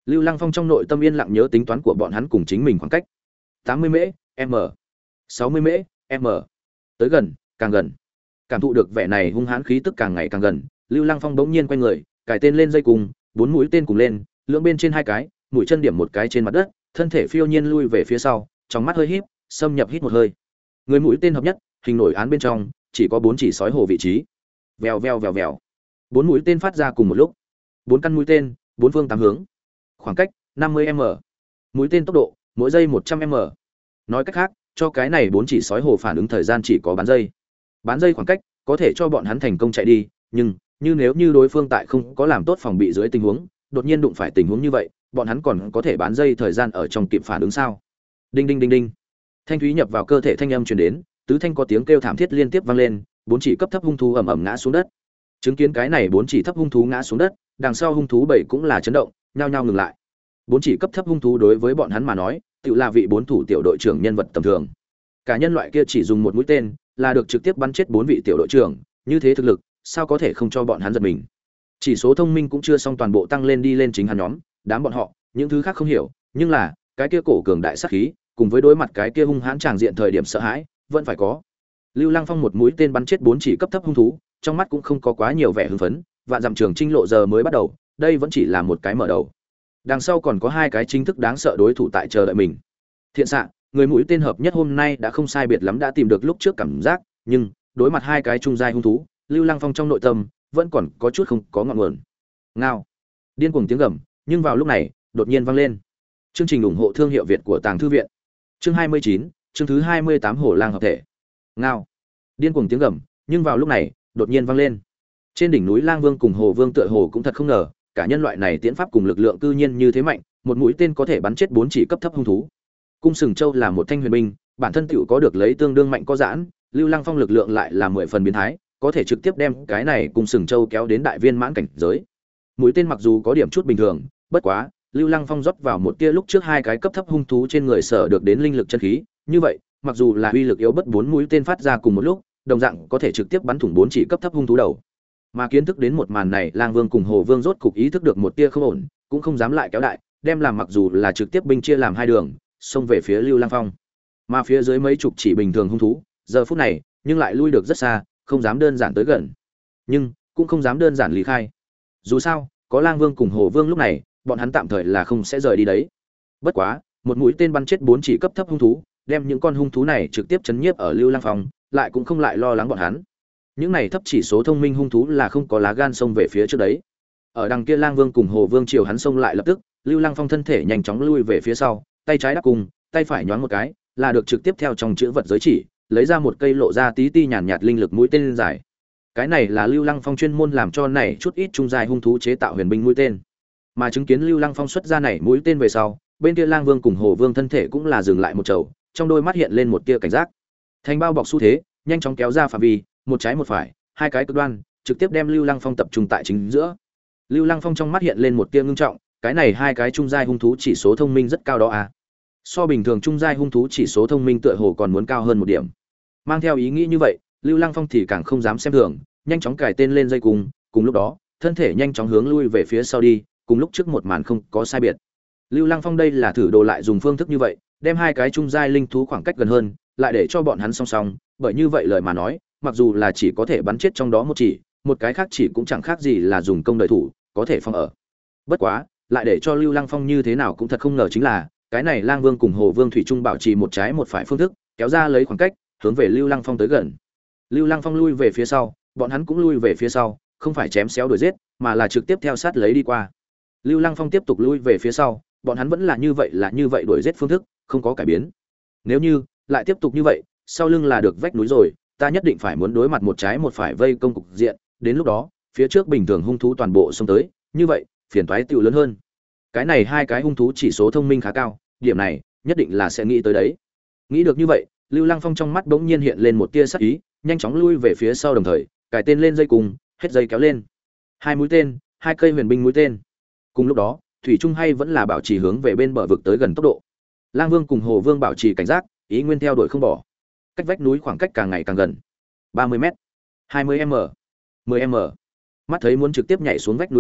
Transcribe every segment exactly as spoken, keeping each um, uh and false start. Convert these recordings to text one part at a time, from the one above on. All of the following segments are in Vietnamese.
Lưu Lăng Phong trong nội tâm yên lặng nhớ tính toán của bọn hắn cùng chính mình khoảng cách. tám mươi mễ, m, sáu mươi mễ, m. Tới gần, càng gần. Cảm thụ được vẻ này hung hãn khí tức càng ngày càng gần, Lưu Lăng Phong bỗng nhiên quay người, cài tên lên dây cùng, bốn mũi tên cùng lên, lưỡng bên trên hai cái, mũi chân điểm một cái trên mặt đất, thân thể phiêu nhiên lui về phía sau, trong mắt hơi híp, xâm nhập hít một hơi. Người mũi tên hợp nhất, hình nổi án bên trong chỉ có bốn chỉ sói hồ vị trí. Vèo vèo vèo vèo. Bốn mũi tên phát ra cùng một lúc. Bốn căn mũi tên, bốn phương tám hướng. Khoảng cách năm mươi mét. Mũi tên tốc độ mỗi giây một trăm mét. Nói cách khác, cho cái này bốn chỉ sói hồ phản ứng thời gian chỉ có bán giây. Bán giây khoảng cách có thể cho bọn hắn thành công chạy đi, nhưng như nếu như đối phương tại không có làm tốt phòng bị dưới tình huống, đột nhiên đụng phải tình huống như vậy, bọn hắn còn có thể bán giây thời gian ở trong kịp phản ứng sao? Đinh đinh đinh đinh. Thanh thúy nhập vào cơ thể thanh âm truyền đến, tứ thanh có tiếng kêu thảm thiết liên tiếp vang lên, bốn chỉ cấp thấp hung thú ầm ầm ngã xuống đất. Chứng kiến cái này bốn chỉ thấp hung thú ngã xuống đất, đằng sau hung thú bảy cũng là chấn động, nhao nhao ngừng lại. Bốn chỉ cấp thấp hung thú đối với bọn hắn mà nói, tự là vị bốn thủ tiểu đội trưởng nhân vật tầm thường. Cả nhân loại kia chỉ dùng một mũi tên, là được trực tiếp bắn chết bốn vị tiểu đội trưởng, như thế thực lực, sao có thể không cho bọn hắn giật mình. Chỉ số thông minh cũng chưa xong toàn bộ tăng lên đi lên chính hắn nhóm, đám bọn họ, những thứ khác không hiểu, nhưng là, cái kia cổ cường đại sát khí, cùng với đối mặt cái kia hung hãn tràng diện thời điểm sợ hãi, vẫn phải có. Lưu Lăng Phong một mũi tên bắn chết bốn chỉ cấp thấp hung thú, trong mắt cũng không có quá nhiều vẻ hưng phấn, vạn dặm trường chinh lộ giờ mới bắt đầu, đây vẫn chỉ là một cái mở đầu. Đằng sau còn có hai cái chính thức đáng sợ đối thủ tại chờ đợi mình. Thiện xạ, người mũi tên hợp nhất hôm nay đã không sai biệt lắm đã tìm được lúc trước cảm giác, nhưng đối mặt hai cái trung giai hung thú, Lưu Lăng Phong trong nội tâm vẫn còn có chút không có ngọn nguồn. Ngao. Điên cuồng tiếng gầm, nhưng vào lúc này, đột nhiên vang lên. Chương trình ủng hộ thương hiệu Việt của Tàng thư viện. Chương hai mươi chín, chương thứ hai mươi tám Hổ Lang hợp thể. Ngao. Điên cuồng tiếng gầm, nhưng vào lúc này, đột nhiên vang lên. Trên đỉnh núi Lang Vương cùng Hồ Vương tựa hồ cũng thật không ngờ, cả nhân loại này tiễn pháp cùng lực lượng cư nhiên như thế mạnh, một mũi tên có thể bắn chết bốn chỉ cấp thấp hung thú. Cung Sừng Châu là một thanh huyền binh, bản thân tựu có được lấy tương đương mạnh có giãn, Lưu Lăng Phong lực lượng lại là mười phần biến thái, có thể trực tiếp đem cái này Cung Sừng Châu kéo đến đại viên mãn cảnh giới. Mũi tên mặc dù có điểm chút bình thường, bất quá, Lưu Lăng Phong rót vào một tia lúc trước hai cái cấp thấp hung thú trên người sở được đến linh lực chân khí, như vậy, mặc dù là uy lực yếu bất bốn mũi tên phát ra cùng một lúc, đồng dạng có thể trực tiếp bắn thủng bốn chỉ cấp thấp hung thú đầu. Mà kiến thức đến một màn này, Lang Vương cùng Hồ Vương rốt cục ý thức được một tia không ổn, cũng không dám lại kéo đại, đem làm mặc dù là trực tiếp binh chia làm hai đường, xông về phía Lưu Lăng Phong. Mà phía dưới mấy chục chỉ bình thường hung thú, giờ phút này, nhưng lại lui được rất xa, không dám đơn giản tới gần. Nhưng cũng không dám đơn giản lý khai. Dù sao, có Lang Vương cùng Hồ Vương lúc này, bọn hắn tạm thời là không sẽ rời đi đấy. Bất quá, một mũi tên bắn chết bốn chỉ cấp thấp hung thú, đem những con hung thú này trực tiếp chấn nhiếp ở Lưu Lăng Phong, lại cũng không lại lo lắng bọn hắn. Những này thấp chỉ số thông minh hung thú là không có lá gan xông về phía trước đấy. Ở đằng kia Lang Vương cùng Hồ Vương chiều hắn xông lại lập tức, Lưu Lăng Phong thân thể nhanh chóng lui về phía sau, tay trái đắp cùng, tay phải nhoáng một cái, là được trực tiếp theo trong chữ vật giới chỉ, lấy ra một cây lộ ra tí ti nhàn nhạt linh lực mũi tên dài. Cái này là Lưu Lăng Phong chuyên môn làm cho này chút ít trung giai hung thú chế tạo huyền binh mũi tên. Mà chứng kiến Lưu Lăng Phong xuất ra này mũi tên về sau, bên kia Lang Vương cùng Hồ Vương thân thể cũng là dừng lại một chầu, trong đôi mắt hiện lên một tia cảnh giác. Thành bao bọc xu thế, nhanh chóng kéo ra phạm vi, một trái một phải, hai cái cực đoan, trực tiếp đem Lưu Lăng Phong tập trung tại chính giữa. Lưu Lăng Phong trong mắt hiện lên một tia ngưng trọng, cái này hai cái trung giai hung thú chỉ số thông minh rất cao đó à? So bình thường trung giai hung thú chỉ số thông minh tựa hồ còn muốn cao hơn một điểm. Mang theo ý nghĩ như vậy, Lưu Lăng Phong thì càng không dám xem thường, nhanh chóng cài tên lên dây cùng, cùng lúc đó, thân thể nhanh chóng hướng lui về phía sau đi, cùng lúc trước một màn không có sai biệt. Lưu Lăng Phong đây là thử đồ lại dùng phương thức như vậy, đem hai cái trung giai linh thú khoảng cách gần hơn, lại để cho bọn hắn song song, bởi như vậy lời mà nói, mặc dù là chỉ có thể bắn chết trong đó một chỉ, một cái khác chỉ cũng chẳng khác gì là dùng công đời thủ, có thể phong ở. Bất quá, lại để cho Lưu Lăng Phong như thế nào cũng thật không ngờ chính là, cái này Lang Vương cùng Hồ Vương thủy chung bảo trì một trái một phải phương thức, kéo ra lấy khoảng cách, hướng về Lưu Lăng Phong tới gần. Lưu Lăng Phong lui về phía sau, bọn hắn cũng lui về phía sau, không phải chém xéo đuổi giết, mà là trực tiếp theo sát lấy đi qua. Lưu Lăng Phong tiếp tục lui về phía sau, bọn hắn vẫn là như vậy là như vậy đuổi giết phương thức, không có cải biến. Nếu như lại tiếp tục như vậy, sau lưng là được vách núi rồi, ta nhất định phải muốn đối mặt một trái một phải vây công cục diện, đến lúc đó, phía trước bình thường hung thú toàn bộ xông tới, như vậy, phiền toái tiểu lớn hơn. Cái này hai cái hung thú chỉ số thông minh khá cao, điểm này nhất định là sẽ nghĩ tới đấy. Nghĩ được như vậy, Lưu Lăng Phong trong mắt bỗng nhiên hiện lên một tia sắc ý, nhanh chóng lui về phía sau đồng thời, cài tên lên dây cùng, hết dây kéo lên. Hai mũi tên, hai cây huyền binh mũi tên. Cùng lúc đó, thủy trung hay vẫn là bảo trì hướng về bên bờ vực tới gần tốc độ. Lang Vương cùng Hồ Vương bảo trì cảnh giác, ý nguyên theo đuổi không bỏ. Cách vách núi khoảng cách càng ngày càng gần. ba mươi mét, hai mươi mét, mười mét. Mắt thấy muốn trực tiếp nhảy xuống vách núi đi,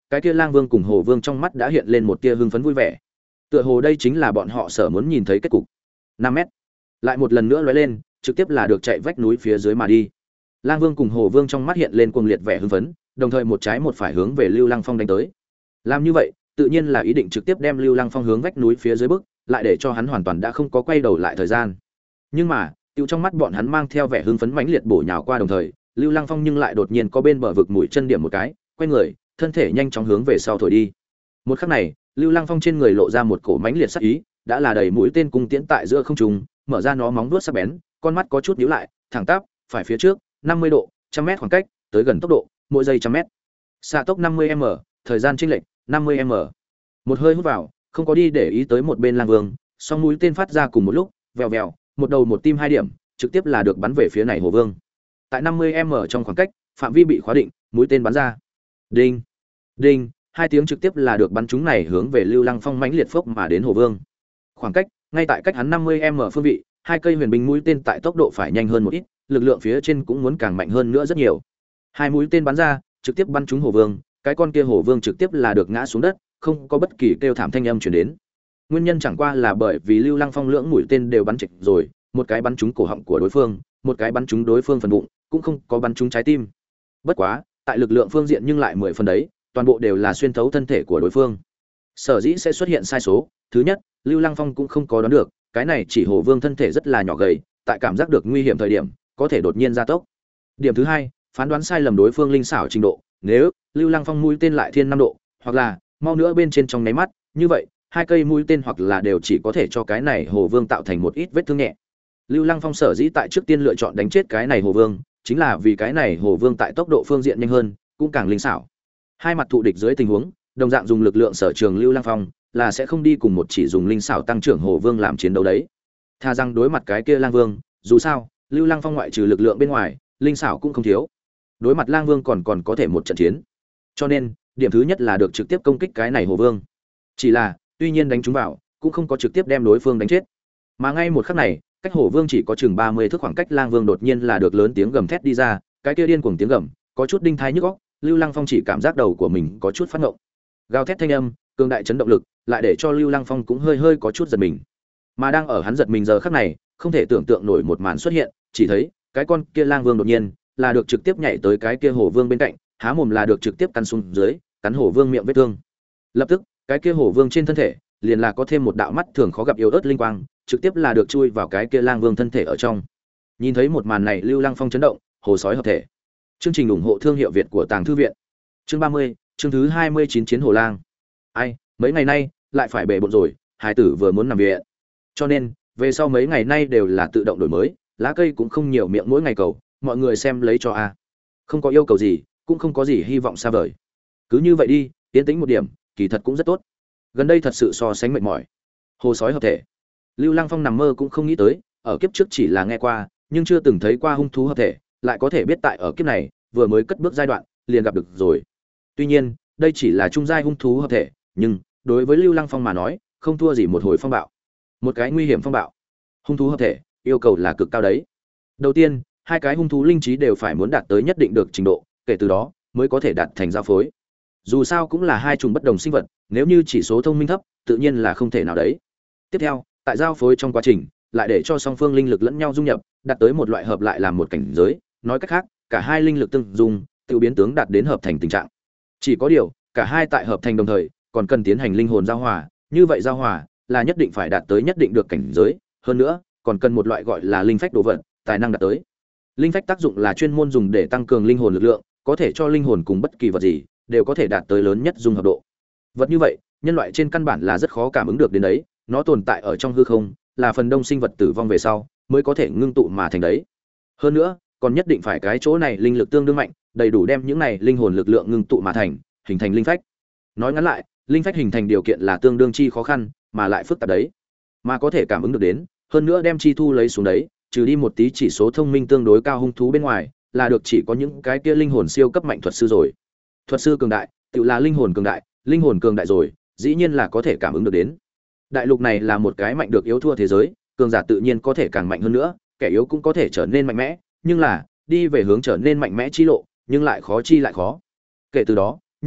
cái kia lang vương cùng hồ vương trong mắt đã hiện lên một tia hưng phấn vui vẻ, tựa hồ đây chính là bọn họ sở muốn nhìn thấy kết cục. Năm mét lại một lần nữa lóe lên, trực tiếp là được chạy vách núi phía dưới mà đi. Lang vương cùng hồ vương trong mắt hiện lên cuồng liệt vẻ hưng phấn, đồng thời một trái một phải hướng về Lưu Lăng Phong đánh tới. Làm như vậy tự nhiên là ý định trực tiếp đem Lưu Lăng Phong hướng vách núi phía dưới bước, lại để cho hắn hoàn toàn đã không có quay đầu lại thời gian. Nhưng mà tiêu trong mắt bọn hắn mang theo vẻ hưng phấn mãnh liệt bổ nhào qua, đồng thời Lưu Lăng Phong nhưng lại đột nhiên có bên bờ vực mũi chân điểm một cái, quay người, thân thể nhanh chóng hướng về sau thổi đi. Một khắc này, Lưu Lăng Phong trên người lộ ra một cổ mãnh liệt sát ý, đã là đầy mũi tên cung tiễn tại giữa không trung, mở ra nó móng vuốt sắc bén, con mắt có chút nhíu lại, thẳng tắp, phải phía trước, năm mươi độ, trăm mét khoảng cách, tới gần tốc độ, mỗi giây trăm mét. Xạ tốc năm mươi ki-lô-mét, thời gian chênh lệch năm mươi ki-lô-mét. Một hơi hút vào, không có đi để ý tới một bên Lang Vương, song mũi tên phát ra cùng một lúc, vèo vèo, một đầu một tim hai điểm, trực tiếp là được bắn về phía này Hồ Vương. Tại năm mươi ki-lô-mét trong khoảng cách, phạm vi bị khóa định, mũi tên bắn ra. Đinh, đinh, hai tiếng trực tiếp là được bắn trúng này hướng về Lưu Lăng Phong mãnh liệt phốc mà đến Hồ Vương. Khoảng cách, ngay tại cách hắn năm mươi ki-lô-mét phương vị, hai cây huyền binh mũi tên tại tốc độ phải nhanh hơn một ít, lực lượng phía trên cũng muốn càng mạnh hơn nữa rất nhiều. Hai mũi tên bắn ra, trực tiếp bắn trúng Hồ Vương, cái con kia Hồ Vương trực tiếp là được ngã xuống đất, không có bất kỳ kêu thảm thanh âm truyền đến. Nguyên nhân chẳng qua là bởi vì Lưu Lăng Phong lưỡng mũi tên đều bắn trịch rồi, một cái bắn trúng cổ họng của đối phương, một cái bắn trúng đối phương phần bụng, cũng không có bắn trúng trái tim. Bất quá, tại lực lượng phương diện nhưng lại mười phần đấy, toàn bộ đều là xuyên thấu thân thể của đối phương. Sở dĩ sẽ xuất hiện sai số, thứ nhất, Lưu Lăng Phong cũng không có đoán được, cái này chỉ Hồ Vương thân thể rất là nhỏ gầy, tại cảm giác được nguy hiểm thời điểm, có thể đột nhiên gia tốc. Điểm thứ hai, phán đoán sai lầm đối phương linh xảo trình độ, nếu Lưu Lăng Phong mũi tên lại thiên năm độ, hoặc là mau nữa bên trên trong nháy mắt, như vậy, hai cây mũi tên hoặc là đều chỉ có thể cho cái này Hồ Vương tạo thành một ít vết thương nhẹ. Lưu Lăng Phong sở dĩ tại trước tiên lựa chọn đánh chết cái này Hồ Vương, chính là vì cái này Hồ Vương tại tốc độ phương diện nhanh hơn, cũng càng linh xảo. Hai mặt thụ địch dưới tình huống, đồng dạng dùng lực lượng sở trường Lưu Lăng Phong, là sẽ không đi cùng một chỉ dùng linh xảo tăng trưởng Hồ Vương làm chiến đấu đấy. Tha rằng đối mặt cái kia Lang Vương, dù sao, Lưu Lăng Phong ngoại trừ lực lượng bên ngoài, linh xảo cũng không thiếu. Đối mặt Lang Vương còn còn có thể một trận chiến. Cho nên, điểm thứ nhất là được trực tiếp công kích cái này Hồ Vương. Chỉ là, tuy nhiên đánh trúng vào, cũng không có trực tiếp đem đối phương đánh chết. Mà ngay một khắc này, cách Hồ Vương chỉ có chừng ba mươi thước khoảng cách, Lang Vương đột nhiên là được lớn tiếng gầm thét đi ra, cái kia điên cuồng tiếng gầm, có chút đinh tai nhức óc, Lưu Lăng Phong chỉ cảm giác đầu của mình có chút phát ngộng. Gào thét thanh âm, cường đại chấn động lực, lại để cho Lưu Lăng Phong cũng hơi hơi có chút giật mình. Mà đang ở hắn giật mình giờ khắc này, không thể tưởng tượng nổi một màn xuất hiện, chỉ thấy, cái con kia Lang Vương đột nhiên là được trực tiếp nhảy tới cái kia Hồ Vương bên cạnh, há mồm là được trực tiếp cắn xuống dưới, cắn Hồ Vương miệng vết thương. Lập tức, cái kia Hồ Vương trên thân thể liền là có thêm một đạo mắt thường khó gặp yếu ớt linh quang, trực tiếp là được chui vào cái kia Lang Vương thân thể ở trong. Nhìn thấy một màn này, Lưu Lăng Phong chấn động, hồ sói hợp thể. Chương trình ủng hộ thương hiệu Việt của Tàng Thư viện. Chương ba mươi, chương thứ hai mươi chín chiến Hồ Lang. Ai, mấy ngày nay lại phải bể bộn rồi, hải tử vừa muốn nằm viện. Cho nên, về sau mấy ngày nay đều là tự động đổi mới, lá cây cũng không nhiều miệng mỗi ngày cầu, mọi người xem lấy cho a. Không có yêu cầu gì, cũng không có gì hy vọng xa vời. Cứ như vậy đi, tiến tĩnh một điểm, kỳ thật cũng rất tốt. Gần đây thật sự so sánh mệt mỏi. Hồ sói hợp thể. Lưu Lăng Phong nằm mơ cũng không nghĩ tới, ở kiếp trước chỉ là nghe qua, nhưng chưa từng thấy qua hung thú hợp thể, lại có thể biết tại ở kiếp này, vừa mới cất bước giai đoạn, liền gặp được rồi. Tuy nhiên, đây chỉ là trung giai hung thú hợp thể, nhưng đối với Lưu Lăng Phong mà nói, không thua gì một hồi phong bạo. Một cái nguy hiểm phong bạo. Hung thú hợp thể, yêu cầu là cực cao đấy. Đầu tiên, hai cái hung thú linh trí đều phải muốn đạt tới nhất định được trình độ, kể từ đó mới có thể đạt thành giao phối. Dù sao cũng là hai chủng bất đồng sinh vật, nếu như chỉ số thông minh thấp, tự nhiên là không thể nào đấy. Tiếp theo, tại giao phối trong quá trình, lại để cho song phương linh lực lẫn nhau dung nhập, đạt tới một loại hợp lại làm một cảnh giới, nói cách khác, cả hai linh lực tương dung, tự biến tướng đạt đến hợp thành tình trạng. Chỉ có điều, cả hai tại hợp thành đồng thời, còn cần tiến hành linh hồn giao hòa, như vậy giao hòa là nhất định phải đạt tới nhất định được cảnh giới, hơn nữa, còn cần một loại gọi là linh phách đồ vật, tài năng đạt tới. Linh phách tác dụng là chuyên môn dùng để tăng cường linh hồn lực lượng, có thể cho linh hồn cùng bất kỳ vật gì đều có thể đạt tới lớn nhất dung hợp độ. Vật như vậy, nhân loại trên căn bản là rất khó cảm ứng được đến đấy, nó tồn tại ở trong hư không, là phần đông sinh vật tử vong về sau mới có thể ngưng tụ mà thành đấy. Hơn nữa, còn nhất định phải cái chỗ này linh lực tương đương mạnh, đầy đủ đem những này linh hồn lực lượng ngưng tụ mà thành, hình thành linh phách. Nói ngắn lại, linh phách hình thành điều kiện là tương đương chi khó khăn, mà lại phức tạp đấy. Mà có thể cảm ứng được đến, hơn nữa đem chi thu lấy xuống đấy, trừ đi một tí chỉ số thông minh tương đối cao hung thú bên ngoài, là được chỉ có những cái kia linh hồn siêu cấp mạnh thuật sư rồi. Thuật sư cường đại, tự là linh hồn cường đại, linh hồn cường đại rồi, dĩ nhiên là có thể cảm ứng được đến. Đại lục này là một cái mạnh được yếu thua thế giới, cường giả tự nhiên có thể càng mạnh hơn nữa, kẻ yếu cũng có thể trở nên mạnh mẽ, nhưng là đi về hướng trở nên mạnh mẽ chi lộ, nhưng lại khó chi lại khó. Kể từ đó, như vậy,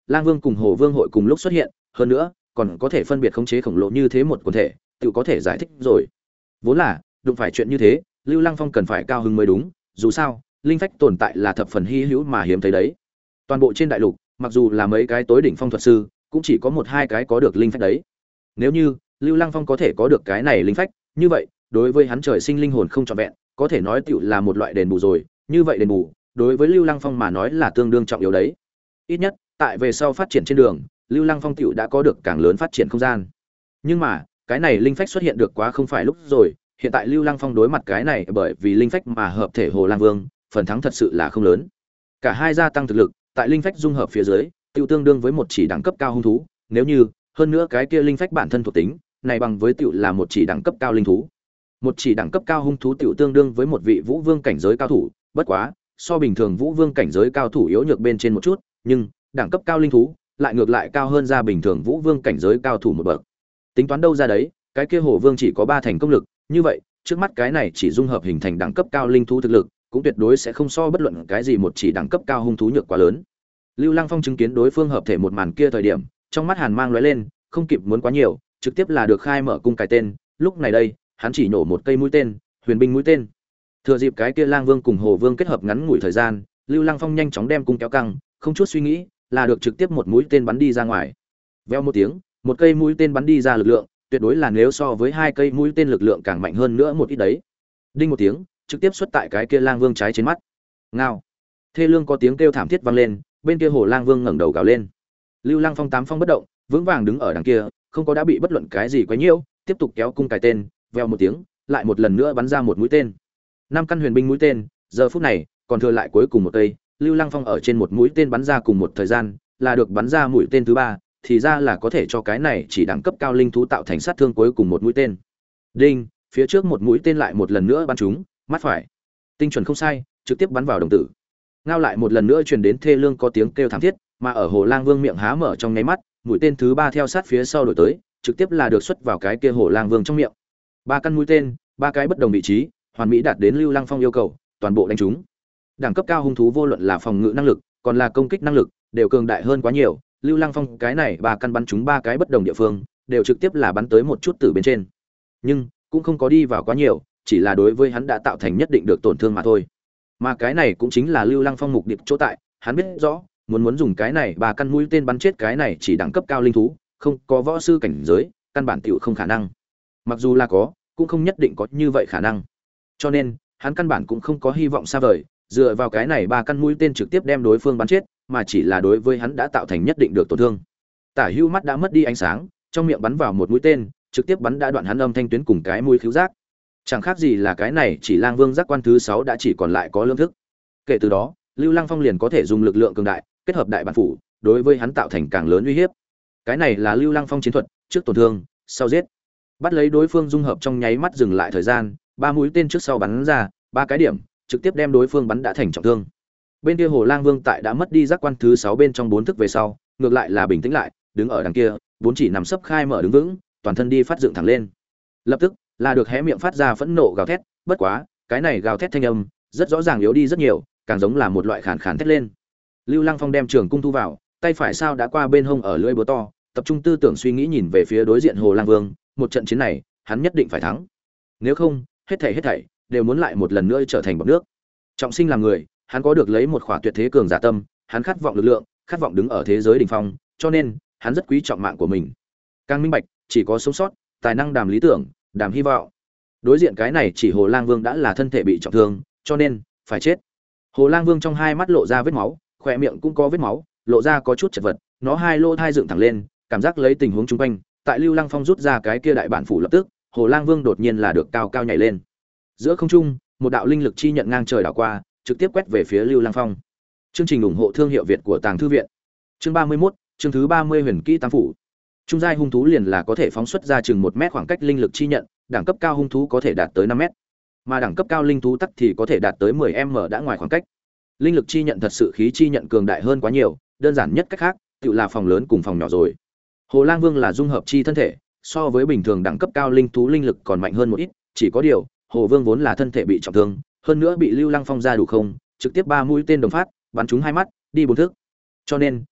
Lang Vương cùng Hồ Vương hội cùng lúc xuất hiện, hơn nữa, còn có thể phân biệt khống chế khổng lồ như thế một quần thể, tự có thể giải thích rồi. Vốn là, đụng phải chuyện như thế, Lưu Lăng Phong cần phải cao hứng mới đúng, dù sao, linh phách tồn tại là thập phần hy hữu mà hiếm thấy đấy. Toàn bộ trên đại lục, mặc dù là mấy cái tối đỉnh phong thuật sư, cũng chỉ có một hai cái có được linh phách đấy. Nếu như Lưu Lăng Phong có thể có được cái này linh phách, như vậy, đối với hắn trời sinh linh hồn không trọn vẹn, có thể nói tựu là một loại đền bù rồi, như vậy đền bù, đối với Lưu Lăng Phong mà nói là tương đương trọng yếu đấy. Ít nhất, tại về sau phát triển trên đường, Lưu Lăng Phong tựu đã có được càng lớn phát triển không gian. Nhưng mà, cái này linh phách xuất hiện được quá không phải lúc rồi, hiện tại Lưu Lăng Phong đối mặt cái này bởi vì linh phách mà hợp thể Hồ Lang Vương, phần thắng thật sự là không lớn. Cả hai gia tăng thực lực, tại linh phách dung hợp phía dưới, tựu tương đương với một chỉ đẳng cấp cao hung thú, nếu như, hơn nữa cái kia linh phách bản thân thuộc tính, này bằng với tựu là một chỉ đẳng cấp cao linh thú. Một chỉ đẳng cấp cao hung thú tựu tương đương với một vị Vũ Vương cảnh giới cao thủ, bất quá, so bình thường Vũ Vương cảnh giới cao thủ yếu nhược bên trên một chút, nhưng đẳng cấp cao linh thú lại ngược lại cao hơn ra bình thường Vũ Vương cảnh giới cao thủ một bậc. Tính toán đâu ra đấy, cái kia Hồ Vương chỉ có ba thành công lực, như vậy, trước mắt cái này chỉ dung hợp hình thành đẳng cấp cao linh thú thực lực, cũng tuyệt đối sẽ không so bất luận cái gì một chỉ đẳng cấp cao hung thú nhược quá lớn. Lưu Lăng Phong chứng kiến đối phương hợp thể một màn kia thời điểm, trong mắt hàn mang lóe lên, không kịp muốn quá nhiều, trực tiếp là được khai mở cung cái tên, lúc này đây, hắn chỉ nổ một cây mũi tên, huyền binh mũi tên. Thừa dịp cái kia Lang Vương cùng Hồ Vương kết hợp ngắn ngủi thời gian, Lưu Lăng Phong nhanh chóng đem cung kéo căng, không chút suy nghĩ, là được trực tiếp một mũi tên bắn đi ra ngoài. Veo một tiếng, một cây mũi tên bắn đi ra lực lượng, tuyệt đối là nếu so với hai cây mũi tên lực lượng càng mạnh hơn nữa một ít đấy. Đinh một tiếng, trực tiếp xuất tại cái kia Lang Vương trái trên mắt. Ngao. Thê lương có tiếng kêu thảm thiết vang lên, bên kia Hồ Lang Vương ngẩng đầu gào lên. Lưu Lăng Phong tám phong bất động, vững vàng đứng ở đằng kia, không có đã bị bất luận cái gì quấy nhiễu, tiếp tục kéo cung cài tên, veo một tiếng, lại một lần nữa bắn ra một mũi tên. Năm căn huyền binh mũi tên, giờ phút này, còn thừa lại cuối cùng một cây, Lưu Lăng Phong ở trên một mũi tên bắn ra cùng một thời gian, là được bắn ra mũi tên thứ ba, thì ra là có thể cho cái này chỉ đẳng cấp cao linh thú tạo thành sát thương cuối cùng một mũi tên. Đinh, phía trước một mũi tên lại một lần nữa bắn trúng, mắt phải. Tinh chuẩn không sai, trực tiếp bắn vào đồng tử. Ngao lại một lần nữa truyền đến thê lương có tiếng kêu thảm thiết, mà ở Hồ Lang Vương miệng há mở trong nháy mắt, mũi tên thứ ba theo sát phía sau đổi tới, trực tiếp là được xuất vào cái kia Hồ Lang Vương trong miệng. Ba căn mũi tên, ba cái bất đồng vị trí, hoàn mỹ đạt đến Lưu Lăng Phong yêu cầu, toàn bộ đánh trúng. Đẳng cấp cao hung thú vô luận là phòng ngự năng lực, còn là công kích năng lực, đều cường đại hơn quá nhiều. Lưu Lăng Phong cái này ba căn bắn trúng ba cái bất đồng địa phương, đều trực tiếp là bắn tới một chút từ bên trên. Nhưng cũng không có đi vào quá nhiều, chỉ là đối với hắn đã tạo thành nhất định được tổn thương mà thôi. Mà cái này cũng chính là Lưu Lăng Phong mục đích chỗ tại, hắn biết rõ, muốn muốn dùng cái này ba căn mũi tên bắn chết cái này chỉ đẳng cấp cao linh thú, không có võ sư cảnh giới, căn bản tiểu không khả năng. Mặc dù là có, cũng không nhất định có như vậy khả năng. Cho nên, hắn căn bản cũng không có hy vọng xa vời, dựa vào cái này ba căn mũi tên trực tiếp đem đối phương bắn chết, mà chỉ là đối với hắn đã tạo thành nhất định được tổn thương. Tả Hữu mắt đã mất đi ánh sáng, trong miệng bắn vào một mũi tên, trực tiếp bắn đã đoạn hắn âm thanh tuyến cùng cái mũi khứu giác. Chẳng khác gì là cái này chỉ Lang Vương giác quan thứ sáu đã chỉ còn lại có lương thức. Kể từ đó, Lưu Lăng Phong liền có thể dùng lực lượng cường đại, kết hợp đại bản phủ, đối với hắn tạo thành càng lớn uy hiếp. Cái này là Lưu Lăng Phong chiến thuật, trước tổn thương, sau giết. Bắt lấy đối phương dung hợp trong nháy mắt dừng lại thời gian, ba mũi tên trước sau bắn ra, ba cái điểm, trực tiếp đem đối phương bắn đã thành trọng thương. Bên kia Hồ Lang Vương tại đã mất đi giác quan thứ sáu bên trong bốn thức về sau, ngược lại là bình tĩnh lại, đứng ở đằng kia, bốn chỉ nằm sấp khai mở đứng vững, toàn thân đi phát dựng thẳng lên. Lập tức, là được hé miệng phát ra phẫn nộ gào thét, bất quá, cái này gào thét thanh âm, rất rõ ràng yếu đi rất nhiều, càng giống là một loại khàn khàn thét lên. Lưu Lăng Phong đem trường cung thu vào, tay phải sao đã qua bên hông ở lưỡi búa to, tập trung tư tưởng suy nghĩ nhìn về phía đối diện Hồ Lang Vương, một trận chiến này, hắn nhất định phải thắng. Nếu không, hết thảy hết thảy đều muốn lại một lần nữa trở thành bọt nước. Trọng sinh làm người, hắn có được lấy một khỏa tuyệt thế cường giả tâm, hắn khát vọng lực lượng, khát vọng đứng ở thế giới đỉnh phong, cho nên, hắn rất quý trọng mạng của mình. Càng minh bạch, chỉ có sống sót, tài năng đàm lý tưởng, đàm hy vọng. Đối diện cái này chỉ Hồ Lang Vương đã là thân thể bị trọng thương, cho nên phải chết. Hồ Lang Vương trong hai mắt lộ ra vết máu, khóe miệng cũng có vết máu, lộ ra có chút chật vật, nó hai lỗ thai dựng thẳng lên, cảm giác lấy tình huống chung quanh, tại Lưu Lăng Phong rút ra cái kia đại bản phủ lập tức, Hồ Lang Vương đột nhiên là được cao cao nhảy lên. Giữa không trung, một đạo linh lực chi nhận ngang trời đảo qua, trực tiếp quét về phía Lưu Lăng Phong. Chương trình ủng hộ thương hiệu Việt của Tàng thư viện. Chương ba mươi mốt, chương thứ ba mươi Huyền Kỹ Tam phủ. Trung giai hung thú liền là có thể phóng xuất ra chừng một mét khoảng cách linh lực chi nhận, đẳng cấp cao hung thú có thể đạt tới năm mét. Mà đẳng cấp cao linh thú tắc thì có thể đạt tới mười mét đã ngoài khoảng cách. Linh lực chi nhận thật sự khí chi nhận cường đại hơn quá nhiều, đơn giản nhất cách khác, tự là phòng lớn cùng phòng nhỏ rồi. Hồ Lang Vương là dung hợp chi thân thể, so với bình thường đẳng cấp cao linh thú linh lực còn mạnh hơn một ít, chỉ có điều, Hồ Vương vốn là thân thể bị trọng thương, hơn nữa bị Lưu Lăng Phong ra đủ không, trực tiếp ba mũi tên đồng phát, bắn trúng hai mắt, đi bốn thước. Cho nên,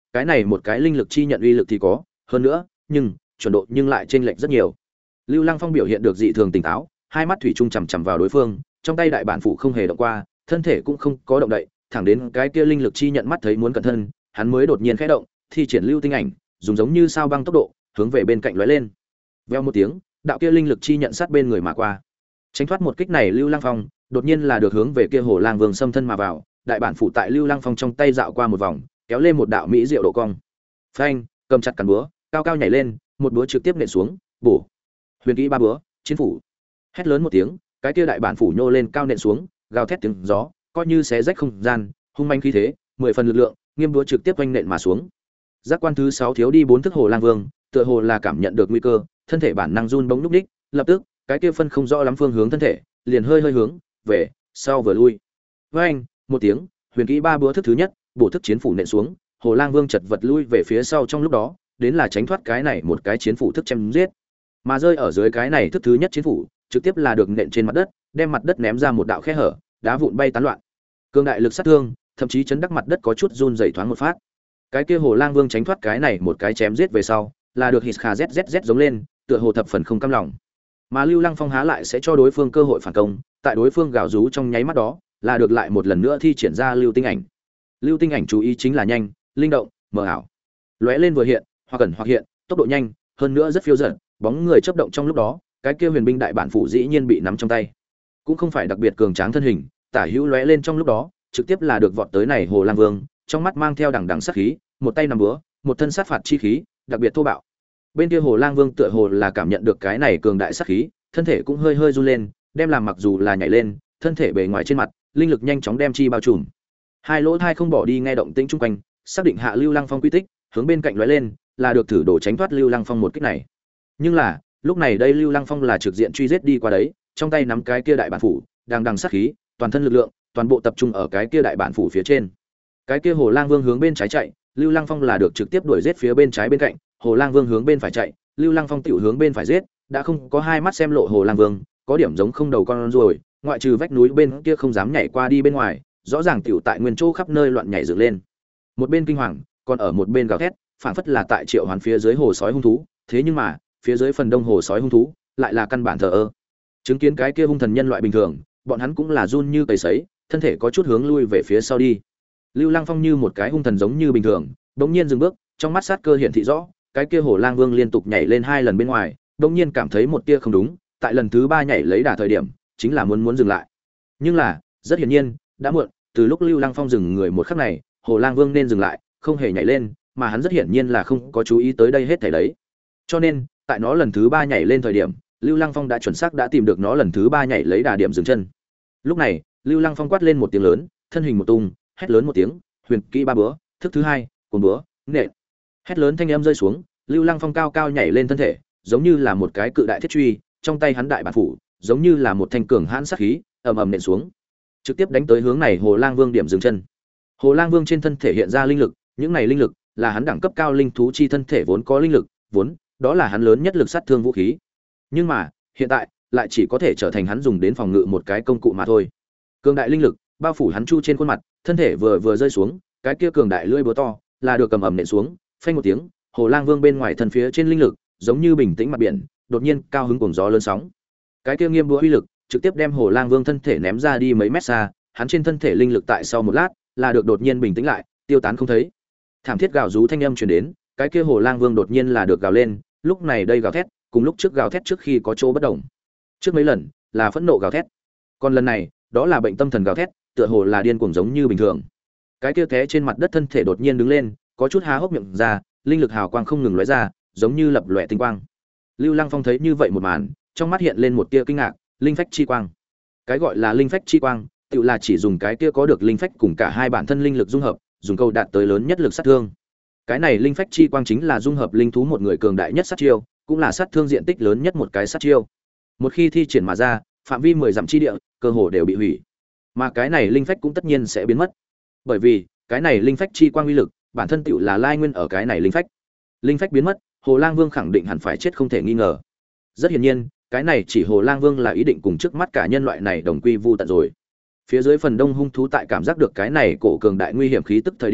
cái này một cái linh lực chi nhận uy lực thì có, hơn nữa, nhưng chuẩn độ nhưng lại chênh lệch rất nhiều. Lưu Lăng Phong biểu hiện được dị thường tỉnh táo, hai mắt thủy chung chằm chằm vào đối phương, trong tay đại bản phủ không hề động qua, thân thể cũng không có động đậy, thẳng đến cái kia linh lực chi nhận mắt thấy muốn cẩn thân, hắn mới đột nhiên khẽ động, thi triển lưu tinh ảnh, dùng giống như sao băng tốc độ, hướng về bên cạnh lóe lên. Veo một tiếng, đạo kia linh lực chi nhận sát bên người mà qua. Tránh thoát một kích này, Lưu Lăng Phong đột nhiên là được hướng về kia Hồ Lang Vương xâm thân mà vào, đại bản phủ tại Lưu Lăng Phong trong tay dạo qua một vòng, kéo lên một đạo mỹ diệu độ cong. Phanh, cầm chặt cán búa, cao cao nhảy lên, một búa trực tiếp nện xuống, bổ. Huyền kỹ ba búa, chiến phủ. Hét lớn một tiếng, cái kia đại bản phủ nhô lên cao nện xuống, gào thét tiếng gió, coi như xé rách không gian, hung manh khí thế, mười phần lực lượng, nghiêm búa trực tiếp oanh nện mà xuống. Giác quan thứ sáu thiếu đi bốn thức Hồ Lang Vương, tựa hồ là cảm nhận được nguy cơ, thân thể bản năng run bỗng lúc đích, lập tức, cái kia phân không rõ lắm phương hướng thân thể, liền hơi hơi hướng về sau vừa lui. Với anh, một tiếng, huyền kỹ ba búa thức thứ nhất, bổ thức chiến phủ nện xuống, Hồ Lang Vương chật vật lui về phía sau trong lúc đó, đến là tránh thoát cái này một cái chiến phủ thức chém giết. Mà rơi ở dưới cái này thức thứ nhất chiến phủ, trực tiếp là được nện trên mặt đất, đem mặt đất ném ra một đạo khe hở, đá vụn bay tán loạn. Cương đại lực sát thương, thậm chí chấn đắc mặt đất có chút run rẩy thoáng một phát. Cái kia Hồ Lang Vương tránh thoát cái này một cái chém giết về sau, là được hít kha zzz giống lên, tựa hồ thập phần không cam lòng. Mà Lưu Lăng Phong há lại sẽ cho đối phương cơ hội phản công, tại đối phương gào rú trong nháy mắt đó, là được lại một lần nữa thi triển ra lưu tinh ảnh. Lưu tinh ảnh chú ý chính là nhanh, linh động, mờ ảo. Lóe lên vừa hiện, hoặc ẩn hoặc hiện, tốc độ nhanh, hơn nữa rất phiêu dật, bóng người chớp động trong lúc đó, cái kia huyền binh đại bản phủ dĩ nhiên bị nắm trong tay. Cũng không phải đặc biệt cường tráng thân hình, tả hữu lóe lên trong lúc đó, trực tiếp là được vọt tới này Hồ Lang Vương, trong mắt mang theo đằng đằng sát khí, một tay nắm búa, một thân sát phạt chi khí, đặc biệt thô bạo. Bên kia Hồ Lang Vương tựa hồ là cảm nhận được cái này cường đại sát khí, thân thể cũng hơi hơi run lên, đem làm mặc dù là nhảy lên, thân thể bề ngoài trên mặt, linh lực nhanh chóng đem chi bao trùm. Hai lỗ thai không bỏ đi nghe động tĩnh chung quanh, xác định hạ Lưu Lăng Phong quy tích, hướng bên cạnh lóe lên, là được thử đổ tránh thoát Lưu Lăng Phong một kích này. Nhưng là, lúc này đây Lưu Lăng Phong là trực diện truy giết đi qua đấy, trong tay nắm cái kia đại bản phủ, đang đằng sát khí, toàn thân lực lượng, toàn bộ tập trung ở cái kia đại bản phủ phía trên. Cái kia Hồ Lang Vương hướng bên trái chạy, Lưu Lăng Phong là được trực tiếp đuổi giết phía bên trái bên cạnh, Hồ Lang Vương hướng bên phải chạy, Lưu Lăng Phong tiểu hướng bên phải giết, đã không có hai mắt xem lộ Hồ Lang Vương, có điểm giống không đầu con rồi, ngoại trừ vách núi bên kia không dám nhảy qua đi bên ngoài, rõ ràng tiểu tại nguyên chỗ khắp nơi loạn nhảy dựng lên. Một bên kinh hoàng, còn ở một bên gào thét, phảng phất là tại triệu hoán phía dưới hồ sói hung thú, thế nhưng mà, phía dưới phần đông hồ sói hung thú, lại là căn bản thờ ơ. Chứng kiến cái kia hung thần nhân loại bình thường, bọn hắn cũng là run như cầy sấy, thân thể có chút hướng lui về phía sau đi. Lưu Lăng Phong như một cái hung thần giống như bình thường, đột nhiên dừng bước, trong mắt sát cơ hiện thị rõ, cái kia Hồ Lang Vương liên tục nhảy lên hai lần bên ngoài, đột nhiên cảm thấy một tia không đúng, tại lần thứ ba nhảy lấy đà thời điểm, chính là muốn muốn dừng lại. Nhưng là, rất hiển nhiên, đã muộn, từ lúc Lưu Lăng Phong dừng người một khắc này, Hồ Lang Vương nên dừng lại, không hề nhảy lên, mà hắn rất hiển nhiên là không có chú ý tới đây hết thảy đấy. Cho nên, tại nó lần thứ ba nhảy lên thời điểm, Lưu Lăng Phong đã chuẩn xác đã tìm được nó lần thứ ba nhảy lấy đà điểm dừng chân. Lúc này, Lưu Lăng Phong quát lên một tiếng lớn, thân hình một tung, hét lớn một tiếng, huyền kỹ ba búa, thức thứ hai, cuồng búa, nện. Hét lớn thanh âm rơi xuống, Lưu Lăng Phong cao cao nhảy lên thân thể, giống như là một cái cự đại thiết truy, trong tay hắn đại bản phủ, giống như là một thanh cường hãn sát khí, ầm ầm nện xuống, trực tiếp đánh tới hướng này Hồ Lang Vương điểm dừng chân. Hồ Lang Vương trên thân thể hiện ra linh lực, những này linh lực là hắn đẳng cấp cao linh thú chi thân thể vốn có linh lực, vốn đó là hắn lớn nhất lực sát thương vũ khí. Nhưng mà, hiện tại lại chỉ có thể trở thành hắn dùng đến phòng ngự một cái công cụ mà thôi. Cường đại linh lực bao phủ hắn chu trên khuôn mặt, thân thể vừa vừa rơi xuống, cái kia cường đại lưỡi búa to là được cầm ẩm nện xuống, phanh một tiếng, Hồ Lang Vương bên ngoài thân phía trên linh lực giống như bình tĩnh mặt biển, đột nhiên cao hứng cuồng gió lớn sóng. Cái kia nghiêm búa uy lực trực tiếp đem Hồ Lang Vương thân thể ném ra đi mấy mét xa, hắn trên thân thể linh lực tại sau một lát là được đột nhiên bình tĩnh lại, tiêu tán không thấy. Thảm thiết gào rú thanh âm truyền đến, cái kia Hồ Lang Vương đột nhiên là được gào lên, lúc này đây gào thét, cùng lúc trước gào thét trước khi có chỗ bất đồng. Trước mấy lần là phẫn nộ gào thét, còn lần này, đó là bệnh tâm thần gào thét, tựa hồ là điên cuồng giống như bình thường. Cái kia té trên mặt đất thân thể đột nhiên đứng lên, có chút há hốc miệng ra, linh lực hào quang không ngừng lóe ra, giống như lập lòe tinh quang. Lưu Lăng Phong thấy như vậy một màn, trong mắt hiện lên một tia kinh ngạc, linh phách chi quang. Cái gọi là linh phách chi quang, tự là chỉ dùng cái kia có được linh phách cùng cả hai bản thân linh lực dung hợp, dùng câu đạt tới lớn nhất lực sát thương. Cái này linh phách chi quang chính là dung hợp linh thú một người cường đại nhất sát chiêu, cũng là sát thương diện tích lớn nhất một cái sát chiêu. Một khi thi triển mà ra, phạm vi mười dặm chi địa, cơ hồ đều bị hủy. Mà cái này linh phách cũng tất nhiên sẽ biến mất. Bởi vì, cái này linh phách chi quang uy lực, bản thân tựu là lai nguyên ở cái này linh phách. Linh phách biến mất, Hồ Lang Vương khẳng định hẳn phải chết không thể nghi ngờ. Rất hiển nhiên, cái này chỉ Hồ Lang Vương là ý định cùng trước mắt cả nhân loại này đồng quy vu tận rồi. Phía dưới phần đông hung thú tại cảm giác được cái này cổ cường đại nguy hiểm khí tức thời điểm,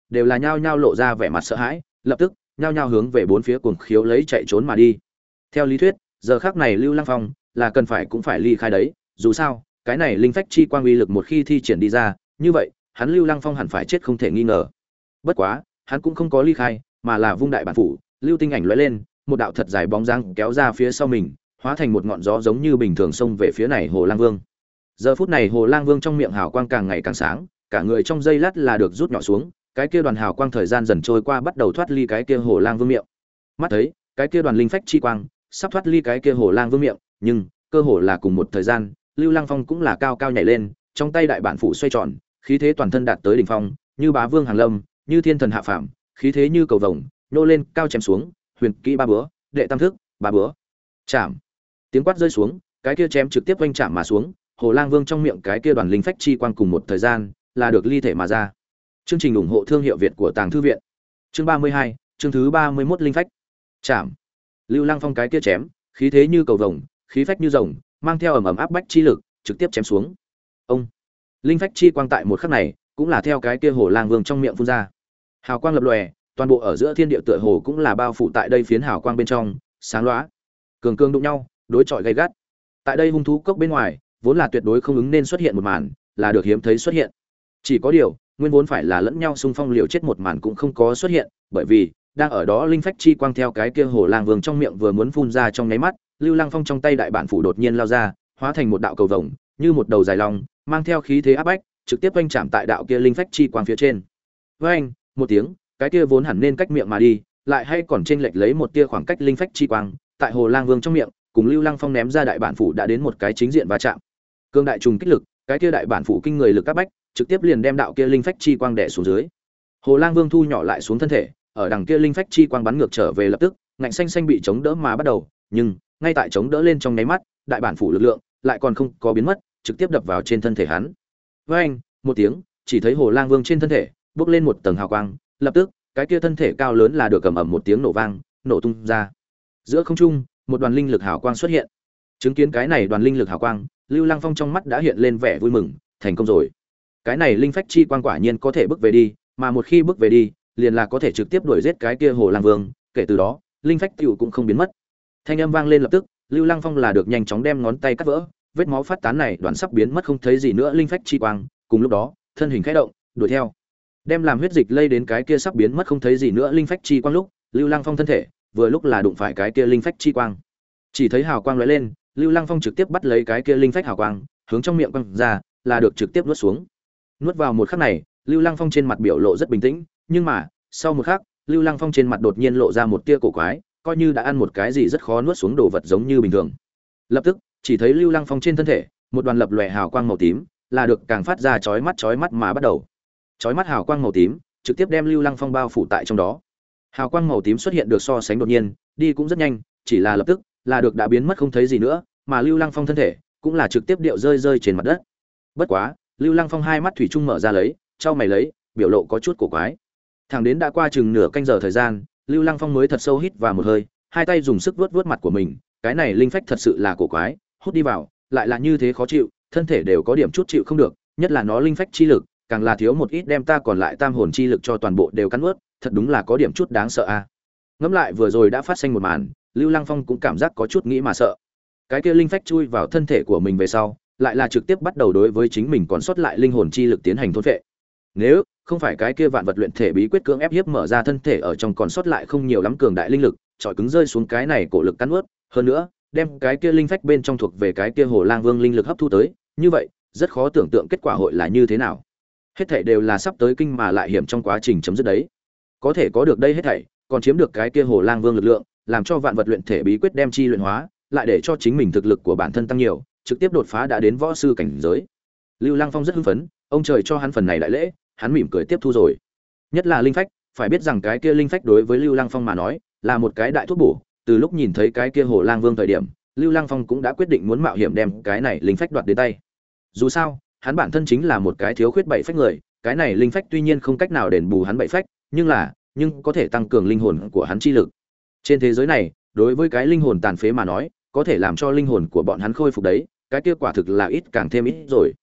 đều là nhao nhao lộ ra vẻ mặt sợ hãi, lập tức nhao nhao hướng về bốn phía cuồng khiếu lấy chạy trốn mà đi. Theo lý thuyết, giờ khắc này Lưu Lăng Phong là cần phải cũng phải ly khai đấy, dù sao, cái này linh phách chi quang uy lực một khi thi triển đi ra, như vậy, hắn Lưu Lăng Phong hẳn phải chết không thể nghi ngờ. Bất quá, hắn cũng không có ly khai, mà là vung đại bản phủ, lưu tinh ảnh lóe lên, một đạo thật dài bóng dáng kéo ra phía sau mình, hóa thành một ngọn gió giống như bình thường xông về phía này Hồ Lang Vương. Giờ phút này Hồ Lang Vương trong miệng hào quang càng ngày càng sáng, cả người trong giây lát là được rút nhỏ xuống, cái kia đoàn hào quang thời gian dần trôi qua bắt đầu thoát ly cái kia Hồ Lang Vương miệng. Mắt thấy, cái kia đoàn linh phách chi quang sắp thoát ly cái kia Hồ Lang Vương miệng, nhưng cơ hồ là cùng một thời gian, Lưu Lăng Phong cũng là cao cao nhảy lên, trong tay đại bản phủ xoay tròn, khí thế toàn thân đạt tới đỉnh phong, như bá vương hàng lâm, như thiên thần hạ phàm, khí thế như cầu vồng, nô lên, cao chém xuống, huyền kỹ ba búa, đệ tam thức, ba búa. Chạm. Tiếng quát rơi xuống, cái kia chém trực tiếp vênh chạm mà xuống, Hồ Lang Vương trong miệng cái kia đoàn linh phách chi quang cùng một thời gian, là được ly thể mà ra. Chương trình ủng hộ thương hiệu Việt của Tàng Thư viện. Chương ba mươi hai, chương thứ ba mươi mốt linh phách. Chạm. Lưu Lăng Phong cái kia chém, khí thế như cầu vồng, khí phách như rồng, mang theo ầm ầm áp bách chi lực, trực tiếp chém xuống. Ông. Linh phách chi quang tại một khắc này, cũng là theo cái kia Hồ Lang Vương trong miệng phun ra. Hào quang lập lòe, toàn bộ ở giữa thiên địa tựa hồ cũng là bao phủ tại đây phiến hào quang bên trong, sáng lóa. Cường cường đụng nhau, đối chọi gay gắt. Tại đây hung thú cốc bên ngoài, vốn là tuyệt đối không ứng nên xuất hiện một màn, là được hiếm thấy xuất hiện. Chỉ có điều, nguyên vốn phải là lẫn nhau xung phong liều chết một màn cũng không có xuất hiện, bởi vì đang ở đó linh phách chi quang theo cái kia Hồ Lang Vương trong miệng vừa muốn phun ra trong nháy mắt, Lưu Lăng Phong trong tay đại bản phủ đột nhiên lao ra, hóa thành một đạo cầu vồng, như một đầu dài long, mang theo khí thế áp bách, trực tiếp vênh chạm tại đạo kia linh phách chi quang phía trên. Vâng, một tiếng, cái kia vốn hẳn nên cách miệng mà đi, lại hay còn chênh lệch lấy một tia khoảng cách linh phách chi quang, tại Hồ Lang Vương trong miệng, cùng Lưu Lăng Phong ném ra đại bản phủ đã đến một cái chính diện va chạm. Cương đại trùng kích lực, cái kia đại bản phủ kinh người lực áp bách, trực tiếp liền đem đạo kia linh phách chi quang đè xuống dưới. Hồ Lang Vương thu nhỏ lại xuống thân thể, ở đằng kia linh phách chi quang bắn ngược trở về lập tức, ngạnh xanh xanh bị chống đỡ mà bắt đầu, nhưng ngay tại chống đỡ lên trong nháy mắt, đại bản phủ lực lượng lại còn không có biến mất, trực tiếp đập vào trên thân thể hắn. Với anh, một tiếng, chỉ thấy Hồ Lang Vương trên thân thể bốc lên một tầng hào quang, lập tức, cái kia thân thể cao lớn là được cầm ầm một tiếng nổ vang, nổ tung ra. Giữa không trung, một đoàn linh lực hào quang xuất hiện. Chứng kiến cái này đoàn linh lực hào quang, Lưu Lăng Phong trong mắt đã hiện lên vẻ vui mừng, thành công rồi. Cái này linh phách chi quang quả nhiên có thể bước về đi, mà một khi bước về đi, liền là có thể trực tiếp đuổi giết cái kia Hồ Lang Vương, kể từ đó, linh phách tiểu cũng không biến mất. Thanh âm vang lên lập tức, Lưu Lăng Phong là được nhanh chóng đem ngón tay cắt vỡ, vết máu phát tán này đoạn sắp biến mất không thấy gì nữa linh phách chi quang, cùng lúc đó, thân hình khẽ động, đuổi theo. Đem làm huyết dịch lây đến cái kia sắp biến mất không thấy gì nữa linh phách chi quang lúc, Lưu Lăng Phong thân thể vừa lúc là đụng phải cái kia linh phách chi quang. Chỉ thấy hào quang lóe lên, Lưu Lăng Phong trực tiếp bắt lấy cái kia linh phách hào quang, hướng trong miệng quăng ra, là được trực tiếp nuốt xuống. Nuốt vào một khắc này, Lưu Lăng Phong trên mặt biểu lộ rất bình tĩnh, nhưng mà, sau một khắc, Lưu Lăng Phong trên mặt đột nhiên lộ ra một tia cổ quái, coi như đã ăn một cái gì rất khó nuốt xuống đồ vật giống như bình thường. Lập tức, chỉ thấy Lưu Lăng Phong trên thân thể, một đoàn lập lòe hào quang màu tím, là được càng phát ra chói mắt chói mắt mà bắt đầu. Chói mắt hào quang màu tím, trực tiếp đem Lưu Lăng Phong bao phủ tại trong đó. Hào quang màu tím xuất hiện được so sánh đột nhiên, đi cũng rất nhanh, chỉ là lập tức, là được đã biến mất không thấy gì nữa, mà Lưu Lăng Phong thân thể cũng là trực tiếp điệu rơi rơi trên mặt đất. Bất quá, Lưu Lăng Phong hai mắt thủy chung mở ra lấy, chau mày lấy, biểu lộ có chút cổ quái. Thẳng đến đã qua chừng nửa canh giờ thời gian, Lưu Lăng Phong mới thật sâu hít vào một hơi, hai tay dùng sức vuốt vuốt mặt của mình, cái này linh phách thật sự là cổ quái, hút đi vào, lại là như thế khó chịu, thân thể đều có điểm chút chịu không được, nhất là nó linh phách chi lực, càng là thiếu một ít đem ta còn lại tam hồn chi lực cho toàn bộ đều cắn nuốt, thật đúng là có điểm chút đáng sợ a. À. Ngẫm lại vừa rồi đã phát sinh một màn, Lưu Lăng Phong cũng cảm giác có chút nghĩ mà sợ. Cái kia linh phách chui vào thân thể của mình về sau, lại là trực tiếp bắt đầu đối với chính mình còn sót lại linh hồn chi lực tiến hành thôn phệ. Nếu không phải cái kia vạn vật luyện thể bí quyết cưỡng ép hiếp mở ra thân thể ở trong còn sót lại không nhiều lắm cường đại linh lực, trọi cứng rơi xuống cái này cổ lực cắn nuốt, hơn nữa, đem cái kia linh phách bên trong thuộc về cái kia Hồ Lang Vương linh lực hấp thu tới, như vậy, rất khó tưởng tượng kết quả hội là như thế nào. Hết thảy đều là sắp tới kinh mà lại hiểm trong quá trình chấm dứt đấy. Có thể có được đây hết thảy, còn chiếm được cái kia Hồ Lang Vương lực lượng, làm cho vạn vật luyện thể bí quyết đem chi luyện hóa, lại để cho chính mình thực lực của bản thân tăng nhiều, trực tiếp đột phá đã đến võ sư cảnh giới. Lưu Lăng Phong rất hưng phấn, ông trời cho hắn phần này đại lễ, hắn mỉm cười tiếp thu rồi. Nhất là linh phách, phải biết rằng cái kia linh phách đối với Lưu Lăng Phong mà nói, là một cái đại thuốc bổ, từ lúc nhìn thấy cái kia Hồ Lang Vương thời điểm, Lưu Lăng Phong cũng đã quyết định muốn mạo hiểm đem cái này linh phách đoạt đến tay. Dù sao, hắn bản thân chính là một cái thiếu khuyết bảy phách người, cái này linh phách tuy nhiên không cách nào đền bù hắn bảy phách, nhưng là, nhưng có thể tăng cường linh hồn của hắn chi lực. Trên thế giới này, đối với cái linh hồn tàn phế mà nói, có thể làm cho linh hồn của bọn hắn khôi phục đấy, cái kia quả thực là ít càng thêm ít rồi.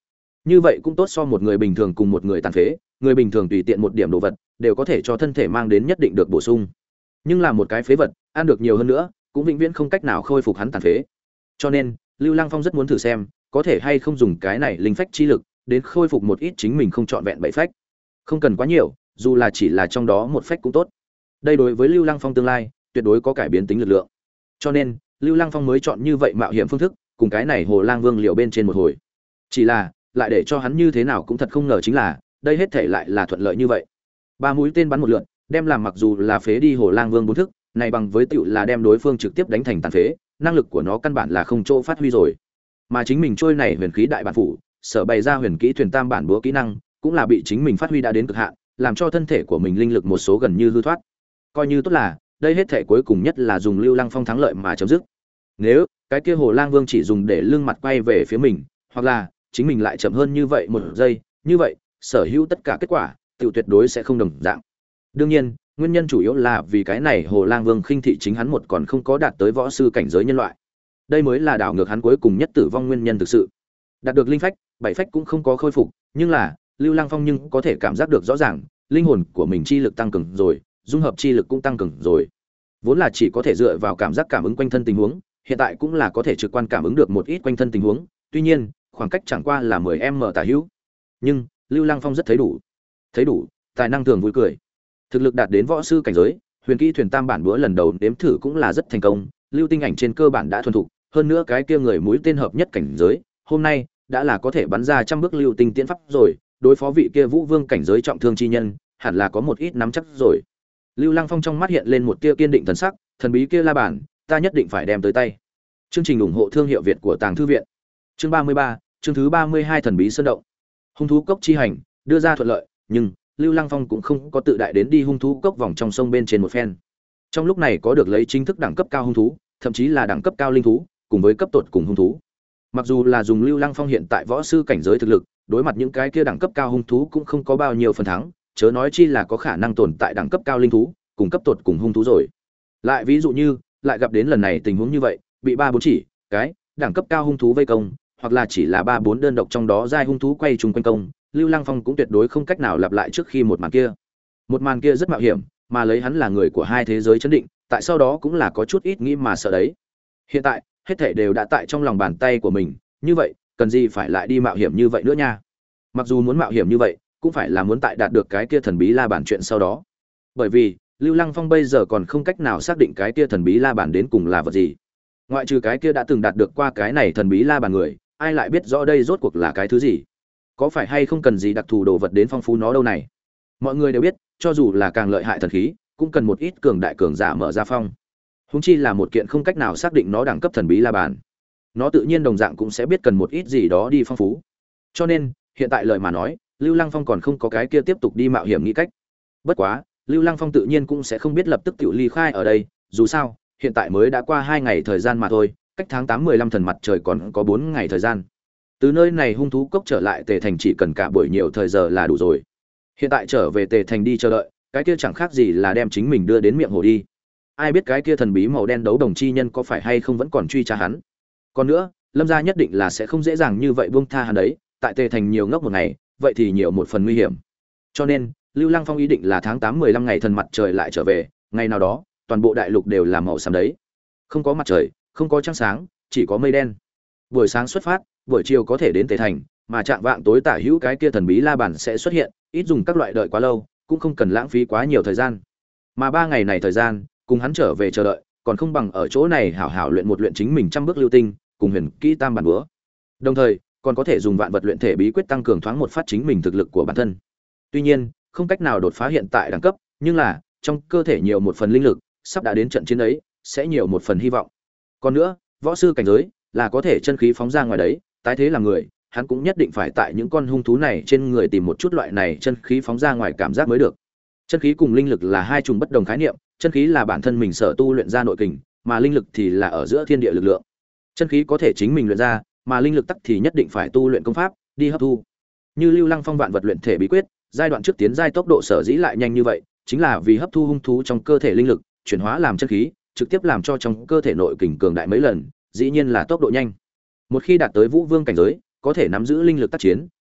Như vậy cũng tốt so một người bình thường cùng một người tàn phế, người bình thường tùy tiện một điểm đồ vật đều có thể cho thân thể mang đến nhất định được bổ sung. Nhưng là một cái phế vật, ăn được nhiều hơn nữa, cũng vĩnh viễn không cách nào khôi phục hắn tàn phế. Cho nên, Lưu Lăng Phong rất muốn thử xem, có thể hay không dùng cái này linh phách chi lực đến khôi phục một ít chính mình không trọn vẹn bảy phách. Không cần quá nhiều, dù là chỉ là trong đó một phách cũng tốt. Đây đối với Lưu Lăng Phong tương lai, tuyệt đối có cải biến tính lực lượng. Cho nên, Lưu Lăng Phong mới chọn như vậy mạo hiểm phương thức, cùng cái này Hồ Lang Vương liều bên trên một hồi. Chỉ là, lại để cho hắn như thế nào cũng thật không ngờ chính là, đây hết thể lại là thuận lợi như vậy. Ba mũi tên bắn một lượt, đem làm mặc dù là phế đi Hồ Lang Vương bốn thức, này bằng với tiểu là đem đối phương trực tiếp đánh thành tàn phế, năng lực của nó căn bản là không chỗ phát huy rồi. Mà chính mình trôi này huyền khí đại bản phủ, sở bày ra huyền kỹ thuyền tam bản búa kỹ năng, cũng là bị chính mình phát huy đã đến cực hạn, làm cho thân thể của mình linh lực một số gần như hư thoát. Coi như tốt là, đây hết thể cuối cùng nhất là dùng Lưu Lăng Phong thắng lợi mà chấm dứt. Nếu cái kia Hồ Lang Vương chỉ dùng để lưng mặt quay về phía mình, hoặc là chính mình lại chậm hơn như vậy một giây, như vậy, sở hữu tất cả kết quả, tiểu tuyệt đối sẽ không đồng dạng. Đương nhiên, nguyên nhân chủ yếu là vì cái này Hồ Lang Vương khinh thị chính hắn một còn không có đạt tới võ sư cảnh giới nhân loại. Đây mới là đảo ngược hắn cuối cùng nhất tử vong nguyên nhân thực sự. Đạt được linh phách, bảy phách cũng không có khôi phục, nhưng là, Lưu Lăng Phong nhưng có thể cảm giác được rõ ràng, linh hồn của mình chi lực tăng cường rồi, dung hợp chi lực cũng tăng cường rồi. Vốn là chỉ có thể dựa vào cảm giác cảm ứng quanh thân tình huống, hiện tại cũng là có thể trực quan cảm ứng được một ít quanh thân tình huống, tuy nhiên, khoảng cách chẳng qua là mười m tả hữu. Nhưng, Lưu Lăng Phong rất thấy đủ. Thấy đủ, tài năng thường vui cười. Thực lực đạt đến võ sư cảnh giới, huyền kỹ thuyền tam bản búa lần đầu nếm thử cũng là rất thành công, Lưu Tinh Ảnh trên cơ bản đã thuần thục, hơn nữa cái kia người mũi tên hợp nhất cảnh giới, hôm nay đã là có thể bắn ra trăm bước lưu tinh tiễn pháp rồi, đối phó vị kia Vũ Vương cảnh giới trọng thương chi nhân, hẳn là có một ít nắm chắc rồi. Lưu Lăng Phong trong mắt hiện lên một tia kiên định thần sắc, thần bí kia la bản, ta nhất định phải đem tới tay. Chương trình ủng hộ thương hiệu Việt của Tàng Thư viện. Chương ba mươi ba, chương thứ ba mươi hai thần bí sơn động. Hung thú cốc chi hành, đưa ra thuận lợi, nhưng Lưu Lăng Phong cũng không có tự đại đến đi hung thú cốc vòng trong sông bên trên một phen. Trong lúc này có được lấy chính thức đẳng cấp cao hung thú, thậm chí là đẳng cấp cao linh thú, cùng với cấp tột cùng hung thú. Mặc dù là dùng Lưu Lăng Phong hiện tại võ sư cảnh giới thực lực, đối mặt những cái kia đẳng cấp cao hung thú cũng không có bao nhiêu phần thắng, chớ nói chi là có khả năng tồn tại đẳng cấp cao linh thú, cùng cấp tột cùng hung thú rồi. Lại ví dụ như, lại gặp đến lần này tình huống như vậy, bị ba bốn chỉ cái đẳng cấp cao hung thú vây công, hoặc là chỉ là ba bốn đơn độc trong đó giai hung thú quay trùng quanh công, Lưu Lăng Phong cũng tuyệt đối không cách nào lặp lại trước khi một màn kia. Một màn kia rất mạo hiểm, mà lấy hắn là người của hai thế giới chấn định, tại sau đó cũng là có chút ít nghĩ mà sợ đấy. Hiện tại, hết thảy đều đã tại trong lòng bàn tay của mình, như vậy, cần gì phải lại đi mạo hiểm như vậy nữa nha. Mặc dù muốn mạo hiểm như vậy, cũng phải là muốn tại đạt được cái kia thần bí la bản chuyện sau đó. Bởi vì, Lưu Lăng Phong bây giờ còn không cách nào xác định cái kia thần bí la bản đến cùng là vật gì. Ngoại trừ cái kia đã từng đạt được qua cái này thần bí la bản người, ai lại biết rõ đây rốt cuộc là cái thứ gì? Có phải hay không cần gì đặc thù đồ vật đến phong phú nó đâu này? Mọi người đều biết, cho dù là càng lợi hại thần khí, cũng cần một ít cường đại cường giả mở ra phong. Huống chi là một kiện không cách nào xác định nó đẳng cấp thần bí la bàn. Nó tự nhiên đồng dạng cũng sẽ biết cần một ít gì đó đi phong phú. Cho nên, hiện tại lời mà nói, Lưu Lăng Phong còn không có cái kia tiếp tục đi mạo hiểm nghĩ cách. Bất quá, Lưu Lăng Phong tự nhiên cũng sẽ không biết lập tức tiểu ly khai ở đây, dù sao, hiện tại mới đã qua hai ngày thời gian mà thôi, cách tháng tám mười lăm thần mặt trời còn có bốn ngày thời gian. Từ nơi này hung thú cốc trở lại Tề Thành chỉ cần cả buổi nhiều thời giờ là đủ rồi. Hiện tại trở về Tề Thành đi chờ đợi, cái kia chẳng khác gì là đem chính mình đưa đến miệng hồ đi. Ai biết cái kia thần bí màu đen đấu đồng chi nhân có phải hay không vẫn còn truy tra hắn. Còn nữa, Lâm gia nhất định là sẽ không dễ dàng như vậy buông tha hắn đấy, tại Tề Thành nhiều ngốc một ngày, vậy thì nhiều một phần nguy hiểm. Cho nên, Lưu Lăng Phong ý định là tháng tám mười lăm ngày thần mặt trời lại trở về, ngày nào đó, toàn bộ đại lục đều là màu xám đấy. Không có mặt trời, không có trăng sáng, chỉ có mây đen. Buổi sáng xuất phát, buổi chiều có thể đến Tề Thành, mà trạng vạng tối tả hữu cái kia thần bí la bản sẽ xuất hiện, ít dùng các loại đợi quá lâu, cũng không cần lãng phí quá nhiều thời gian. Mà ba ngày này thời gian, cùng hắn trở về chờ đợi, còn không bằng ở chỗ này hảo hảo luyện một luyện chính mình trăm bước lưu tinh, cùng huyền kỹ tam bản búa. Đồng thời, còn có thể dùng vạn vật luyện thể bí quyết tăng cường thoáng một phát chính mình thực lực của bản thân. Tuy nhiên, không cách nào đột phá hiện tại đẳng cấp, nhưng là trong cơ thể nhiều một phần linh lực, sắp đã đến trận chiến ấy, sẽ nhiều một phần hy vọng. Còn nữa, võ sư cảnh giới là có thể chân khí phóng ra ngoài đấy, tái thế là người, hắn cũng nhất định phải tại những con hung thú này trên người tìm một chút loại này chân khí phóng ra ngoài cảm giác mới được. Chân khí cùng linh lực là hai chủng bất đồng khái niệm, chân khí là bản thân mình sở tu luyện ra nội kình, mà linh lực thì là ở giữa thiên địa lực lượng. Chân khí có thể chính mình luyện ra, mà linh lực tắc thì nhất định phải tu luyện công pháp, đi hấp thu. Như Lưu Lăng Phong vạn vật luyện thể bí quyết, giai đoạn trước tiến giai tốc độ sở dĩ lại nhanh như vậy, chính là vì hấp thu hung thú trong cơ thể linh lực, chuyển hóa làm chân khí, trực tiếp làm cho trong cơ thể nội kình cường đại mấy lần, dĩ nhiên là tốc độ nhanh. Một khi đạt tới Vũ Vương cảnh giới, có thể nắm giữ linh lực tác chiến,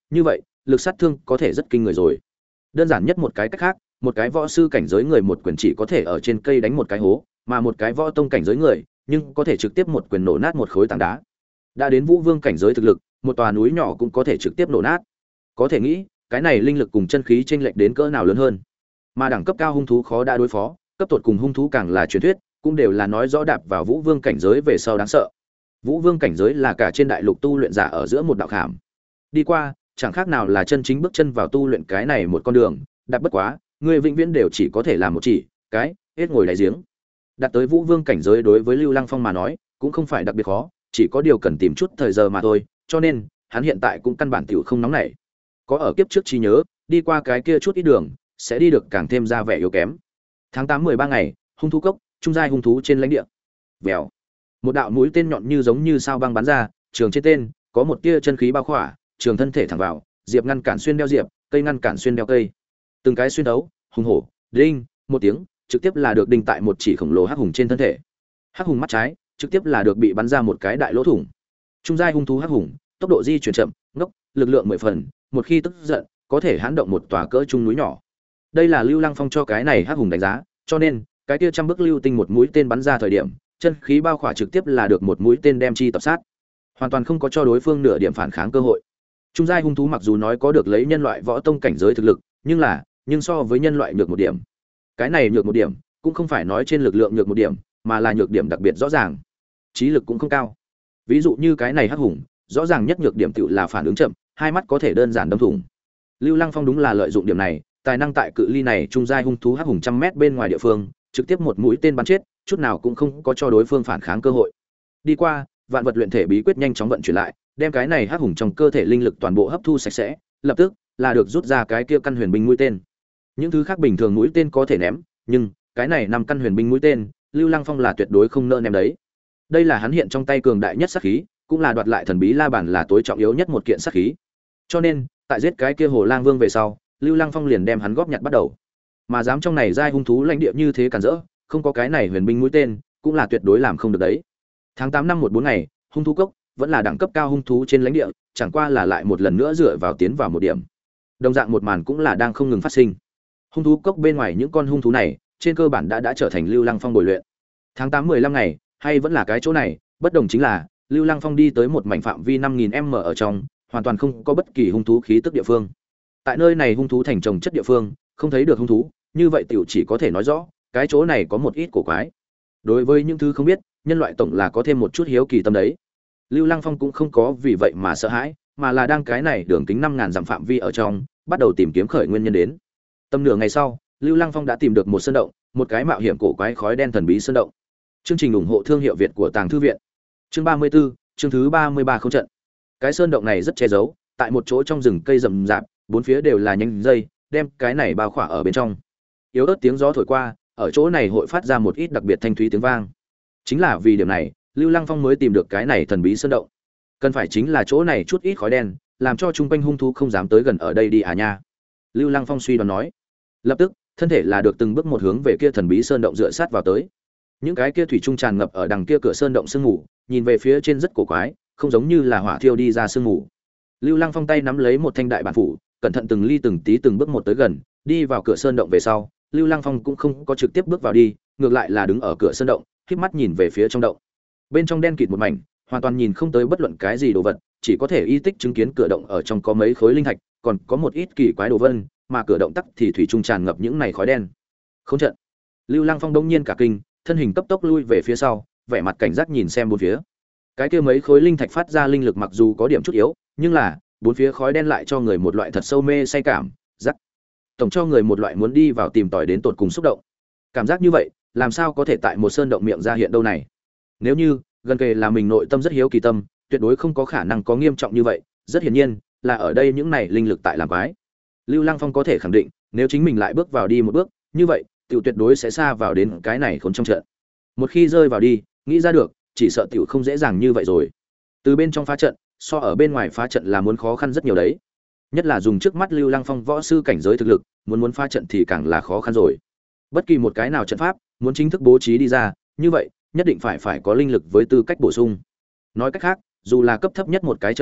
như vậy lực sát thương có thể rất kinh người rồi. Đơn giản nhất một cái cách khác, một cái võ sư cảnh giới người một quyền chỉ có thể ở trên cây đánh một cái hố, mà một cái võ tông cảnh giới người nhưng có thể trực tiếp một quyền nổ nát một khối tảng đá. Đã đến vũ vương cảnh giới thực lực, một tòa núi nhỏ cũng có thể trực tiếp nổ nát. Có thể nghĩ cái này linh lực cùng chân khí chênh lệch đến cỡ nào lớn hơn. Mà đẳng cấp cao hung thú khó đã đối phó, cấp tột cùng hung thú càng là truyền thuyết, cũng đều là nói rõ đạp vào vũ vương cảnh giới về sau đáng sợ. Vũ vương cảnh giới là cả trên đại lục tu luyện giả ở giữa một đạo khảm. Đi qua, chẳng khác nào là chân chính bước chân vào tu luyện cái này một con đường, đạp bất quá, người vĩnh viễn đều chỉ có thể làm một chỉ, cái, hết ngồi đáy giếng. Đạt tới vũ vương cảnh giới đối với Lưu Lăng Phong mà nói, cũng không phải đặc biệt khó, chỉ có điều cần tìm chút thời giờ mà thôi, cho nên, hắn hiện tại cũng căn bản tiểu không nóng nảy. Có ở kiếp trước trí nhớ, đi qua cái kia chút ít đường, sẽ đi được càng thêm ra vẻ yếu kém. Tháng tám mười ba ngày, hung thú cốc, trung giai hung thú trên lãnh địa. Vèo. Một đạo mũi tên nhọn như giống như sao băng bắn ra, trường trên tên có một tia chân khí bao khỏa, trường thân thể thẳng vào, diệp ngăn cản xuyên đeo diệp, cây ngăn cản xuyên đeo cây. Từng cái xuyên đấu, hùng hổ, đinh, một tiếng, trực tiếp là được đinh tại một chỉ khổng lồ hắc hùng trên thân thể. Hắc hùng mắt trái, trực tiếp là được bị bắn ra một cái đại lỗ thủng. Trung giai hung thú hắc hùng, tốc độ di chuyển chậm, ngốc, lực lượng mười phần, một khi tức giận, có thể hãn động một tòa cỡ trung núi nhỏ. Đây là Lưu Lăng Phong cho cái này hắc hùng đánh giá, cho nên, cái kia trăm bước lưu tinh một mũi tên bắn ra thời điểm, chân khí bao khỏa trực tiếp là được một mũi tên đem chi tập sát, hoàn toàn không có cho đối phương nửa điểm phản kháng cơ hội. Trung giai hung thú mặc dù nói có được lấy nhân loại võ tông cảnh giới thực lực, nhưng là, nhưng so với nhân loại nhược một điểm. Cái này nhược một điểm, cũng không phải nói trên lực lượng nhược một điểm, mà là nhược điểm đặc biệt rõ ràng. Trí lực cũng không cao. Ví dụ như cái này hắc hùng, rõ ràng nhất nhược điểm tựu là phản ứng chậm, hai mắt có thể đơn giản đâm thủng. Lưu Lăng Phong đúng là lợi dụng điểm này, tài năng tại cự ly này trung giai hung thú hắc hùng trăm mét bên ngoài địa phương, trực tiếp một mũi tên bắn chết, chút nào cũng không có cho đối phương phản kháng cơ hội. Đi qua, vạn vật luyện thể bí quyết nhanh chóng vận chuyển lại, đem cái này hắc hùng trong cơ thể linh lực toàn bộ hấp thu sạch sẽ, lập tức là được rút ra cái kia căn huyền binh mũi tên. Những thứ khác bình thường mũi tên có thể ném, nhưng cái này năm căn huyền binh mũi tên, Lưu Lăng Phong là tuyệt đối không nỡ ném đấy. Đây là hắn hiện trong tay cường đại nhất sát khí, cũng là đoạt lại thần bí la bàn là tối trọng yếu nhất một kiện sát khí. Cho nên, tại giết cái kia Hồ Lang Vương về sau, Lưu Lăng Phong liền đem hắn góp nhặt bắt đầu. Mà dám trong này giai hung thú lãnh địa như thế cản rỡ, không có cái này huyền binh mũi tên, cũng là tuyệt đối làm không được đấy. Tháng tám năm một bốn ngày, hung thú cốc vẫn là đẳng cấp cao hung thú trên lãnh địa, chẳng qua là lại một lần nữa dựa vào tiến vào một điểm. Đồng dạng một màn cũng là đang không ngừng phát sinh. Hung thú cốc bên ngoài những con hung thú này, trên cơ bản đã đã trở thành Lưu Lăng Phong bồi luyện. Tháng tám mười lăm ngày, hay vẫn là cái chỗ này, bất đồng chính là Lưu Lăng Phong đi tới một mảnh phạm vi năm nghìn m ở trong, hoàn toàn không có bất kỳ hung thú khí tức địa phương. Tại nơi này hung thú thành trồng chất địa phương, không thấy được hung thú, như vậy tiểu chỉ có thể nói rõ, cái chỗ này có một ít cổ quái. Đối với những thứ không biết, nhân loại tổng là có thêm một chút hiếu kỳ tâm đấy. Lưu Lăng Phong cũng không có vì vậy mà sợ hãi, mà là đang cái này đường kính năm ngàn dặm phạm vi ở trong, bắt đầu tìm kiếm khởi nguyên nhân đến. Tầm nửa ngày sau, Lưu Lăng Phong đã tìm được một sơn động, một cái mạo hiểm cổ quái khói đen thần bí sơn động. Chương trình ủng hộ thương hiệu Việt của Tàng thư viện. Chương ba mươi 34, chương thứ ba mươi ba không trận. Cái sơn động này rất che giấu, tại một chỗ trong rừng cây rậm rạp, bốn phía đều là nhánh dây, đem cái này bao khỏa ở bên trong. Yếu ớt tiếng gió thổi qua, ở chỗ này hội phát ra một ít đặc biệt thanh thúy tiếng vang. Chính là vì điểm này, Lưu Lăng Phong mới tìm được cái này thần bí sơn động. Cần phải chính là chỗ này chút ít khói đen, làm cho chung quanh hung thú không dám tới gần ở đây đi à nha. Lưu Lăng Phong suy đoán nói. Lập tức, thân thể là được từng bước một hướng về kia thần bí sơn động dựa sát vào tới. Những cái kia thủy trung tràn ngập ở đằng kia cửa sơn động sương mù, nhìn về phía trên rất cổ quái, không giống như là hỏa thiêu đi ra sương mù. Lưu Lăng Phong tay nắm lấy một thanh đại bản phủ, cẩn thận từng ly từng tí từng bước một tới gần, đi vào cửa sơn động về sau, Lưu Lăng Phong cũng không có trực tiếp bước vào đi, ngược lại là đứng ở cửa sơn động, khép mắt nhìn về phía trong động. Bên trong đen kịt một mảnh, hoàn toàn nhìn không tới bất luận cái gì đồ vật, chỉ có thể y tích chứng kiến cửa động ở trong có mấy khối linh thạch, còn có một ít kỳ quái đồ vân, mà cửa động tắc thì thủy trung tràn ngập những này khói đen. Không trận. Lưu Lăng Phong đông nhiên cả kinh, thân hình cấp tốc lui về phía sau, vẻ mặt cảnh giác nhìn xem bốn phía. Cái kia mấy khối linh thạch phát ra linh lực mặc dù có điểm chút yếu, nhưng là bốn phía khói đen lại cho người một loại thật sâu mê say cảm giác, tổng cho người một loại muốn đi vào tìm tòi đến tột cùng xúc động. Cảm giác như vậy, làm sao có thể tại một sơn động miệng ra hiện đâu này? Nếu như gần kề là mình nội tâm rất hiếu kỳ tâm, tuyệt đối không có khả năng có nghiêm trọng như vậy. Rất hiển nhiên là ở đây những này linh lực tại làm quái. Lưu Lăng Phong có thể khẳng định, nếu chính mình lại bước vào đi một bước, như vậy tiểu tuyệt đối sẽ xa vào đến cái này khốn trong trận. Một khi rơi vào đi, nghĩ ra được, chỉ sợ tiểu không dễ dàng như vậy rồi. Từ bên trong phá trận, so ở bên ngoài phá trận là muốn khó khăn rất nhiều đấy. Nhất là dùng trước mắt Lưu Lăng Phong võ sư cảnh giới thực lực, muốn muốn phá trận thì càng là khó khăn rồi. Bất kỳ một cái nào trận pháp, muốn chính thức bố trí đi ra, như vậy, nhất định phải phải có linh lực với tư cách bổ sung. Nói cách khác, dù là cấp thấp nhất một cái trận pháp,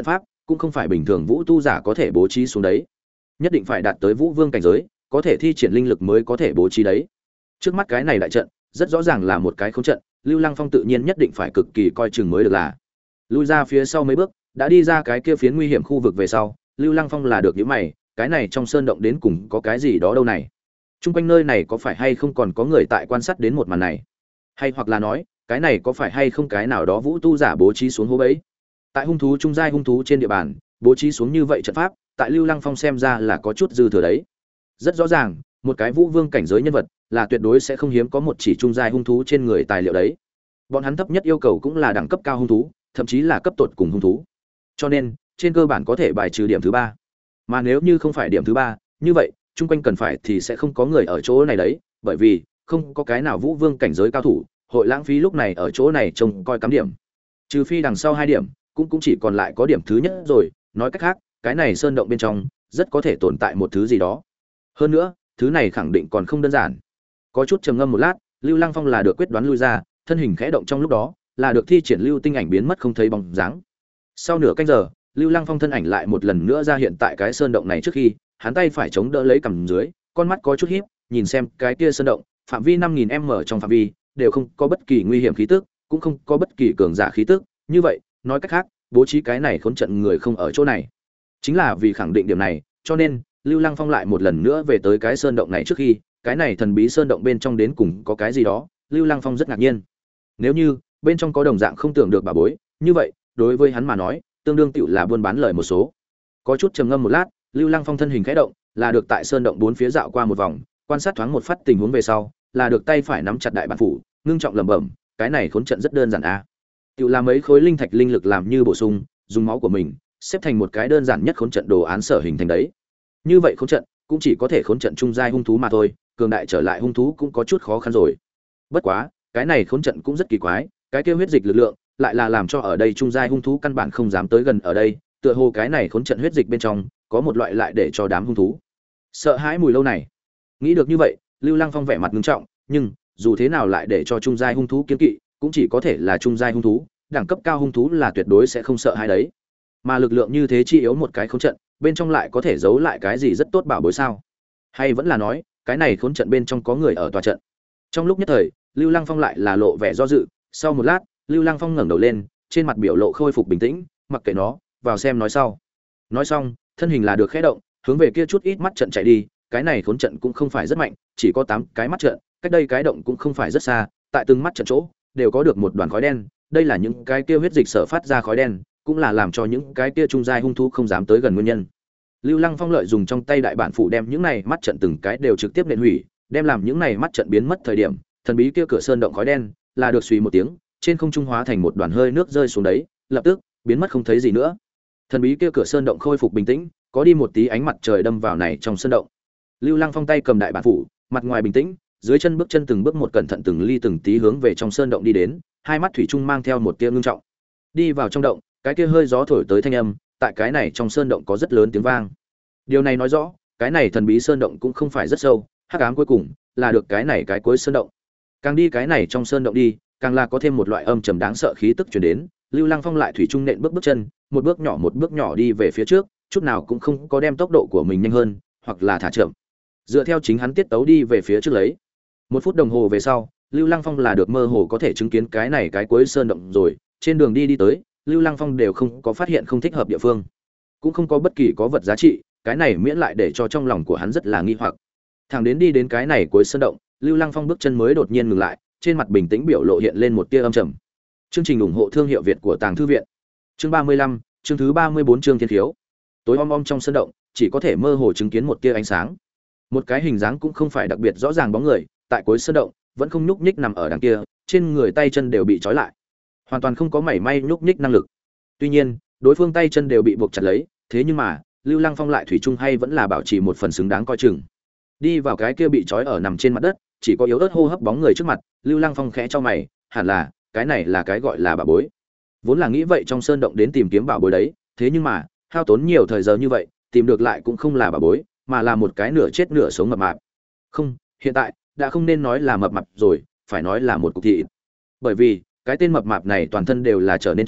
cũng không phải bình thường vũ tu giả có thể bố trí xuống đấy, nhất định phải đạt tới vũ vương cảnh giới có thể thi triển linh lực mới có thể bố trí đấy. Trước mắt cái này đại trận rất rõ ràng là một cái khống trận, Lưu Lăng Phong tự nhiên nhất định phải cực kỳ coi chừng mới được là. Lui ra phía sau mấy bước, đã đi ra cái kia phiến nguy hiểm khu vực về sau, Lưu Lăng Phong là được những mày, cái này trong sơn động đến cùng có cái gì đó đâu này? Trung quanh nơi này có phải hay không còn có người tại quan sát đến một màn này? Hay hoặc là nói, cái này có phải hay không cái nào đó vũ tu giả bố trí xuống hố bẫy? Tại hung thú trung giai hung thú trên địa bàn, bố trí xuống như vậy trận pháp, tại Lưu Lăng Phong xem ra là có chút dư thừa đấy. Rất rõ ràng, một cái vũ vương cảnh giới nhân vật là tuyệt đối sẽ không hiếm có một chỉ trung giai hung thú trên người tài liệu đấy. Bọn hắn thấp nhất yêu cầu cũng là đẳng cấp cao hung thú, thậm chí là cấp tột cùng hung thú. Cho nên, trên cơ bản có thể bài trừ điểm thứ ba. Mà nếu như không phải điểm thứ ba, như vậy, chung quanh cần phải thì sẽ không có người ở chỗ này đấy, bởi vì không có cái nào vũ vương cảnh giới cao thủ hội lãng phí lúc này ở chỗ này trông coi cắm điểm. Trừ phi đằng sau hai điểm, cũng cũng chỉ còn lại có điểm thứ nhất rồi, nói cách khác, cái này sơn động bên trong rất có thể tồn tại một thứ gì đó. Hơn nữa, thứ này khẳng định còn không đơn giản. Có chút trầm ngâm một lát, Lưu Lăng Phong là được quyết đoán lui ra, thân hình khẽ động trong lúc đó, là được thi triển lưu tinh ảnh biến mất không thấy bóng dáng. Sau nửa canh giờ, Lưu Lăng Phong thân ảnh lại một lần nữa ra hiện tại cái sơn động này trước khi, hắn tay phải chống đỡ lấy cằm dưới, con mắt có chút híp, nhìn xem cái kia sơn động, phạm vi năm nghìn m trong phạm vi, đều không có bất kỳ nguy hiểm khí tức, cũng không có bất kỳ cường giả khí tức, như vậy, nói cách khác, bố trí cái này khốn trận người không ở chỗ này. Chính là vì khẳng định điểm này, cho nên Lưu Lăng Phong lại một lần nữa về tới cái sơn động này trước khi, cái này thần bí sơn động bên trong đến cùng có cái gì đó, Lưu Lăng Phong rất ngạc nhiên. Nếu như bên trong có đồng dạng không tưởng được bà bối, như vậy, đối với hắn mà nói, tương đương tựu là buôn bán lời một số. Có chút trầm ngâm một lát, Lưu Lăng Phong thân hình khẽ động, là được tại sơn động bốn phía dạo qua một vòng, quan sát thoáng một phát tình huống về sau, là được tay phải nắm chặt đại bản phủ, ngưng trọng lẩm bẩm, cái này khốn trận rất đơn giản a. À. Tựu là mấy khối linh thạch linh lực làm như bổ sung, dùng máu của mình, xếp thành một cái đơn giản nhất khốn trận đồ án sở hình thành đấy. Như vậy khốn trận cũng chỉ có thể khốn trận trung giai hung thú mà thôi, cường đại trở lại hung thú cũng có chút khó khăn rồi. Bất quá, cái này khốn trận cũng rất kỳ quái, cái kia huyết dịch lực lượng lại là làm cho ở đây trung giai hung thú căn bản không dám tới gần ở đây, tựa hồ cái này khốn trận huyết dịch bên trong có một loại lại để cho đám hung thú sợ hãi mùi lâu này. Nghĩ được như vậy, Lưu Lăng Phong vẻ mặt nghiêm trọng, nhưng dù thế nào lại để cho trung giai hung thú kiêng kỵ, cũng chỉ có thể là trung giai hung thú, đẳng cấp cao hung thú là tuyệt đối sẽ không sợ hãi đấy. Mà lực lượng như thế chi yếu một cái khốn trận, bên trong lại có thể giấu lại cái gì rất tốt bảo bối sao? Hay vẫn là nói, cái này khốn trận bên trong có người ở tòa trận? Trong lúc nhất thời, Lưu Lăng Phong lại là lộ vẻ do dự, sau một lát, Lưu Lăng Phong ngẩng đầu lên, trên mặt biểu lộ khôi phục bình tĩnh, mặc kệ nó, vào xem nói sau. Nói xong, thân hình là được khẽ động, hướng về kia chút ít mắt trận chạy đi, cái này khốn trận cũng không phải rất mạnh, chỉ có tám cái mắt trận, cách đây cái động cũng không phải rất xa, tại từng mắt trận chỗ đều có được một đoàn khói đen, đây là những cái kia huyết dịch sở phát ra khói đen, cũng là làm cho những cái kia trung giai hung thú không dám tới gần nguyên nhân. Lưu Lăng Phong lợi dùng trong tay đại bản phủ đem những này mắt trận từng cái đều trực tiếp nện hủy, đem làm những này mắt trận biến mất thời điểm, thần bí kia cửa sơn động khói đen là được suy một tiếng, trên không trung hóa thành một đoàn hơi nước rơi xuống đấy, lập tức biến mất không thấy gì nữa. Thần bí kia cửa sơn động khôi phục bình tĩnh, có đi một tí ánh mặt trời đâm vào này trong sơn động. Lưu Lăng Phong tay cầm đại bản phủ, mặt ngoài bình tĩnh, dưới chân bước chân từng bước một cẩn thận từng ly từng tí hướng về trong sơn động đi đến, hai mắt thủy chung mang theo một tia ngưng trọng. Đi vào trong động, cái kia hơi gió thổi tới thanh âm, tại cái này trong sơn động có rất lớn tiếng vang. Điều này nói rõ, cái này thần bí sơn động cũng không phải rất sâu, hắc ám cuối cùng là được cái này cái cuối sơn động. Càng đi cái này trong sơn động đi, càng là có thêm một loại âm trầm đáng sợ khí tức truyền đến. Lưu Lăng Phong lại thủy chung nện bước bước chân, một bước nhỏ một bước nhỏ đi về phía trước, chút nào cũng không có đem tốc độ của mình nhanh hơn, hoặc là thả chậm. Dựa theo chính hắn tiết tấu đi về phía trước lấy. Một phút đồng hồ về sau, Lưu Lăng Phong là được mơ hồ có thể chứng kiến cái này cái cuối sơn động rồi, trên đường đi đi tới, Lưu Lăng Phong đều không có phát hiện không thích hợp địa phương, cũng không có bất kỳ có vật giá trị, cái này miễn lại để cho trong lòng của hắn rất là nghi hoặc. Thẳng đến đi đến cái này cuối sơn động, Lưu Lăng Phong bước chân mới đột nhiên ngừng lại, trên mặt bình tĩnh biểu lộ hiện lên một tia âm trầm. Chương trình ủng hộ thương hiệu Việt của Tàng Thư viện. Chương ba mươi lăm, chương thứ ba mươi bốn chương thiên khiếu. Tối om om trong sơn động, chỉ có thể mơ hồ chứng kiến một tia ánh sáng. Một cái hình dáng cũng không phải đặc biệt rõ ràng bóng người, tại cuối sơn động, vẫn không nhúc nhích nằm ở đằng kia, trên người tay chân đều bị trói lại, hoàn toàn không có mảy may nhúc nhích năng lực. Tuy nhiên, đối phương tay chân đều bị buộc chặt lấy, thế nhưng mà, Lưu Lăng Phong lại thủy chung hay vẫn là bảo trì một phần xứng đáng coi chừng. Đi vào cái kia bị trói ở nằm trên mặt đất, chỉ có yếu ớt hô hấp bóng người trước mặt, Lưu Lăng Phong khẽ cho mày, hẳn là, cái này là cái gọi là bảo bối. Vốn là nghĩ vậy trong sơn động đến tìm kiếm bảo bối đấy, thế nhưng mà, hao tốn nhiều thời giờ như vậy, tìm được lại cũng không là bảo bối, mà là một cái nửa chết nửa sống mập mạp. Không, hiện tại đã không nên nói là mập mạp rồi, phải nói là một cục thịt. Bởi vì, cái tên mập mạp này toàn thân đều là trở nên trắng,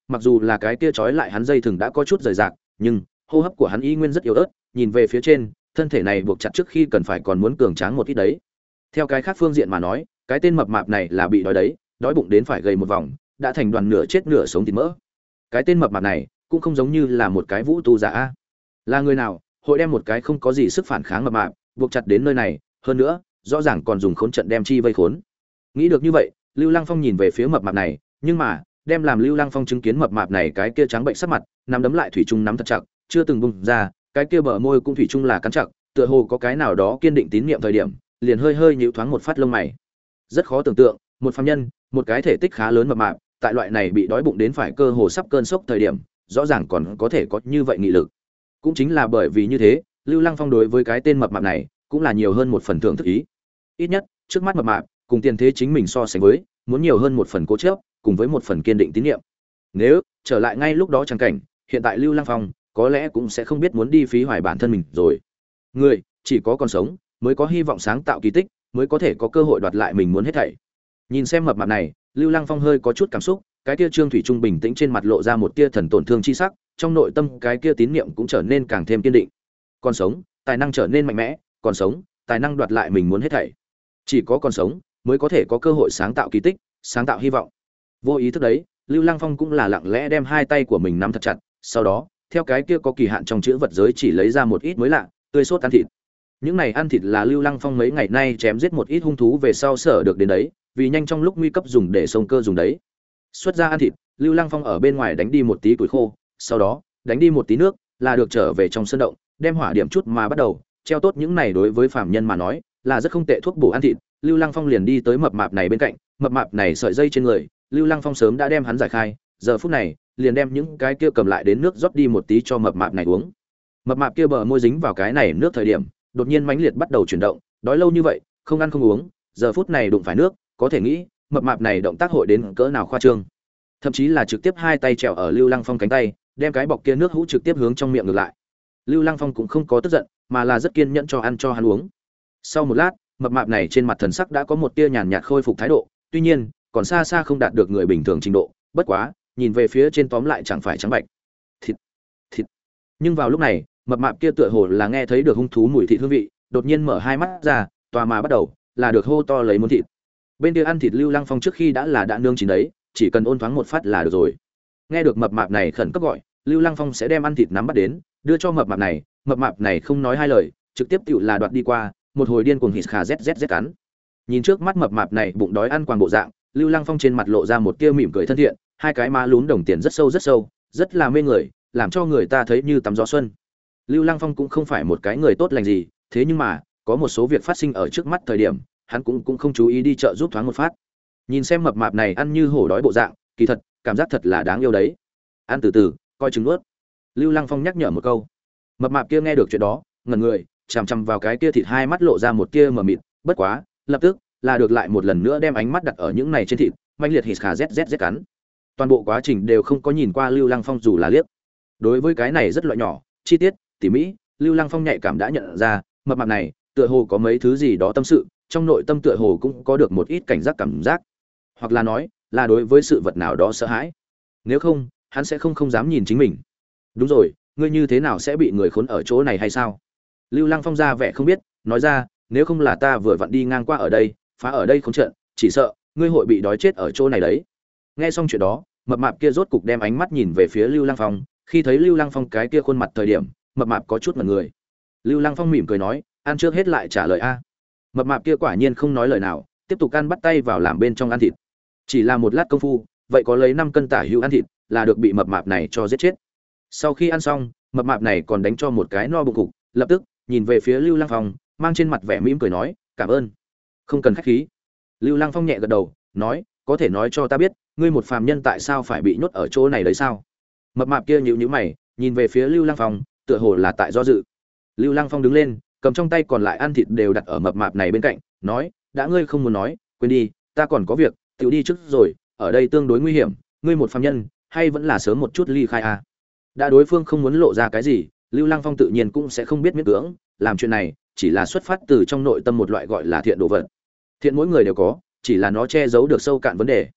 mặc dù là cái kia trói lại hắn dây thừng đã có chút rời rạc, nhưng hô hấp của hắn y nguyên rất yếu ớt, nhìn về phía trên, thân thể này buộc chặt trước khi cần phải còn muốn cường tráng một ít đấy. Theo cái khác phương diện mà nói, cái tên mập mạp này là bị đói đấy, đói bụng đến phải gầy một vòng, đã thành đoàn nửa chết nửa sống thịt mỡ. Cái tên mập mạp này cũng không giống như là một cái vũ tu giả a. Là người nào hội đem một cái không có gì sức phản kháng mập mạp buộc chặt đến nơi này, hơn nữa, rõ ràng còn dùng khốn trận đem chi vây khốn. Nghĩ được như vậy, Lưu Lăng Phong nhìn về phía mập mạp này, nhưng mà, đem làm Lưu Lăng Phong chứng kiến mập mạp này cái kia trắng bệnh sắc mặt, nắm đấm lại thủy chung nắm thật chặt, chưa từng bung ra, cái kia bờ môi cũng thủy chung là cắn chặt, tựa hồ có cái nào đó kiên định tín niệm thời điểm, liền hơi hơi nhíu thoáng một phát lông mày. Rất khó tưởng tượng, một phàm nhân, một cái thể tích khá lớn mập mạp, tại loại này bị đói bụng đến phải cơ hồ sắp cơn sốc thời điểm, rõ ràng còn có thể có như vậy nghị lực. Cũng chính là bởi vì như thế, Lưu Lăng Phong đối với cái tên mập mạp này cũng là nhiều hơn một phần thưởng thức ý. Ít nhất, trước mắt mập mạp, cùng tiền thế chính mình so sánh với, muốn nhiều hơn một phần cố chấp, cùng với một phần kiên định tín niệm. Nếu trở lại ngay lúc đó chẳng cảnh, hiện tại Lưu Lăng Phong có lẽ cũng sẽ không biết muốn đi phí hoài bản thân mình rồi. Người chỉ có còn sống mới có hy vọng sáng tạo kỳ tích, mới có thể có cơ hội đoạt lại mình muốn hết thảy. Nhìn xem mập mạp này, Lưu Lăng Phong hơi có chút cảm xúc, cái kia Trương Thủy Trung bình tĩnh trên mặt lộ ra một tia thần tổn thương chi sắc, trong nội tâm cái kia tín niệm cũng trở nên càng thêm kiên định. Còn sống, tài năng trở nên mạnh mẽ, còn sống, tài năng đoạt lại mình muốn hết thảy. Chỉ có còn sống mới có thể có cơ hội sáng tạo kỳ tích, sáng tạo hy vọng. Vô ý thức đấy, Lưu Lăng Phong cũng là lặng lẽ đem hai tay của mình nắm thật chặt, sau đó, theo cái kia có kỳ hạn trong chữ vật giới chỉ lấy ra một ít mới lạ, tươi sốt ăn thịt. Những này ăn thịt là Lưu Lăng Phong mấy ngày nay chém giết một ít hung thú về sau sở được đến đấy, vì nhanh trong lúc nguy cấp dùng để sông cơ dùng đấy. Xuất ra ăn thịt, Lưu Lăng Phong ở bên ngoài đánh đi một tí củi khô, sau đó, đánh đi một tí nước, là được trở về trong sân động, đem hỏa điểm chút mà bắt đầu, treo tốt những này đối với phàm nhân mà nói, là rất không tệ thuốc bổ ăn thịt. Lưu Lăng Phong liền đi tới mập mạp này bên cạnh, mập mạp này sợi dây trên người, Lưu Lăng Phong sớm đã đem hắn giải khai, giờ phút này, liền đem những cái kia cầm lại đến nước rót đi một tí cho mập mạp này uống. Mập mạp kia bờ môi dính vào cái này nước thời điểm, đột nhiên mãnh liệt bắt đầu chuyển động, đói lâu như vậy, không ăn không uống, giờ phút này đụng phải nước, có thể nghĩ, mập mạp này động tác hội đến cỡ nào khoa trương. Thậm chí là trực tiếp hai tay trèo ở Lưu Lăng Phong cánh tay, đem cái bọc kia nước hũ trực tiếp hướng trong miệng ngược lại. Lưu Lăng Phong cũng không có tức giận, mà là rất kiên nhẫn cho ăn cho hắn uống. Sau một lát, mập mạp này trên mặt thần sắc đã có một tia nhàn nhạt khôi phục thái độ, tuy nhiên, còn xa xa không đạt được người bình thường trình độ, bất quá, nhìn về phía trên tóm lại chẳng phải trắng bạch. Thịt, thịt. Nhưng vào lúc này, mập mạp kia tựa hồ là nghe thấy được hung thú mùi thịt hương vị, đột nhiên mở hai mắt ra, tòa mà bắt đầu, là được hô to lấy muốn thịt. Bên kia ăn thịt Lưu Lăng Phong trước khi đã là đã nương chín đấy, chỉ cần ôn thoáng một phát là được rồi. Nghe được mập mạp này khẩn cấp gọi, Lưu Lăng Phong sẽ đem ăn thịt nắm bắt đến, đưa cho mập mạp này, mập mạp này không nói hai lời, trực tiếp tựu là đoạt đi qua, một hồi điên cuồng hít khà zzz cắn. Nhìn trước mắt mập mạp này bụng đói ăn quàng bộ dạng, Lưu Lăng Phong trên mặt lộ ra một tia mỉm cười thân thiện, hai cái má lún đồng tiền rất sâu rất sâu, rất là mê người, làm cho người ta thấy như tắm gió xuân. Lưu Lăng Phong cũng không phải một cái người tốt lành gì, thế nhưng mà, có một số việc phát sinh ở trước mắt thời điểm, hắn cũng cũng không chú ý đi chợ giúp thoáng một phát. Nhìn xem mập mạp này ăn như hổ đói bộ dạng, kỳ thật, cảm giác thật là đáng yêu đấy. Ăn từ từ, coi chừng nuốt. Lưu Lăng Phong nhắc nhở một câu. Mập mạp kia nghe được chuyện đó, ngẩn người, chằm chằm vào cái kia thịt, hai mắt lộ ra một tia mờ mịt, bất quá, lập tức là được lại một lần nữa đem ánh mắt đặt ở những này trên thịt, manh liệt hít khà zzz cắn. Toàn bộ quá trình đều không có nhìn qua Lưu Lăng Phong dù là liếc. Đối với cái này rất loại nhỏ, chi tiết, tỉ mỹ, Lưu Lăng Phong nhạy cảm đã nhận ra, mập mạp này, tựa hồ có mấy thứ gì đó tâm sự, trong nội tâm tựa hồ cũng có được một ít cảnh giác cảm giác, hoặc là nói, là đối với sự vật nào đó sợ hãi. Nếu không, hắn sẽ không không dám nhìn chính mình. Đúng rồi, ngươi như thế nào sẽ bị người khốn ở chỗ này hay sao? Lưu Lăng Phong ra vẻ không biết, nói ra, nếu không là ta vừa vặn đi ngang qua ở đây, phá ở đây không trận, chỉ sợ ngươi hội bị đói chết ở chỗ này đấy. Nghe xong chuyện đó, mập mạp kia rốt cục đem ánh mắt nhìn về phía Lưu Lăng Phong, khi thấy Lưu Lăng Phong cái kia khuôn mặt thời điểm, mập mạp có chút mặt người. Lưu Lăng Phong mỉm cười nói, ăn trước hết lại trả lời a. Mập mạp kia quả nhiên không nói lời nào, tiếp tục ăn bắt tay vào làm bên trong ăn thịt. Chỉ là một lát công phu, vậy có lấy năm cân tả hữu ăn thịt, là được bị mập mạp này cho giết chết. Sau khi ăn xong, mập mạp này còn đánh cho một cái no bụng cục, lập tức nhìn về phía Lưu Lăng Phong, mang trên mặt vẻ mỉm cười nói, cảm ơn. Không cần khách khí. Lưu Lăng Phong nhẹ gật đầu, nói, có thể nói cho ta biết, ngươi một phàm nhân tại sao phải bị nhốt ở chỗ này đấy sao? Mập mạp kia nhíu nhíu mày, nhìn về phía Lưu Lăng Phong, tựa hồ là tại do dự. Lưu Lăng Phong đứng lên, cầm trong tay còn lại ăn thịt đều đặt ở mập mạp này bên cạnh, nói, đã ngươi không muốn nói, quên đi, ta còn có việc, tiểu đi trước rồi, ở đây tương đối nguy hiểm, ngươi một phàm nhân, hay vẫn là sớm một chút ly khai à? Đã đối phương không muốn lộ ra cái gì, Lưu Lăng Phong tự nhiên cũng sẽ không biết miễn cưỡng, làm chuyện này chỉ là xuất phát từ trong nội tâm một loại gọi là thiện đồ vật. Thiện mỗi người đều có, chỉ là nó che giấu được sâu cạn vấn đề.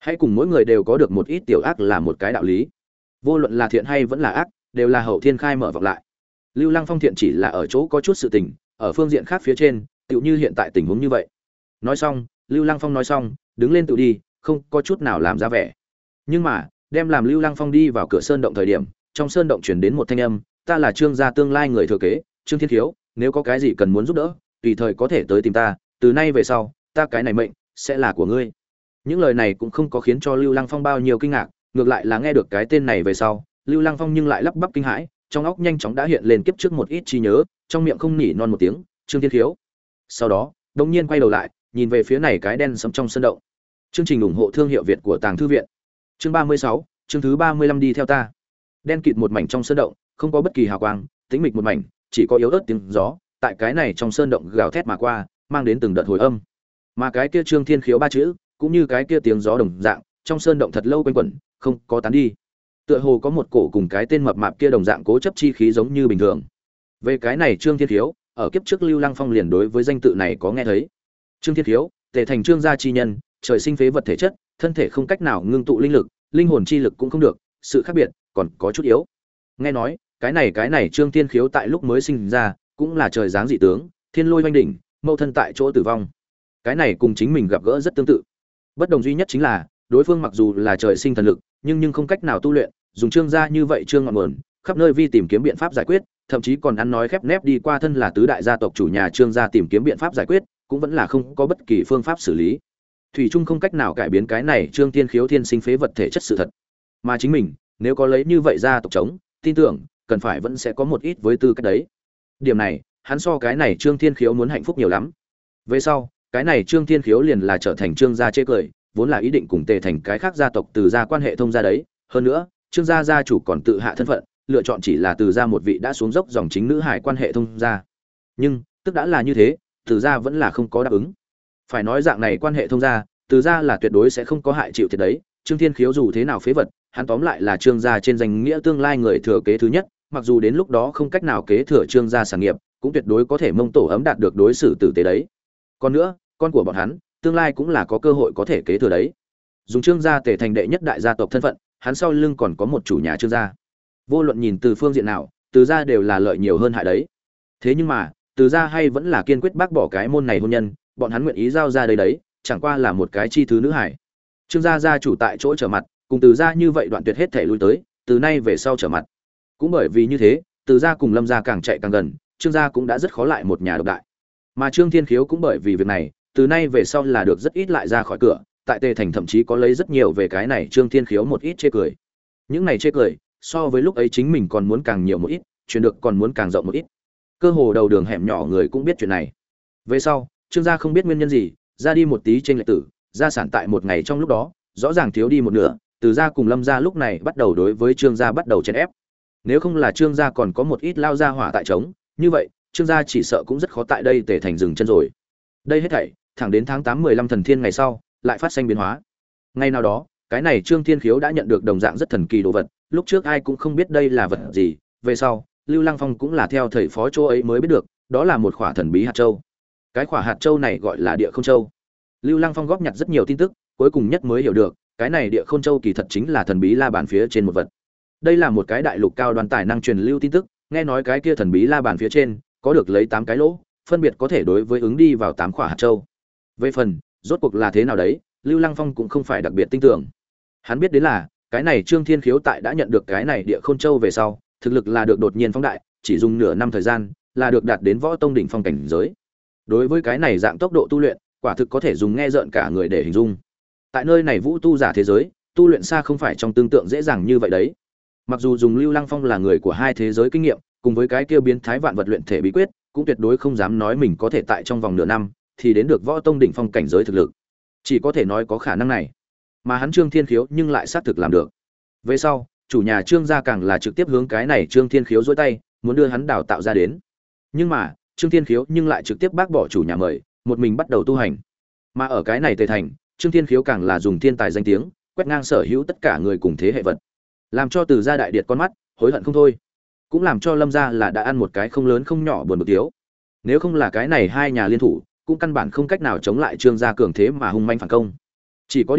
Hãy cùng mỗi người đều có được một ít tiểu ác là một cái đạo lý. Vô luận là thiện hay vẫn là ác, đều là hậu thiên khai mở vọng lại. Lưu Lăng Phong thiện chỉ là ở chỗ có chút sự tình, ở phương diện khác phía trên, tựu như hiện tại tình huống như vậy. Nói xong, Lưu Lăng Phong nói xong, đứng lên tự đi, không có chút nào làm ra vẻ. Nhưng mà, đem làm Lưu Lăng Phong đi vào cửa sơn động thời điểm, trong sơn động truyền đến một thanh âm, ta là Trương gia tương lai người thừa kế, Trương Thiên Khiếu, nếu có cái gì cần muốn giúp đỡ, tùy thời có thể tới tìm ta, từ nay về sau, ta cái này mệnh sẽ là của ngươi. Những lời này cũng không có khiến cho Lưu Lăng Phong bao nhiêu kinh ngạc, ngược lại là nghe được cái tên này về sau, Lưu Lăng Phong nhưng lại lắp bắp kinh hãi, trong óc nhanh chóng đã hiện lên kiếp trước một ít trí nhớ, trong miệng không nỉ non một tiếng, Trương Thiên Khiếu. Sau đó, đột nhiên quay đầu lại, nhìn về phía này cái đen sẫm trong sơn động. Chương trình ủng hộ thương hiệu Việt của Tàng thư viện. Chương ba mươi sáu, chương thứ ba mươi lăm đi theo ta. Đen kịt một mảnh trong sơn động, không có bất kỳ hào quang, tĩnh mịch một mảnh, chỉ có yếu ớt tiếng gió, tại cái này trong sơn động gào thét mà qua, mang đến từng đợt hồi âm. Mà cái kia Trương Thiên Khiếu ba chữ, cũng như cái kia tiếng gió đồng dạng, trong sơn động thật lâu quanh quẩn, không có tán đi. Tựa hồ có một cổ cùng cái tên mập mạp kia đồng dạng cố chấp chi khí giống như bình thường. Về cái này Trương Thiên Khiếu, ở kiếp trước Lưu Lăng Phong liền đối với danh tự này có nghe thấy. Trương Thiên Khiếu, Tề Thành Trương gia chi nhân, trời sinh phế vật thể chất, thân thể không cách nào ngưng tụ linh lực, linh hồn chi lực cũng không được, sự khác biệt còn có chút yếu. Nghe nói, cái này cái này Trương Thiên Khiếu tại lúc mới sinh ra, cũng là trời dáng dị tướng, thiên lôi oanh đỉnh, mâu thân tại chỗ tử vong. Cái này cùng chính mình gặp gỡ rất tương tự. Bất đồng duy nhất chính là, đối phương mặc dù là trời sinh thần lực, nhưng nhưng không cách nào tu luyện, dùng Trương gia như vậy Trương ngọn nguồn, khắp nơi vi tìm kiếm biện pháp giải quyết, thậm chí còn ăn nói khép nép đi qua thân là tứ đại gia tộc chủ nhà Trương gia tìm kiếm biện pháp giải quyết, cũng vẫn là không có bất kỳ phương pháp xử lý. Thủy Trung không cách nào cải biến cái này Trương Thiên Khiếu thiên sinh phế vật thể chất sự thật. Mà chính mình, nếu có lấy như vậy gia tộc chống, tin tưởng, cần phải vẫn sẽ có một ít với tư cách đấy. Điểm này, hắn so cái này Trương Thiên Khiếu muốn hạnh phúc nhiều lắm. Về sau, cái này Trương Thiên Khiếu liền là trở thành Trương gia chê cười, vốn là ý định cùng Tề Thành cái khác gia tộc từ gia quan hệ thông gia đấy, hơn nữa, Trương gia gia chủ còn tự hạ thân phận, lựa chọn chỉ là từ gia một vị đã xuống dốc dòng chính nữ hải quan hệ thông gia. Nhưng, tức đã là như thế, từ gia vẫn là không có đáp ứng. Phải nói dạng này quan hệ thông gia, từ gia là tuyệt đối sẽ không có hại chịu thiệt đấy, Trương Thiên Khiếu dù thế nào phế vật, hắn tóm lại là Trương gia trên danh nghĩa tương lai người thừa kế thứ nhất, mặc dù đến lúc đó không cách nào kế thừa Trương gia sản nghiệp, cũng tuyệt đối có thể mông tổ ấm đạt được đối xử tử tế đấy. Còn nữa, con của bọn hắn, tương lai cũng là có cơ hội có thể kế thừa đấy. Dùng Trương gia Tề thành đệ nhất đại gia tộc thân phận, hắn sau lưng còn có một chủ nhà Trương gia. Vô luận nhìn từ phương diện nào, từ gia đều là lợi nhiều hơn hại đấy. Thế nhưng mà, từ gia hay vẫn là kiên quyết bác bỏ cái môn này hôn nhân, bọn hắn nguyện ý giao ra đây đấy, chẳng qua là một cái chi thứ nữ hải. Trương gia gia chủ tại chỗ trở mặt, cùng từ gia như vậy đoạn tuyệt hết thể lui tới, từ nay về sau trở mặt. Cũng bởi vì như thế, từ gia cùng Lâm gia càng chạy càng gần, Trương gia cũng đã rất khó lại một nhà độc đại. Mà Trương Thiên Khiếu cũng bởi vì việc này, từ nay về sau là được rất ít lại ra khỏi cửa, tại Tề Thành thậm chí có lấy rất nhiều về cái này Trương Thiên Khiếu một ít chê cười. Những này chê cười, so với lúc ấy chính mình còn muốn càng nhiều một ít, truyền được còn muốn càng rộng một ít. Cơ hồ đầu đường hẻm nhỏ người cũng biết chuyện này. Về sau, Trương gia không biết nguyên nhân gì, ra đi một tí trên lệch tử, gia sản tại một ngày trong lúc đó, rõ ràng thiếu đi một nửa, từ gia cùng Lâm gia lúc này bắt đầu đối với Trương gia bắt đầu chèn ép. Nếu không là Trương gia còn có một ít lao gia hỏa tại trống, như vậy, Trương gia chỉ sợ cũng rất khó tại đây Tề Thành dừng chân rồi. Đây hết thảy, thẳng đến tháng tám mười lăm thần thiên ngày sau, lại phát sinh biến hóa. Ngày nào đó, cái này Trương Thiên Khiếu đã nhận được đồng dạng rất thần kỳ đồ vật, lúc trước ai cũng không biết đây là vật gì, về sau, Lưu Lăng Phong cũng là theo thầy phó chỗ ấy mới biết được, đó là một khỏa thần bí hạt châu. Cái khỏa hạt châu này gọi là Địa Không Châu. Lưu Lăng Phong góp nhặt rất nhiều tin tức, cuối cùng nhất mới hiểu được, cái này Địa Không Châu kỳ thật chính là thần bí la bàn phía trên một vật. Đây là một cái đại lục cao đoàn tài năng truyền lưu tin tức, nghe nói cái kia thần bí la bàn phía trên có được lấy tám cái lỗ, phân biệt có thể đối với ứng đi vào tám khỏa hạt châu. Về phần rốt cuộc là thế nào đấy, Lưu Lăng Phong cũng không phải đặc biệt tin tưởng. Hắn biết đến là, cái này Trương Thiên Khiếu tại đã nhận được cái này Địa Khôn Châu về sau, thực lực là được đột nhiên phóng đại, chỉ dùng nửa năm thời gian, là được đạt đến võ tông đỉnh phong cảnh giới. Đối với cái này dạng tốc độ tu luyện, quả thực có thể dùng nghe rợn cả người để hình dung. Tại nơi này vũ tu giả thế giới, tu luyện xa không phải trong tương tượng dễ dàng như vậy đấy. Mặc dù dùng Lưu Lăng Phong là người của hai thế giới kinh nghiệm, cùng với cái kia biến thái vạn vật luyện thể bí quyết, cũng tuyệt đối không dám nói mình có thể tại trong vòng nửa năm thì đến được võ tông đỉnh phong cảnh giới thực lực. Chỉ có thể nói có khả năng này. Mà hắn Trương Thiên Khiếu nhưng lại xác thực làm được. Về sau, chủ nhà Trương gia càng là trực tiếp hướng cái này Trương Thiên Khiếu giơ tay, muốn đưa hắn đào tạo ra đến. Nhưng mà, Trương Thiên Khiếu nhưng lại trực tiếp bác bỏ chủ nhà mời, một mình bắt đầu tu hành. Mà ở cái này Tề Thành, Trương Thiên Khiếu càng là dùng thiên tài danh tiếng, quét ngang sở hữu tất cả người cùng thế hệ vật, làm cho Từ gia đại điệt con mắt, hối hận không thôi. Cũng làm cho Lâm gia là đã ăn một cái không lớn không nhỏ buồn bực thiếu. Nếu không là cái này hai nhà liên thủ, cũng căn bản không cách nào chống lại Trương gia cường thế mà hung manh phản công. Chỉ có điều,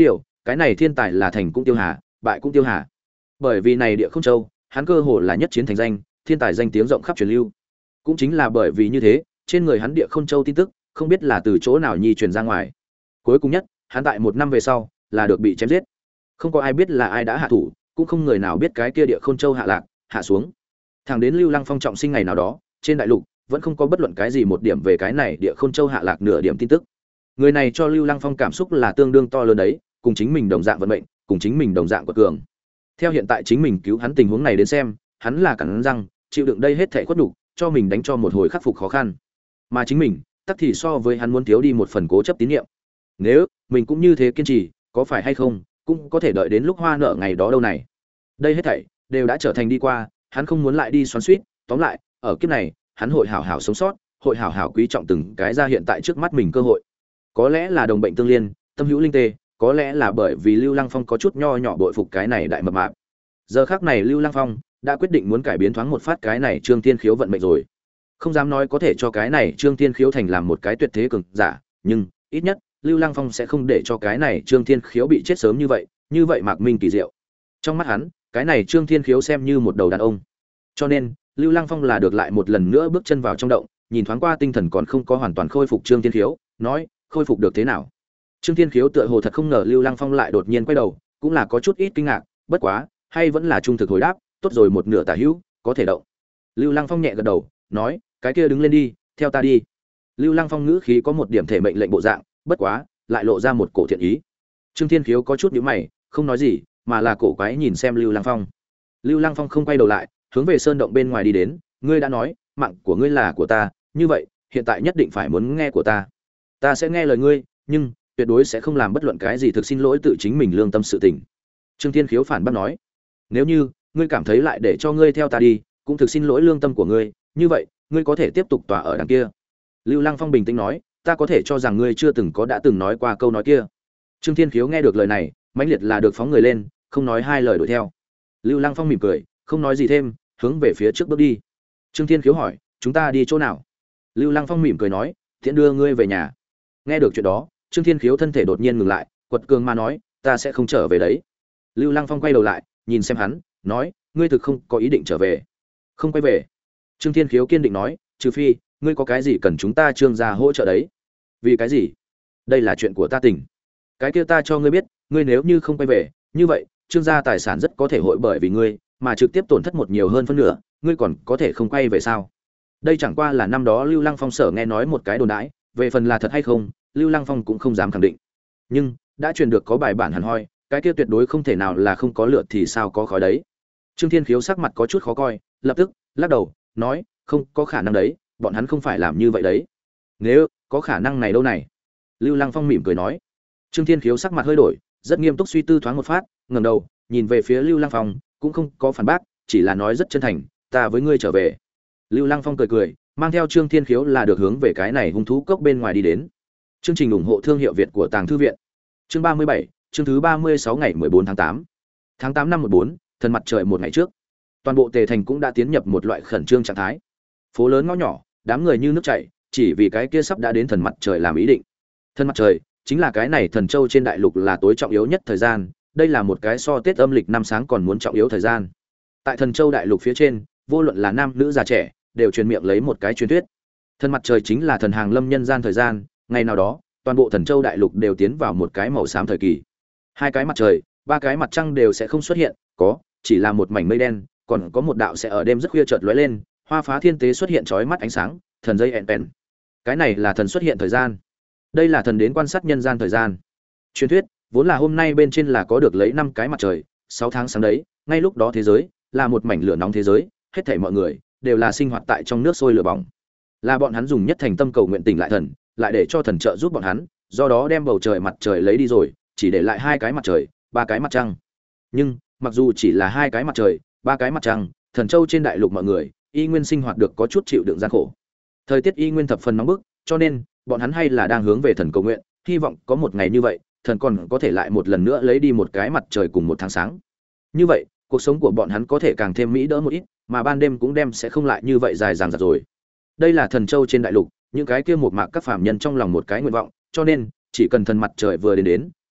cái này thiên tài là thành cũng tiêu hà, bại cũng tiêu hà. Bởi vì này Địa Không Châu, hắn cơ hồ là nhất chiến thành danh, thiên tài danh tiếng rộng khắp truyền lưu. Cũng chính là bởi vì như thế, trên người hắn Địa Không Châu tin tức, không biết là từ chỗ nào nhi truyền ra ngoài. Cuối cùng nhất, hắn tại một năm về sau, là được bị chém giết. Không có ai biết là ai đã hạ thủ, cũng không người nào biết cái kia Địa Không Châu hạ lạc, hạ xuống. Thẳng đến Lưu Lăng Phong trọng sinh ngày nào đó, trên đại lục vẫn không có bất luận cái gì một điểm về cái này Địa Không Châu hạ lạc nửa điểm tin tức. Người này cho Lưu Lăng Phong cảm xúc là tương đương to lớn đấy, cùng chính mình đồng dạng vận mệnh, cùng chính mình đồng dạng quật cường. Theo hiện tại chính mình cứu hắn tình huống này đến xem, hắn là cắn răng, chịu đựng đây hết thảy khuất nhục, cho mình đánh cho một hồi khắc phục khó khăn. Mà chính mình, tất thì so với hắn muốn thiếu đi một phần cố chấp tín nhiệm. Nếu mình cũng như thế kiên trì, có phải hay không, cũng có thể đợi đến lúc hoa nợ ngày đó đâu này. Đây hết thảy đều đã trở thành đi qua, hắn không muốn lại đi xoắn xuýt, tóm lại, ở kiếp này, hắn hội hảo hảo sống sót, hội hảo hảo quý trọng từng cái ra hiện tại trước mắt mình cơ hội. Có lẽ là đồng bệnh tương liên, tâm hữu linh tê, có lẽ là bởi vì Lưu Lăng Phong có chút nho nhỏ bội phục cái này đại mập mạp. Giờ khắc này Lưu Lăng Phong đã quyết định muốn cải biến thoáng một phát cái này Trương Thiên Khiếu vận mệnh rồi. Không dám nói có thể cho cái này Trương Thiên Khiếu thành làm một cái tuyệt thế cường giả, nhưng ít nhất Lưu Lăng Phong sẽ không để cho cái này Trương Thiên Khiếu bị chết sớm như vậy, như vậy Mạc Minh kỳ diệu. Trong mắt hắn, cái này Trương Thiên Khiếu xem như một đầu đàn ông. Cho nên, Lưu Lăng Phong là được lại một lần nữa bước chân vào trong động, nhìn thoáng qua tinh thần còn không có hoàn toàn khôi phục Trương Thiên Khiếu, nói, khôi phục được thế nào? Trương Thiên Khiếu tựa hồ thật không ngờ Lưu Lăng Phong lại đột nhiên quay đầu, cũng là có chút ít kinh ngạc, bất quá, hay vẫn là trung thực hồi đáp, tốt rồi một nửa tả hữu, có thể động. Lưu Lăng Phong nhẹ gật đầu, nói, cái kia đứng lên đi, theo ta đi. Lưu Lăng Phong ngữ khí có một điểm thể mệnh lệnh bộ dạng, bất quá, lại lộ ra một cổ thiện ý. Trương Thiên Khiếu có chút nhíu mày, không nói gì, mà là cổ quái nhìn xem Lưu Lăng Phong. Lưu Lăng Phong không quay đầu lại, hướng về sơn động bên ngoài đi đến, ngươi đã nói, mạng của ngươi là của ta, như vậy, hiện tại nhất định phải muốn nghe của ta. Ta sẽ nghe lời ngươi, nhưng tuyệt đối sẽ không làm bất luận cái gì thực xin lỗi tự chính mình lương tâm sự tình. Trương Thiên Khiếu phản bác nói, nếu như ngươi cảm thấy lại để cho ngươi theo ta đi, cũng thực xin lỗi lương tâm của ngươi, như vậy, ngươi có thể tiếp tục tỏa ở đằng kia. Lưu Lăng Phong bình tĩnh nói, ta có thể cho rằng ngươi chưa từng có đã từng nói qua câu nói kia. Trương Thiên Khiếu nghe được lời này, mãnh liệt là được phóng người lên, không nói hai lời đuổi theo. Lưu Lăng Phong mỉm cười, không nói gì thêm, hướng về phía trước bước đi. Trương Thiên Khiếu hỏi, chúng ta đi chỗ nào? Lưu Lăng Phong mỉm cười nói, tiễn đưa ngươi về nhà. Nghe được chuyện đó, Trương Thiên Khiếu thân thể đột nhiên ngừng lại, quật cường mà nói, ta sẽ không trở về đấy. Lưu Lăng Phong quay đầu lại, nhìn xem hắn, nói, ngươi thực không có ý định trở về? Không quay về. Trương Thiên Khiếu kiên định nói, trừ phi ngươi có cái gì cần chúng ta Trương gia hỗ trợ đấy. Vì cái gì? Đây là chuyện của ta tỉnh. Cái kia ta cho ngươi biết, ngươi nếu như không quay về, như vậy, Trương gia tài sản rất có thể hội bởi vì ngươi mà trực tiếp tổn thất một nhiều hơn phân nửa, ngươi còn có thể không quay về sao? Đây chẳng qua là năm đó Lưu Lăng Phong sở nghe nói một cái đồn đãi, về phần là thật hay không, Lưu Lăng Phong cũng không dám khẳng định. Nhưng đã truyền được có bài bản hẳn hoi, cái kia tuyệt đối không thể nào là không có lửa thì sao có khói đấy. Trương Thiên Khiếu sắc mặt có chút khó coi, lập tức lắc đầu, nói, không có khả năng đấy, bọn hắn không phải làm như vậy đấy. Nếu có khả năng này đâu này? Lưu Lăng Phong mỉm cười nói. Trương Thiên Khiếu sắc mặt hơi đổi, rất nghiêm túc suy tư thoáng một phát, ngẩng đầu, nhìn về phía Lưu Lăng Phong, cũng không có phản bác, chỉ là nói rất chân thành, ta với ngươi trở về. Lưu Lăng Phong cười cười, mang theo Trương Thiên Khiếu là được hướng về cái này hung thú cốc bên ngoài đi đến. Chương trình ủng hộ thương hiệu Việt của Tàng Thư viện. Chương ba mươi bảy, chương thứ ba mươi sáu ngày mười bốn tháng tám. Tháng tám năm một bốn, thần mặt trời một ngày trước. Toàn bộ Tề thành cũng đã tiến nhập một loại khẩn trương trạng thái. Phố lớn ngõ nhỏ, đám người như nước chảy, chỉ vì cái kia sắp đã đến thần mặt trời làm ý định. Thần mặt trời chính là cái này thần châu trên đại lục là tối trọng yếu nhất thời gian, đây là một cái so Tết âm lịch năm sáng còn muốn trọng yếu thời gian. Tại thần châu đại lục phía trên, vô luận là nam nữ già trẻ, đều truyền miệng lấy một cái truyền thuyết. Thần mặt trời chính là thần hàng lâm nhân gian thời gian, ngày nào đó, toàn bộ thần châu đại lục đều tiến vào một cái màu xám thời kỳ. Hai cái mặt trời, ba cái mặt trăng đều sẽ không xuất hiện, có chỉ là một mảnh mây đen, còn có một đạo sẽ ở đêm rất khuya chợt lóe lên, hoa phá thiên tế xuất hiện chói mắt ánh sáng, thần dây ẹn bèn. Cái này là thần xuất hiện thời gian. Đây là thần đến quan sát nhân gian thời gian. Truyền thuyết vốn là hôm nay bên trên là có được lấy năm cái mặt trời, sáu tháng sáng đấy, ngay lúc đó thế giới là một mảnh lửa nóng thế giới, hết thảy mọi người đều là sinh hoạt tại trong nước sôi lửa bỏng. Là bọn hắn dùng nhất thành tâm cầu nguyện tỉnh lại thần, lại để cho thần trợ giúp bọn hắn, do đó đem bầu trời mặt trời lấy đi rồi, chỉ để lại hai cái mặt trời, ba cái mặt trăng. Nhưng mặc dù chỉ là hai cái mặt trời, ba cái mặt trăng, thần châu trên đại lục mọi người y nguyên sinh hoạt được có chút chịu đựng gian khổ. Thời tiết y nguyên thập phần nóng bức, cho nên bọn hắn hay là đang hướng về thần cầu nguyện, hy vọng có một ngày như vậy, thần còn có thể lại một lần nữa lấy đi một cái mặt trời cùng một tháng sáng. Như vậy, cuộc sống của bọn hắn có thể càng thêm mỹ đỡ một ít, mà ban đêm cũng đem sẽ không lại như vậy dài dằng dặc rồi. Đây là thần châu trên đại lục, những cái kia một mạc các phàm nhân trong lòng một cái nguyện vọng, cho nên chỉ cần thần mặt trời vừa đến đến,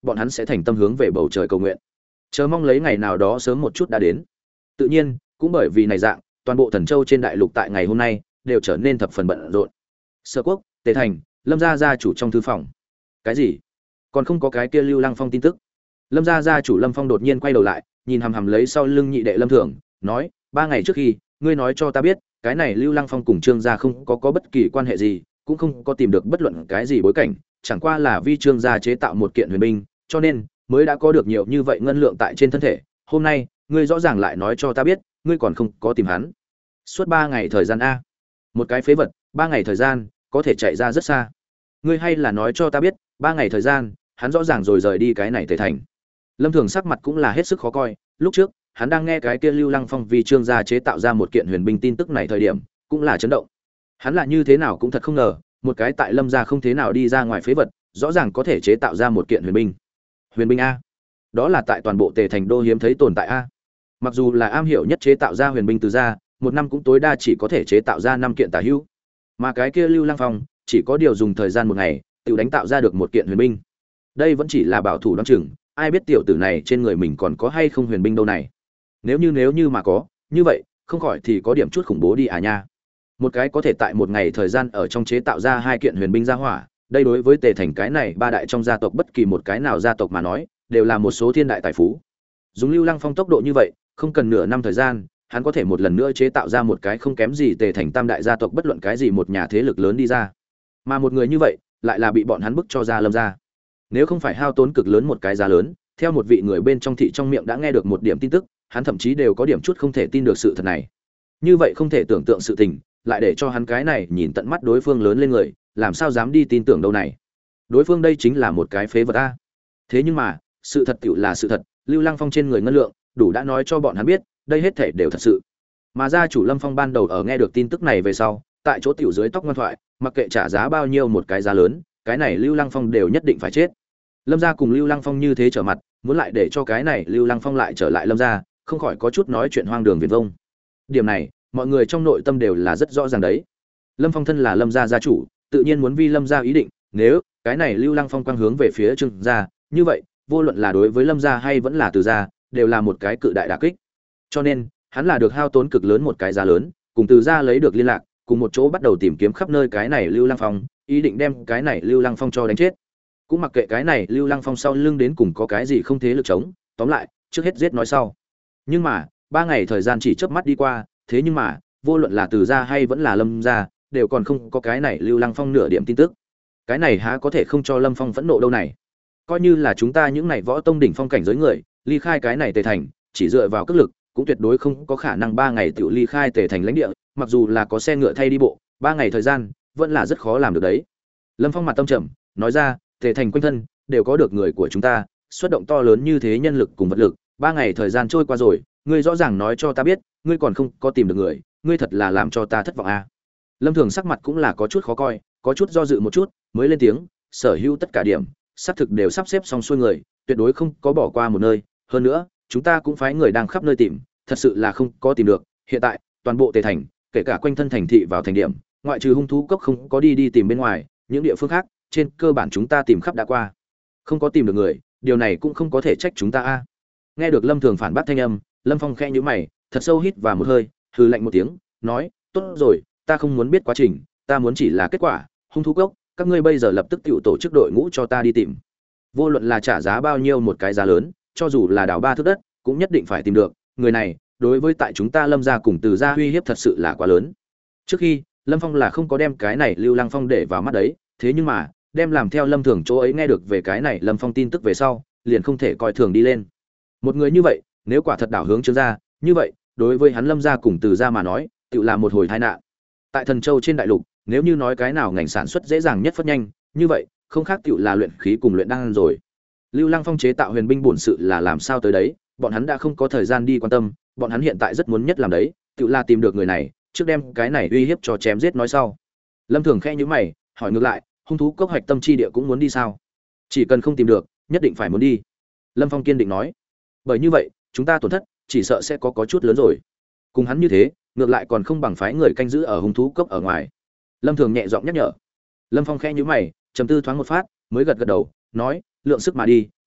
bọn hắn sẽ thành tâm hướng về bầu trời cầu nguyện, chờ mong lấy ngày nào đó sớm một chút đã đến. Tự nhiên cũng bởi vì này dạng, toàn bộ Thần Châu trên đại lục tại ngày hôm nay đều trở nên thập phần bận rộn. Sở Quốc, Tề Thành, Lâm gia gia chủ trong thư phòng. Cái gì? Còn không có cái kia Lưu Lăng Phong tin tức. Lâm gia gia chủ Lâm Phong đột nhiên quay đầu lại, nhìn hằm hằm lấy sau lưng nhị đệ Lâm Thường, nói: "Ba ngày trước khi, ngươi nói cho ta biết, cái này Lưu Lăng Phong cùng Trương gia không có có bất kỳ quan hệ gì, cũng không có tìm được bất luận cái gì bối cảnh, chẳng qua là vi Trương gia chế tạo một kiện huyền binh, cho nên mới đã có được nhiều như vậy ngân lượng tại trên thân thể. Hôm nay, ngươi rõ ràng lại nói cho ta biết, ngươi còn không có tìm hắn. Suốt ba ngày thời gian a. Một cái phế vật, ba ngày thời gian, có thể chạy ra rất xa. Ngươi hay là nói cho ta biết, ba ngày thời gian, hắn rõ ràng rồi rời đi cái này Tề Thành." Lâm Thường sắc mặt cũng là hết sức khó coi, lúc trước, hắn đang nghe cái kia Lưu Lăng Phong vì Trương gia chế tạo ra một kiện huyền binh tin tức này thời điểm, cũng là chấn động. Hắn là như thế nào cũng thật không ngờ, một cái tại Lâm gia không thế nào đi ra ngoài phế vật, rõ ràng có thể chế tạo ra một kiện huyền binh. Huyền binh a? Đó là tại toàn bộ Tề Thành đô hiếm thấy tồn tại a. Mặc dù là am hiểu nhất chế tạo ra huyền binh từ gia, một năm cũng tối đa chỉ có thể chế tạo ra năm kiện tà hữu. Mà cái kia Lưu Lăng Phong, chỉ có điều dùng thời gian một ngày, tự đánh tạo ra được một kiện huyền binh. Đây vẫn chỉ là bảo thủ đoán chừng, ai biết tiểu tử này trên người mình còn có hay không huyền binh đâu này. Nếu như nếu như mà có, như vậy, không khỏi thì có điểm chút khủng bố đi à nha. Một cái có thể tại một ngày thời gian ở trong chế tạo ra hai kiện huyền binh gia hỏa, đây đối với Tề Thành cái này ba đại trong gia tộc bất kỳ một cái nào gia tộc mà nói, đều là một số thiên đại tài phú. Dùng Lưu Lăng Phong tốc độ như vậy, không cần nửa năm thời gian, hắn có thể một lần nữa chế tạo ra một cái không kém gì Tề Thành tam đại gia tộc bất luận cái gì một nhà thế lực lớn đi ra. Mà một người như vậy, lại là bị bọn hắn bức cho ra Lâm gia. Nếu không phải hao tốn cực lớn một cái giá lớn, theo một vị người bên trong thị trong miệng đã nghe được một điểm tin tức, hắn thậm chí đều có điểm chút không thể tin được sự thật này. Như vậy không thể tưởng tượng sự tình, lại để cho hắn cái này nhìn tận mắt đối phương lớn lên người, làm sao dám đi tin tưởng đâu này. Đối phương đây chính là một cái phế vật a. Thế nhưng mà, sự thật tựu là sự thật, Lưu Lăng Phong trên người ngân lượng, đủ đã nói cho bọn hắn biết, đây hết thảy đều thật sự. Mà gia chủ Lâm Phong ban đầu ở nghe được tin tức này về sau, tại chỗ tiểu dưới tóc ngoan thoại, mặc kệ trả giá bao nhiêu một cái giá lớn, cái này Lưu Lăng Phong đều nhất định phải chết. Lâm gia cùng Lưu Lăng Phong như thế trở mặt, muốn lại để cho cái này Lưu Lăng Phong lại trở lại Lâm gia, không khỏi có chút nói chuyện hoang đường viển vông. Điểm này, mọi người trong nội tâm đều là rất rõ ràng đấy. Lâm Phong thân là Lâm gia gia chủ, tự nhiên muốn vi Lâm gia ý định, nếu cái này Lưu Lăng Phong quang hướng về phía Trương gia, như vậy, vô luận là đối với Lâm gia hay vẫn là Từ gia, đều là một cái cự đại đả kích. Cho nên, hắn là được hao tốn cực lớn một cái giá lớn, cùng Từ gia lấy được liên lạc, cùng một chỗ bắt đầu tìm kiếm khắp nơi cái này Lưu Lăng Phong, ý định đem cái này Lưu Lăng Phong cho đánh chết. Cũng mặc kệ cái này Lưu Lăng Phong sau lưng đến cùng có cái gì không thế lực chống, tóm lại, trước hết giết nói sau. Nhưng mà, ba ngày thời gian chỉ chớp mắt đi qua, thế nhưng mà, vô luận là Từ gia hay vẫn là Lâm gia, đều còn không có cái này Lưu Lăng Phong nửa điểm tin tức. Cái này há có thể không cho Lâm Phong phẫn nộ đâu này. Coi như là chúng ta những này võ tông đỉnh phong cảnh giới người, ly khai cái này Tề Thành, chỉ dựa vào cước lực, cũng tuyệt đối không có khả năng ba ngày tiểu ly khai Tề Thành lãnh địa, mặc dù là có xe ngựa thay đi bộ, ba ngày thời gian, vẫn là rất khó làm được đấy. Lâm Phong mặt tâm trầm, nói ra, Tề Thành quanh thân đều có được người của chúng ta, xuất động to lớn như thế nhân lực cùng vật lực, ba ngày thời gian trôi qua rồi, ngươi rõ ràng nói cho ta biết, ngươi còn không có tìm được người, ngươi thật là làm cho ta thất vọng a. À. Lâm Thường sắc mặt cũng là có chút khó coi, có chút do dự một chút, mới lên tiếng, sở hữu tất cả điểm, xác thực đều sắp xếp xong xuôi người, tuyệt đối không có bỏ qua một nơi, hơn nữa, chúng ta cũng phái người đang khắp nơi tìm, thật sự là không có tìm được, hiện tại, toàn bộ Tề Thành, kể cả quanh thân thành thị vào thành điểm, ngoại trừ hung thú cốc không có đi đi tìm bên ngoài, những địa phương khác, trên cơ bản chúng ta tìm khắp đã qua. Không có tìm được người, điều này cũng không có thể trách chúng ta a. À. Nghe được Lâm Thường phản bác thanh âm, Lâm Phong khẽ nhíu mày, thật sâu hít vào một hơi, hừ lạnh một tiếng, nói, tốt rồi, ta không muốn biết quá trình, ta muốn chỉ là kết quả, hung thú cốc, các ngươi bây giờ lập tức tiểu tổ chức đội ngũ cho ta đi tìm. Vô luận là trả giá bao nhiêu một cái giá lớn, cho dù là đào ba thước đất, cũng nhất định phải tìm được, người này, đối với tại chúng ta Lâm gia cùng Từ gia uy hiếp thật sự là quá lớn. Trước khi, Lâm Phong là không có đem cái này Lưu Lăng Phong để vào mắt đấy, thế nhưng mà, đem làm theo Lâm Thường chỗ ấy nghe được về cái này Lâm Phong tin tức về sau, liền không thể coi thường đi lên. Một người như vậy, nếu quả thật đảo hướng Trương gia, như vậy, đối với hắn Lâm gia cùng Từ gia mà nói, tự là một hồi tai nạn. Tại Thần Châu trên đại lục, nếu như nói cái nào ngành sản xuất dễ dàng nhất phất nhanh, như vậy, không khác tự là luyện khí cùng luyện đan rồi. Lưu Lăng Phong chế tạo huyền binh bổn sự là làm sao tới đấy, bọn hắn đã không có thời gian đi quan tâm, bọn hắn hiện tại rất muốn nhất làm đấy, tự là tìm được người này, trước đem cái này uy hiếp cho chém giết nói sau. Lâm Thường khẽ nhíu mày, hỏi ngược lại, hung thú cốc hoạch tâm chi địa cũng muốn đi sao? Chỉ cần không tìm được, nhất định phải muốn đi. Lâm Phong kiên định nói, bởi như vậy, chúng ta tổn thất chỉ sợ sẽ có có chút lớn rồi. Cùng hắn như thế, ngược lại còn không bằng phái người canh giữ ở hung thú cốc ở ngoài. Lâm Thường nhẹ giọng nhắc nhở. Lâm Phong khẽ nhíu mày, trầm tư thoáng một phát, mới gật gật đầu, nói, lượng sức mà đi,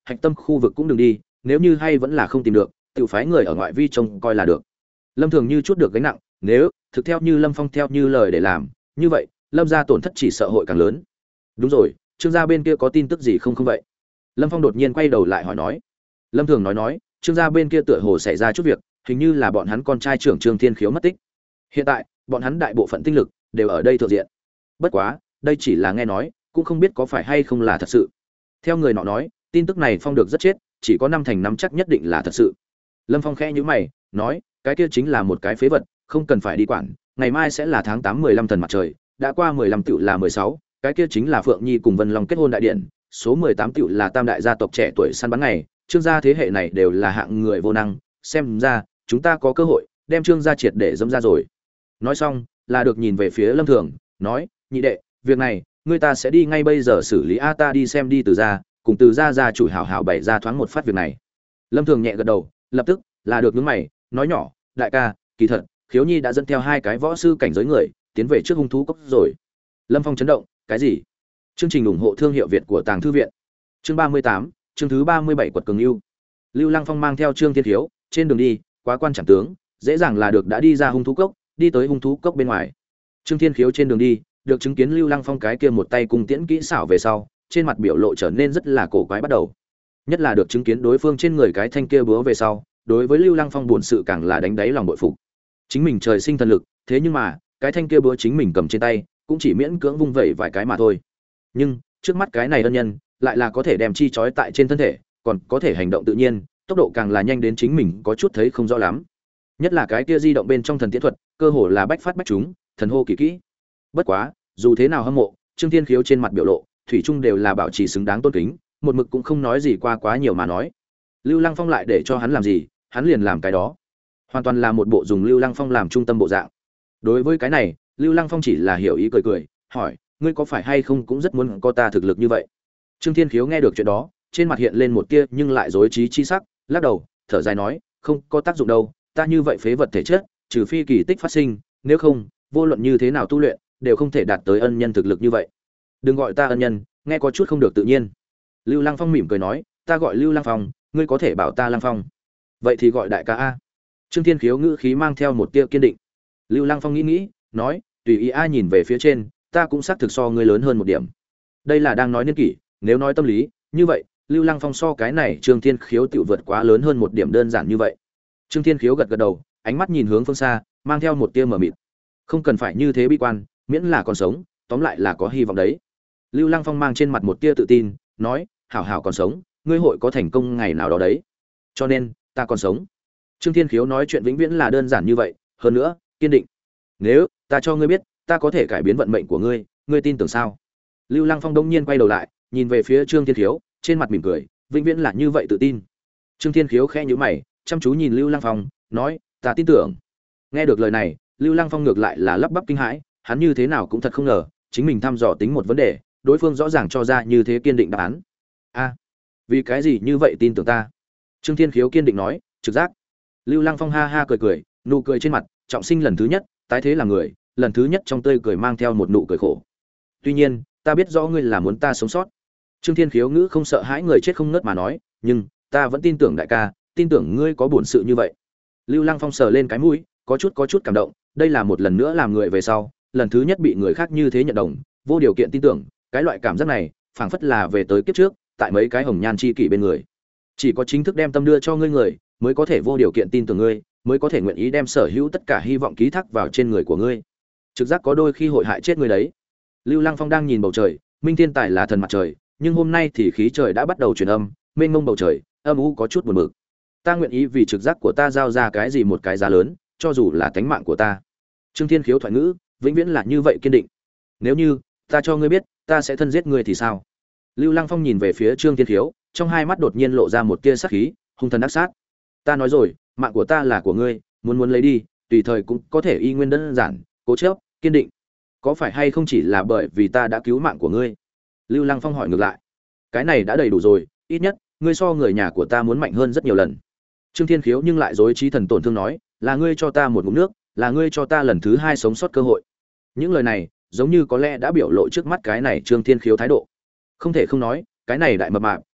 hạch tâm khu vực cũng đừng đi, nếu như hay vẫn là không tìm được, tự phái người ở ngoại vi trông coi là được. Lâm Thường như chút được gánh nặng, nếu thực theo như Lâm Phong theo như lời để làm, như vậy, Lâm gia tổn thất chỉ sợ hội càng lớn. Đúng rồi, Trương gia bên kia có tin tức gì không không vậy? Lâm Phong đột nhiên quay đầu lại hỏi nói. Lâm Thường nói nói, Trương gia bên kia tựa hồ xảy ra chút việc, hình như là bọn hắn con trai trưởng Trương Thiên Khiếu mất tích. Hiện tại, bọn hắn đại bộ phận tinh lực đều ở đây thượng diện. Bất quá, đây chỉ là nghe nói, cũng không biết có phải hay không là thật sự. Theo người nọ nói, tin tức này Phong được rất chết, chỉ có năm thành năm chắc nhất định là thật sự. Lâm Phong khẽ nhíu mày, nói, cái kia chính là một cái phế vật, không cần phải đi quản, ngày mai sẽ là tháng tám mười lăm thần mặt trời, đã qua mười lăm tựu là mười sáu, cái kia chính là Phượng Nhi cùng Vân Long kết hôn đại điện, số mười tám tựu là tam đại gia tộc trẻ tuổi săn bắn ngày, Trương gia thế hệ này đều là hạng người vô năng, xem ra chúng ta có cơ hội đem Trương gia triệt để dẫm ra rồi. Nói xong, là được nhìn về phía Lâm Thường, nói, nhị đệ, việc này, người ta sẽ đi ngay bây giờ xử lý, a ta đi xem đi Từ gia, cùng Từ gia gia chủ hảo hảo bày ra thoáng một phát việc này. Lâm Thường nhẹ gật đầu, lập tức là được nhướng mày, nói nhỏ, đại ca, kỳ thật, Khiếu Nhi đã dẫn theo hai cái võ sư cảnh giới người, tiến về trước hung thú cốc rồi. Lâm Phong chấn động, cái gì? Chương trình ủng hộ thương hiệu Việt của Tàng thư viện. Chương ba mươi tám, chương thứ ba mươi bảy quật cường ưu. Lưu Lăng Phong mang theo Trương Thiên Khiếu, trên đường đi, quá quan chẳng tướng, dễ dàng là được đã đi ra hung thú cốc, đi tới hung thú cốc bên ngoài. Trương Thiên Khiếu trên đường đi, được chứng kiến Lưu Lăng Phong cái kia một tay cùng tiễn kỹ xảo về sau, trên mặt biểu lộ trở nên rất là cổ quái bắt đầu. Nhất là được chứng kiến đối phương trên người cái thanh kia búa về sau, đối với Lưu Lăng Phong buồn sự càng là đánh đáy lòng bội phục. Chính mình trời sinh thần lực, thế nhưng mà, cái thanh kia búa chính mình cầm trên tay, cũng chỉ miễn cưỡng vung vẩy vài cái mà thôi. Nhưng, trước mắt cái này ân nhân, lại là có thể đem chi chói tại trên thân thể, còn có thể hành động tự nhiên, tốc độ càng là nhanh đến chính mình có chút thấy không rõ lắm. Nhất là cái kia di động bên trong thần tiễn thuật, cơ hồ là bách phát bách trúng, thần hô kỳ kỹ. Bất quá, dù thế nào hâm mộ, Trương Thiên Khiếu trên mặt biểu lộ, thủy chung đều là bảo trì xứng đáng tôn kính, một mực cũng không nói gì qua quá nhiều mà nói. Lưu Lăng Phong lại để cho hắn làm gì, hắn liền làm cái đó. Hoàn toàn là một bộ dùng Lưu Lăng Phong làm trung tâm bộ dạng. Đối với cái này, Lưu Lăng Phong chỉ là hiểu ý cười cười, hỏi, ngươi có phải hay không cũng rất muốn có ta thực lực như vậy? Trương Thiên Khiếu nghe được chuyện đó, trên mặt hiện lên một tia nhưng lại rối trí chi sắc, lắc đầu, thở dài nói, không có tác dụng đâu, ta như vậy phế vật thể chất, trừ phi kỳ tích phát sinh, nếu không, vô luận như thế nào tu luyện, đều không thể đạt tới ân nhân thực lực như vậy. Đừng gọi ta ân nhân, nghe có chút không được tự nhiên. Lưu Lăng Phong mỉm cười nói, ta gọi Lưu Lăng Phong, ngươi có thể bảo ta Lăng Phong. Vậy thì gọi đại ca a. Trương Thiên Khiếu ngữ khí mang theo một tia kiên định. Lưu Lăng Phong nghĩ nghĩ, nói, tùy ý ai nhìn về phía trên, ta cũng xác thực so ngươi lớn hơn một điểm. Đây là đang nói niên kỷ, nếu nói tâm lý, như vậy, Lưu Lăng Phong so cái này Trương Thiên Khiếu tiểu vượt quá lớn hơn một điểm đơn giản như vậy. Trương Thiên Khiếu gật gật đầu, ánh mắt nhìn hướng phương xa, mang theo một tia mờ mịt. Không cần phải như thế bi quan, miễn là còn sống, tóm lại là có hy vọng đấy. Lưu Lăng Phong mang trên mặt một tia tự tin, nói, hảo hảo còn sống, ngươi hội có thành công ngày nào đó đấy. Cho nên, ta còn sống. Trương Thiên Khiếu nói chuyện vĩnh viễn là đơn giản như vậy, hơn nữa, kiên định. Nếu ta cho ngươi biết, ta có thể cải biến vận mệnh của ngươi, ngươi tin tưởng sao? Lưu Lăng Phong đông nhiên quay đầu lại, nhìn về phía Trương Thiên Khiếu, trên mặt mỉm cười, vĩnh viễn là như vậy tự tin. Trương Thiên Khiếu khẽ nhíu mày, chăm chú nhìn Lưu Lăng Phong, nói, ta tin tưởng. Nghe được lời này, Lưu Lăng Phong ngược lại là lắp bắp kinh hãi, hắn như thế nào cũng thật không ngờ, chính mình thăm dò tính một vấn đề, đối phương rõ ràng cho ra như thế kiên định đáp án. A, vì cái gì như vậy tin tưởng ta? Trương Thiên Khiếu kiên định nói, trực giác. Lưu Lăng Phong ha ha cười cười, nụ cười trên mặt, trọng sinh lần thứ nhất, tái thế là người, lần thứ nhất trong tươi cười mang theo một nụ cười khổ. Tuy nhiên, ta biết rõ ngươi là muốn ta sống sót. Trương Thiên Khiếu ngữ không sợ hãi người chết không ngớt mà nói, nhưng ta vẫn tin tưởng đại ca, tin tưởng ngươi có bổn sự như vậy. Lưu Lăng Phong sờ lên cái mũi, có chút có chút cảm động, đây là một lần nữa làm người về sau, lần thứ nhất bị người khác như thế nhận đồng, vô điều kiện tin tưởng, cái loại cảm giác này, phảng phất là về tới kiếp trước, tại mấy cái hồng nhan chi kỷ bên người. Chỉ có chính thức đem tâm đưa cho ngươi người, mới có thể vô điều kiện tin tưởng ngươi, mới có thể nguyện ý đem sở hữu tất cả hy vọng ký thác vào trên người của ngươi. Trực giác có đôi khi hội hại chết ngươi đấy. Lưu Lăng Phong đang nhìn bầu trời, Minh Thiên Tài là thần mặt trời, nhưng hôm nay thì khí trời đã bắt đầu chuyển âm, mênh mông bầu trời, âm u có chút buồn bực. Ta nguyện ý vì trực giác của ta giao ra cái gì một cái giá lớn, cho dù là tánh mạng của ta. Trương Thiên Khiếu thoại ngữ, vĩnh viễn là như vậy kiên định. Nếu như ta cho ngươi biết, ta sẽ thân giết ngươi thì sao? Lưu Lăng Phong nhìn về phía Trương Thiên Khiếu, trong hai mắt đột nhiên lộ ra một tia sát khí, hung thần ác sát. Ta nói rồi, mạng của ta là của ngươi, muốn muốn lấy đi, tùy thời cũng có thể y nguyên đơn giản, cố chấp, kiên định. Có phải hay không chỉ là bởi vì ta đã cứu mạng của ngươi? Lưu Lăng Phong hỏi ngược lại. Cái này đã đầy đủ rồi, ít nhất ngươi so người nhà của ta muốn mạnh hơn rất nhiều lần. Trương Thiên Khiếu nhưng lại dối trí thần tổn thương nói, là ngươi cho ta một ngụm nước, là ngươi cho ta lần thứ hai sống sót cơ hội. Những lời này, giống như có lẽ đã biểu lộ trước mắt cái này Trương Thiên Khiếu thái độ. Không thể không nói, cái này đại mập mạp,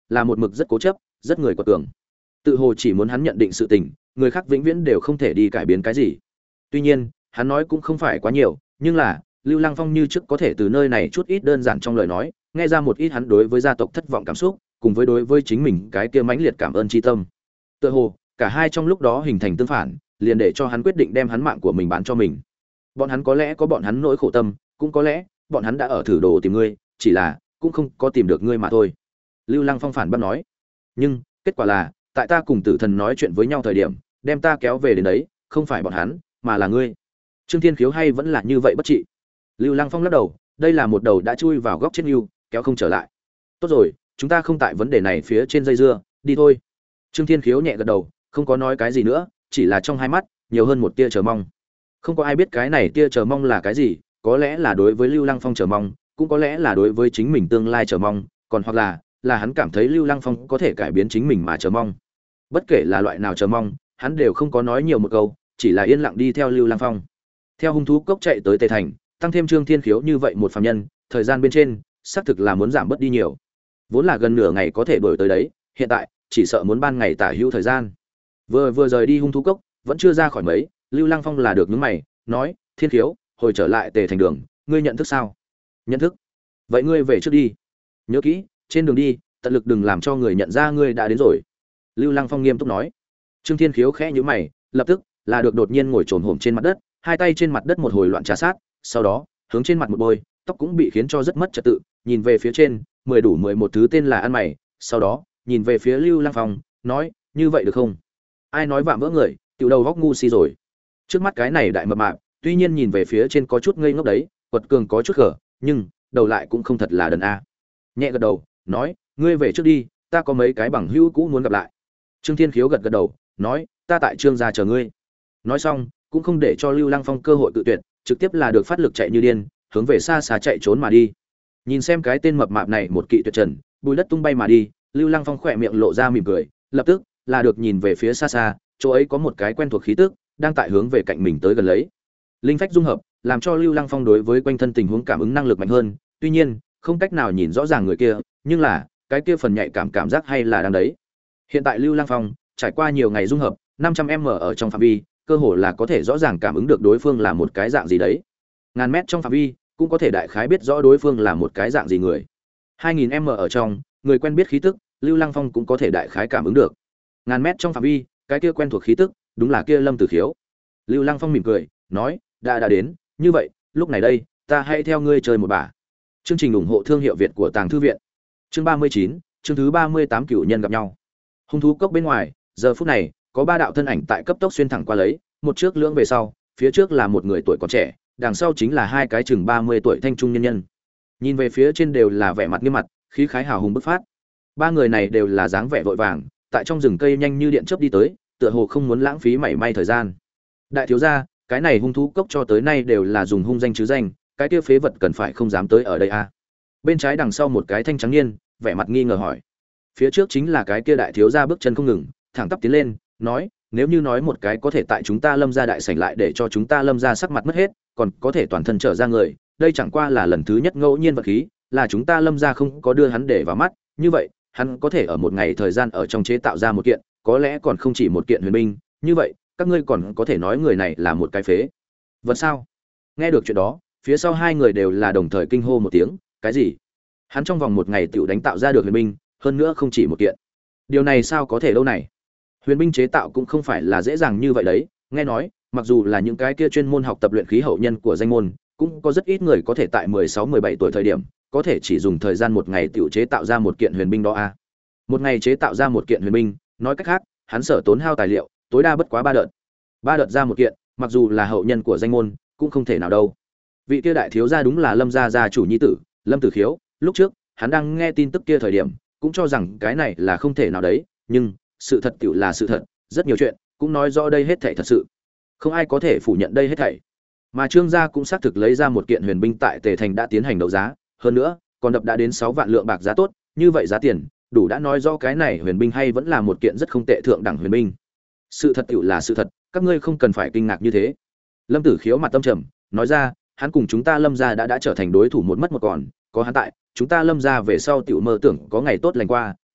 là một mực rất cố chấp, rất người quật cường. Tự hồ chỉ muốn hắn nhận định sự tình, người khác vĩnh viễn đều không thể đi cải biến cái gì. Tuy nhiên, hắn nói cũng không phải quá nhiều, nhưng là Lưu Lăng Phong như trước có thể từ nơi này chút ít đơn giản trong lời nói, nghe ra một ít hắn đối với gia tộc thất vọng cảm xúc, cùng với đối với chính mình cái kia mãnh liệt cảm ơn tri tâm. Tựa hồ, cả hai trong lúc đó hình thành tương phản, liền để cho hắn quyết định đem hắn mạng của mình bán cho mình. Bọn hắn có lẽ có bọn hắn nỗi khổ tâm, cũng có lẽ bọn hắn đã ở thử đồ tìm ngươi, chỉ là cũng không có tìm được ngươi mà thôi. Lưu Lăng Phong phản bác nói. Nhưng kết quả là, tại ta cùng Tử Thần nói chuyện với nhau thời điểm, đem ta kéo về đến đấy, không phải bọn hắn, mà là ngươi. Trương Thiên Khiếu hay vẫn là như vậy bất trị. Lưu Lăng Phong lắc đầu, đây là một đầu đã chui vào góc chết nhưu, kéo không trở lại. Tốt rồi, chúng ta không tại vấn đề này phía trên dây dưa, đi thôi. Trương Thiên Khiếu nhẹ gật đầu, không có nói cái gì nữa, chỉ là trong hai mắt nhiều hơn một tia chờ mong. Không có ai biết cái này tia chờ mong là cái gì, có lẽ là đối với Lưu Lăng Phong chờ mong, cũng có lẽ là đối với chính mình tương lai chờ mong, còn hoặc là là hắn cảm thấy Lưu Lăng Phong có thể cải biến chính mình mà chờ mong. Bất kể là loại nào chờ mong, hắn đều không có nói nhiều một câu, chỉ là yên lặng đi theo Lưu Lăng Phong. Theo hung thú cốc chạy tới Tề Thành, tăng thêm Trương Thiên Khiếu như vậy một phàm nhân, thời gian bên trên, xác thực là muốn giảm bớt đi nhiều. Vốn là gần nửa ngày có thể đuổi tới đấy, hiện tại chỉ sợ muốn ban ngày tả hữu thời gian. Vừa vừa rời đi hung thú cốc, vẫn chưa ra khỏi mấy, Lưu Lăng Phong là được nhướng mày, nói: "Thiên Khiếu, hồi trở lại Tề Thành đường, ngươi nhận thức sao?" "Nhận thức." "Vậy ngươi về trước đi. Nhớ kỹ, trên đường đi, tận lực đừng làm cho người nhận ra ngươi đã đến rồi." Lưu Lăng Phong nghiêm túc nói. Trương Thiên Khiếu khẽ nhíu mày, lập tức là được đột nhiên ngồi trồm hổm trên mặt đất, hai tay trên mặt đất một hồi loạn trà sát, sau đó hướng trên mặt một bôi, tóc cũng bị khiến cho rất mất trật tự, nhìn về phía trên, mười đủ mười một thứ tên là ăn mày, sau đó nhìn về phía Lưu Lăng Phong, nói: "Như vậy được không?" Ai nói vạm vỡ người, tiểu đầu góc ngu si rồi. Trước mắt cái này đại mập mạp, tuy nhiên nhìn về phía trên có chút ngây ngốc đấy, quật cường có chút khở, nhưng đầu lại cũng không thật là đần a. Nhẹ gật đầu, nói: "Ngươi về trước đi, ta có mấy cái bằng hữu cũ muốn gặp lại." Trương Thiên Khiếu gật gật đầu, nói: "Ta tại Trương gia chờ ngươi." Nói xong, cũng không để cho Lưu Lăng Phong cơ hội tự tuyệt, trực tiếp là được phát lực chạy như điên, hướng về xa xa chạy trốn mà đi. Nhìn xem cái tên mập mạp này một kỵ tuyệt trần, bùi đất tung bay mà đi, Lưu Lăng Phong khỏe miệng lộ ra mỉm cười, lập tức là được nhìn về phía xa xa, chỗ ấy có một cái quen thuộc khí tức đang tại hướng về cạnh mình tới gần lấy. Linh phách dung hợp, làm cho Lưu Lăng Phong đối với quanh thân tình huống cảm ứng năng lực mạnh hơn, tuy nhiên, không cách nào nhìn rõ ràng người kia, nhưng là, cái kia phần nhạy cảm cảm giác hay là đang đấy. Hiện tại Lưu Lăng Phong trải qua nhiều ngày dung hợp, năm trăm mét ở trong phạm vi, cơ hồ là có thể rõ ràng cảm ứng được đối phương là một cái dạng gì đấy. Ngàn mét trong phạm vi, cũng có thể đại khái biết rõ đối phương là một cái dạng gì người. hai nghìn mét ở trong, người quen biết khí tức, Lưu Lăng Phong cũng có thể đại khái cảm ứng được. Ngàn mét trong phạm vi, cái kia quen thuộc khí tức, đúng là kia Lâm Tử Khiếu. Lưu Lăng Phong mỉm cười, nói: "đã đã đến, như vậy, lúc này đây, ta hãy theo ngươi chơi một bả." Chương trình ủng hộ thương hiệu Việt của Tàng Thư viện. Chương ba mươi chín, chương thứ ba mươi tám cửu nhân gặp nhau. Hung thú cốc bên ngoài, giờ phút này, có ba đạo thân ảnh tại cấp tốc xuyên thẳng qua lấy, một trước lưỡng về sau, phía trước là một người tuổi còn trẻ, đằng sau chính là hai cái chừng ba mươi tuổi thanh trung nhân nhân. Nhìn về phía trên đều là vẻ mặt nghiêm mặt, khí khái hào hùng bứt phát. Ba người này đều là dáng vẻ vội vàng, tại trong rừng cây nhanh như điện chớp đi tới, tựa hồ không muốn lãng phí mảy may thời gian. Đại thiếu gia, cái này hung thú cốc cho tới nay đều là dùng hung danh chứ danh, cái kia phế vật cần phải không dám tới ở đây à? Bên trái đằng sau một cái thanh trắng niên, vẻ mặt nghi ngờ hỏi. Phía trước chính là cái kia đại thiếu gia bước chân không ngừng, thẳng tắp tiến lên, nói: "Nếu như nói một cái có thể tại chúng ta Lâm gia đại sảnh lại để cho chúng ta Lâm gia sắc mặt mất hết, còn có thể toàn thân trở ra người, đây chẳng qua là lần thứ nhất ngẫu nhiên vật khí, là chúng ta Lâm gia không có đưa hắn để vào mắt, như vậy, hắn có thể ở một ngày thời gian ở trong chế tạo ra một kiện, có lẽ còn không chỉ một kiện huyền binh, như vậy, các ngươi còn có thể nói người này là một cái phế vật sao?" Nghe được chuyện đó, phía sau hai người đều là đồng thời kinh hô một tiếng, cái gì? Hắn trong vòng một ngày tiểu đánh tạo ra được huyền binh, hơn nữa không chỉ một kiện. Điều này sao có thể đâu này? Huyền binh chế tạo cũng không phải là dễ dàng như vậy đấy, nghe nói, mặc dù là những cái kia chuyên môn học tập luyện khí hậu nhân của danh môn, cũng có rất ít người có thể tại mười sáu mười bảy tuổi thời điểm, có thể chỉ dùng thời gian một ngày tiểu chế tạo ra một kiện huyền binh đó a. Một ngày chế tạo ra một kiện huyền binh, nói cách khác, hắn sở tốn hao tài liệu, tối đa bất quá ba đợt. Ba đợt ra một kiện, mặc dù là hậu nhân của danh môn, cũng không thể nào đâu. Vị kia đại thiếu gia đúng là Lâm gia gia chủ nhi tử, Lâm Tử Khiếu, lúc trước, hắn đang nghe tin tức kia thời điểm, cũng cho rằng cái này là không thể nào đấy, nhưng sự thật tiểu là sự thật, rất nhiều chuyện cũng nói rõ đây hết thảy thật sự. Không ai có thể phủ nhận đây hết thảy. Mà Trương gia cũng xác thực lấy ra một kiện huyền binh tại Tề Thành đã tiến hành đấu giá, hơn nữa, còn đập đã đến sáu vạn lượng bạc giá tốt, như vậy giá tiền, đủ đã nói rõ cái này huyền binh hay vẫn là một kiện rất không tệ thượng đẳng huyền binh. Sự thật tiểu là sự thật, các ngươi không cần phải kinh ngạc như thế. Lâm Tử Khiếu mặt tâm trầm, nói ra, hắn cùng chúng ta Lâm gia đã đã trở thành đối thủ một mất một còn, có hắn tại, chúng ta Lâm gia về sau tiểu mơ tưởng có ngày tốt lành qua,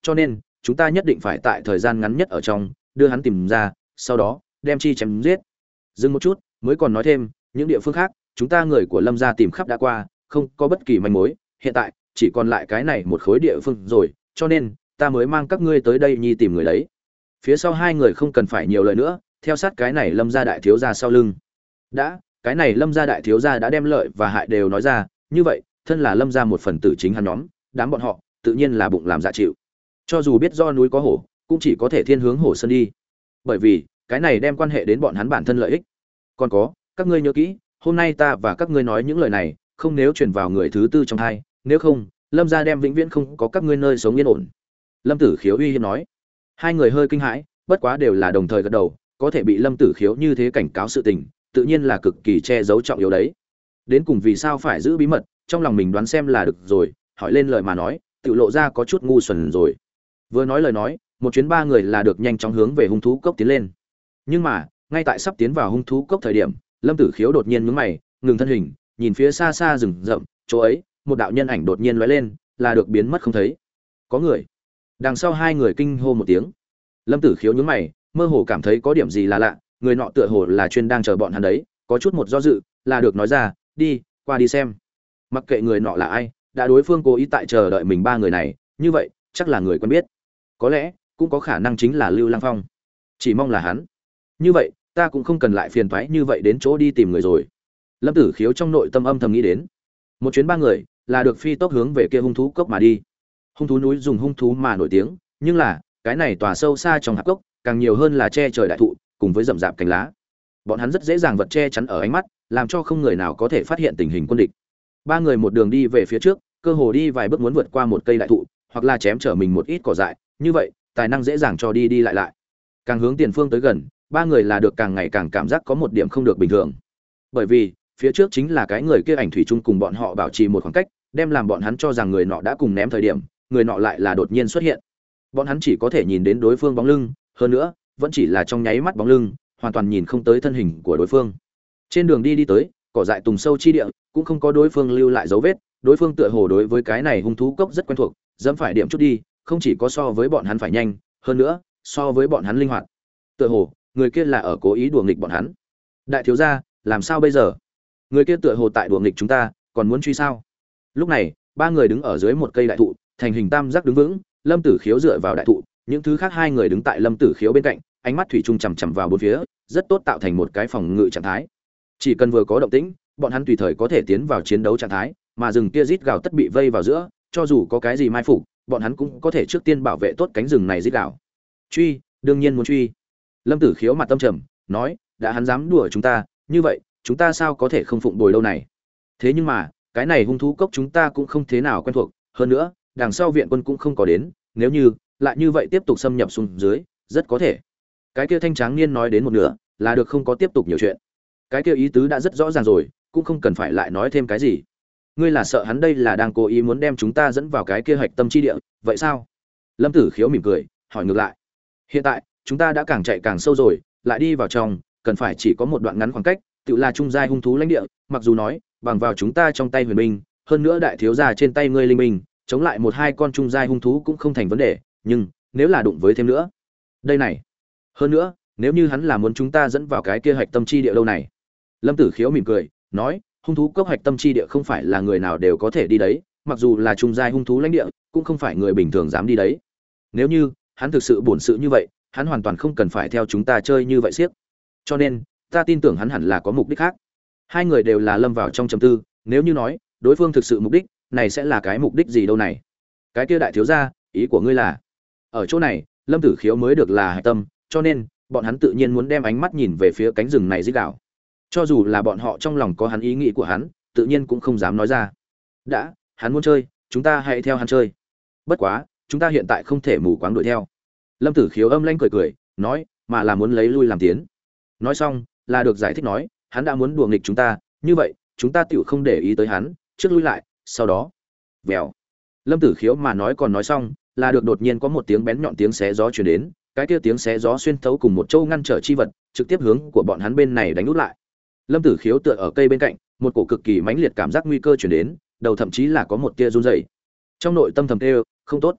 cho nên chúng ta nhất định phải tại thời gian ngắn nhất ở trong đưa hắn tìm ra, sau đó đem chi chém giết. Dừng một chút, mới còn nói thêm, những địa phương khác, chúng ta người của Lâm gia tìm khắp đã qua, không có bất kỳ manh mối, hiện tại chỉ còn lại cái này một khối địa phương rồi, cho nên ta mới mang các ngươi tới đây nhi tìm người đấy. Phía sau hai người không cần phải nhiều lời nữa, theo sát cái này Lâm gia đại thiếu gia sau lưng. Đã, cái này Lâm gia đại thiếu gia đã đem lợi và hại đều nói ra, như vậy, thân là Lâm gia một phần tử chính hắn nhóm, đám bọn họ, tự nhiên là bụng làm dạ chịu. Cho dù biết do núi có hổ, cũng chỉ có thể thiên hướng hổ sơn đi. Bởi vì, cái này đem quan hệ đến bọn hắn bản thân lợi ích. Còn có, các ngươi nhớ kỹ, hôm nay ta và các ngươi nói những lời này, không nếu truyền vào người thứ tư trong hai, nếu không, Lâm gia đem vĩnh viễn không có các ngươi nơi sống yên ổn. Lâm Tử Khiếu uy hiếp nói. Hai người hơi kinh hãi, bất quá đều là đồng thời gật đầu, có thể bị Lâm Tử Khiếu như thế cảnh cáo sự tình, tự nhiên là cực kỳ che giấu trọng yếu đấy. Đến cùng vì sao phải giữ bí mật, trong lòng mình đoán xem là được rồi, hỏi lên lời mà nói, tự lộ ra có chút ngu xuẩn rồi. Vừa nói lời nói, một chuyến ba người là được nhanh chóng hướng về hung thú cốc tiến lên. Nhưng mà, ngay tại sắp tiến vào hung thú cốc thời điểm, Lâm Tử Khiếu đột nhiên nhướng mày, ngừng thân hình, nhìn phía xa xa rừng rậm, chỗ ấy, một đạo nhân ảnh đột nhiên lóe lên, là được biến mất không thấy. Có người. Đằng sau hai người kinh hô một tiếng. Lâm Tử Khiếu nhướng mày, mơ hồ cảm thấy có điểm gì là lạ, người nọ tựa hồ là chuyên đang chờ bọn hắn đấy, có chút một do dự, là được nói ra, đi, qua đi xem. Mặc kệ người nọ là ai, đã đối phương cố ý tại chờ đợi mình ba người này, như vậy, chắc là người quen biết. Có lẽ, cũng có khả năng chính là Lưu Lăng Phong. Chỉ mong là hắn. Như vậy, ta cũng không cần lại phiền toái như vậy đến chỗ đi tìm người rồi. Lâm Tử Khiếu trong nội tâm âm thầm nghĩ đến. Một chuyến ba người, là được phi tốc hướng về kia hung thú cốc mà đi. Hung thú núi dùng hung thú mà nổi tiếng, nhưng là, cái này tòa sâu xa trong hạp cốc, càng nhiều hơn là che trời đại thụ, cùng với rậm rạp cành lá. Bọn hắn rất dễ dàng vật che chắn ở ánh mắt, làm cho không người nào có thể phát hiện tình hình quân địch. Ba người một đường đi về phía trước, cơ hồ đi vài bước muốn vượt qua một cây đại thụ, hoặc là chém trở mình một ít cỏ dại, như vậy, tài năng dễ dàng cho đi đi lại lại. Càng hướng tiền phương tới gần, ba người là được càng ngày càng cảm giác có một điểm không được bình thường. Bởi vì, phía trước chính là cái người kia ảnh thủy chung cùng bọn họ bảo trì một khoảng cách, đem làm bọn hắn cho rằng người nọ đã cùng ném thời điểm, người nọ lại là đột nhiên xuất hiện. Bọn hắn chỉ có thể nhìn đến đối phương bóng lưng, hơn nữa, vẫn chỉ là trong nháy mắt bóng lưng, hoàn toàn nhìn không tới thân hình của đối phương. Trên đường đi đi tới, cỏ dại tùng sâu chi địa, cũng không có đối phương lưu lại dấu vết, đối phương tựa hồ đối với cái này hung thú cốc rất quen thuộc, dẫm phải điểm chút đi, không chỉ có so với bọn hắn phải nhanh, hơn nữa, so với bọn hắn linh hoạt. Tựa hồ, người kia là ở cố ý đùa nghịch bọn hắn. Đại thiếu gia, làm sao bây giờ? Người kia tựa hồ tại đùa nghịch chúng ta, còn muốn truy sao? Lúc này, ba người đứng ở dưới một cây đại thụ, thành hình tam giác đứng vững, Lâm Tử Khiếu dựa vào đại thụ, những thứ khác hai người đứng tại Lâm Tử Khiếu bên cạnh, ánh mắt thủy chung chằm chằm vào bốn phía, rất tốt tạo thành một cái phòng ngự trạng thái. Chỉ cần vừa có động tĩnh, bọn hắn tùy thời có thể tiến vào chiến đấu trạng thái, mà rừng kia rít gào tất bị vây vào giữa, cho dù có cái gì mai phục, bọn hắn cũng có thể trước tiên bảo vệ tốt cánh rừng này rít gào. Truy, đương nhiên muốn truy. Lâm Tử Khiếu mặt tâm trầm, nói, đã hắn dám đùa chúng ta, như vậy, chúng ta sao có thể không phụng bồi lâu này? Thế nhưng mà, cái này hung thú cốc chúng ta cũng không thế nào quen thuộc, hơn nữa, đằng sau viện quân cũng không có đến, nếu như lại như vậy tiếp tục xâm nhập xuống dưới, rất có thể. Cái kia thanh tráng niên nói đến một nửa, là được không có tiếp tục nhiều chuyện. Cái kia ý tứ đã rất rõ ràng rồi, cũng không cần phải lại nói thêm cái gì. Ngươi là sợ hắn đây là đang cố ý muốn đem chúng ta dẫn vào cái kia hạch tâm chi địa, vậy sao? Lâm Tử Khiếu mỉm cười, hỏi ngược lại. Hiện tại, chúng ta đã càng chạy càng sâu rồi, lại đi vào trong, cần phải chỉ có một đoạn ngắn khoảng cách, tự là trung giai hung thú lãnh địa, mặc dù nói, bằng vào chúng ta trong tay huyền binh, hơn nữa đại thiếu gia trên tay ngươi linh minh, chống lại một hai con trung giai hung thú cũng không thành vấn đề, nhưng nếu là đụng với thêm nữa, đây này, hơn nữa, nếu như hắn là muốn chúng ta dẫn vào cái kia hạch tâm chi địa lâu này. Lâm Tử Khiếu mỉm cười, nói, hung thú cốc hạch tâm chi địa không phải là người nào đều có thể đi đấy, mặc dù là trung giai hung thú lãnh địa, cũng không phải người bình thường dám đi đấy. Nếu như hắn thực sự bổn sự như vậy, hắn hoàn toàn không cần phải theo chúng ta chơi như vậy siếc. Cho nên, ta tin tưởng hắn hẳn là có mục đích khác. Hai người đều là lâm vào trong trầm tư, nếu như nói, đối phương thực sự mục đích, này sẽ là cái mục đích gì đâu này? Cái kia đại thiếu gia, ý của ngươi là? Ở chỗ này, Lâm Tử Khiếu mới được là hạch tâm, cho nên, bọn hắn tự nhiên muốn đem ánh mắt nhìn về phía cánh rừng này rít gào. Cho dù là bọn họ trong lòng có hắn ý nghĩ của hắn, tự nhiên cũng không dám nói ra. Đã, hắn muốn chơi, chúng ta hãy theo hắn chơi. Bất quá, chúng ta hiện tại không thể mù quáng đuổi theo. Lâm Tử Khiếu âm lãnh cười cười, nói, mà là muốn lấy lui làm tiến. Nói xong, là được giải thích nói, hắn đã muốn đùa nghịch chúng ta, như vậy, chúng ta tựu không để ý tới hắn, trước lui lại, sau đó, vèo. Lâm Tử Khiếu mà nói còn nói xong, là được đột nhiên có một tiếng bén nhọn tiếng xé gió truyền đến, cái kia tiếng xé gió xuyên thấu cùng một châu ngăn trở chi vật, trực tiếp hướng của bọn hắn bên này đánh út lại. Lâm Tử Khiếu tựa ở cây bên cạnh, một cổ cực kỳ mãnh liệt cảm giác nguy cơ truyền đến, đầu thậm chí là có một tia run rẩy. Trong nội tâm thầm kêu, không tốt.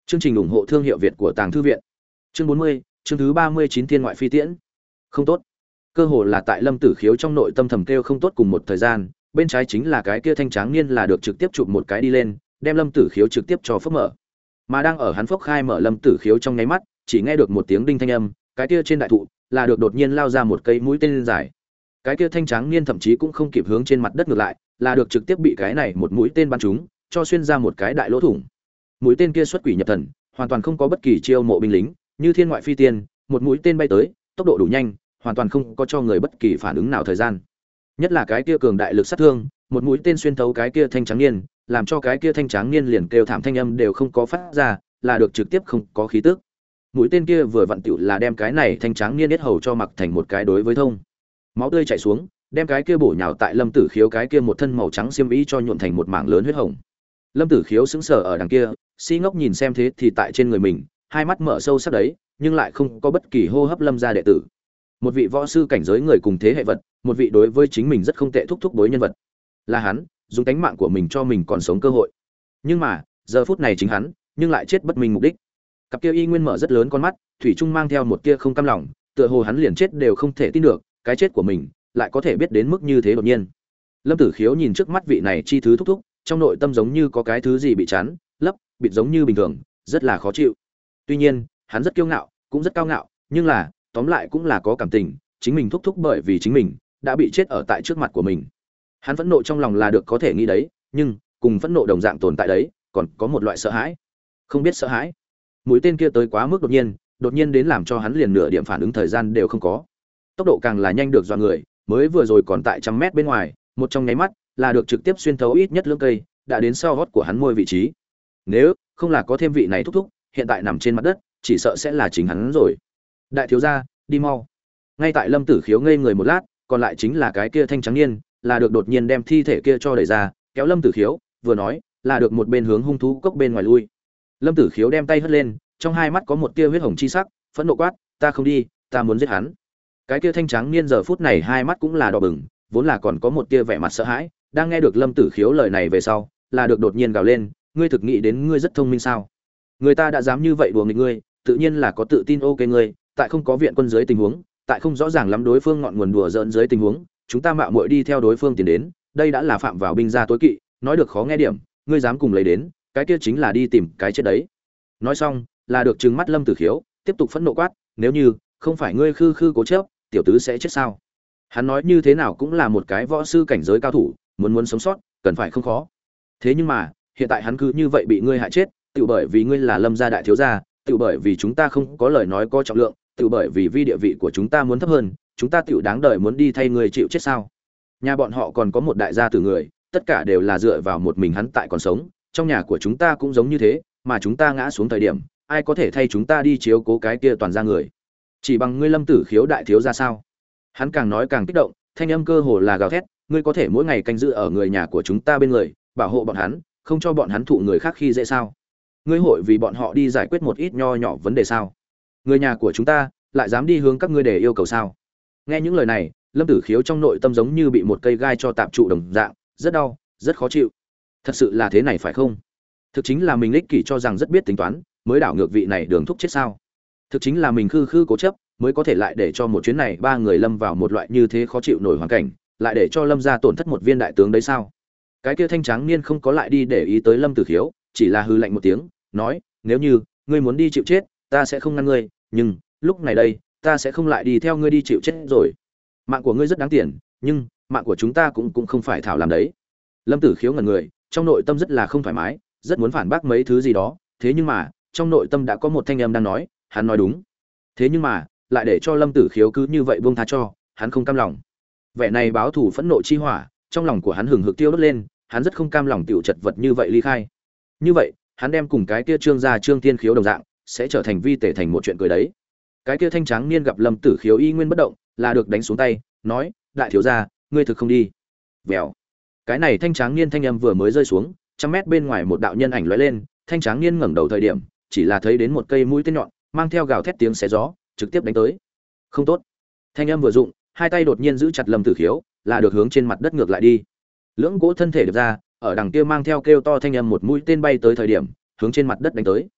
Chương trình ủng hộ thương hiệu Việt của Tàng Thư viện. Chương bốn mươi, chương thứ ba mươi chín Thiên ngoại phi tiễn. Không tốt. Cơ hồ là tại Lâm Tử Khiếu trong nội tâm thầm kêu không tốt cùng một thời gian, bên trái chính là cái kia thanh tráng niên là được trực tiếp chụp một cái đi lên, đem Lâm Tử Khiếu trực tiếp cho phốc mở. Mà đang ở hắn phốc khai mở Lâm Tử Khiếu trong nháy mắt, chỉ nghe được một tiếng đinh thanh âm, cái kia trên đại thụ là được đột nhiên lao ra một cây mũi tên dài. Cái kia thanh tráng niên thậm chí cũng không kịp hướng trên mặt đất ngược lại, là được trực tiếp bị cái này một mũi tên bắn trúng, cho xuyên ra một cái đại lỗ thủng. Mũi tên kia xuất quỷ nhập thần, hoàn toàn không có bất kỳ chiêu mộ binh lính, như thiên ngoại phi tiên, một mũi tên bay tới, tốc độ đủ nhanh, hoàn toàn không có cho người bất kỳ phản ứng nào thời gian. Nhất là cái kia cường đại lực sát thương, một mũi tên xuyên thấu cái kia thanh tráng niên, làm cho cái kia thanh tráng niên liền kêu thảm thanh âm đều không có phát ra, là được trực tiếp không có khí tức. Mũi tên kia vừa vặn tựu là đem cái này thanh tráng niên hết hầu cho mặc thành một cái đối với thông. Máu tươi chảy xuống, đem cái kia bổ nhào tại Lâm Tử Khiếu cái kia một thân màu trắng xiêm y cho nhuộm thành một mảng lớn huyết hồng. Lâm Tử Khiếu sững sờ ở đằng kia, si ngốc nhìn xem thế thì tại trên người mình, hai mắt mở sâu sắc đấy, nhưng lại không có bất kỳ hô hấp Lâm gia đệ tử. Một vị võ sư cảnh giới người cùng thế hệ vật, một vị đối với chính mình rất không tệ thúc thúc bối nhân vật. Là hắn, dùng tánh mạng của mình cho mình còn sống cơ hội. Nhưng mà, giờ phút này chính hắn, nhưng lại chết bất minh mục đích. Cặp kia y nguyên mở rất lớn con mắt, thủy chung mang theo một tia không cam lòng, tựa hồ hắn liền chết đều không thể tin được, cái chết của mình lại có thể biết đến mức như thế đột nhiên. Lâm Tử Khiếu nhìn trước mắt vị này chi thứ thúc thúc, trong nội tâm giống như có cái thứ gì bị chán, lấp, bịt giống như bình thường, rất là khó chịu. Tuy nhiên, hắn rất kiêu ngạo, cũng rất cao ngạo, nhưng là, tóm lại cũng là có cảm tình, chính mình thúc thúc bởi vì chính mình đã bị chết ở tại trước mặt của mình. Hắn phẫn nộ trong lòng là được có thể nghĩ đấy, nhưng cùng phẫn nộ đồng dạng tồn tại đấy, còn có một loại sợ hãi. Không biết sợ hãi. Mũi tên kia tới quá mức đột nhiên, đột nhiên đến làm cho hắn liền nửa điểm phản ứng thời gian đều không có. Tốc độ càng là nhanh được dọa người, mới vừa rồi còn tại trăm mét bên ngoài, một trong nháy mắt là được trực tiếp xuyên thấu ít nhất lưỡng cây, đã đến sau gót của hắn môi vị trí. Nếu không là có thêm vị này thúc thúc, hiện tại nằm trên mặt đất, chỉ sợ sẽ là chính hắn rồi. Đại thiếu gia, đi mau. Ngay tại Lâm Tử Khiếu ngây người một lát, còn lại chính là cái kia thanh trắng niên, là được đột nhiên đem thi thể kia cho đẩy ra, kéo Lâm Tử Khiếu, vừa nói, là được một bên hướng hung thú cốc bên ngoài lui. Lâm Tử Khiếu đem tay hất lên, trong hai mắt có một tia huyết hồng chi sắc, phẫn nộ quát, ta không đi, ta muốn giết hắn. Cái kia thanh trắng niên giờ phút này hai mắt cũng là đỏ bừng, vốn là còn có một tia vẻ mặt sợ hãi, đang nghe được Lâm Tử Khiếu lời này về sau, là được đột nhiên gào lên, ngươi thực nghĩ đến ngươi rất thông minh sao? Người ta đã dám như vậy đùa nghịch ngươi, tự nhiên là có tự tin ok ngươi, tại không có viện quân dưới tình huống, tại không rõ ràng lắm đối phương ngọn nguồn đùa giỡn dưới tình huống, chúng ta mạo muội đi theo đối phương tiến đến, đây đã là phạm vào binh gia tối kỵ, nói được khó nghe điểm, ngươi dám cùng lấy đến, cái kia chính là đi tìm cái chết đấy. Nói xong, là được trừng mắt Lâm Tử Khiếu, tiếp tục phẫn nộ quát, nếu như không phải ngươi khư khư cố chấp, tiểu tứ sẽ chết sao? Hắn nói như thế nào cũng là một cái võ sư cảnh giới cao thủ, muốn muốn sống sót, cần phải không khó. Thế nhưng mà, hiện tại hắn cứ như vậy bị ngươi hại chết, tự bởi vì ngươi là Lâm gia đại thiếu gia, tự bởi vì chúng ta không có lời nói có trọng lượng, tự bởi vì vi địa vị của chúng ta muốn thấp hơn, chúng ta tự đáng đời muốn đi thay ngươi chịu chết sao? Nhà bọn họ còn có một đại gia tử người, tất cả đều là dựa vào một mình hắn tại còn sống, trong nhà của chúng ta cũng giống như thế, mà chúng ta ngã xuống thời điểm, ai có thể thay chúng ta đi chiếu cố cái kia toàn gia người? Chỉ bằng ngươi Lâm Tử Khiếu đại thiếu gia sao? Hắn càng nói càng kích động, thanh âm cơ hồ là gào thét, ngươi có thể mỗi ngày canh giữ ở người nhà của chúng ta bên người, bảo hộ bọn hắn, không cho bọn hắn thụ người khác khi dễ sao? Ngươi hội vì bọn họ đi giải quyết một ít nho nhỏ vấn đề sao? Người nhà của chúng ta lại dám đi hướng các ngươi để yêu cầu sao? Nghe những lời này, Lâm Tử Khiếu trong nội tâm giống như bị một cây gai cho tạm trụ đồng dạng, rất đau, rất khó chịu. Thật sự là thế này phải không? Thực chính là mình ích kỷ cho rằng rất biết tính toán, mới đảo ngược vị này đường thúc chết sao? Thực chính là mình khư khư cố chấp, mới có thể lại để cho một chuyến này ba người lâm vào một loại như thế khó chịu nổi hoàn cảnh, lại để cho Lâm gia tổn thất một viên đại tướng đấy sao? Cái kia thanh tráng niên không có lại đi để ý tới Lâm Tử Khiếu, chỉ là hư lạnh một tiếng, nói, nếu như ngươi muốn đi chịu chết, ta sẽ không ngăn ngươi, nhưng lúc này đây, ta sẽ không lại đi theo ngươi đi chịu chết rồi. Mạng của ngươi rất đáng tiền, nhưng mạng của chúng ta cũng cũng không phải thảo làm đấy. Lâm Tử Khiếu ngẩn người, trong nội tâm rất là không thoải mái, rất muốn phản bác mấy thứ gì đó, thế nhưng mà, trong nội tâm đã có một thanh âm đang nói, hắn nói đúng. Thế nhưng mà, lại để cho Lâm Tử Khiếu cứ như vậy buông tha cho, hắn không cam lòng. Vẻ này báo thù phẫn nộ chi hỏa, trong lòng của hắn hừng hực tiêu đốt lên, hắn rất không cam lòng tiểu chật vật như vậy ly khai. Như vậy, hắn đem cùng cái kia Trương gia Trương Thiên Khiếu đồng dạng, sẽ trở thành vi tể thành một chuyện cười đấy. Cái kia thanh tráng niên gặp Lâm Tử Khiếu y nguyên bất động, là được đánh xuống tay, nói, đại thiếu gia, ngươi thực không đi. Vèo. Cái này thanh tráng niên thanh âm vừa mới rơi xuống, trăm mét bên ngoài một đạo nhân ảnh lóe lên, thanh tráng niên ngẩng đầu thời điểm, chỉ là thấy đến một cây mũi tên nhọn, mang theo gào thét tiếng xé gió, trực tiếp đánh tới. Không tốt. Thanh âm vừa dụng, hai tay đột nhiên giữ chặt Lâm Tử Khiếu, là được hướng trên mặt đất ngược lại đi. Lưỡng cỗ thân thể được ra, ở đằng kia mang theo kêu to thanh âm một mũi tên bay tới thời điểm, hướng trên mặt đất đánh tới.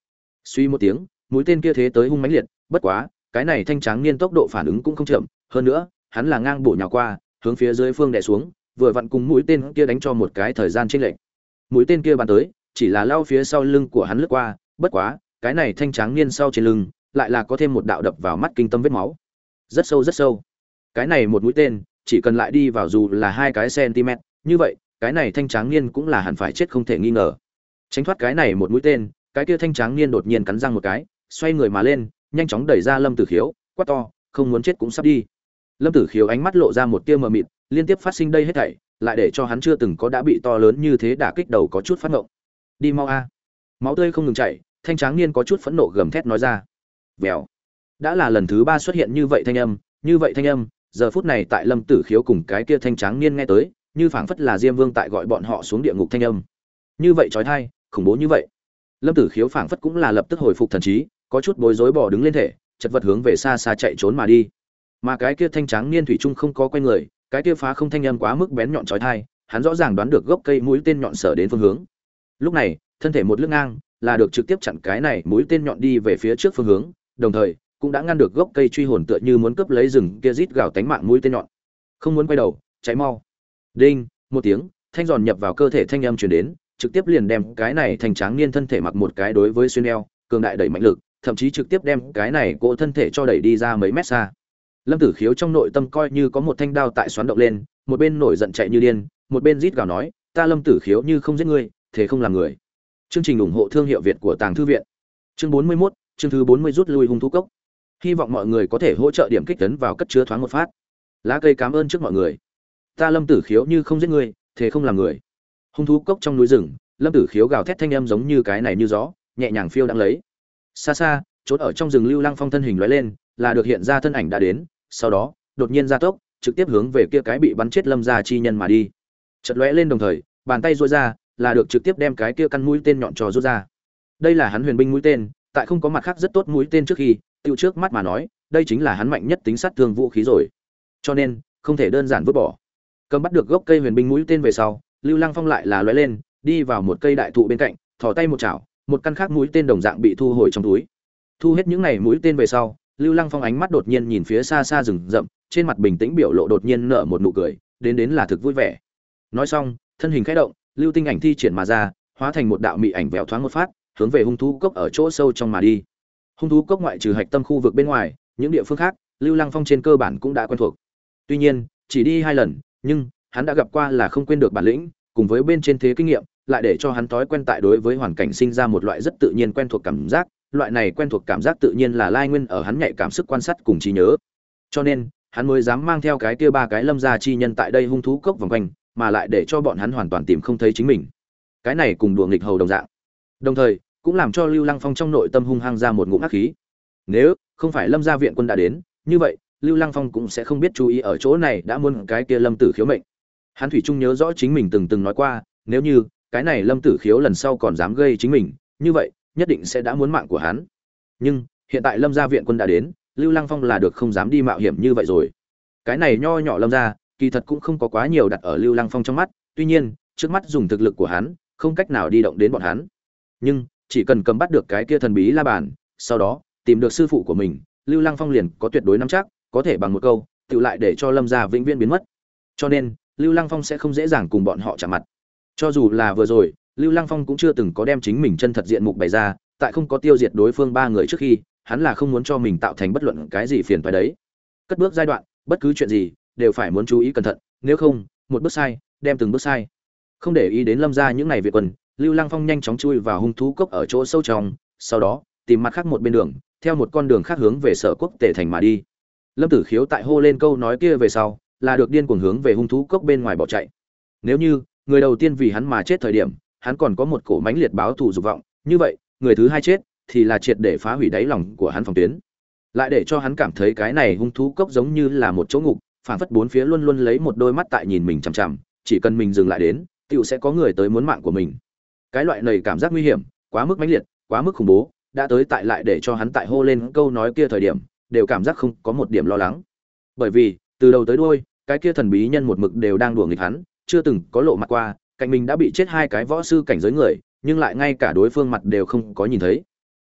Suy một tiếng, mũi tên kia thế tới hung mãnh liệt, bất quá, cái này thanh tráng niên tốc độ phản ứng cũng không chậm, hơn nữa, hắn là ngang bổ nhào qua, hướng phía dưới phương đè xuống, vừa vặn cùng mũi tên kia đánh cho một cái thời gian chênh lệch. Mũi tên kia bắn tới, chỉ là lao phía sau lưng của hắn lướt qua, bất quá, cái này thanh tráng niên sau trên lưng, lại là có thêm một đạo đập vào mắt kinh tâm vết máu. Rất sâu rất sâu. Cái này một mũi tên, chỉ cần lại đi vào dù là hai cái cm, như vậy, cái này thanh tráng niên cũng là hẳn phải chết không thể nghi ngờ. Tránh thoát cái này một mũi tên, cái kia thanh tráng niên đột nhiên cắn răng một cái, xoay người mà lên, nhanh chóng đẩy ra Lâm Tử Khiếu, quát to, không muốn chết cũng sắp đi. Lâm Tử Khiếu ánh mắt lộ ra một tia mờ mịt, liên tiếp phát sinh đây hết thảy, lại để cho hắn chưa từng có đã bị to lớn như thế đả kích đầu có chút phát ngộng. Đi mau a. Máu tươi không ngừng chảy, thanh tráng niên có chút phẫn nộ gầm thét nói ra. Vèo. Đã là lần thứ ba xuất hiện như vậy thanh âm, như vậy thanh âm, giờ phút này tại Lâm Tử Khiếu cùng cái kia thanh tráng niên nghe tới, như phảng phất là Diêm Vương tại gọi bọn họ xuống địa ngục thanh âm. Như vậy chói tai, khủng bố như vậy. Lâm Tử Khiếu phảng phất cũng là lập tức hồi phục thần trí, có chút bối rối bỏ đứng lên thể, chật vật hướng về xa xa chạy trốn mà đi. Mà cái kia thanh tráng niên thủy chung không có quay người, cái kia phá không thanh âm quá mức bén nhọn chói tai, hắn rõ ràng đoán được gốc cây mũi tên nhọn sở đến phương hướng. Lúc này, thân thể một lướt ngang, là được trực tiếp chặn cái này mũi tên nhọn đi về phía trước phương hướng, đồng thời cũng đã ngăn được gốc cây truy hồn tựa như muốn cướp lấy rừng kia rít gào tánh mạng mũi tên nhọn. Không muốn quay đầu, cháy mau. Đinh, một tiếng, thanh giòn nhập vào cơ thể thanh âm truyền đến, trực tiếp liền đem cái này thành tráng niên thân thể mặc một cái đối với xuyên eo, cường đại đẩy mạnh lực, thậm chí trực tiếp đem cái này cỗ thân thể cho đẩy đi ra mấy mét xa. Lâm Tử Khiếu trong nội tâm coi như có một thanh đao tại xoắn động lên, một bên nổi giận chạy như điên, một bên rít gào nói, ta Lâm Tử Khiếu như không giết ngươi, thế không làm người. Chương trình ủng hộ thương hiệu Việt của Tàng Thư viện. Chương bốn mươi mốt, chương thứ bốn mươi rút lui hung thú cốc. Hy vọng mọi người có thể hỗ trợ điểm kích tấn vào cất chứa thoáng một phát. Lá cây cảm ơn trước mọi người. Ta Lâm Tử Khiếu như không giết ngươi, thế không làm người. Hung thú cốc trong núi rừng, Lâm Tử Khiếu gào thét thanh âm giống như cái này như gió, nhẹ nhàng phiêu đang lấy. Xa xa, chốt ở trong rừng Lưu Lăng Phong thân hình lóe lên, là được hiện ra thân ảnh đã đến, sau đó, đột nhiên gia tốc, trực tiếp hướng về kia cái bị bắn chết Lâm gia chi nhân mà đi. Chợt lóe lên đồng thời, bàn tay duỗi ra, là được trực tiếp đem cái kia căn mũi tên nhọn trò rút ra. Đây là hắn huyền binh mũi tên, tại không có mặt khác rất tốt mũi tên trước khi, tiêu trước mắt mà nói, đây chính là hắn mạnh nhất tính sát thương vũ khí rồi. Cho nên, không thể đơn giản vứt bỏ. Cầm bắt được gốc cây huyền binh mũi tên về sau, Lưu Lăng Phong lại là lóe lên, đi vào một cây đại thụ bên cạnh, thò tay một chảo, một căn khác mũi tên đồng dạng bị thu hồi trong túi. Thu hết những này mũi tên về sau, Lưu Lăng Phong ánh mắt đột nhiên nhìn phía xa xa rừng rậm, trên mặt bình tĩnh biểu lộ đột nhiên nở một nụ cười, đến đến là thực vui vẻ. Nói xong, thân hình khẽ động, lưu tinh ảnh thi triển mà ra, hóa thành một đạo mị ảnh vèo thoáng một phát, hướng về hung thú cốc ở chỗ sâu trong mà đi. Hung thú cốc ngoại trừ hạch tâm khu vực bên ngoài, những địa phương khác, Lưu Lăng Phong trên cơ bản cũng đã quen thuộc. Tuy nhiên, chỉ đi hai lần, nhưng hắn đã gặp qua là không quên được bản lĩnh, cùng với bên trên thế kinh nghiệm, lại để cho hắn thói quen tại đối với hoàn cảnh sinh ra một loại rất tự nhiên quen thuộc cảm giác, loại này quen thuộc cảm giác tự nhiên là lai nguyên ở hắn nhạy cảm sức quan sát cùng trí nhớ. Cho nên, hắn mới dám mang theo cái kia ba cái Lâm gia chi nhân tại đây hung thú cốc vòng quanh, mà lại để cho bọn hắn hoàn toàn tìm không thấy chính mình. Cái này cùng đùa nghịch hầu đồng dạng. Đồng thời, cũng làm cho Lưu Lăng Phong trong nội tâm hung hăng ra một ngụm ác khí. Nếu không phải Lâm gia viện quân đã đến, như vậy, Lưu Lăng Phong cũng sẽ không biết chú ý ở chỗ này đã muốn cái kia Lâm Tử Khiếu mệnh. Hắn thủy chung nhớ rõ chính mình từng từng nói qua, nếu như cái này Lâm Tử Khiếu lần sau còn dám gây chính mình, như vậy, nhất định sẽ đã muốn mạng của hắn. Nhưng, hiện tại Lâm gia viện quân đã đến, Lưu Lăng Phong là được không dám đi mạo hiểm như vậy rồi. Cái này nho nhỏ Lâm gia, kỳ thật cũng không có quá nhiều đặt ở Lưu Lăng Phong trong mắt, tuy nhiên, trước mắt dùng thực lực của hắn, không cách nào đi động đến bọn hắn. Nhưng, chỉ cần cầm bắt được cái kia thần bí la bàn, sau đó tìm được sư phụ của mình, Lưu Lăng Phong liền có tuyệt đối nắm chắc, có thể bằng một câu, tự lại để cho Lâm gia vĩnh viễn biến mất. Cho nên, Lưu Lăng Phong sẽ không dễ dàng cùng bọn họ chạm mặt. Cho dù là vừa rồi, Lưu Lăng Phong cũng chưa từng có đem chính mình chân thật diện mục bày ra, tại không có tiêu diệt đối phương ba người trước khi, hắn là không muốn cho mình tạo thành bất luận cái gì phiền toái đấy. Cất bước giai đoạn, bất cứ chuyện gì đều phải muốn chú ý cẩn thận, nếu không, một bước sai, đem từng bước sai. Không để ý đến Lâm gia những ngày việc quân, Lưu Lăng Phong nhanh chóng chui vào hung thú cốc ở chỗ sâu trong, sau đó, tìm mặt khác một bên đường, theo một con đường khác hướng về Sở Quốc Tề thành mà đi. Lâm Tử Khiếu tại hô lên câu nói kia về sau, là được điên cuồng hướng về hung thú cốc bên ngoài bỏ chạy. Nếu như người đầu tiên vì hắn mà chết thời điểm, hắn còn có một cổ mãnh liệt báo thù dục vọng, như vậy, người thứ hai chết thì là triệt để phá hủy đáy lòng của hắn phòng tuyến. Lại để cho hắn cảm thấy cái này hung thú cốc giống như là một chỗ ngục, phản phất bốn phía luôn luôn lấy một đôi mắt tại nhìn mình chằm chằm, chỉ cần mình dừng lại đến, tựu sẽ có người tới muốn mạng của mình. Cái loại này cảm giác nguy hiểm, quá mức mãnh liệt, quá mức khủng bố, đã tới tại lại để cho hắn tại hô lên câu nói kia thời điểm, đều cảm giác không có một điểm lo lắng. Bởi vì, từ đầu tới đuôi, cái kia thần bí nhân một mực đều đang đùa nghịch hắn, chưa từng có lộ mặt qua, cạnh mình đã bị chết hai cái võ sư cảnh giới người, nhưng lại ngay cả đối phương mặt đều không có nhìn thấy.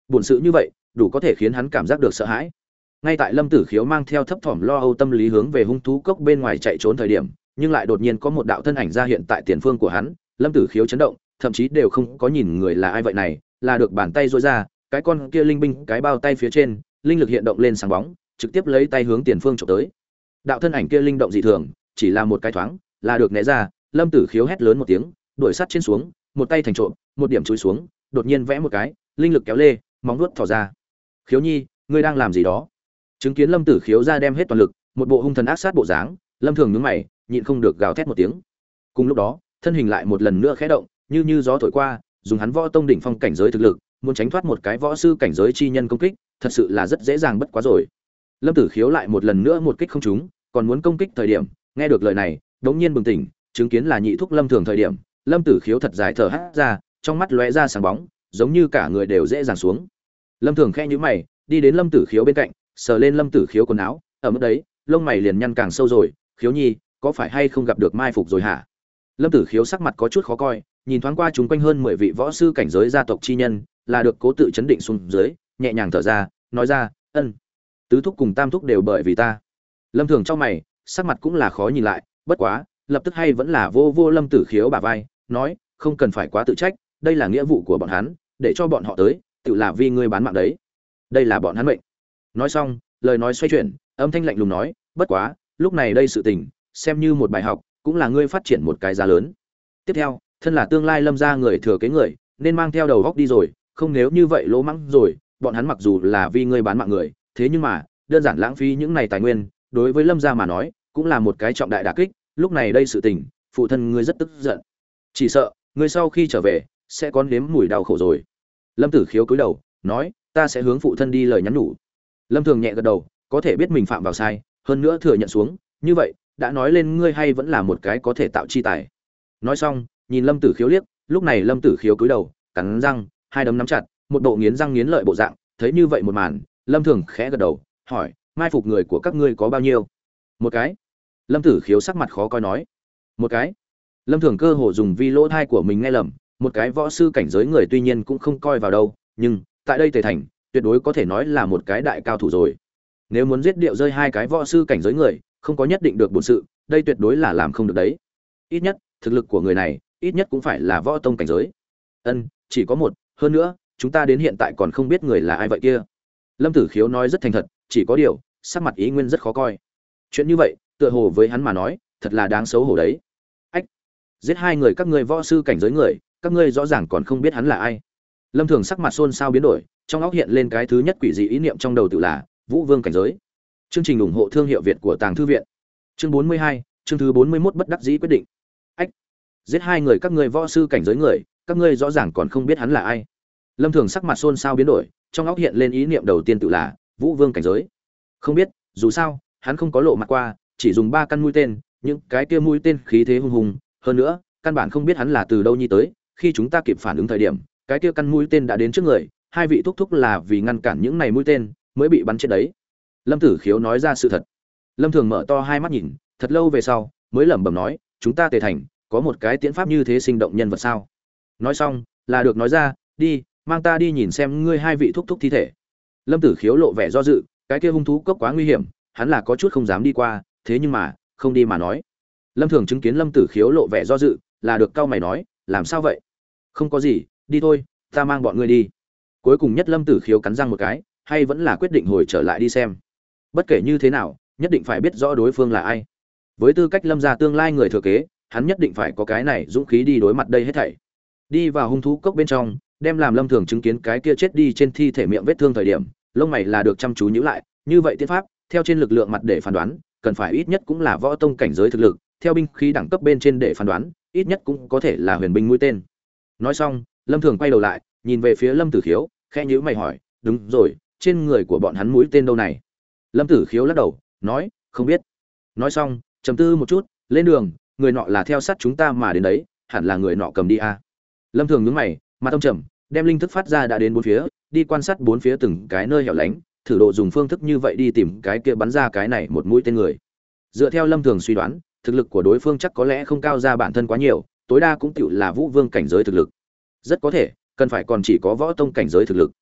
Buồn sự như vậy, đủ có thể khiến hắn cảm giác được sợ hãi. Ngay tại Lâm Tử Khiếu mang theo thấp thỏm lo âu tâm lý hướng về hung thú cốc bên ngoài chạy trốn thời điểm, nhưng lại đột nhiên có một đạo thân ảnh ra hiện tại tiền phương của hắn. Lâm Tử Khiếu chấn động, thậm chí đều không có nhìn người là ai vậy này, là được bàn tay duỗi ra, cái con kia linh binh cái bao tay phía trên, linh lực hiện động lên sáng bóng, trực tiếp lấy tay hướng tiền phương chụp tới. Đạo thân ảnh kia linh động dị thường, chỉ là một cái thoáng, là được né ra. Lâm Tử Khiếu hét lớn một tiếng, đuổi sát trên xuống, một tay thành trộm, một điểm chúi xuống, đột nhiên vẽ một cái, linh lực kéo lê, móng vuốt thò ra. Khiếu Nhi, ngươi đang làm gì đó? Chứng kiến Lâm Tử Khiếu ra đem hết toàn lực, một bộ hung thần ác sát bộ dáng, Lâm Thường nhướng mày, nhịn không được gào thét một tiếng. Cùng lúc đó, thân hình lại một lần nữa khẽ động, như như gió thổi qua, dùng hắn võ tông đỉnh phong cảnh giới thực lực, muốn tránh thoát một cái võ sư cảnh giới chi nhân công kích, thật sự là rất dễ dàng bất quá rồi. Lâm Tử Khiếu lại một lần nữa một kích không trúng, còn muốn công kích thời điểm, nghe được lời này, đống nhiên bừng tỉnh, chứng kiến là nhị thúc Lâm Thường thời điểm, Lâm Tử Khiếu thật dài thở hắt ra, trong mắt lóe ra sáng bóng, giống như cả người đều dễ dàng xuống. Lâm Thường khẽ nhíu mày, đi đến Lâm Tử Khiếu bên cạnh, sờ lên Lâm Tử Khiếu quần áo, ở mức đấy, lông mày liền nhăn càng sâu rồi. Khiếu Nhi, có phải hay không gặp được mai phục rồi hả? Lâm Tử Khiếu sắc mặt có chút khó coi, nhìn thoáng qua chúng quanh hơn mười vị võ sư cảnh giới gia tộc chi nhân, là được cố tự chấn định xuống dưới, nhẹ nhàng thở ra, nói ra, ân, tứ thúc cùng tam thúc đều bởi vì ta. Lâm Thường trong mày, sắc mặt cũng là khó nhìn lại, bất quá, lập tức hay vẫn là vô vô Lâm Tử Khiếu bả vai, nói, không cần phải quá tự trách, đây là nghĩa vụ của bọn hắn, để cho bọn họ tới, tự là vì ngươi bán mạng đấy. Đây là bọn hắn mệnh. Nói xong, lời nói xoay chuyển, âm thanh lạnh lùng nói, bất quá, lúc này đây sự tình, xem như một bài học, cũng là ngươi phát triển một cái giá lớn. Tiếp theo, thân là tương lai Lâm gia người thừa kế người, nên mang theo đầu góc đi rồi, không nếu như vậy lỗ mắng rồi, bọn hắn mặc dù là vì ngươi bán mạng người, thế nhưng mà, đơn giản lãng phí những này tài nguyên, đối với Lâm gia mà nói, cũng là một cái trọng đại đả kích, lúc này đây sự tình, phụ thân ngươi rất tức giận. Chỉ sợ, ngươi sau khi trở về, sẽ có nếm mùi đau khổ rồi. Lâm Tử Khiếu cúi đầu, nói, ta sẽ hướng phụ thân đi lời nhắn nhủ. Lâm Thường nhẹ gật đầu, có thể biết mình phạm vào sai, hơn nữa thừa nhận xuống, như vậy, đã nói lên ngươi hay vẫn là một cái có thể tạo chi tài. Nói xong, nhìn Lâm Tử Khiếu liếc, lúc này Lâm Tử Khiếu cúi đầu, cắn răng, hai đấm nắm chặt, một bộ nghiến răng nghiến lợi bộ dạng, thấy như vậy một màn, Lâm Thường khẽ gật đầu, hỏi, mai phục người của các ngươi có bao nhiêu? Một cái. Lâm Tử Khiếu sắc mặt khó coi nói, một cái. Lâm Thường cơ hồ dùng vi lỗ thai của mình nghe lầm, một cái võ sư cảnh giới người tuy nhiên cũng không coi vào đâu, nhưng tại đây Tề Thành, tuyệt đối có thể nói là một cái đại cao thủ rồi. Nếu muốn giết điệu rơi hai cái võ sư cảnh giới người, không có nhất định được bổn sự, đây tuyệt đối là làm không được đấy. Ít nhất, thực lực của người này, ít nhất cũng phải là võ tông cảnh giới. Ân, chỉ có một, hơn nữa, chúng ta đến hiện tại còn không biết người là ai vậy kia. Lâm Tử Khiếu nói rất thành thật, chỉ có điều, sắc mặt ý nguyên rất khó coi. Chuyện như vậy, tựa hồ với hắn mà nói, thật là đáng xấu hổ đấy. Ách, giết hai người các ngươi võ sư cảnh giới người, các ngươi rõ ràng còn không biết hắn là ai. Lâm Thường sắc mặt xôn xao biến đổi, trong óc hiện lên cái thứ nhất quỷ dị ý niệm trong đầu tự là Vũ Vương cảnh giới. Chương trình ủng hộ thương hiệu Việt của Tàng Thư viện. Chương bốn mươi hai, chương thứ bốn mươi mốt bất đắc dĩ quyết định. Ách, giết hai người các ngươi võ sư cảnh giới người, các ngươi rõ ràng còn không biết hắn là ai. Lâm Thường sắc mặt xôn xao biến đổi, trong óc hiện lên ý niệm đầu tiên tự là Vũ Vương cảnh giới. Không biết, dù sao, hắn không có lộ mặt qua, chỉ dùng ba căn mũi tên, những cái kia mũi tên khí thế hung hùng, hơn nữa, căn bản không biết hắn là từ đâu nhi tới, khi chúng ta kịp phản ứng thời điểm, cái kia căn mũi tên đã đến trước người, hai vị thúc thúc là vì ngăn cản những này mũi tên mới bị bắn chết đấy. Lâm Tử Khiếu nói ra sự thật. Lâm Thường mở to hai mắt nhìn, thật lâu về sau mới lẩm bẩm nói, chúng ta Tề Thành có một cái tiễn pháp như thế sinh động nhân vật sao? Nói xong, là được nói ra, đi, mang ta đi nhìn xem ngươi hai vị thúc thúc thi thể. Lâm Tử Khiếu lộ vẻ do dự, cái kia hung thú cốc quá nguy hiểm, hắn là có chút không dám đi qua, thế nhưng mà, không đi mà nói. Lâm Thường chứng kiến Lâm Tử Khiếu lộ vẻ do dự, là được cau mày nói, làm sao vậy? Không có gì, đi thôi, ta mang bọn ngươi đi. Cuối cùng nhất Lâm Tử Khiếu cắn răng một cái, hay vẫn là quyết định hồi trở lại đi xem. Bất kể như thế nào, nhất định phải biết rõ đối phương là ai. Với tư cách Lâm gia tương lai người thừa kế, hắn nhất định phải có cái này dũng khí đi đối mặt đây hết thảy. Đi vào hung thú cốc bên trong, đem làm Lâm Thường chứng kiến cái kia chết đi trên thi thể miệng vết thương thời điểm, lông mày là được chăm chú nhíu lại, như vậy tiên pháp, theo trên lực lượng mặt để phán đoán, cần phải ít nhất cũng là võ tông cảnh giới thực lực, theo binh khí đẳng cấp bên trên để phán đoán, ít nhất cũng có thể là huyền binh mũi tên. Nói xong, Lâm Thường quay đầu lại, nhìn về phía Lâm Tử Khiếu, khẽ nhíu mày hỏi, "Đúng rồi, trên người của bọn hắn mũi tên đâu này?" Lâm Tử Khiếu lắc đầu, nói, "Không biết." Nói xong, trầm tư một chút, "Lên đường, người nọ là theo sát chúng ta mà đến đấy, hẳn là người nọ cầm đi a." Lâm Thường nhướng mày, mặt âm trầm, đem linh thức phát ra đã đến bốn phía, đi quan sát bốn phía từng cái nơi hẻo lánh, thử độ dùng phương thức như vậy đi tìm cái kia bắn ra cái này một mũi tên người. Dựa theo Lâm Thường suy đoán, thực lực của đối phương chắc có lẽ không cao ra bản thân quá nhiều, tối đa cũng tựu là Vũ Vương cảnh giới thực lực. Rất có thể, cần phải còn chỉ có võ tông cảnh giới thực lực.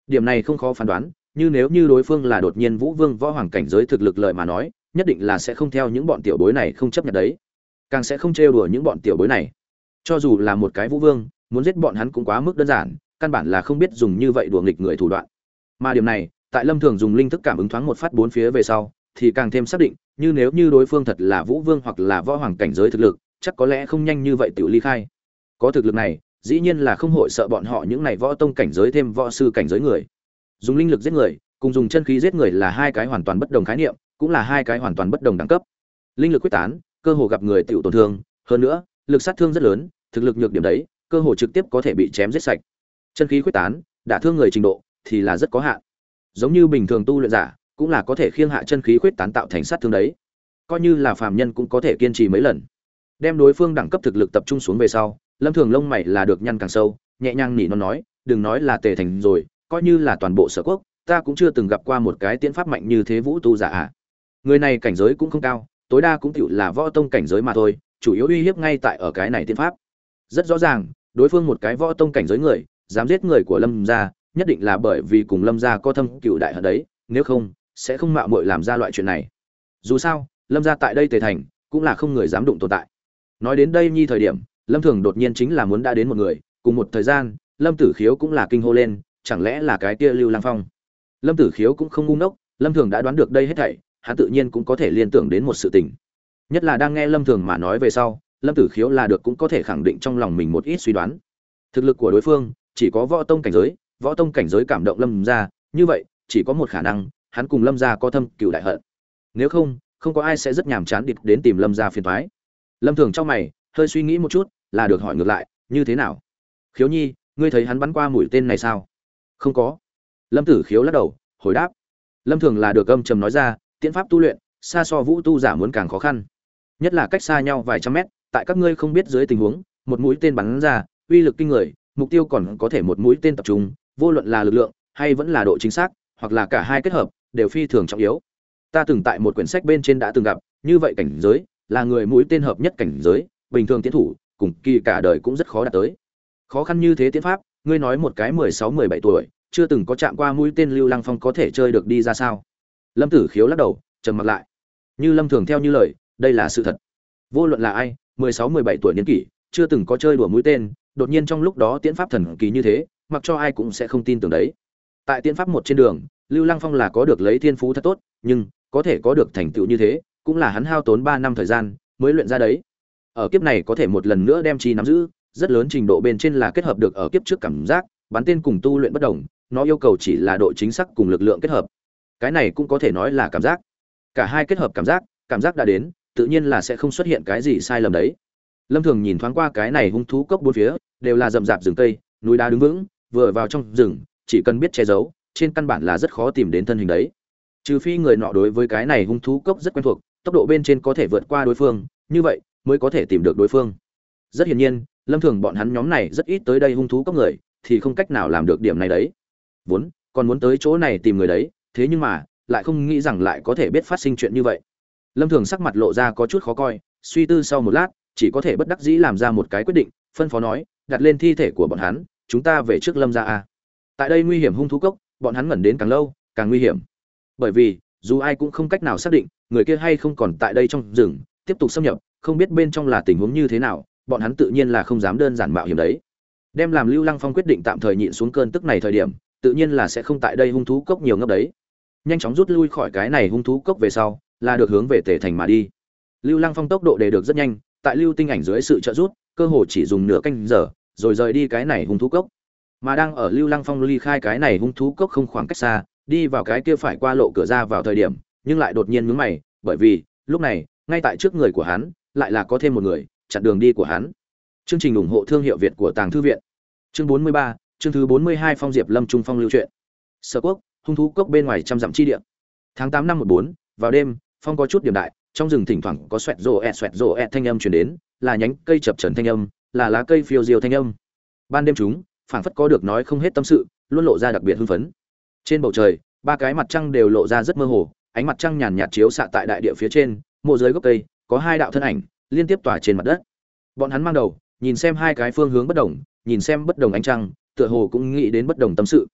Điểm này không khó phán đoán, như nếu như đối phương là đột nhiên vũ vương võ hoàng cảnh giới thực lực lợi mà nói, nhất định là sẽ không theo những bọn tiểu bối này không chấp nhận đấy, càng sẽ không trêu đùa những bọn tiểu bối này. Cho dù là một cái vũ vương, muốn giết bọn hắn cũng quá mức đơn giản, căn bản là không biết dùng như vậy đùa nghịch người thủ đoạn. Mà điểm này, tại Lâm Thường dùng linh thức cảm ứng thoáng một phát bốn phía về sau, thì càng thêm xác định, như nếu như đối phương thật là vũ vương hoặc là võ hoàng cảnh giới thực lực, chắc có lẽ không nhanh như vậy tiểu ly khai. Có thực lực này, dĩ nhiên là không hội sợ bọn họ những này võ tông cảnh giới thêm võ sư cảnh giới người. Dùng linh lực giết người, cùng dùng chân khí giết người là hai cái hoàn toàn bất đồng khái niệm, cũng là hai cái hoàn toàn bất đồng đẳng cấp. Linh lực quyết tán, cơ hồ gặp người tiểu tổn thương, hơn nữa, lực sát thương rất lớn, thực lực nhược điểm đấy, cơ hồ trực tiếp có thể bị chém giết sạch. Chân khí quyết tán, đả thương người trình độ thì là rất có hạn. Giống như bình thường tu luyện giả, cũng là có thể khiêng hạ chân khí quyết tán tạo thành sát thương đấy. Coi như là phàm nhân cũng có thể kiên trì mấy lần. Đem đối phương đẳng cấp thực lực tập trung xuống về sau, Lâm Thường lông mày là được nhăn càng sâu, nhẹ nhàng nỉ nó nói, đừng nói là Tề Thành rồi, coi như là toàn bộ Sở Quốc, ta cũng chưa từng gặp qua một cái tiễn pháp mạnh như thế vũ tu giả ạ. Người này cảnh giới cũng không cao, tối đa cũng tiểu là võ tông cảnh giới mà thôi, chủ yếu uy hiếp ngay tại ở cái này tiễn pháp. Rất rõ ràng, đối phương một cái võ tông cảnh giới người, dám giết người của Lâm gia, nhất định là bởi vì cùng Lâm gia có thâm cừu đại hận đấy, nếu không, sẽ không mạo muội làm ra loại chuyện này. Dù sao, Lâm gia tại đây Tề Thành, cũng là không người dám đụng tồn tại. Nói đến đây nhi thời điểm, Lâm Thường đột nhiên chính là muốn đã đến một người, cùng một thời gian, Lâm Tử Khiếu cũng là kinh hô lên, chẳng lẽ là cái kia Lưu Lăng Phong? Lâm Tử Khiếu cũng không ngu ngốc, Lâm Thường đã đoán được đây hết thảy, hắn tự nhiên cũng có thể liên tưởng đến một sự tình. Nhất là đang nghe Lâm Thường mà nói về sau, Lâm Tử Khiếu là được cũng có thể khẳng định trong lòng mình một ít suy đoán. Thực lực của đối phương chỉ có võ tông cảnh giới, võ tông cảnh giới cảm động Lâm gia, như vậy, chỉ có một khả năng, hắn cùng Lâm gia có thâm cừu đại hận. Nếu không, không có ai sẽ rất nhàm chán địch đến tìm Lâm gia phiền toái. Lâm Thường trong mày, hơi suy nghĩ một chút, là được hỏi ngược lại, như thế nào? Khiếu Nhi, ngươi thấy hắn bắn qua mũi tên này sao? Không có. Lâm Tử Khiếu lắc đầu, hồi đáp. Lâm Thường là được âm trầm nói ra, tiễn pháp tu luyện, xa so vũ tu giả muốn càng khó khăn. Nhất là cách xa nhau vài trăm mét, tại các ngươi không biết dưới tình huống, một mũi tên bắn ra, uy lực kinh người, mục tiêu còn có thể một mũi tên tập trung, vô luận là lực lượng hay vẫn là độ chính xác, hoặc là cả hai kết hợp, đều phi thường trọng yếu. Ta từng tại một quyển sách bên trên đã từng gặp, như vậy cảnh giới, là người mũi tên hợp nhất cảnh giới, bình thường tiến thủ, cùng kỳ cả đời cũng rất khó đạt tới. Khó khăn như thế tiến pháp, ngươi nói một cái mười sáu mười bảy tuổi, chưa từng có chạm qua mũi tên Lưu Lăng Phong có thể chơi được đi ra sao? Lâm Tử Khiếu lắc đầu, trầm mặc lại. Như Lâm Thường theo như lời, đây là sự thật. Vô luận là ai, mười sáu mười bảy tuổi niên kỷ, chưa từng có chơi đùa mũi tên, đột nhiên trong lúc đó tiến pháp thần kỳ như thế, mặc cho ai cũng sẽ không tin tưởng đấy. Tại tiến pháp một trên đường, Lưu Lăng Phong là có được lấy thiên phú thật tốt, nhưng có thể có được thành tựu như thế, cũng là hắn hao tốn ba năm thời gian mới luyện ra đấy. Ở kiếp này có thể một lần nữa đem chi nắm giữ, rất lớn trình độ bên trên là kết hợp được ở kiếp trước cảm giác, bắn tên cùng tu luyện bất đồng, nó yêu cầu chỉ là độ chính xác cùng lực lượng kết hợp. Cái này cũng có thể nói là cảm giác. Cả hai kết hợp cảm giác, cảm giác đã đến, tự nhiên là sẽ không xuất hiện cái gì sai lầm đấy. Lâm Thường nhìn thoáng qua cái này hung thú cốc bốn phía, đều là rậm rạp rừng cây, núi đá đứng vững, vừa vào trong rừng, chỉ cần biết che giấu, trên căn bản là rất khó tìm đến thân hình đấy. Trừ phi người nọ đối với cái này hung thú cốc rất quen thuộc, tốc độ bên trên có thể vượt qua đối phương, như vậy mới có thể tìm được đối phương. Rất hiển nhiên, Lâm Thường bọn hắn nhóm này rất ít tới đây hung thú cốc người, thì không cách nào làm được điểm này đấy. Vốn còn muốn tới chỗ này tìm người đấy, thế nhưng mà lại không nghĩ rằng lại có thể biết phát sinh chuyện như vậy. Lâm Thường sắc mặt lộ ra có chút khó coi, suy tư sau một lát, chỉ có thể bất đắc dĩ làm ra một cái quyết định, phân phó nói, đặt lên thi thể của bọn hắn, chúng ta về trước Lâm gia a. Tại đây nguy hiểm hung thú cốc, bọn hắn ngẩn đến càng lâu, càng nguy hiểm. Bởi vì, dù ai cũng không cách nào xác định, người kia hay không còn tại đây trong rừng, tiếp tục xâm nhập, không biết bên trong là tình huống như thế nào, bọn hắn tự nhiên là không dám đơn giản mạo hiểm đấy. Đem làm Lưu Lăng Phong quyết định tạm thời nhịn xuống cơn tức này thời điểm, tự nhiên là sẽ không tại đây hung thú cốc nhiều ngấp đấy. Nhanh chóng rút lui khỏi cái này hung thú cốc về sau, là được hướng về Tề Thành mà đi. Lưu Lăng Phong tốc độ đề được rất nhanh, tại Lưu Tinh Ảnh dưới sự trợ giúp, cơ hồ chỉ dùng nửa canh giờ, rồi rời đi cái này hung thú cốc. Mà đang ở Lưu Lăng Phong ly khai cái này hung thú cốc không khoảng cách xa, đi vào cái kia phải qua lộ cửa ra vào thời điểm, nhưng lại đột nhiên nhướng mày, bởi vì, lúc này, ngay tại trước người của hắn, lại là có thêm một người, chặn đường đi của hắn. Chương trình ủng hộ thương hiệu Việt của Tàng Thư viện. Chương bốn mươi ba, chương thứ bốn mươi hai Phong Diệp Lâm Trung Phong lưu truyện. Sở Quốc, hung thú cốc bên ngoài trăm dặm chi địa. Tháng tám năm mười bốn, vào đêm, phong có chút điểm đại, trong rừng thỉnh thoảng có xoẹt rồ ẹt xoẹt rồ ẹt thanh âm truyền đến, là nhánh cây chập chờn thanh âm, là lá cây phiêu diêu thanh âm. Ban đêm chúng, phảng phất có được nói không hết tâm sự, luôn lộ ra đặc biệt hưng phấn. Trên bầu trời, ba cái mặt trăng đều lộ ra rất mơ hồ, ánh mặt trăng nhàn nhạt chiếu xạ tại đại địa phía trên, mộ dưới gốc cây, có hai đạo thân ảnh liên tiếp tỏa trên mặt đất. Bọn hắn mang đầu, nhìn xem hai cái phương hướng bất đồng, nhìn xem bất đồng ánh trăng, tựa hồ cũng nghĩ đến bất đồng tâm sự.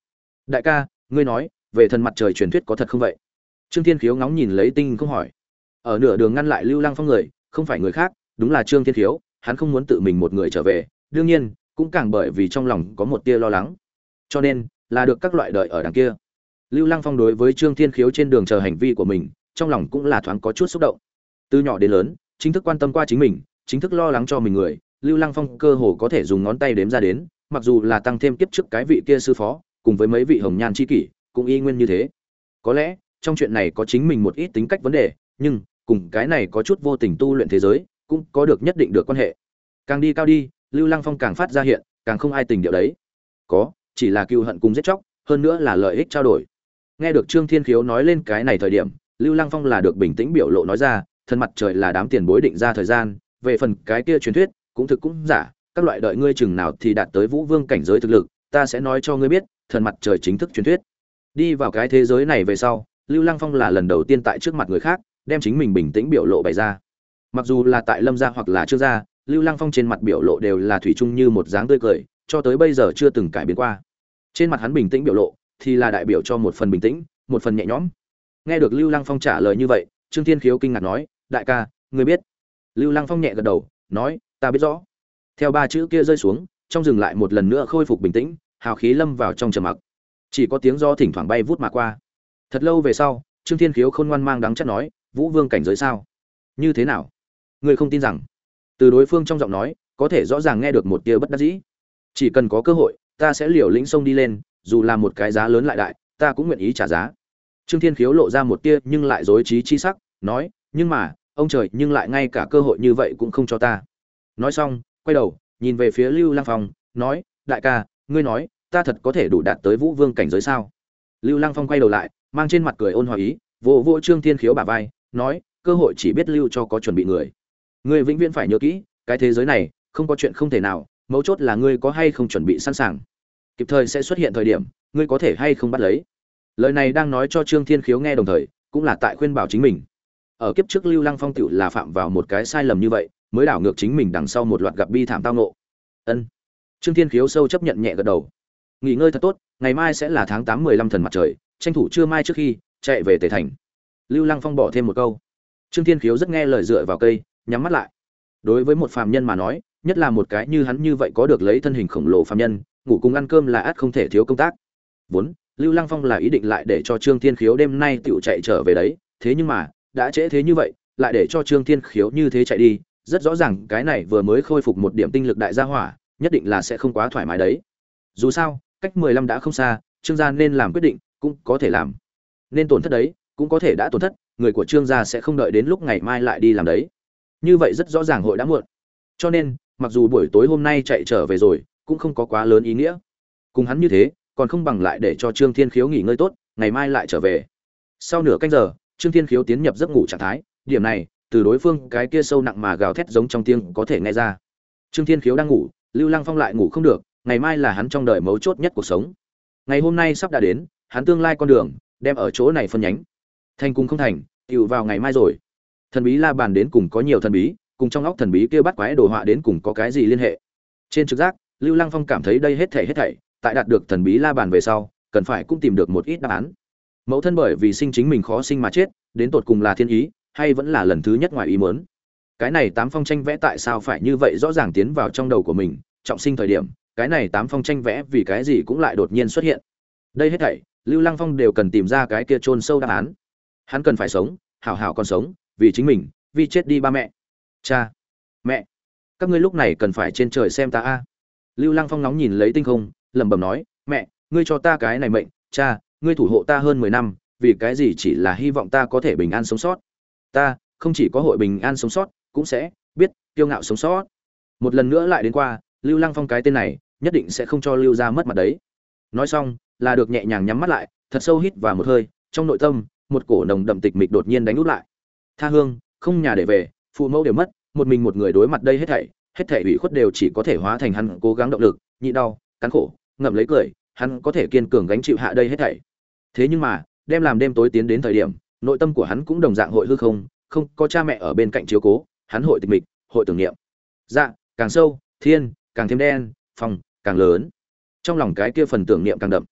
Đại ca, ngươi nói về thần mặt trời truyền thuyết có thật không vậy? Trương Thiên Khiếu ngóng nhìn lấy Tinh không hỏi. Ở nửa đường ngăn lại Lưu Lăng Phong người, không phải người khác, đúng là Trương Thiên Khiếu, hắn không muốn tự mình một người trở về, đương nhiên, cũng càng bởi vì trong lòng có một tia lo lắng. Cho nên, là được các loại đợi ở đằng kia. Lưu Lăng Phong đối với Trương Thiên Khiếu trên đường chờ hành vi của mình, trong lòng cũng là thoáng có chút xúc động. Từ nhỏ đến lớn, chính thức quan tâm qua chính mình, chính thức lo lắng cho mình người, Lưu Lăng Phong cơ hồ có thể dùng ngón tay đếm ra đến, mặc dù là tăng thêm kiếp trước cái vị kia sư phó, cùng với mấy vị hồng nhan chi kỷ, cũng y nguyên như thế. Có lẽ, trong chuyện này có chính mình một ít tính cách vấn đề, nhưng cùng cái này có chút vô tình tu luyện thế giới, cũng có được nhất định được quan hệ. Càng đi cao đi, Lưu Lăng Phong càng phát ra hiện, càng không ai tình điệu đấy. Có, chỉ là cừu hận cùng giết chóc, hơn nữa là lợi ích trao đổi. Nghe được Trương Thiên Khiếu nói lên cái này thời điểm, Lưu Lăng Phong là được bình tĩnh biểu lộ nói ra, thần mặt trời là đám tiền bối định ra thời gian, về phần cái kia truyền thuyết, cũng thực cũng giả, các loại đợi ngươi chừng nào thì đạt tới Vũ Vương cảnh giới thực lực, ta sẽ nói cho ngươi biết, thần mặt trời chính thức truyền thuyết. Đi vào cái thế giới này về sau, Lưu Lăng Phong là lần đầu tiên tại trước mặt người khác, đem chính mình bình tĩnh biểu lộ bày ra. Mặc dù là tại Lâm gia hoặc là Trương gia, Lưu Lăng Phong trên mặt biểu lộ đều là thủy chung như một dáng tươi cười, cho tới bây giờ chưa từng cải biến qua. Trên mặt hắn bình tĩnh biểu lộ, thì là đại biểu cho một phần bình tĩnh, một phần nhẹ nhõm. Nghe được Lưu Lăng Phong trả lời như vậy, Trương Thiên Khiếu kinh ngạc nói, đại ca, ngươi biết? Lưu Lăng Phong nhẹ gật đầu, nói, ta biết rõ. Theo ba chữ kia rơi xuống, trong rừng lại một lần nữa khôi phục bình tĩnh, hào khí lâm vào trong trầm mặc. Chỉ có tiếng gió thỉnh thoảng bay vút mà qua. Thật lâu về sau, Trương Thiên Khiếu khôn ngoan mang đắng chắc nói, Vũ Vương cảnh giới sao? Như thế nào? Ngươi không tin rằng? Từ đối phương trong giọng nói, có thể rõ ràng nghe được một tia bất đắc dĩ. Chỉ cần có cơ hội, ta sẽ liều lĩnh sông đi lên, dù là một cái giá lớn lại đại, ta cũng nguyện ý trả giá. Trương Thiên Khiếu lộ ra một tia nhưng lại dối trí chi sắc, nói, nhưng mà, ông trời nhưng lại ngay cả cơ hội như vậy cũng không cho ta. Nói xong, quay đầu, nhìn về phía Lưu Lăng Phong, nói, đại ca, ngươi nói, ta thật có thể đủ đạt tới Vũ Vương cảnh giới sao? Lưu Lăng Phong quay đầu lại, mang trên mặt cười ôn hòa ý, vỗ vỗ Trương Thiên Khiếu bả vai, nói, cơ hội chỉ biết lưu cho có chuẩn bị người. Ngươi vĩnh viễn phải nhớ kỹ, cái thế giới này không có chuyện không thể nào, mấu chốt là ngươi có hay không chuẩn bị sẵn sàng. Kịp thời sẽ xuất hiện thời điểm, ngươi có thể hay không bắt lấy. Lời này đang nói cho Trương Thiên Khiếu nghe đồng thời, cũng là tại khuyên bảo chính mình. Ở kiếp trước Lưu Lăng Phong tựu là phạm vào một cái sai lầm như vậy, mới đảo ngược chính mình đằng sau một loạt gặp bi thảm tao ngộ. Ân. Trương Thiên Khiếu sâu chấp nhận nhẹ gật đầu. Nghỉ ngơi thật tốt, ngày mai sẽ là tháng tám mười lăm thần mặt trời, tranh thủ trưa mai trước khi chạy về Tề Thành. Lưu Lăng Phong bỏ thêm một câu. Trương Thiên Khiếu rất nghe lời dựa vào cây, nhắm mắt lại. Đối với một phàm nhân mà nói, nhất là một cái như hắn như vậy có được lấy thân hình khổng lồ phàm nhân, ngủ cùng ăn cơm là ắt không thể thiếu công tác. Vốn, Lưu Lăng Phong là ý định lại để cho Trương Thiên Khiếu đêm nay tựu chạy trở về đấy, thế nhưng mà, đã trễ thế như vậy, lại để cho Trương Thiên Khiếu như thế chạy đi, rất rõ ràng cái này vừa mới khôi phục một điểm tinh lực đại gia hỏa, nhất định là sẽ không quá thoải mái đấy. Dù sao, cách mười lăm đã không xa, Trương gia nên làm quyết định, cũng có thể làm. Nên tổn thất đấy, cũng có thể đã tổn thất, người của Trương gia sẽ không đợi đến lúc ngày mai lại đi làm đấy. Như vậy rất rõ ràng hội đã muộn. Cho nên, mặc dù buổi tối hôm nay chạy trở về rồi, cũng không có quá lớn ý nghĩa. Cùng hắn như thế, còn không bằng lại để cho Trương Thiên Khiếu nghỉ ngơi tốt, ngày mai lại trở về. Sau nửa canh giờ, Trương Thiên Khiếu tiến nhập giấc ngủ trạng thái, điểm này, từ đối phương cái kia sâu nặng mà gào thét giống trong tiếng có thể nghe ra. Trương Thiên Khiếu đang ngủ, Lưu Lăng Phong lại ngủ không được, ngày mai là hắn trong đời mấu chốt nhất cuộc sống. Ngày hôm nay sắp đã đến, hắn tương lai con đường đem ở chỗ này phân nhánh. Thành cùng không thành, tựu vào ngày mai rồi. Thần bí La Bàn đến cùng có nhiều thần bí, cùng trong óc thần bí kia bắt quái đồ họa đến cùng có cái gì liên hệ. Trên trực giác, Lưu Lăng Phong cảm thấy đây hết thảy hết thảy, tại đạt được thần bí La Bàn về sau, cần phải cũng tìm được một ít đáp án. Mẫu thân bởi vì sinh chính mình khó sinh mà chết, đến tột cùng là thiên ý, hay vẫn là lần thứ nhất ngoài ý muốn. Cái này tám phong tranh vẽ tại sao phải như vậy rõ ràng tiến vào trong đầu của mình, trọng sinh thời điểm, cái này tám phong tranh vẽ vì cái gì cũng lại đột nhiên xuất hiện. Đây hết thảy, Lưu Lăng Phong đều cần tìm ra cái kia chôn sâu đáp án. Hắn cần phải sống, hảo hảo còn sống, vì chính mình, vì chết đi ba mẹ. Cha, mẹ, các ngươi lúc này cần phải trên trời xem ta a. Lưu Lăng Phong nóng nhìn lấy tinh không, lẩm bẩm nói, mẹ, ngươi cho ta cái này mệnh, cha, ngươi thủ hộ ta hơn mười năm, vì cái gì chỉ là hy vọng ta có thể bình an sống sót. Ta không chỉ có hội bình an sống sót, cũng sẽ biết kiêu ngạo sống sót. Một lần nữa lại đến qua, Lưu Lăng Phong cái tên này, nhất định sẽ không cho Lưu gia mất mặt đấy. Nói xong, là được nhẹ nhàng nhắm mắt lại, thật sâu hít vào một hơi, trong nội tâm, một cổ nồng đậm tịch mịch đột nhiên đánh úp lại. Tha hương, không nhà để về, phụ mẫu đều mất, một mình một người đối mặt đây hết thảy, hết thảy ủy khuất đều chỉ có thể hóa thành hắn cố gắng động lực, nhịn đau, cắn khổ, ngậm lấy cười, hắn có thể kiên cường gánh chịu hạ đây hết thảy. Thế nhưng mà, đêm làm đêm tối tiến đến thời điểm, nội tâm của hắn cũng đồng dạng hội hư không, không có cha mẹ ở bên cạnh chiếu cố, hắn hội tịch mịch, hội tưởng niệm. Dạ, càng sâu, thiên, càng thêm đen, phòng, càng lớn. Trong lòng cái kia phần tưởng niệm càng đậm.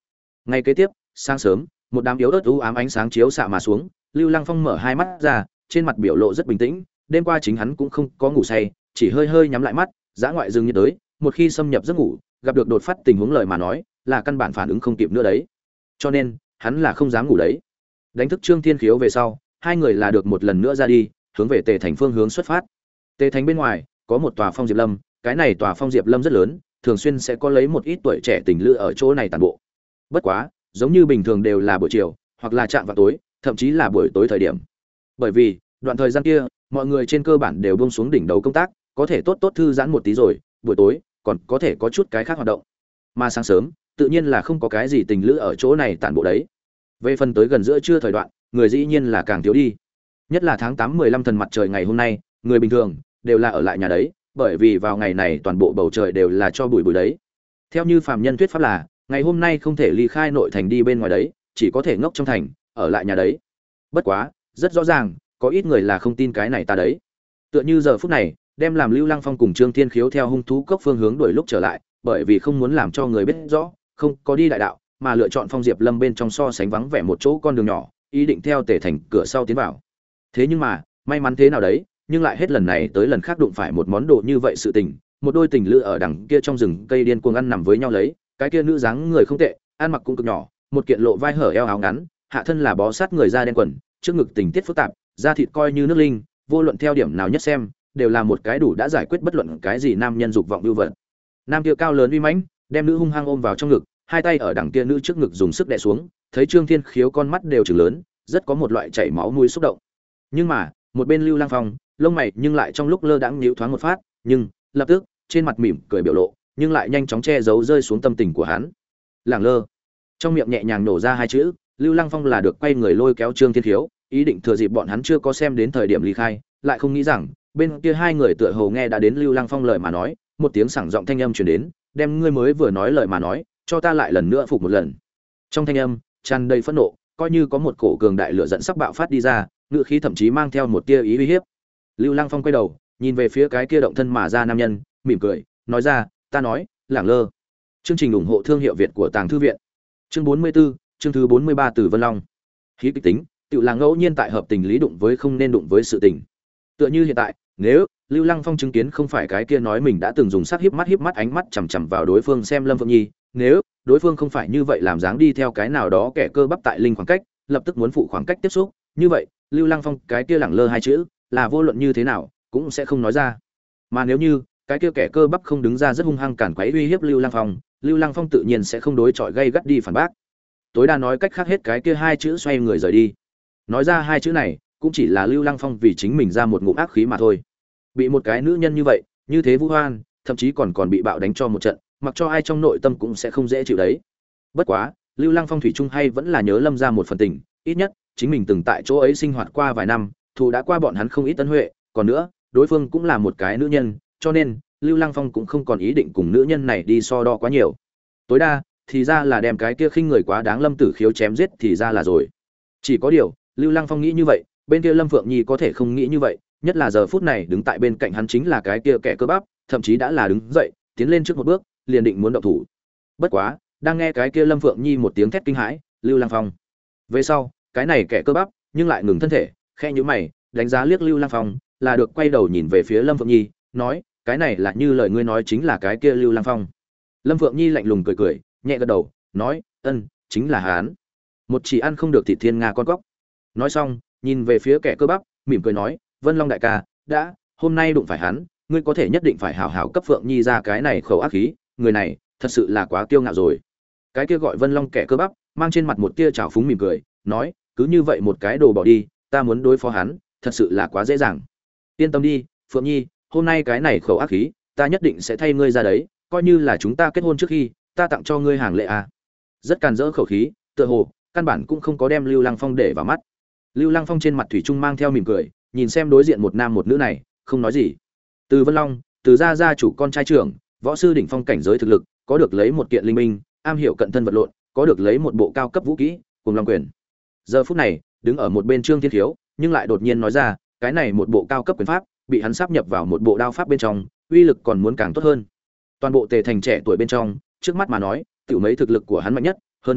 Ngay kế tiếp, sáng sớm, một đám yếu ớt u ám ánh sáng chiếu xạ mà xuống, Lưu Lăng Phong mở hai mắt ra, trên mặt biểu lộ rất bình tĩnh, đêm qua chính hắn cũng không có ngủ say, chỉ hơi hơi nhắm lại mắt, dã ngoại dương nhiệt đới, một khi xâm nhập giấc ngủ, gặp được đột phát tình huống lời mà nói, là căn bản phản ứng không kịp nữa đấy. Cho nên, hắn là không dám ngủ đấy. Đánh thức Trương Thiên Khiếu về sau, hai người là được một lần nữa ra đi, hướng về Tề Thành phương hướng xuất phát. Tề Thành bên ngoài có một tòa Phong Diệp Lâm, cái này tòa Phong Diệp Lâm rất lớn, thường xuyên sẽ có lấy một ít tuổi trẻ tình lữ ở chỗ này tản bộ. Bất quá, giống như bình thường đều là buổi chiều, hoặc là chạm vào tối, thậm chí là buổi tối thời điểm. Bởi vì, đoạn thời gian kia, mọi người trên cơ bản đều buông xuống đỉnh đầu công tác, có thể tốt tốt thư giãn một tí rồi, buổi tối còn có thể có chút cái khác hoạt động. Mà sáng sớm, tự nhiên là không có cái gì tình lữ ở chỗ này tản bộ đấy. Về phần tới gần giữa trưa thời đoạn, người dĩ nhiên là càng thiếu đi. Nhất là tháng tám mười lăm thần mặt trời ngày hôm nay, người bình thường đều là ở lại nhà đấy, bởi vì vào ngày này toàn bộ bầu trời đều là cho bụi bụi đấy. Theo như phàm nhân thuyết pháp là, ngày hôm nay không thể ly khai nội thành đi bên ngoài đấy, chỉ có thể ngốc trong thành, ở lại nhà đấy. Bất quá, rất rõ ràng, có ít người là không tin cái này ta đấy. Tựa như giờ phút này, đem làm Lưu Lăng Phong cùng Trương Thiên Khiếu theo hung thú cốc phương hướng đuổi lúc trở lại, bởi vì không muốn làm cho người biết rõ, không có đi đại đạo, mà lựa chọn Phong Diệp Lâm bên trong so sánh vắng vẻ một chỗ con đường nhỏ, ý định theo Tề Thành cửa sau tiến vào. Thế nhưng mà, may mắn thế nào đấy, nhưng lại hết lần này tới lần khác đụng phải một món đồ như vậy sự tình, một đôi tình lữ ở đằng kia trong rừng cây điên cuồng ăn nằm với nhau lấy, cái kia nữ dáng người không tệ, ăn mặc cũng cực nhỏ, một kiện lộ vai hở eo áo ngắn, hạ thân là bó sát người da đen quần, trước ngực tình tiết phức tạp, da thịt coi như nước linh, vô luận theo điểm nào nhất xem, đều là một cái đủ đã giải quyết bất luận cái gì nam nhân dục vọng ưu vật. Nam kia cao lớn uy mãnh, đem nữ hung hăng ôm vào trong ngực, hai tay ở đằng kia nữ trước ngực dùng sức đè xuống, thấy Trương Thiên Khiếu con mắt đều trừng lớn, rất có một loại chảy máu mũi xúc động. Nhưng mà, một bên Lưu Lăng Phong, lông mày nhưng lại trong lúc lơ đãng nhíu thoáng một phát, nhưng lập tức, trên mặt mỉm cười biểu lộ, nhưng lại nhanh chóng che giấu rơi xuống tâm tình của hắn. Lẳng lơ, trong miệng nhẹ nhàng nổ ra hai chữ, Lưu Lăng Phong là được quay người lôi kéo Trương Thiên Khiếu, ý định thừa dịp bọn hắn chưa có xem đến thời điểm ly khai, lại không nghĩ rằng, bên kia hai người tựa hồ nghe đã đến Lưu Lăng Phong lời mà nói, một tiếng sảng giọng thanh âm truyền đến, đem ngươi mới vừa nói lời mà nói, cho ta lại lần nữa phục một lần. Trong thanh âm tràn đầy phẫn nộ, coi như có một cổ cường đại lửa giận sắp bạo phát đi ra, ngữ khí thậm chí mang theo một tia ý uy hiếp. Lưu Lăng Phong quay đầu, nhìn về phía cái kia động thân mà ra nam nhân, mỉm cười, nói ra, ta nói, lẳng lơ. Chương trình ủng hộ thương hiệu Việt của Tàng thư viện. Chương bốn mươi 44, chương thứ bốn mươi ba từ Vân Long. Khí kịch tính, tự là ngẫu nhiên tại hợp tình lý đụng với không nên đụng với sự tình. Tựa như hiện tại, nếu Lưu Lăng Phong chứng kiến không phải cái kia nói mình đã từng dùng sắc híp mắt híp mắt ánh mắt chằm chằm vào đối phương xem Lâm Phượng Nhi, nếu đối phương không phải như vậy làm dáng đi theo cái nào đó kẻ cơ bắp tại linh khoảng cách, lập tức muốn phụ khoảng cách tiếp xúc, như vậy, Lưu Lăng Phong cái kia lẳng lơ hai chữ, là vô luận như thế nào cũng sẽ không nói ra. Mà nếu như cái kia kẻ cơ bắp không đứng ra rất hung hăng cản quấy uy hiếp Lưu Lăng Phong, Lưu Lăng Phong tự nhiên sẽ không đối chọi gay gắt đi phản bác. Tối đa nói cách khác hết cái kia hai chữ xoay người rời đi. Nói ra hai chữ này, cũng chỉ là Lưu Lăng Phong vì chính mình ra một ngụm ác khí mà thôi. Bị một cái nữ nhân như vậy, như thế vu oan, thậm chí còn còn bị bạo đánh cho một trận, mặc cho ai trong nội tâm cũng sẽ không dễ chịu đấy. Bất quá, Lưu Lăng Phong thủy chung hay vẫn là nhớ Lâm ra một phần tình, ít nhất chính mình từng tại chỗ ấy sinh hoạt qua vài năm, thù đã qua bọn hắn không ít tân huệ, còn nữa, đối phương cũng là một cái nữ nhân, cho nên Lưu Lăng Phong cũng không còn ý định cùng nữ nhân này đi so đo quá nhiều. Tối đa thì ra là đem cái kia khinh người quá đáng Lâm Tử Khiếu chém giết thì ra là rồi. Chỉ có điều, Lưu Lăng Phong nghĩ như vậy, bên kia Lâm Phượng Nhi có thể không nghĩ như vậy, nhất là giờ phút này đứng tại bên cạnh hắn chính là cái kia kẻ cơ bắp, thậm chí đã là đứng dậy, tiến lên trước một bước, liền định muốn động thủ. Bất quá, đang nghe cái kia Lâm Phượng Nhi một tiếng thét kinh hãi, Lưu Lăng Phong. Về sau, cái này kẻ cơ bắp, nhưng lại ngừng thân thể, khẽ nhíu mày, đánh giá liếc Lưu Lăng Phong, là được quay đầu nhìn về phía Lâm Phượng Nhi, nói, cái này là như lời ngươi nói chính là cái kia Lưu Lăng Phong. Lâm Phượng Nhi lạnh lùng cười cười, nhẹ gật đầu, nói, ân, chính là hắn. Một chỉ ăn không được thịt thiên nga con cóc. Nói xong, nhìn về phía kẻ cơ bắp, mỉm cười nói, Vân Long đại ca, đã, hôm nay đụng phải hắn, ngươi có thể nhất định phải hảo hảo cấp Phượng Nhi ra cái này khẩu ác khí, người này, thật sự là quá kiêu ngạo rồi. Cái kia gọi Vân Long kẻ cơ bắp, mang trên mặt một tia trào phúng mỉm cười, nói, cứ như vậy một cái đồ bỏ đi, ta muốn đối phó hắn, thật sự là quá dễ dàng. Yên tâm đi, Phượng Nhi, hôm nay cái này khẩu ác khí, ta nhất định sẽ thay ngươi ra đấy, coi như là chúng ta kết hôn trước khi, ta tặng cho ngươi hàng lễ à. Rất càn rỡ khẩu khí, tựa hồ căn bản cũng không có đem Lưu Lăng Phong để vào mắt. Lưu Lăng Phong trên mặt thủy chung mang theo mỉm cười, nhìn xem đối diện một nam một nữ này, không nói gì. Từ Vân Long, từ gia gia chủ con trai trưởng, võ sư đỉnh phong cảnh giới thực lực, có được lấy một kiện linh minh, am hiểu cận thân vật lộn, có được lấy một bộ cao cấp vũ kỹ, cùng long quyền. Giờ phút này, đứng ở một bên Trương Thiên Thiếu, nhưng lại đột nhiên nói ra, cái này một bộ cao cấp quyền pháp, bị hắn sáp nhập vào một bộ đao pháp bên trong, uy lực còn muốn càng tốt hơn. Toàn bộ Tề Thành trẻ tuổi bên trong, trước mắt mà nói, tiểu mấy thực lực của hắn mạnh nhất, hơn nữa,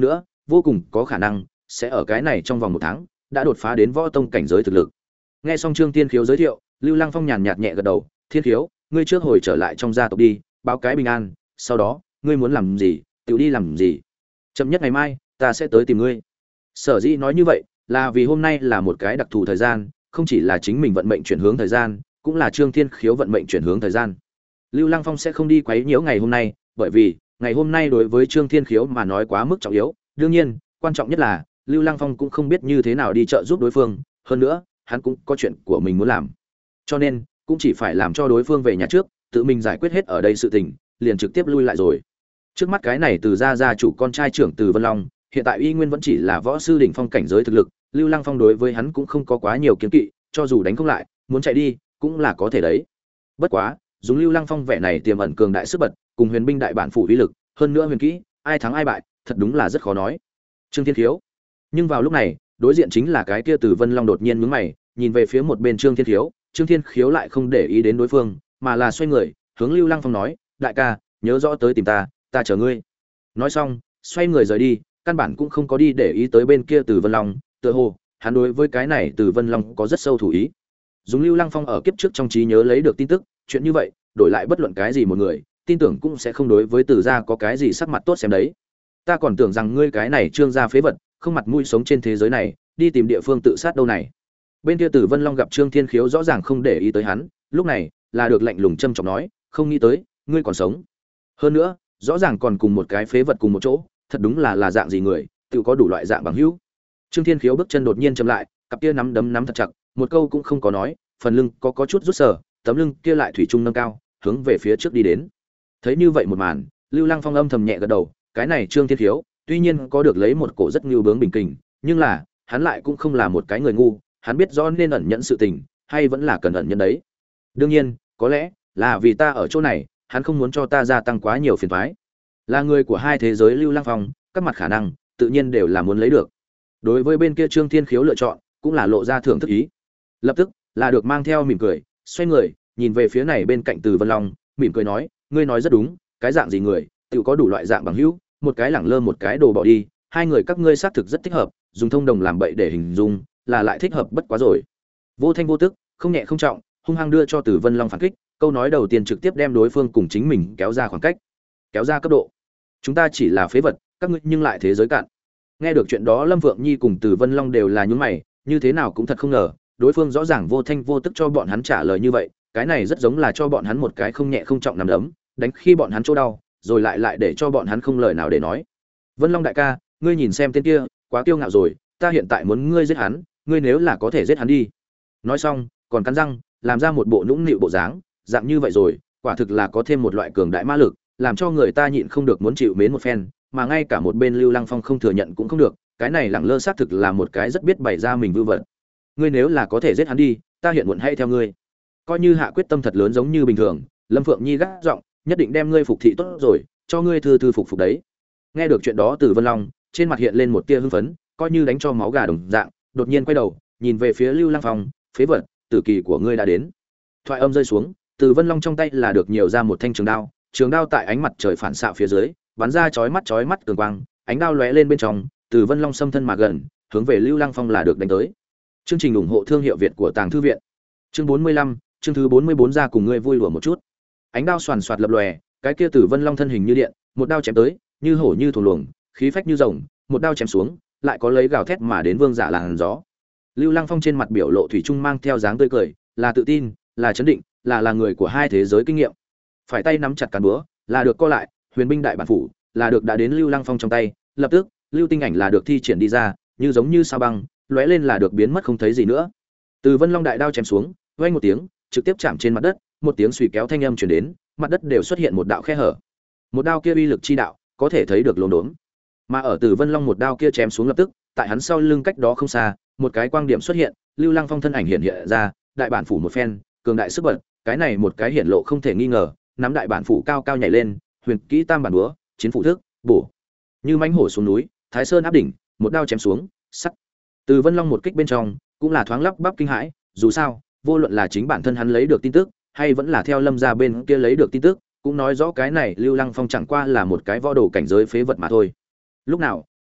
vô cùng có khả năng sẽ ở cái này trong vòng một tháng đã đột phá đến võ tông cảnh giới thực lực. Nghe xong Trương Thiên Khiếu giới thiệu, Lưu Lăng Phong nhàn nhạt nhẹ gật đầu, "Thiên Khiếu, ngươi trước hồi trở lại trong gia tộc đi, báo cái bình an, sau đó, ngươi muốn làm gì, tự đi làm gì. Chậm nhất ngày mai, ta sẽ tới tìm ngươi." Sở dĩ nói như vậy, là vì hôm nay là một cái đặc thù thời gian, không chỉ là chính mình vận mệnh chuyển hướng thời gian, cũng là Trương Thiên Khiếu vận mệnh chuyển hướng thời gian. Lưu Lăng Phong sẽ không đi quấy nhiễu ngày hôm nay, bởi vì ngày hôm nay đối với Trương Thiên Khiếu mà nói quá mức trọng yếu, đương nhiên, quan trọng nhất là Lưu Lăng Phong cũng không biết như thế nào đi trợ giúp đối phương, hơn nữa, hắn cũng có chuyện của mình muốn làm. Cho nên, cũng chỉ phải làm cho đối phương về nhà trước, tự mình giải quyết hết ở đây sự tình, liền trực tiếp lui lại rồi. Trước mắt cái này từ gia gia chủ con trai trưởng Từ Vân Long, hiện tại uy nguyên vẫn chỉ là võ sư đỉnh phong cảnh giới thực lực, Lưu Lăng Phong đối với hắn cũng không có quá nhiều kiêng kỵ, cho dù đánh không lại, muốn chạy đi, cũng là có thể đấy. Bất quá, dùng Lưu Lăng Phong vẻ này tiềm ẩn cường đại sức bật, cùng huyền binh đại bản phủ uy lực, hơn nữa huyền kỹ, ai thắng ai bại, thật đúng là rất khó nói. Trương Thiên Khiếu. Nhưng vào lúc này, đối diện chính là cái kia Từ Vân Long đột nhiên nhướng mày, nhìn về phía một bên Trương Thiên Khiếu, Trương Thiên Khiếu lại không để ý đến đối phương, mà là xoay người, hướng Lưu Lăng Phong nói, "Đại ca, nhớ rõ tới tìm ta, ta chờ ngươi." Nói xong, xoay người rời đi, căn bản cũng không có đi để ý tới bên kia Từ Vân Long, tựa hồ hắn đối với cái này Từ Vân Long có rất sâu thủ ý. Dùng Lưu Lăng Phong ở kiếp trước trong trí nhớ lấy được tin tức, chuyện như vậy, đổi lại bất luận cái gì một người, tin tưởng cũng sẽ không đối với Từ gia có cái gì sắc mặt tốt xem đấy. Ta còn tưởng rằng ngươi cái này Trương gia phế vật, không mặt mũi sống trên thế giới này, đi tìm địa phương tự sát đâu này. Bên kia Từ Vân Long gặp Trương Thiên Khiếu rõ ràng không để ý tới hắn, lúc này là được lạnh lùng châm chọc nói, "Không nghĩ tới, ngươi còn sống. Hơn nữa, rõ ràng còn cùng một cái phế vật cùng một chỗ, thật đúng là là dạng gì người, tự có đủ loại dạng bằng hữu." Trương Thiên Khiếu bước chân đột nhiên chậm lại, cặp kia nắm đấm nắm thật chặt, một câu cũng không có nói, phần lưng có có chút rút sờ, tấm lưng kia lại thủy chung nâng cao, hướng về phía trước đi đến. Thấy như vậy một màn, Lưu Lăng Phong âm thầm nhẹ gật đầu, cái này Trương Thiên Khiếu, tuy nhiên có được lấy một cổ rất nhu bướng bình kình, nhưng là, hắn lại cũng không là một cái người ngu, hắn biết rõ nên ẩn nhẫn sự tình, hay vẫn là cần ẩn nhẫn đấy. Đương nhiên, có lẽ là vì ta ở chỗ này, hắn không muốn cho ta gia tăng quá nhiều phiền toái. Là người của hai thế giới Lưu Lăng Phong, các mặt khả năng tự nhiên đều là muốn lấy được. Đối với bên kia Trương Thiên Khiếu lựa chọn, cũng là lộ ra thưởng thức ý. Lập tức, là được mang theo mỉm cười, xoay người, nhìn về phía này bên cạnh Từ Vân Long, mỉm cười nói, ngươi nói rất đúng, cái dạng gì người, tự có đủ loại dạng bằng hữu, một cái lẳng lơ một cái đồ bỏ đi, hai người các ngươi xác thực rất thích hợp, dùng thông đồng làm bậy để hình dung, là lại thích hợp bất quá rồi. Vô thanh vô tức, không nhẹ không trọng, hung hăng đưa cho Từ Vân Long phản kích, câu nói đầu tiên trực tiếp đem đối phương cùng chính mình kéo ra khoảng cách, kéo ra cấp độ. Chúng ta chỉ là phế vật, các ngươi nhưng lại thế giới cạn. Nghe được chuyện đó, Lâm Vượng Nhi cùng Từ Vân Long đều là nhướng mày, như thế nào cũng thật không ngờ, đối phương rõ ràng vô thanh vô tức cho bọn hắn trả lời như vậy, cái này rất giống là cho bọn hắn một cái không nhẹ không trọng nắm đấm, đánh khi bọn hắn chỗ đau, rồi lại lại để cho bọn hắn không lời nào để nói. Vân Long đại ca, ngươi nhìn xem tên kia, quá kiêu ngạo rồi, ta hiện tại muốn ngươi giết hắn, ngươi nếu là có thể giết hắn đi. Nói xong, còn cắn răng, làm ra một bộ nũng nịu bộ dáng, dạng như vậy rồi, quả thực là có thêm một loại cường đại ma lực, làm cho người ta nhịn không được muốn chịu mến một phen, mà ngay cả một bên Lưu Lăng Phong không thừa nhận cũng không được, cái này lẳng lơ xác thực là một cái rất biết bày ra mình vưu vật. Ngươi nếu là có thể giết hắn đi, ta hiện muộn hay theo ngươi. Coi như hạ quyết tâm thật lớn giống như bình thường, Lâm Phượng Nhi gắt giọng, nhất định đem ngươi phục thị tốt rồi, cho ngươi thư thư phục phục đấy. Nghe được chuyện đó, Từ Vân Long trên mặt hiện lên một tia hưng phấn, coi như đánh cho máu gà đồng dạng, đột nhiên quay đầu, nhìn về phía Lưu Lăng Phong, phế vật, tử kỳ của ngươi đã đến. Thoại âm rơi xuống, Từ Vân Long trong tay là được nhiều ra một thanh trường đao, trường đao tại ánh mặt trời phản xạ phía dưới, bắn ra chói mắt chói mắt cường quang, ánh đao lóe lên bên trong, Từ Vân Long xâm thân mà gần, hướng về Lưu Lăng Phong là được đánh tới. Chương trình ủng hộ thương hiệu Việt của Tàng thư viện. Chương bốn mươi lăm, chương thứ bốn mươi bốn ra cùng ngươi vui đùa một chút. Ánh đao xoàn xoạt lập lòe, cái kia Từ Vân Long thân hình như điện, một đao chém tới, như hổ như thổ luồng, khí phách như rồng, một đao chém xuống, lại có lấy gào thét mà đến vương giả làn gió. Lưu Lăng Phong trên mặt biểu lộ thủy chung mang theo dáng tươi cười, là tự tin, là chấn định, là là người của hai thế giới kinh nghiệm. Phải tay nắm chặt cán búa, là được co lại, huyền binh đại bản phủ, là được đã đến Lưu Lăng Phong trong tay, lập tức, lưu tinh ảnh là được thi triển đi ra, như giống như sao băng, lóe lên là được biến mất không thấy gì nữa. Từ Vân Long đại đao chém xuống, vang một tiếng, trực tiếp chạm trên mặt đất, một tiếng suy kéo thanh âm truyền đến, mặt đất đều xuất hiện một đạo khe hở. Một đao kia uy lực chi đạo, có thể thấy được lồn đốn. Mà ở Từ Vân Long một đao kia chém xuống lập tức, tại hắn sau lưng cách đó không xa, một cái quang điểm xuất hiện, Lưu Lăng Phong thân ảnh hiện hiện ra, đại bản phủ một phen, cường đại sức bật, cái này một cái hiển lộ không thể nghi ngờ, nắm đại bản phủ cao cao nhảy lên, huyền kỹ tam bản búa, chiến phủ thức, bổ. Như mãnh hổ xuống núi, Thái Sơn áp đỉnh, một đao chém xuống, sắc. Từ Vân Long một kích bên trong, cũng là thoáng lắp bắp kinh hãi, dù sao, vô luận là chính bản thân hắn lấy được tin tức, hay vẫn là theo Lâm gia bên kia lấy được tin tức, cũng nói rõ cái này Lưu Lăng Phong chẳng qua là một cái võ đồ cảnh giới phế vật mà thôi. Lúc nào,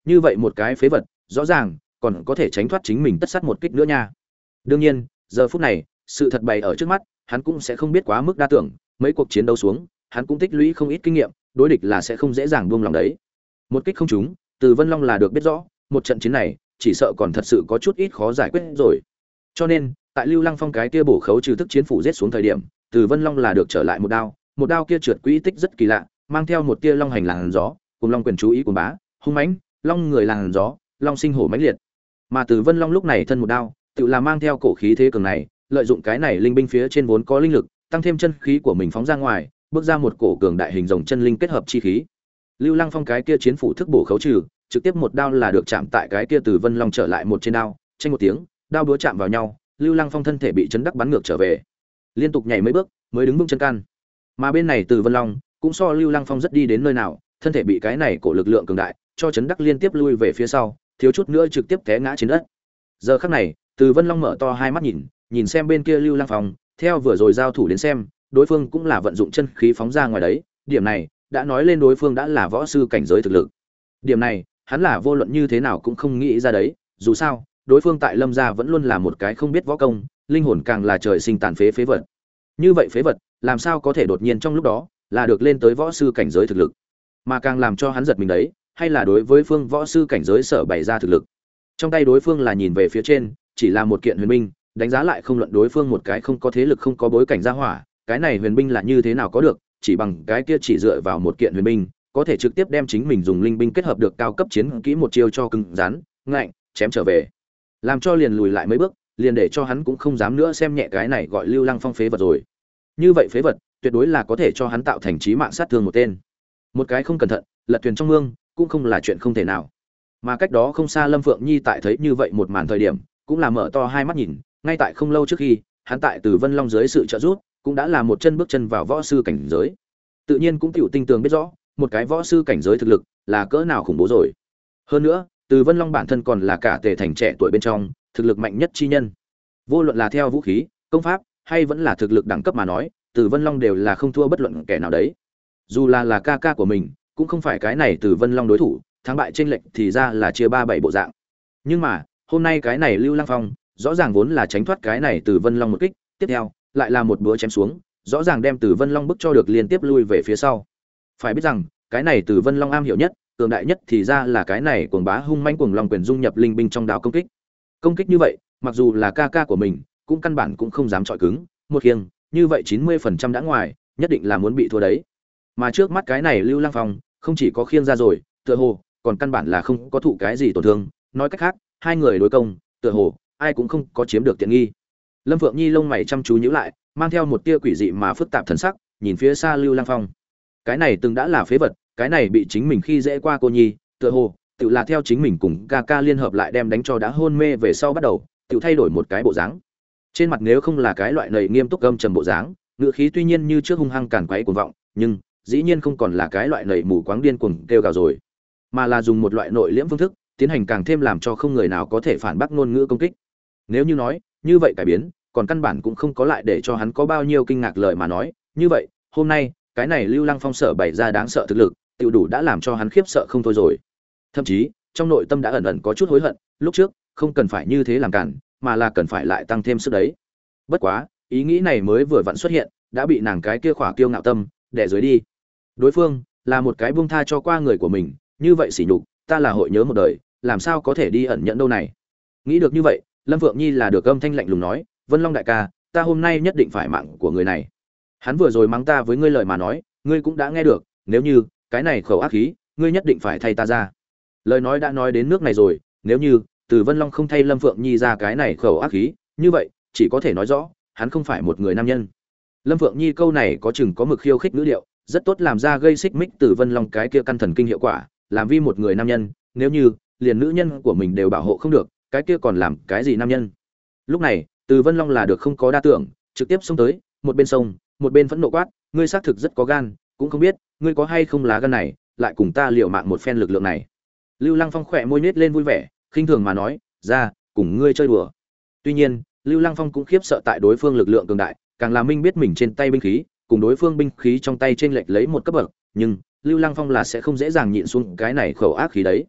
như vậy một cái phế vật rõ ràng còn có thể tránh thoát chính mình tất sát một kích nữa nha. Đương nhiên giờ phút này sự thật bày ở trước mắt, hắn cũng sẽ không biết quá mức đa tưởng, mấy cuộc chiến đấu xuống hắn cũng tích lũy không ít kinh nghiệm, đối địch là sẽ không dễ dàng buông lòng đấy. Một kích không trúng, Từ Vân Long là được biết rõ, một trận chiến này chỉ sợ còn thật sự có chút ít khó giải quyết rồi. Cho nên tại Lưu Lăng Phong cái kia bổ khấu trừ thức chiến phủ giết xuống thời điểm, Từ Vân Long là được trở lại một đao, một đao kia trượt quỹ tích rất kỳ lạ, mang theo một tia long hành làn gió, cùng long quyền chú ý của bá, hung mãnh, long người làn gió, long sinh hổ mãnh liệt. Mà Từ Vân Long lúc này thân một đao, tự là mang theo cổ khí thế cường này, lợi dụng cái này linh binh phía trên vốn có linh lực, tăng thêm chân khí của mình phóng ra ngoài, bước ra một cổ cường đại hình rồng chân linh kết hợp chi khí. Lưu Lăng Phong cái kia chiến phủ thức bổ khấu trừ, trực tiếp một đao là được chạm tại cái kia Từ Vân Long trở lại một trên đao, tranh một tiếng, đao búa chạm vào nhau, Lưu Lăng Phong thân thể bị chấn đắc bắn ngược trở về, liên tục nhảy mấy bước mới đứng vững chân căn. Mà bên này Từ Vân Long cũng so Lưu Lăng Phong rất đi đến nơi nào, thân thể bị cái này cổ lực lượng cường đại cho chấn đắc liên tiếp lui về phía sau, thiếu chút nữa trực tiếp té ngã trên đất. Giờ khắc này, Từ Vân Long mở to hai mắt nhìn, nhìn xem bên kia Lưu Lăng Phong, theo vừa rồi giao thủ đến xem, đối phương cũng là vận dụng chân khí phóng ra ngoài đấy, điểm này đã nói lên đối phương đã là võ sư cảnh giới thực lực. Điểm này, hắn là vô luận như thế nào cũng không nghĩ ra đấy, dù sao, đối phương tại Lâm gia vẫn luôn là một cái không biết võ công, linh hồn càng là trời sinh tàn phế phế vật. Như vậy phế vật, làm sao có thể đột nhiên trong lúc đó là được lên tới võ sư cảnh giới thực lực? Mà càng làm cho hắn giật mình đấy, hay là đối với phương võ sư cảnh giới sở bày ra thực lực. Trong tay đối phương là nhìn về phía trên, chỉ là một kiện huyền binh, đánh giá lại không luận đối phương một cái không có thế lực không có bối cảnh gia hỏa, cái này huyền binh là như thế nào có được, chỉ bằng cái kia chỉ dựa vào một kiện huyền binh, có thể trực tiếp đem chính mình dùng linh binh kết hợp được cao cấp chiến kỹ một chiêu cho cứng rắn, ngạnh, chém trở về. Làm cho liền lùi lại mấy bước, liền để cho hắn cũng không dám nữa xem nhẹ cái này gọi Lưu Lăng Phong phế vật rồi. Như vậy phế vật, tuyệt đối là có thể cho hắn tạo thành chí mạng sát thương một tên. Một cái không cẩn thận, lật thuyền trong mương, cũng không là chuyện không thể nào. Mà cách đó không xa Lâm Phượng Nhi tại thấy như vậy một màn thời điểm, cũng là mở to hai mắt nhìn, ngay tại không lâu trước khi, hắn tại Từ Vân Long dưới sự trợ giúp, cũng đã là một chân bước chân vào võ sư cảnh giới. Tự nhiên cũng tiểu tinh tường biết rõ, một cái võ sư cảnh giới thực lực là cỡ nào khủng bố rồi. Hơn nữa, Từ Vân Long bản thân còn là cả Tề Thành trẻ tuổi bên trong, thực lực mạnh nhất chi nhân. Vô luận là theo vũ khí, công pháp, hay vẫn là thực lực đẳng cấp mà nói, Từ Vân Long đều là không thua bất luận kẻ nào đấy. Dù là là ca ca của mình, cũng không phải cái này Từ Vân Long đối thủ, thắng bại chênh lệch thì ra là chia ba bảy bộ dạng. Nhưng mà, hôm nay cái này Lưu Lăng Phong, rõ ràng vốn là tránh thoát cái này Từ Vân Long một kích, tiếp theo, lại là một búa chém xuống, rõ ràng đem Từ Vân Long bức cho được liên tiếp lui về phía sau. Phải biết rằng, cái này Từ Vân Long am hiểu nhất, cường đại nhất thì ra là cái này cuồng bá hung manh cuồng long quyền dung nhập linh binh trong đao công kích. Công kích như vậy, mặc dù là ca ca của mình, cũng căn bản cũng không dám chọi cứng, một khiêng, như vậy chín mươi phần trăm đã ngoài, nhất định là muốn bị thua đấy. Mà trước mắt cái này Lưu Lăng Phong, không chỉ có khiêng ra rồi, tựa hồ còn căn bản là không có thụ cái gì tổn thương, nói cách khác, hai người đối công, tựa hồ ai cũng không có chiếm được tiện nghi. Lâm Phượng Nhi lông mày chăm chú nhíu lại, mang theo một tia quỷ dị mà phức tạp thần sắc, nhìn phía xa Lưu Lăng Phong. Cái này từng đã là phế vật, cái này bị chính mình khi dễ qua cô nhi, tựa hồ tự là theo chính mình cùng ca ca liên hợp lại đem đánh cho đã hôn mê về sau bắt đầu, tự thay đổi một cái bộ dáng. Trên mặt nếu không là cái loại nầy nghiêm túc gâm trầm bộ dáng, ngựa khí tuy nhiên như trước hung hăng càn quấy cuồng vọng, nhưng dĩ nhiên không còn là cái loại nầy mù quáng điên cuồng kêu gào rồi, mà là dùng một loại nội liễm phương thức, tiến hành càng thêm làm cho không người nào có thể phản bác ngôn ngữ công kích. Nếu như nói, như vậy cải biến, còn căn bản cũng không có lại để cho hắn có bao nhiêu kinh ngạc lời mà nói, như vậy, hôm nay, cái này Lưu Lăng Phong sở bày ra đáng sợ thực lực, tiểu đủ đã làm cho hắn khiếp sợ không thôi rồi. Thậm chí, trong nội tâm đã ẩn ẩn có chút hối hận, lúc trước, không cần phải như thế làm cản, mà là cần phải lại tăng thêm sức đấy. Bất quá, ý nghĩ này mới vừa vặn xuất hiện, đã bị nàng cái kia khỏa kiêu ngạo tâm đè dưới đi. Đối phương là một cái buông tha cho qua người của mình, như vậy sỉ nhục, ta là hội nhớ một đời, làm sao có thể đi ẩn nhẫn đâu này. Nghĩ được như vậy, Lâm Phượng Nhi là được âm thanh lạnh lùng nói, Vân Long đại ca, ta hôm nay nhất định phải mạng của người này. Hắn vừa rồi mắng ta với ngươi lời mà nói, ngươi cũng đã nghe được, nếu như cái này khẩu ác khí, ngươi nhất định phải thay ta ra. Lời nói đã nói đến nước này rồi, nếu như Từ Vân Long không thay Lâm Phượng Nhi ra cái này khẩu ác khí, như vậy chỉ có thể nói rõ, hắn không phải một người nam nhân. Lâm Phượng Nhi câu này có chừng có mực khiêu khích ngữ điệu, rất tốt làm ra gây xích mích Từ Vân Long cái kia căn thần kinh hiệu quả, làm vi một người nam nhân, nếu như liền nữ nhân của mình đều bảo hộ không được, cái kia còn làm cái gì nam nhân. Lúc này, Từ Vân Long là được không có đa tưởng, trực tiếp xông tới, một bên sông, một bên phẫn nộ quát, ngươi xác thực rất có gan, cũng không biết, ngươi có hay không lá gan này, lại cùng ta liều mạng một phen lực lượng này. Lưu Lăng Phong khỏe môi nhếch lên vui vẻ, khinh thường mà nói, ra, cùng ngươi chơi đùa. Tuy nhiên, Lưu Lăng Phong cũng khiếp sợ tại đối phương lực lượng cường đại, càng là minh biết mình trên tay binh khí, cùng đối phương binh khí trong tay trên lệch lấy một cấp bậc, nhưng Lưu Lăng Phong là sẽ không dễ dàng nhịn xuống cái này khẩu ác khí đấy.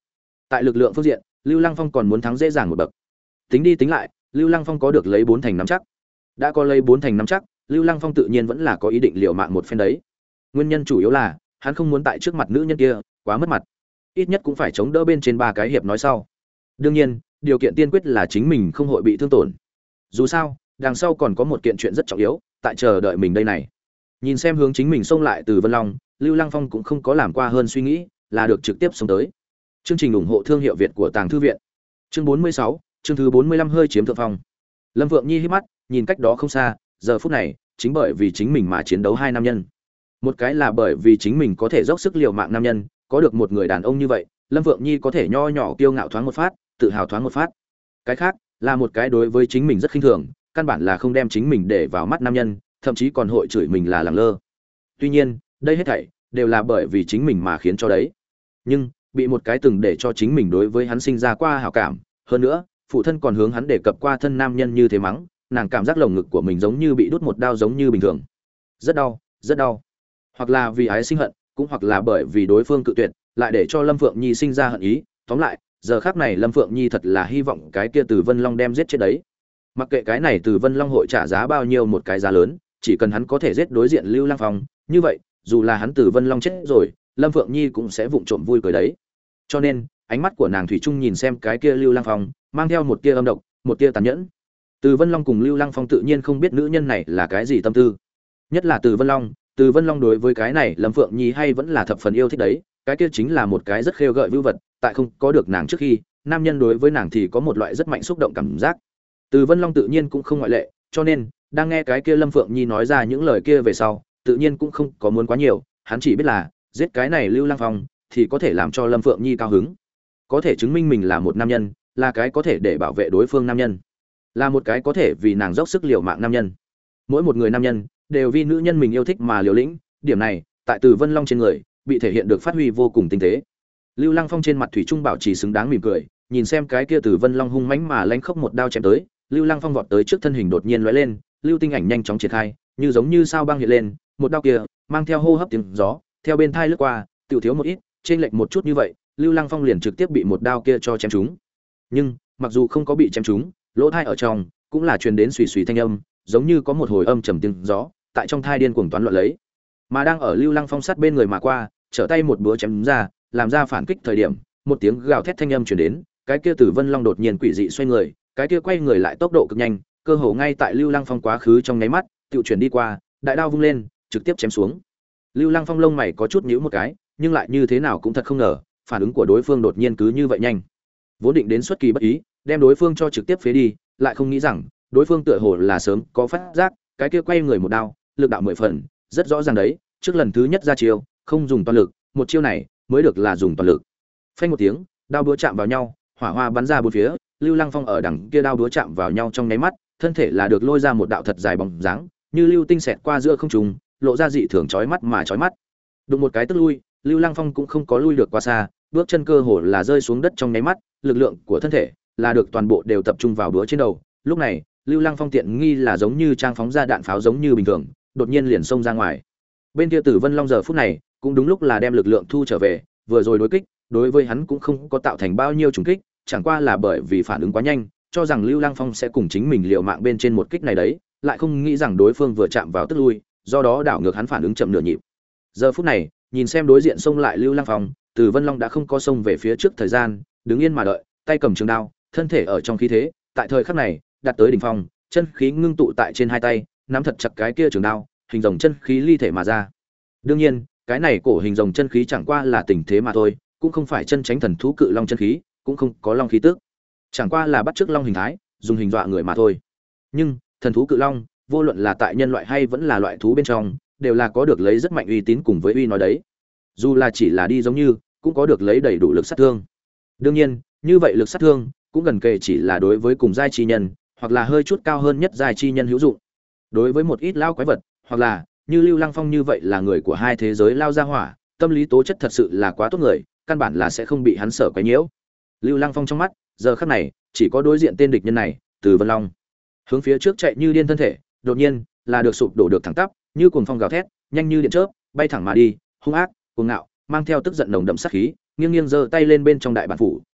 Tại lực lượng phương diện, Lưu Lăng Phong còn muốn thắng dễ dàng một bậc. Tính đi tính lại, Lưu Lăng Phong có được lấy bốn thành nắm chắc. Đã có lấy bốn thành nắm chắc, Lưu Lăng Phong tự nhiên vẫn là có ý định liều mạng một phen đấy. Nguyên nhân chủ yếu là, hắn không muốn tại trước mặt nữ nhân kia quá mất mặt. Ít nhất cũng phải chống đỡ bên trên ba cái hiệp nói sau. Đương nhiên, điều kiện tiên quyết là chính mình không hội bị thương tổn. Dù sao, đằng sau còn có một kiện chuyện rất trọng yếu, tại chờ đợi mình đây này. Nhìn xem hướng chính mình xông lại từ Vân Long, Lưu Lăng Phong cũng không có làm qua hơn suy nghĩ, là được trực tiếp xông tới. Chương trình ủng hộ thương hiệu Việt của Tàng Thư viện. Chương bốn mươi sáu, chương thứ bốn mươi lăm hơi chiếm thượng phong. Lâm Vượng Nhi hít mắt, nhìn cách đó không xa, giờ phút này, chính bởi vì chính mình mà chiến đấu hai nam nhân. Một cái là bởi vì chính mình có thể dốc sức liều mạng nam nhân, có được một người đàn ông như vậy, Lâm Vượng Nhi có thể nho nhỏ kiêu ngạo thoáng một phát, tự hào thoáng một phát. Cái khác, là một cái đối với chính mình rất khinh thường, căn bản là không đem chính mình để vào mắt nam nhân, thậm chí còn hội chửi mình là lẳng lơ. Tuy nhiên, đây hết thảy đều là bởi vì chính mình mà khiến cho đấy. Nhưng, bị một cái từng để cho chính mình đối với hắn sinh ra qua hảo cảm, hơn nữa, phụ thân còn hướng hắn đề cập qua thân nam nhân như thế mắng, nàng cảm giác lồng ngực của mình giống như bị đút một đao giống như bình thường. Rất đau, rất đau. Hoặc là vì ái sinh hận, cũng hoặc là bởi vì đối phương cự tuyệt, lại để cho Lâm Phượng Nhi sinh ra hận ý, tóm lại, giờ khắc này Lâm Phượng Nhi thật là hy vọng cái kia Từ Vân Long đem giết chết đấy. Mặc kệ cái này Từ Vân Long hội trả giá bao nhiêu một cái giá lớn, chỉ cần hắn có thể giết đối diện Lưu Lăng Phong, như vậy, dù là hắn Từ Vân Long chết rồi, Lâm Phượng Nhi cũng sẽ vụng trộm vui cười đấy. Cho nên, ánh mắt của nàng thủy chung nhìn xem cái kia Lưu Lăng Phong, mang theo một tia âm độc, một tia tàn nhẫn. Từ Vân Long cùng Lưu Lăng Phong tự nhiên không biết nữ nhân này là cái gì tâm tư. Nhất là Từ Vân Long, Từ Vân Long đối với cái này Lâm Phượng Nhi hay vẫn là thập phần yêu thích đấy, cái kia chính là một cái rất khêu gợi vưu vật, tại không có được nàng trước khi, nam nhân đối với nàng thì có một loại rất mạnh xúc động cảm giác. Từ Vân Long tự nhiên cũng không ngoại lệ, cho nên, đang nghe cái kia Lâm Phượng Nhi nói ra những lời kia về sau, tự nhiên cũng không có muốn quá nhiều, hắn chỉ biết là giết cái này Lưu Lăng Phong thì có thể làm cho Lâm Phượng Nhi cao hứng, có thể chứng minh mình là một nam nhân, là cái có thể để bảo vệ đối phương nam nhân, là một cái có thể vì nàng dốc sức liều mạng nam nhân. Mỗi một người nam nhân đều vì nữ nhân mình yêu thích mà liều lĩnh, điểm này tại Từ Vân Long trên người bị thể hiện được phát huy vô cùng tinh tế. Lưu Lăng Phong trên mặt thủy trung bảo trì xứng đáng mỉm cười, nhìn xem cái kia Từ Vân Long hung mãnh mà lánh khốc một đao chém tới, Lưu Lăng Phong vọt tới trước thân hình đột nhiên lóe lên, lưu tinh ảnh nhanh chóng triển khai, như giống như sao băng hiện lên, một đao kia mang theo hô hấp tiếng gió, theo bên thai lướt qua, tiểu thiếu một ít, trên lệch một chút như vậy, Lưu Lăng Phong liền trực tiếp bị một đao kia cho chém trúng. Nhưng, mặc dù không có bị chém trúng, lỗ thai ở trong cũng là truyền đến xùy xùy thanh âm, giống như có một hồi âm trầm tiếng gió, tại trong thai điên cuồng toán loạn lấy. Mà đang ở Lưu Lăng Phong sát bên người mà qua, trở tay một búa chém ra, làm ra phản kích thời điểm, một tiếng gào thét thanh âm truyền đến, cái kia Tử Vân Long đột nhiên quỷ dị xoay người, cái kia quay người lại tốc độ cực nhanh, cơ hồ ngay tại Lưu Lăng Phong quá khứ trong nháy mắt, tự chuyển đi qua, đại đao vung lên, trực tiếp chém xuống. Lưu Lăng Phong lông mày có chút nhíu một cái, nhưng lại như thế nào cũng thật không ngờ, phản ứng của đối phương đột nhiên cứ như vậy nhanh. Vốn định đến xuất kỳ bất ý, đem đối phương cho trực tiếp phế đi, lại không nghĩ rằng, đối phương tựa hồ là sớm có phát giác, cái kia quay người một đao, lực đạo mười phần, rất rõ ràng đấy, trước lần thứ nhất ra chiêu, không dùng toàn lực, một chiêu này mới được là dùng toàn lực. Phanh một tiếng, đao búa chạm vào nhau, hỏa hoa bắn ra bốn phía, Lưu Lăng Phong ở đằng kia đao búa chạm vào nhau trong nháy mắt, thân thể là được lôi ra một đạo thật dài bóng dáng, như lưu tinh xẹt qua giữa không trung, lộ ra dị thường chói mắt mà chói mắt. Đụng một cái tức lui, Lưu Lăng Phong cũng không có lui được quá xa, bước chân cơ hồ là rơi xuống đất trong nháy mắt, lực lượng của thân thể là được toàn bộ đều tập trung vào búa trên đầu. Lúc này, Lưu Lăng Phong tiện nghi là giống như trang phóng ra đạn pháo giống như bình thường, đột nhiên liền xông ra ngoài. Bên kia Tử Vân Long giờ phút này, cũng đúng lúc là đem lực lượng thu trở về, vừa rồi đối kích, đối với hắn cũng không có tạo thành bao nhiêu trùng kích, chẳng qua là bởi vì phản ứng quá nhanh, cho rằng Lưu Lăng Phong sẽ cùng chính mình liều mạng bên trên một kích này đấy, lại không nghĩ rằng đối phương vừa chạm vào tức lui, do đó đảo ngược hắn phản ứng chậm nửa nhịp. Giờ phút này, nhìn xem đối diện xông lại Lưu Lăng Phong, Từ Vân Long đã không có xông về phía trước thời gian, đứng yên mà đợi, tay cầm trường đao, thân thể ở trong khí thế, tại thời khắc này, đạt tới đỉnh phong, chân khí ngưng tụ tại trên hai tay, nắm thật chặt cái kia trường đao, hình rồng chân khí ly thể mà ra. Đương nhiên, cái này cổ hình rồng chân khí chẳng qua là tình thế mà thôi, cũng không phải chân chính thần thú cự long chân khí, cũng không có long khí tức. Chẳng qua là bắt chước long hình thái, dùng hình dọa người mà thôi. Nhưng, thần thú cự long, vô luận là tại nhân loại hay vẫn là loại thú bên trong, đều là có được lấy rất mạnh uy tín cùng với uy nói đấy. Dù là chỉ là đi giống như, cũng có được lấy đầy đủ lực sát thương. Đương nhiên, như vậy lực sát thương cũng gần kề chỉ là đối với cùng giai chi nhân, hoặc là hơi chút cao hơn nhất giai chi nhân hữu dụng. Đối với một ít lao quái vật, hoặc là như Lưu Lăng Phong như vậy là người của hai thế giới lao ra hỏa, tâm lý tố chất thật sự là quá tốt người, căn bản là sẽ không bị hắn sợ quấy nhiễu. Lưu Lăng Phong trong mắt, giờ khắc này, chỉ có đối diện tên địch nhân này, Từ Vân Long. Hướng phía trước chạy như điên thân thể, đột nhiên, là được sụp đổ được thẳng tắp, như cuồng phong gào thét, nhanh như điện chớp, bay thẳng mà đi, hung ác, cuồng ngạo, mang theo tức giận nồng đậm sát khí, nghiêng nghiêng giơ tay lên bên trong đại bản phủ,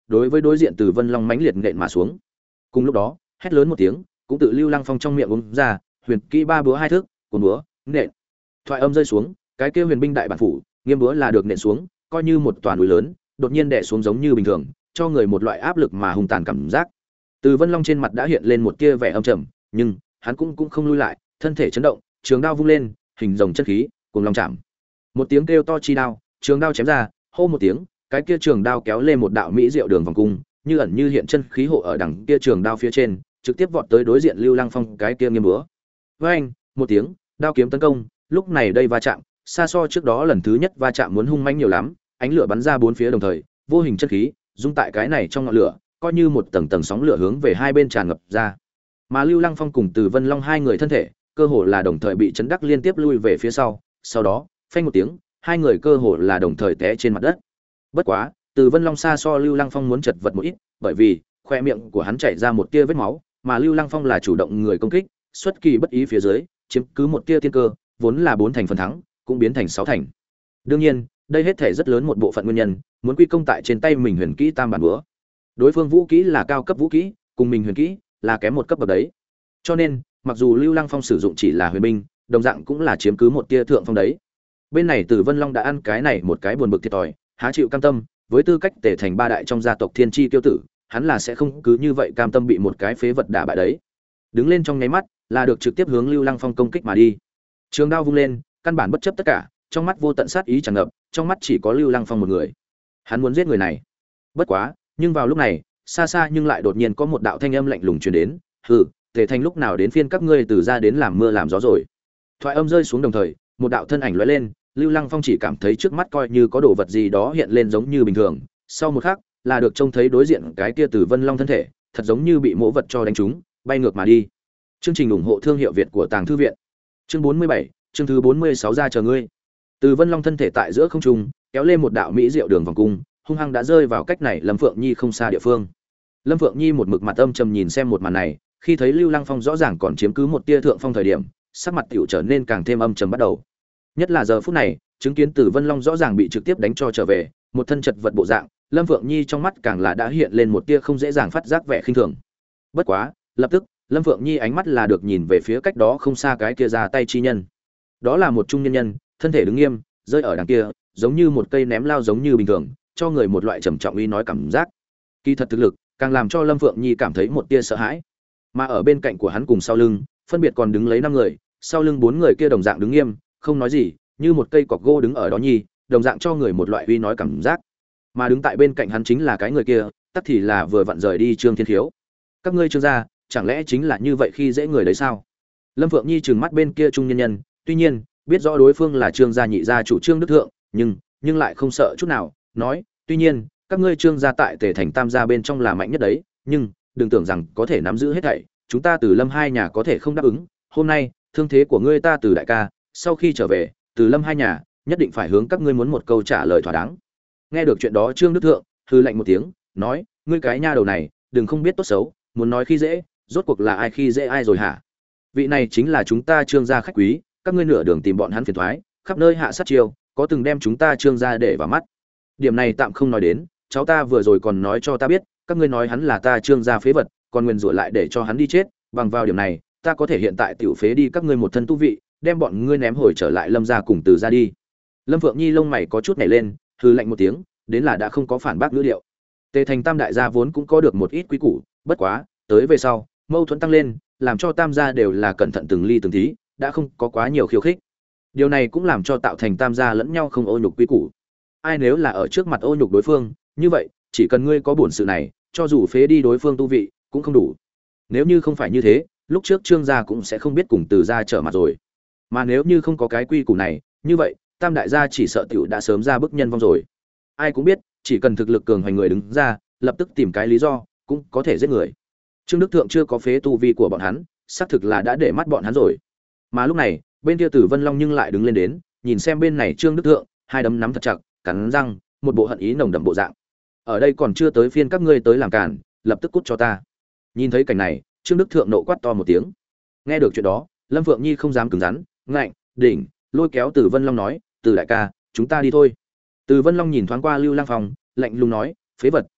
đối với đối diện Từ Vân Long mãnh liệt nện mà xuống. Cùng lúc đó, hét lớn một tiếng, cũng tự Lưu Lăng Phong trong miệng uống ra, huyền kỹ ba búa hai thước, cuốn búa, nện. Thoại âm rơi xuống, cái kia huyền binh đại bản phủ, nghiêm búa là được nện xuống, coi như một toàn núi lớn, đột nhiên đè xuống giống như bình thường, cho người một loại áp lực mà hùng tàn cảm giác. Từ Vân Long trên mặt đã hiện lên một tia vẻ âm trầm, nhưng hắn cũng cũng không lui lại, thân thể chấn động, trường đao vung lên, hình rồng chân khí, cùng long chạm. Một tiếng kêu to chi đao, trường đao chém ra, hô một tiếng, cái kia trường đao kéo lên một đạo mỹ diệu đường vòng cung, như ẩn như hiện chân khí hộ ở đằng kia trường đao phía trên, trực tiếp vọt tới đối diện Lưu Lăng Phong cái kia nghiêm búa. Với anh, một tiếng, đao kiếm tấn công, lúc này đây va chạm, xa so trước đó lần thứ nhất va chạm muốn hung mãnh nhiều lắm, ánh lửa bắn ra bốn phía đồng thời, vô hình chân khí dung tại cái này trong ngọn lửa, coi như một tầng tầng sóng lửa hướng về hai bên tràn ngập ra. Mà Lưu Lăng Phong cùng Từ Vân Long hai người thân thể, cơ hồ là đồng thời bị chấn đắc liên tiếp lui về phía sau, sau đó, phanh một tiếng, hai người cơ hồ là đồng thời té trên mặt đất. Bất quá, Từ Vân Long xa so Lưu Lăng Phong muốn chật vật một ít, bởi vì khoe miệng của hắn chảy ra một tia vết máu, mà Lưu Lăng Phong là chủ động người công kích, xuất kỳ bất ý phía dưới, chiếm cứ một tia tiên cơ, vốn là bốn thành phần thắng, cũng biến thành sáu thành. Đương nhiên, đây hết thể rất lớn một bộ phận nguyên nhân, muốn quy công tại trên tay mình huyền kỹ tam bản búa. Đối phương vũ kỹ là cao cấp vũ kỹ, cùng mình huyền kỹ là kém một cấp bậc đấy. Cho nên, mặc dù Lưu Lăng Phong sử dụng chỉ là huyền binh, đồng dạng cũng là chiếm cứ một tia thượng phong đấy. Bên này Tử Vân Long đã ăn cái này một cái buồn bực thiệt thòi, há chịu cam tâm, với tư cách tể thành ba đại trong gia tộc Thiên Chi tiêu tử, hắn là sẽ không cứ như vậy cam tâm bị một cái phế vật đả bại đấy. Đứng lên trong nháy mắt, là được trực tiếp hướng Lưu Lăng Phong công kích mà đi. Trường đao vung lên, căn bản bất chấp tất cả, trong mắt vô tận sát ý tràn ngập, trong mắt chỉ có Lưu Lăng Phong một người. Hắn muốn giết người này. Bất quá, nhưng vào lúc này, xa xa nhưng lại đột nhiên có một đạo thanh âm lạnh lùng truyền đến, "Hừ, Tề Thành lúc nào đến phiên các ngươi từ ra đến làm mưa làm gió rồi?" Thoại âm rơi xuống đồng thời, một đạo thân ảnh lóe lên, Lưu Lăng Phong chỉ cảm thấy trước mắt coi như có đồ vật gì đó hiện lên giống như bình thường, sau một khắc, là được trông thấy đối diện cái kia Tử Vân Long thân thể, thật giống như bị mỗ vật cho đánh trúng, bay ngược mà đi. Chương trình ủng hộ thương hiệu Việt của Tàng Thư viện. Chương bốn mươi bảy, chương thứ bốn mươi sáu ra chờ ngươi. Từ Vân Long thân thể tại giữa không trung, kéo lên một đạo mỹ diệu đường vòng cung, hung hăng đã rơi vào cách này Lâm Phượng Nhi không xa địa phương. Lâm Phượng Nhi một mực mặt âm trầm nhìn xem một màn này, khi thấy Lưu Lăng Phong rõ ràng còn chiếm cứ một tia thượng phong thời điểm, sắc mặt tiểu trở nên càng thêm âm trầm bắt đầu. Nhất là giờ phút này, chứng kiến Tử Vân Long rõ ràng bị trực tiếp đánh cho trở về, một thân chật vật bộ dạng, Lâm Phượng Nhi trong mắt càng là đã hiện lên một tia không dễ dàng phát giác vẻ khinh thường. Bất quá, lập tức, Lâm Phượng Nhi ánh mắt là được nhìn về phía cách đó không xa cái kia ra tay chi nhân. Đó là một trung nhân nhân, thân thể đứng nghiêm, rơi ở đằng kia, giống như một cây ném lao giống như bình thường, cho người một loại trầm trọng uy nói cảm giác. Kỳ thật thực lực, càng làm cho Lâm Phượng Nhi cảm thấy một tia sợ hãi. Mà ở bên cạnh của hắn cùng sau lưng, phân biệt còn đứng lấy năm người, sau lưng bốn người kia đồng dạng đứng nghiêm, không nói gì, như một cây cọc gỗ đứng ở đó nhi, đồng dạng cho người một loại uy nói cảm giác. Mà đứng tại bên cạnh hắn chính là cái người kia, tất thì là vừa vặn rời đi Trương Thiên Thiếu. Các ngươi Trương gia, chẳng lẽ chính là như vậy khi dễ người đấy sao? Lâm Phượng Nhi trừng mắt bên kia trung nhân nhân, tuy nhiên, biết rõ đối phương là Trương gia nhị gia chủ Trương Đức Thượng, nhưng nhưng lại không sợ chút nào, nói, tuy nhiên, các ngươi Trương gia tại Tề Thành Tam gia bên trong là mạnh nhất đấy, nhưng đừng tưởng rằng có thể nắm giữ hết thảy, chúng ta Từ Lâm hai nhà có thể không đáp ứng. Hôm nay, thương thế của ngươi ta Từ đại ca, sau khi trở về, Từ Lâm hai nhà nhất định phải hướng các ngươi muốn một câu trả lời thỏa đáng. Nghe được chuyện đó Trương Đức Thượng hừ lạnh một tiếng, nói, ngươi cái nha đầu này, đừng không biết tốt xấu, muốn nói khi dễ, rốt cuộc là ai khi dễ ai rồi hả? Vị này chính là chúng ta Trương gia khách quý, các ngươi nửa đường tìm bọn hắn phiền toái, khắp nơi hạ sát chiêu, có từng đem chúng ta Trương gia để vào mắt. Điểm này tạm không nói đến, cháu ta vừa rồi còn nói cho ta biết, các ngươi nói hắn là ta Trương gia phế vật, còn nguyền rủa lại để cho hắn đi chết, bằng vào điểm này, ta có thể hiện tại tiểu phế đi các ngươi một thân tu vị, đem bọn ngươi ném hồi trở lại Lâm gia cùng Từ gia đi. Lâm Phượng Nhi lông mày có chút nhảy lên, hừ lạnh một tiếng, đến là đã không có phản bác ngữ điệu. Tề Thành Tam đại gia vốn cũng có được một ít quý củ, bất quá, tới về sau, mâu thuẫn tăng lên, làm cho Tam gia đều là cẩn thận từng ly từng tí, đã không có quá nhiều khiêu khích. Điều này cũng làm cho tạo thành Tam gia lẫn nhau không ô nhục quý củ. Ai nếu là ở trước mặt ô nhục đối phương, như vậy, chỉ cần ngươi có bổn sự này, cho dù phế đi đối phương tu vị, cũng không đủ. Nếu như không phải như thế, lúc trước Trương gia cũng sẽ không biết cùng Từ gia trở mặt rồi. Mà nếu như không có cái quy củ này, như vậy, Tam đại gia chỉ sợ tiểu đã sớm ra bức nhân vong rồi. Ai cũng biết, chỉ cần thực lực cường hoành người đứng ra, lập tức tìm cái lý do, cũng có thể giết người. Trương Đức Thượng chưa có phế tu vi của bọn hắn, xác thực là đã để mắt bọn hắn rồi. Mà lúc này, bên kia Tử Vân Long nhưng lại đứng lên đến, nhìn xem bên này Trương Đức Thượng, hai đấm nắm thật chặt, cắn răng, một bộ hận ý nồng đậm bộ dạng. Ở đây còn chưa tới phiên các ngươi tới làm cản, lập tức cút cho ta. Nhìn thấy cảnh này, Trương Đức Thượng nộ quát to một tiếng. Nghe được chuyện đó, Lâm Phượng Nhi không dám cứng rắn, ngạnh, đỉnh, lôi kéo Tử Vân Long nói, "Từ đại ca, chúng ta đi thôi." Từ Vân Long nhìn thoáng qua Lưu Lang Phong, lạnh lùng nói, "Phế vật,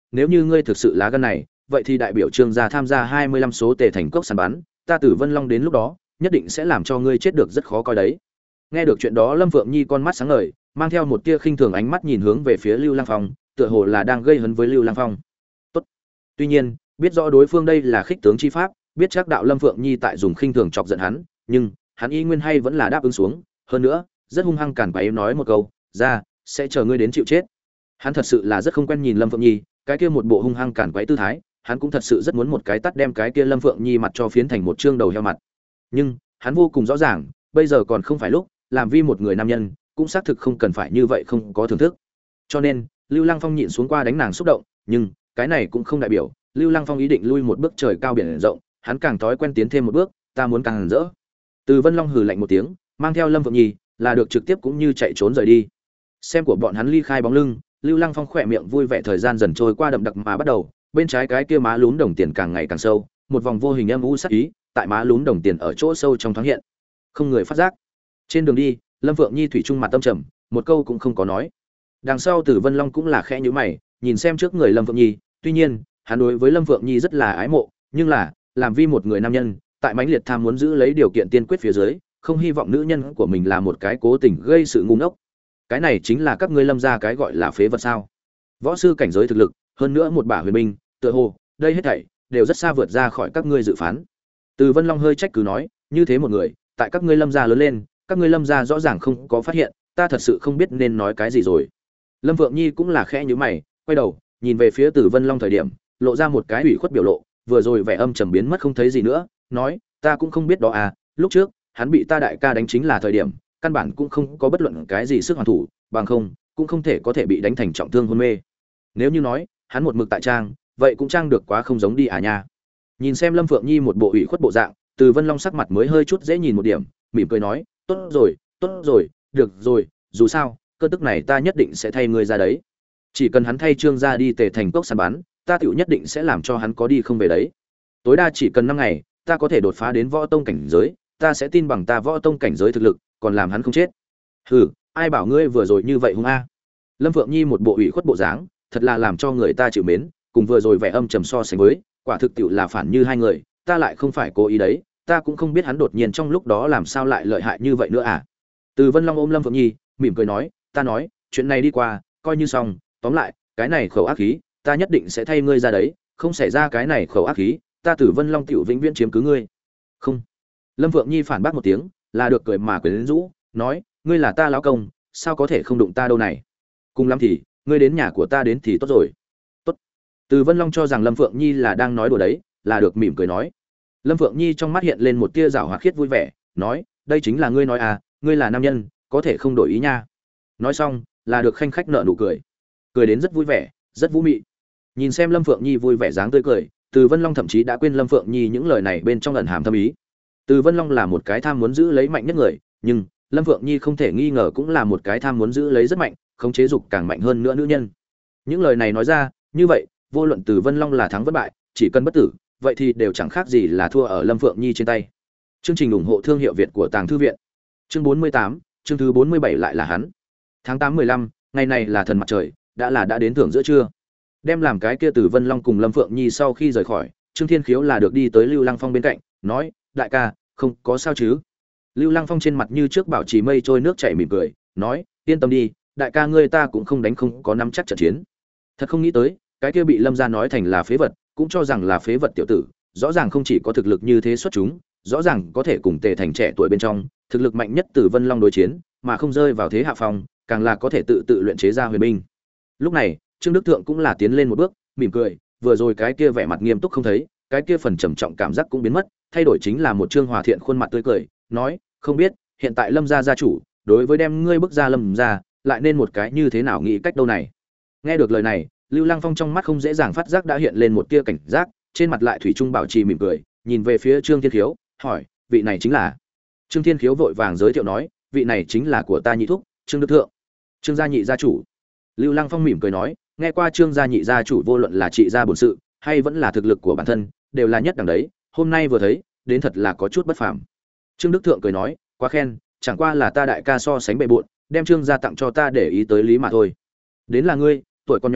nếu như ngươi thực sự lá gan này, vậy thì đại biểu Trương gia tham gia hai mươi lăm số tề thành cốc săn bắn, ta Tử Vân Long đến lúc đó, nhất định sẽ làm cho ngươi chết được rất khó coi đấy. Nghe được chuyện đó, Lâm Phượng Nhi con mắt sáng ngời, mang theo một tia khinh thường ánh mắt nhìn hướng về phía Lưu Lăng Phong, tựa hồ là đang gây hấn với Lưu Lăng Phong. Tốt. Tuy nhiên, biết rõ đối phương đây là khích tướng chi pháp, biết chắc đạo Lâm Phượng Nhi tại dùng khinh thường chọc giận hắn, nhưng hắn y nguyên hay vẫn là đáp ứng xuống, hơn nữa, rất hung hăng cản quấy nói một câu, "Ra, sẽ chờ ngươi đến chịu chết." Hắn thật sự là rất không quen nhìn Lâm Phượng Nhi, cái kia một bộ hung hăng cản quấy tư thái, hắn cũng thật sự rất muốn một cái tát đem cái kia Lâm Phượng Nhi mặt cho phiến thành một trương đầu heo mặt. Nhưng, hắn vô cùng rõ ràng, bây giờ còn không phải lúc, làm vi một người nam nhân, cũng xác thực không cần phải như vậy không có thưởng thức. Cho nên, Lưu Lăng Phong nhịn xuống qua đánh nàng xúc động, nhưng cái này cũng không đại biểu Lưu Lăng Phong ý định lui một bước trời cao biển rộng, hắn càng thói quen tiến thêm một bước, ta muốn càng rỡ. Từ Vân Long hừ lạnh một tiếng, mang theo Lâm Phượng Nhi, là được trực tiếp cũng như chạy trốn rời đi. Xem của bọn hắn ly khai bóng lưng, Lưu Lăng Phong khỏe miệng vui vẻ, thời gian dần trôi qua đậm đặc mà bắt đầu, bên trái cái kia má lún đồng tiền càng ngày càng sâu, một vòng vô hình âm u sắc ý, tại má lún đồng tiền ở chỗ sâu trong thoáng hiện. Không người phát giác. Trên đường đi, Lâm Phượng Nhi thủy chung mặt tâm trầm, một câu cũng không có nói. Đằng sau Tử Vân Long cũng là khẽ nhíu mày, nhìn xem trước người Lâm Phượng Nhi, tuy nhiên, hắn đối với Lâm Phượng Nhi rất là ái mộ, nhưng là, làm vi một người nam nhân, tại mãnh liệt tham muốn giữ lấy điều kiện tiên quyết phía dưới, không hy vọng nữ nhân của mình là một cái cố tình gây sự ngu ngốc. Cái này chính là các ngươi Lâm gia cái gọi là phế vật sao? Võ sư cảnh giới thực lực, hơn nữa một bả huyền binh, tựa hồ, đây hết thảy đều rất xa vượt ra khỏi các ngươi dự phán. Từ Vân Long hơi trách cứ nói, như thế một người, tại các ngươi Lâm gia lớn lên, các ngươi Lâm gia rõ ràng không có phát hiện, ta thật sự không biết nên nói cái gì rồi. Lâm Vượng Nhi cũng là khẽ nhíu mày, quay đầu, nhìn về phía Từ Vân Long thời điểm, lộ ra một cái ủy khuất biểu lộ, vừa rồi vẻ âm trầm biến mất không thấy gì nữa, nói, ta cũng không biết đó à, lúc trước, hắn bị ta đại ca đánh chính là thời điểm, căn bản cũng không có bất luận cái gì sức hoàn thủ, bằng không, cũng không thể có thể bị đánh thành trọng thương hôn mê. Nếu như nói, hắn một mực tại trang, vậy cũng trang được quá không giống đi à nha. Nhìn xem Lâm Phượng Nhi một bộ ủy khuất bộ dạng, Từ Vân Long sắc mặt mới hơi chút dễ nhìn một điểm, mỉm cười nói, tốt rồi, tốt rồi, được rồi, dù sao, cơn tức này ta nhất định sẽ thay ngươi ra đấy. Chỉ cần hắn thay Trương gia đi Tề thành cốc săn bắn, ta tựu nhất định sẽ làm cho hắn có đi không về đấy. Tối đa chỉ cần năm ngày, ta có thể đột phá đến võ tông cảnh giới, ta sẽ tin bằng ta võ tông cảnh giới thực lực, còn làm hắn không chết. Hừ, ai bảo ngươi vừa rồi như vậy hung a? Lâm Phượng Nhi một bộ ủy khuất bộ dáng, thật là làm cho người ta chịu mến, cùng vừa rồi vẻ âm trầm so sánh với, quả thực tiệu là phản như hai người, ta lại không phải cố ý đấy, ta cũng không biết hắn đột nhiên trong lúc đó làm sao lại lợi hại như vậy nữa à. Từ Vân Long ôm Lâm Phượng Nhi, mỉm cười nói, ta nói, chuyện này đi qua, coi như xong, tóm lại, cái này khẩu ác khí, ta nhất định sẽ thay ngươi ra đấy, không xảy ra cái này khẩu ác khí, ta Tử Vân Long tiểu vĩnh viễn chiếm cứ ngươi. Không. Lâm Phượng Nhi phản bác một tiếng, là được cười mà quyến rũ, nói, ngươi là ta lão công, sao có thể không đụng ta đâu này. Cùng lắm thì, ngươi đến nhà của ta đến thì tốt rồi. Tốt. Từ Vân Long cho rằng Lâm Phượng Nhi là đang nói đùa đấy, là được mỉm cười nói. Lâm Phượng Nhi trong mắt hiện lên một tia giảo hoạt khiết vui vẻ, nói, đây chính là ngươi nói à, ngươi là nam nhân, có thể không đổi ý nha. Nói xong, là được khanh khách nở nụ cười, cười đến rất vui vẻ, rất vũ mị. Nhìn xem Lâm Phượng Nhi vui vẻ dáng tươi cười, Từ Vân Long thậm chí đã quên Lâm Phượng Nhi những lời này bên trong ẩn hàm thâm ý. Từ Vân Long là một cái tham muốn giữ lấy mạnh nhất người, nhưng Lâm Phượng Nhi không thể nghi ngờ cũng là một cái tham muốn giữ lấy rất mạnh, khống chế dục càng mạnh hơn nữa nữ nhân. Những lời này nói ra, như vậy, vô luận Từ Vân Long là thắng vẫn bại, chỉ cần bất tử, vậy thì đều chẳng khác gì là thua ở Lâm Phượng Nhi trên tay. Chương trình ủng hộ thương hiệu Việt của Tàng Thư viện. Chương bốn mươi tám, chương thứ bốn mươi bảy lại là hắn. Tháng tám mười lăm, ngày này là thần mặt trời, đã là đã đến thưởng giữa trưa. Đem làm cái kia Từ Vân Long cùng Lâm Phượng Nhi sau khi rời khỏi, Trương Thiên Khiếu là được đi tới Lưu Lăng Phong bên cạnh, nói, đại ca, không có sao chứ? Lưu Lăng Phong trên mặt như trước bảo trì mây trôi nước chảy mỉm cười, nói, yên tâm đi, đại ca ngươi ta cũng không đánh không có nắm chắc trận chiến. Thật không nghĩ tới, cái kia bị Lâm gia nói thành là phế vật, cũng cho rằng là phế vật tiểu tử, rõ ràng không chỉ có thực lực như thế xuất chúng, rõ ràng có thể cùng Tề Thành trẻ tuổi bên trong, thực lực mạnh nhất Từ Vân Long đối chiến, mà không rơi vào thế hạ phong, càng là có thể tự tự luyện chế ra huyền binh. Lúc này, Trương Đức Thượng cũng là tiến lên một bước, mỉm cười, vừa rồi cái kia vẻ mặt nghiêm túc không thấy, cái kia phần trầm trọng cảm giác cũng biến mất, thay đổi chính là một trương hòa thiện khuôn mặt tươi cười, nói, không biết, hiện tại Lâm gia gia chủ, đối với đem ngươi bức ra Lâm gia, lại nên một cái như thế nào nghĩ cách đâu này. Nghe được lời này, Lưu Lăng Phong trong mắt không dễ dàng phát giác đã hiện lên một tia cảnh giác, trên mặt lại thủy chung bảo trì mỉm cười, nhìn về phía Trương Thiên Khiếu, hỏi, vị này chính là? Trương Thiên Khiếu vội vàng giới thiệu nói, vị này chính là của ta nhị thúc, Trương Đức Thượng, Trương gia nhị gia chủ. Lưu Lăng Phong mỉm cười nói, nghe qua Trương gia nhị gia chủ vô luận là trị gia bổn sự, hay vẫn là thực lực của bản thân, đều là nhất đẳng đấy, hôm nay vừa thấy, đến thật là có chút bất phàm. Trương Đức Thượng cười nói, quá khen, chẳng qua là ta đại ca so sánh bệ bội, đem Trương gia tặng cho ta để ý tới lý mà thôi. Đến là ngươi, tuổi còn nhỏ,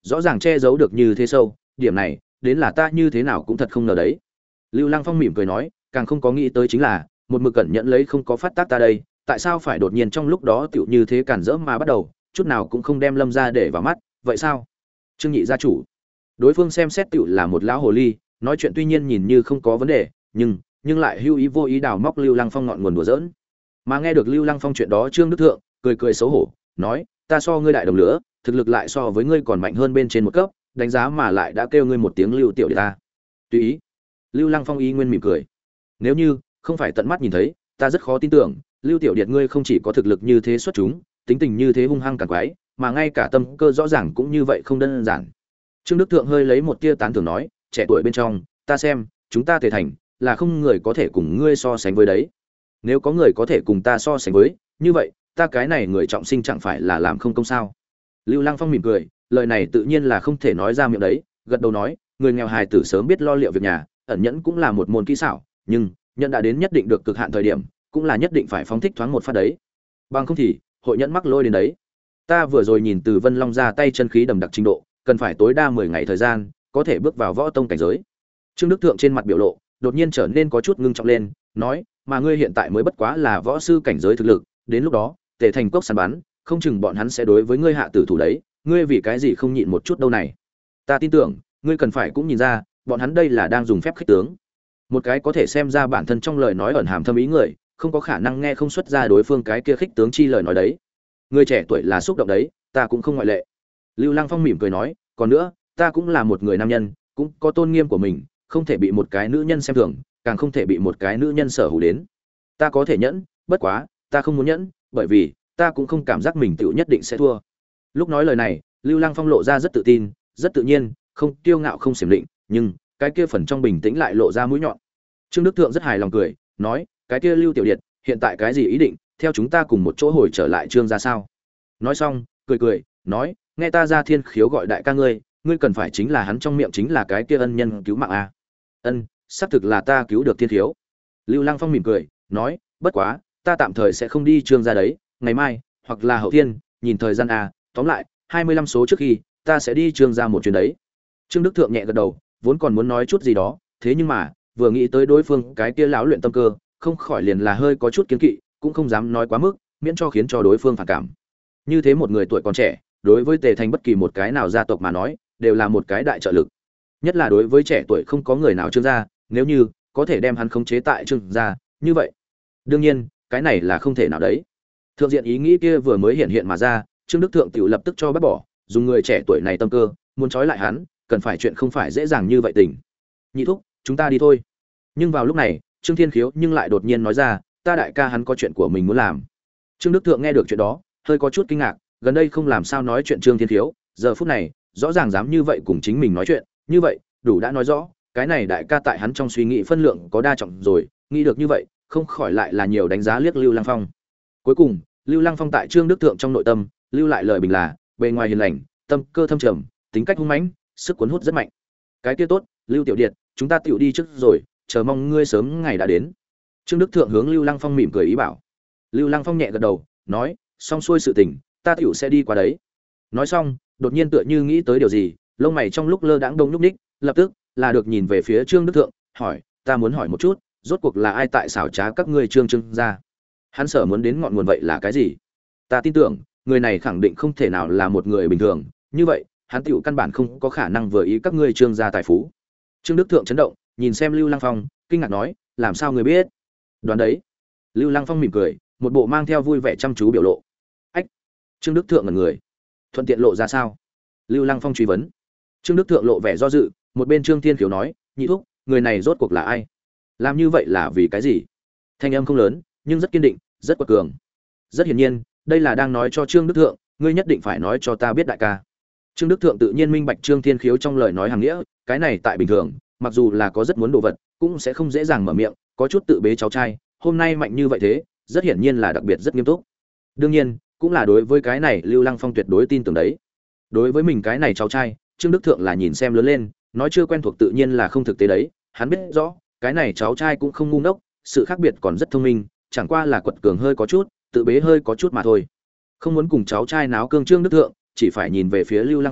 rõ ràng che giấu được như thế sâu, điểm này đến là ta như thế nào cũng thật không ngờ đấy. Lưu Lăng Phong mỉm cười nói, càng không có nghĩ tới chính là một mực cẩn nhận lấy không có phát tác ta đây, tại sao phải đột nhiên trong lúc đó tiểu như thế cản rỡ mà bắt đầu, chút nào cũng không đem Lâm gia để vào mắt, vậy sao? Trương Nhị gia chủ. Đối phương xem xét tiểu là một lão hồ ly, nói chuyện tuy nhiên nhìn như không có vấn đề, nhưng nhưng lại hưu ý vô ý đào móc Lưu Lăng Phong ngọn nguồn đùa giỡn. Mà nghe được Lưu Lăng Phong chuyện đó, Trương Đức Thượng cười cười xấu hổ, nói, ta so ngươi đại đồng lửa, thực lực lại so với ngươi còn mạnh hơn bên trên một cấp, đánh giá mà lại đã kêu ngươi một tiếng Lưu tiểu đệ ta. Tùy ý. Lưu Lăng Phong ý nguyên mỉm cười. Nếu như không phải tận mắt nhìn thấy, ta rất khó tin tưởng, Lưu tiểu điệt ngươi không chỉ có thực lực như thế xuất chúng, tính tình như thế hung hăng càng quái, mà ngay cả tâm cơ rõ ràng cũng như vậy không đơn giản. Trương Đức Thượng hơi lấy một tia tán thưởng nói, trẻ tuổi bên trong, ta xem, chúng ta thể thành là không người có thể cùng ngươi so sánh với đấy. Nếu có người có thể cùng ta so sánh với, như vậy, ta cái này người trọng sinh chẳng phải là làm không công sao? Lưu Lăng Phong mỉm cười, lời này tự nhiên là không thể nói ra miệng đấy, gật đầu nói, người nghèo hài tử sớm biết lo liệu việc nhà, ẩn nhẫn cũng là một môn kỹ xảo, nhưng nhận đã đến nhất định được cực hạn thời điểm, cũng là nhất định phải phóng thích thoáng một phát đấy. Bằng không thì, hội nhẫn mắc lôi đến đấy. Ta vừa rồi nhìn từ Vân Long ra tay chân khí đầm đặc trình độ, cần phải tối đa mười ngày thời gian, có thể bước vào võ tông cảnh giới. Trương Đức Thượng trên mặt biểu lộ, đột nhiên trở nên có chút ngưng trọng lên, nói, mà ngươi hiện tại mới bất quá là võ sư cảnh giới thực lực, đến lúc đó, Tề Thành Cốc săn bắn, không chừng bọn hắn sẽ đối với ngươi hạ tử thủ đấy, ngươi vì cái gì không nhịn một chút đâu này? Ta tin tưởng, ngươi cần phải cũng nhìn ra, bọn hắn đây là đang dùng phép khích tướng. Một cái có thể xem ra bản thân trong lời nói ẩn hàm thâm ý người, không có khả năng nghe không xuất ra đối phương cái kia khích tướng chi lời nói đấy. Người trẻ tuổi là xúc động đấy, ta cũng không ngoại lệ. Lưu Lăng Phong mỉm cười nói, còn nữa, ta cũng là một người nam nhân, cũng có tôn nghiêm của mình, không thể bị một cái nữ nhân xem thường, càng không thể bị một cái nữ nhân sở hữu đến. Ta có thể nhẫn, bất quá, ta không muốn nhẫn, bởi vì ta cũng không cảm giác mình tựu nhất định sẽ thua. Lúc nói lời này, Lưu Lăng Phong lộ ra rất tự tin, rất tự nhiên, không kiêu ngạo không xiểm định, nhưng cái kia phần trong bình tĩnh lại lộ ra mũi nhọn. Trương Đức Thượng rất hài lòng cười, nói, cái kia Lưu tiểu điệt, hiện tại cái gì ý định, theo chúng ta cùng một chỗ hồi trở lại Trương gia sao? Nói xong, cười cười, nói, nghe ta ra Thiên Khiếu gọi đại ca ngươi, ngươi cần phải chính là hắn trong miệng chính là cái kia ân nhân cứu mạng a. Ân, xác thực là ta cứu được Thiên Khiếu. Lưu Lăng Phong mỉm cười, nói, bất quá, ta tạm thời sẽ không đi Trương gia đấy, ngày mai hoặc là hậu thiên, nhìn thời gian a, tóm lại, hai mươi lăm số trước khi, ta sẽ đi Trương gia một chuyến đấy. Trương Đức Thượng nhẹ gật đầu, vốn còn muốn nói chút gì đó, thế nhưng mà, vừa nghĩ tới đối phương cái kia lão luyện tâm cơ, không khỏi liền là hơi có chút kiêng kỵ, cũng không dám nói quá mức, miễn cho khiến cho đối phương phản cảm. Như thế một người tuổi còn trẻ, đối với Tề Thành bất kỳ một cái nào gia tộc mà nói, đều là một cái đại trợ lực. Nhất là đối với trẻ tuổi không có người nào Trương gia, nếu như có thể đem hắn khống chế tại Trương gia, như vậy, đương nhiên, cái này là không thể nào đấy. Thượng diện ý nghĩ kia vừa mới hiện hiện mà ra, Trương Đức Thượng tiểu lập tức cho bác bỏ, dùng người trẻ tuổi này tâm cơ, muốn trói lại hắn, cần phải chuyện không phải dễ dàng như vậy tình. Nhị thúc, chúng ta đi thôi. Nhưng vào lúc này, Trương Thiên Khiếu nhưng lại đột nhiên nói ra, ta đại ca hắn có chuyện của mình muốn làm. Trương Đức Thượng nghe được chuyện đó, hơi có chút kinh ngạc, gần đây không làm sao nói chuyện Trương Thiên Khiếu, giờ phút này, rõ ràng dám như vậy cùng chính mình nói chuyện, như vậy, đủ đã nói rõ, cái này đại ca tại hắn trong suy nghĩ phân lượng có đa trọng rồi, nghĩ được như vậy, không khỏi lại là nhiều đánh giá liếc Lưu Lăng Phong. Cuối cùng, Lưu Lăng Phong tại Trương Đức Thượng trong nội tâm, lưu lại lời bình là, bề ngoài hiền lành, tâm cơ thâm trầm, tính cách hung mãnh, sức cuốn hút rất mạnh. Cái kia tốt, Lưu tiểu điệt, chúng ta tiểu đi trước rồi, chờ mong ngươi sớm ngày đã đến. Trương Đức Thượng hướng Lưu Lăng Phong mỉm cười ý bảo. Lưu Lăng Phong nhẹ gật đầu, nói, xong xuôi sự tình, ta tiểu sẽ đi qua đấy. Nói xong, đột nhiên tựa như nghĩ tới điều gì, lông mày trong lúc lơ đãng đông nhúc ních, lập tức là được nhìn về phía Trương Đức Thượng, hỏi, ta muốn hỏi một chút, rốt cuộc là ai tại xảo trá các ngươi Trương Trương gia? Hắn sở muốn đến ngọn nguồn vậy là cái gì? Ta tin tưởng, người này khẳng định không thể nào là một người bình thường, như vậy, hắn tiểu căn bản không có khả năng vừa ý các ngươi Trương gia tài phú. Trương Đức Thượng chấn động, nhìn xem Lưu Lăng Phong, kinh ngạc nói, làm sao người biết? Đoán đấy. Lưu Lăng Phong mỉm cười, một bộ mang theo vui vẻ chăm chú biểu lộ. Ách. Trương Đức Thượng ngẩn người. Thuận tiện lộ ra sao? Lưu Lăng Phong truy vấn. Trương Đức Thượng lộ vẻ do dự, một bên Trương Thiên Khiếu nói, nhị thúc, người này rốt cuộc là ai? Làm như vậy là vì cái gì? Thanh âm không lớn, nhưng rất kiên định, rất quật cường. Rất hiển nhiên, đây là đang nói cho Trương Đức Thượng, ngươi nhất định phải nói cho ta biết đại ca. Trương Đức Thượng tự nhiên minh bạch Trương Thiên Khiếu trong lời nói hàng nghĩa, cái này tại bình thường, mặc dù là có rất muốn đồ vật, cũng sẽ không dễ dàng mở miệng, có chút tự bế cháu trai, hôm nay mạnh như vậy thế, rất hiển nhiên là đặc biệt rất nghiêm túc. Đương nhiên, cũng là đối với cái này Lưu Lăng Phong tuyệt đối tin tưởng đấy. Đối với mình cái này cháu trai, Trương Đức Thượng là nhìn xem lớn lên, nói chưa quen thuộc tự nhiên là không thực tế đấy, hắn biết rõ, cái này cháu trai cũng không ngu ngốc, sự khác biệt còn rất thông minh, chẳng qua là quật cường hơi có chút, tự bế hơi có chút mà thôi. Không muốn cùng cháu trai náo cương Trương Đức Thượng, chỉ phải nhìn về phía Lưu Lăng Phong,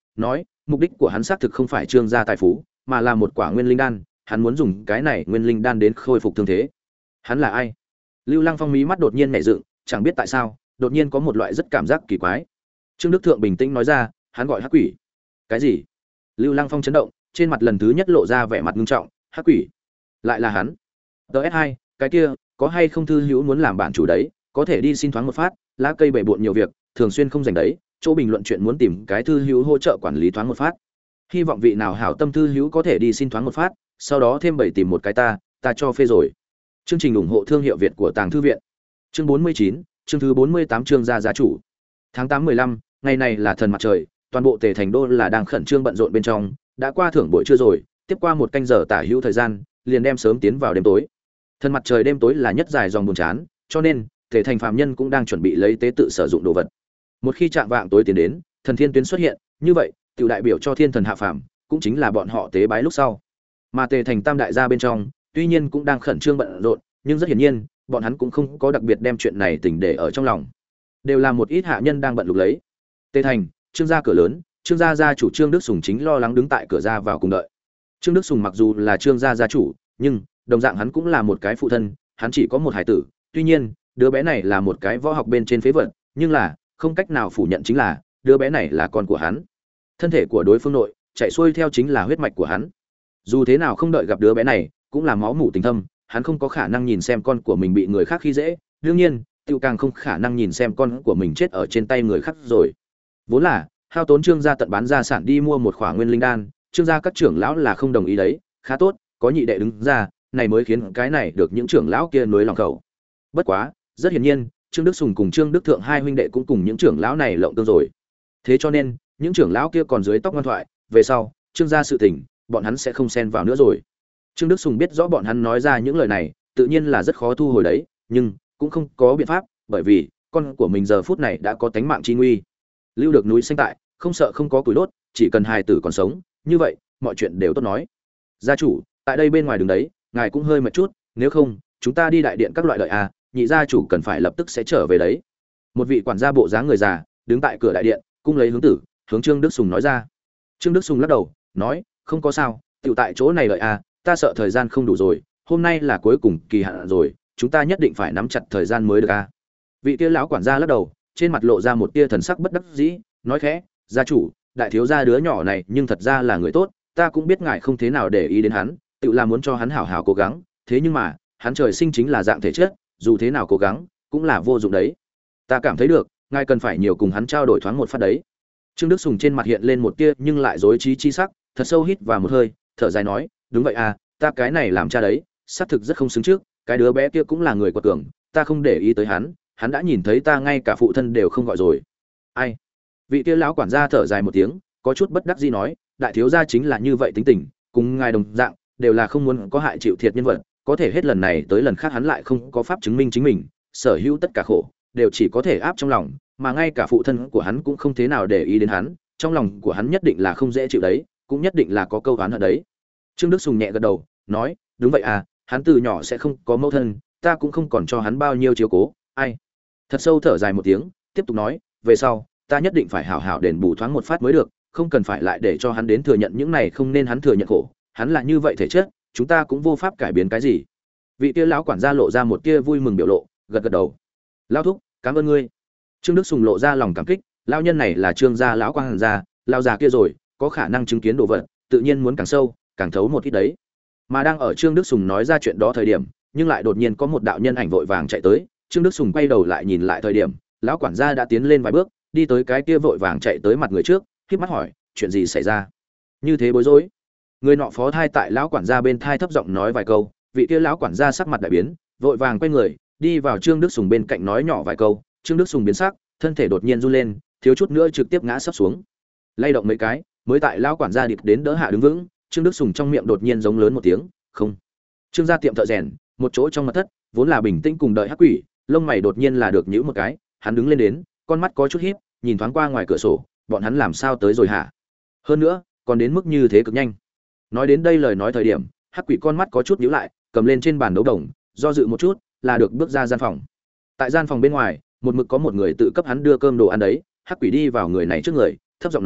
nói mục đích của hắn xác thực không phải trương gia tài phú, mà là một quả nguyên linh đan, hắn muốn dùng cái này nguyên linh đan đến khôi phục thương thế. Hắn là ai? Lưu Lăng Phong mí mắt đột nhiên nhảy dựng, chẳng biết tại sao, đột nhiên có một loại rất cảm giác kỳ quái. Trương Đức Thượng bình tĩnh nói ra, hắn gọi Hắc Quỷ. Cái gì? Lưu Lăng Phong chấn động, trên mặt lần thứ nhất lộ ra vẻ mặt nghiêm trọng, Hắc Quỷ? Lại là hắn? ts hai, cái kia, có hay không thư hữu muốn làm bạn chủ đấy, có thể đi xin thoáng một phát, lá cây bể bộn nhiều việc, thường xuyên không dành đấy, chỗ bình luận chuyện muốn tìm cái thư hữu hỗ trợ quản lý thoáng một phát. Hy vọng vị nào hảo tâm thư hữu có thể đi xin thoáng một phát, sau đó thêm bảy tìm một cái ta, ta cho phê rồi. Chương trình ủng hộ thương hiệu Việt của Tàng thư viện. Chương bốn mươi chín, chương thứ bốn mươi tám chương gia gia chủ. Tháng tám mười lăm, ngày này là thần mặt trời, toàn bộ Tề Thành đô là đang khẩn trương bận rộn bên trong, đã qua thưởng buổi trưa rồi, tiếp qua một canh giờ tả hữu thời gian, liền đem sớm tiến vào đêm tối. Thần mặt trời đêm tối là nhất dài dòng buồn chán, cho nên Tề Thành phàm nhân cũng đang chuẩn bị lấy tế tự sử dụng đồ vật. Một khi trạng vạng tối tiến đến, thần thiên tuyến xuất hiện, như vậy, tiểu đại biểu cho thiên thần hạ phàm, cũng chính là bọn họ tế bái lúc sau. Mà Tề Thành tam đại gia bên trong, tuy nhiên cũng đang khẩn trương bận rộn, nhưng rất hiển nhiên, bọn hắn cũng không có đặc biệt đem chuyện này tỉnh để ở trong lòng. Đều là một ít hạ nhân đang bận lục lấy. Tề Thành, Trương gia cửa lớn, Trương gia gia chủ Trương Đức Sùng chính lo lắng đứng tại cửa ra vào cùng đợi. Trương Đức Sùng mặc dù là Trương gia gia chủ, nhưng đồng dạng hắn cũng là một cái phụ thân, hắn chỉ có một hải tử, tuy nhiên, đứa bé này là một cái võ học bên trên phế vật, nhưng là, không cách nào phủ nhận chính là, đứa bé này là con của hắn. Thân thể của đối phương nội, chạy xuôi theo chính là huyết mạch của hắn. Dù thế nào không đợi gặp đứa bé này, cũng là máu mủ tình thâm, hắn không có khả năng nhìn xem con của mình bị người khác khi dễ, đương nhiên, tiêu càng không khả năng nhìn xem con của mình chết ở trên tay người khác rồi. Vốn là, hao tốn Trương gia tận bán gia sản đi mua một khỏa nguyên linh đan, Trương gia các trưởng lão là không đồng ý đấy, khá tốt, có nhị đệ đứng ra, này mới khiến cái này được những trưởng lão kia nuối lòng khẩu. Bất quá, rất hiển nhiên, Trương Đức Sùng cùng Trương Đức Thượng hai huynh đệ cũng cùng những trưởng lão này lộng tương rồi. Thế cho nên, những trưởng lão kia còn dưới tóc ngoan thoại, về sau, Trương gia sự tình, bọn hắn sẽ không xen vào nữa rồi. Trương Đức Sùng biết rõ bọn hắn nói ra những lời này, tự nhiên là rất khó thu hồi đấy, nhưng cũng không có biện pháp, bởi vì con của mình giờ phút này đã có tánh mạng chi nguy. Lưu được núi xanh tại, không sợ không có củi đốt, chỉ cần hài tử còn sống, như vậy, mọi chuyện đều tốt nói. Gia chủ, tại đây bên ngoài đường đấy, ngài cũng hơi mệt chút, nếu không, chúng ta đi đại điện các loại lợi à, nhị gia chủ cần phải lập tức sẽ trở về đấy. Một vị quản gia bộ dáng người già, đứng tại cửa đại điện, cung lấy hướng tử, hướng Trương Đức Sùng nói ra. Trương Đức Sùng lắc đầu, nói, không có sao, tiểu tại chỗ này lợi à, ta sợ thời gian không đủ rồi, hôm nay là cuối cùng kỳ hạn rồi, chúng ta nhất định phải nắm chặt thời gian mới được à. Vị kia lão quản gia lắc đầu, trên mặt lộ ra một tia thần sắc bất đắc dĩ, nói khẽ, gia chủ, đại thiếu gia đứa nhỏ này nhưng thật ra là người tốt, ta cũng biết ngài không thế nào để ý đến hắn, tự là muốn cho hắn hảo hảo cố gắng, thế nhưng mà, hắn trời sinh chính là dạng thể chất, dù thế nào cố gắng, cũng là vô dụng đấy. Ta cảm thấy được, ngài cần phải nhiều cùng hắn trao đổi thoáng một phát đấy. Trương Đức Sùng trên mặt hiện lên một tia nhưng lại rối trí chi sắc, thật sâu hít vào một hơi, thở dài nói, đúng vậy à, ta cái này làm cha đấy, xác thực rất không xứng trước, cái đứa bé kia cũng là người quật cường, ta không để ý tới hắn, hắn đã nhìn thấy ta ngay cả phụ thân đều không gọi rồi. Ai? Vị kia lão quản gia thở dài một tiếng, có chút bất đắc dĩ nói, đại thiếu gia chính là như vậy tính tình, cùng ngài đồng dạng, đều là không muốn có hại chịu thiệt nhân vật, có thể hết lần này tới lần khác hắn lại không có pháp chứng minh chính mình, sở hữu tất cả khổ đều chỉ có thể áp trong lòng, mà ngay cả phụ thân của hắn cũng không thế nào để ý đến hắn, trong lòng của hắn nhất định là không dễ chịu đấy, cũng nhất định là có câu oán hận đấy. Trương Đức Sùng nhẹ gật đầu, nói, đúng vậy à, hắn từ nhỏ sẽ không có mẫu thân, ta cũng không còn cho hắn bao nhiêu chiếu cố, ai. Thật sâu thở dài một tiếng, tiếp tục nói, về sau, ta nhất định phải hảo hảo đền bù thoáng một phát mới được, không cần phải lại để cho hắn đến thừa nhận những này không nên hắn thừa nhận khổ, hắn là như vậy thể chất, chúng ta cũng vô pháp cải biến cái gì. Vị kia lão quản gia lộ ra một tia vui mừng biểu lộ, gật gật đầu. Lão thúc, cảm ơn ngươi. Trương Đức Sùng lộ ra lòng cảm kích, lão nhân này là Trương gia lão quan gia, lão già kia rồi, có khả năng chứng kiến đồ vật, tự nhiên muốn càng sâu, càng thấu một ít đấy. Mà đang ở Trương Đức Sùng nói ra chuyện đó thời điểm, nhưng lại đột nhiên có một đạo nhân ảnh vội vàng chạy tới, Trương Đức Sùng quay đầu lại nhìn lại thời điểm, lão quản gia đã tiến lên vài bước, đi tới cái kia vội vàng chạy tới mặt người trước, khép mắt hỏi, chuyện gì xảy ra? Như thế bối rối. Người nọ phó thai tại lão quản gia bên thai thấp giọng nói vài câu, vị kia lão quản gia sắc mặt đại biến, vội vàng quay người, đi vào Trương Đức Sùng bên cạnh nói nhỏ vài câu, Trương Đức Sùng biến sắc, thân thể đột nhiên run lên, thiếu chút nữa trực tiếp ngã sấp xuống. Lay động mấy cái, mới tại lão quản gia điệp đến đỡ hạ đứng vững, Trương Đức Sùng trong miệng đột nhiên giống lớn một tiếng, "Không." Trương gia tiệm thợ rèn, một chỗ trong mật thất, vốn là bình tĩnh cùng đợi hắc quỷ, lông mày đột nhiên là được nhíu một cái, hắn đứng lên đến, con mắt có chút híp, nhìn thoáng qua ngoài cửa sổ, bọn hắn làm sao tới rồi hả? Hơn nữa, còn đến mức như thế cực nhanh. Nói đến đây lời nói thời điểm, hắc quỷ con mắt có chút nhíu lại, cầm lên trên bàn đấu đồng, do dự một chút, là được bước ra gian phòng. Tại gian phòng bên ngoài, một mực có một người tự cấp hắn đưa cơm đồ ăn đấy, hắc quỷ đi vào người này trước người, thấp giọng nói,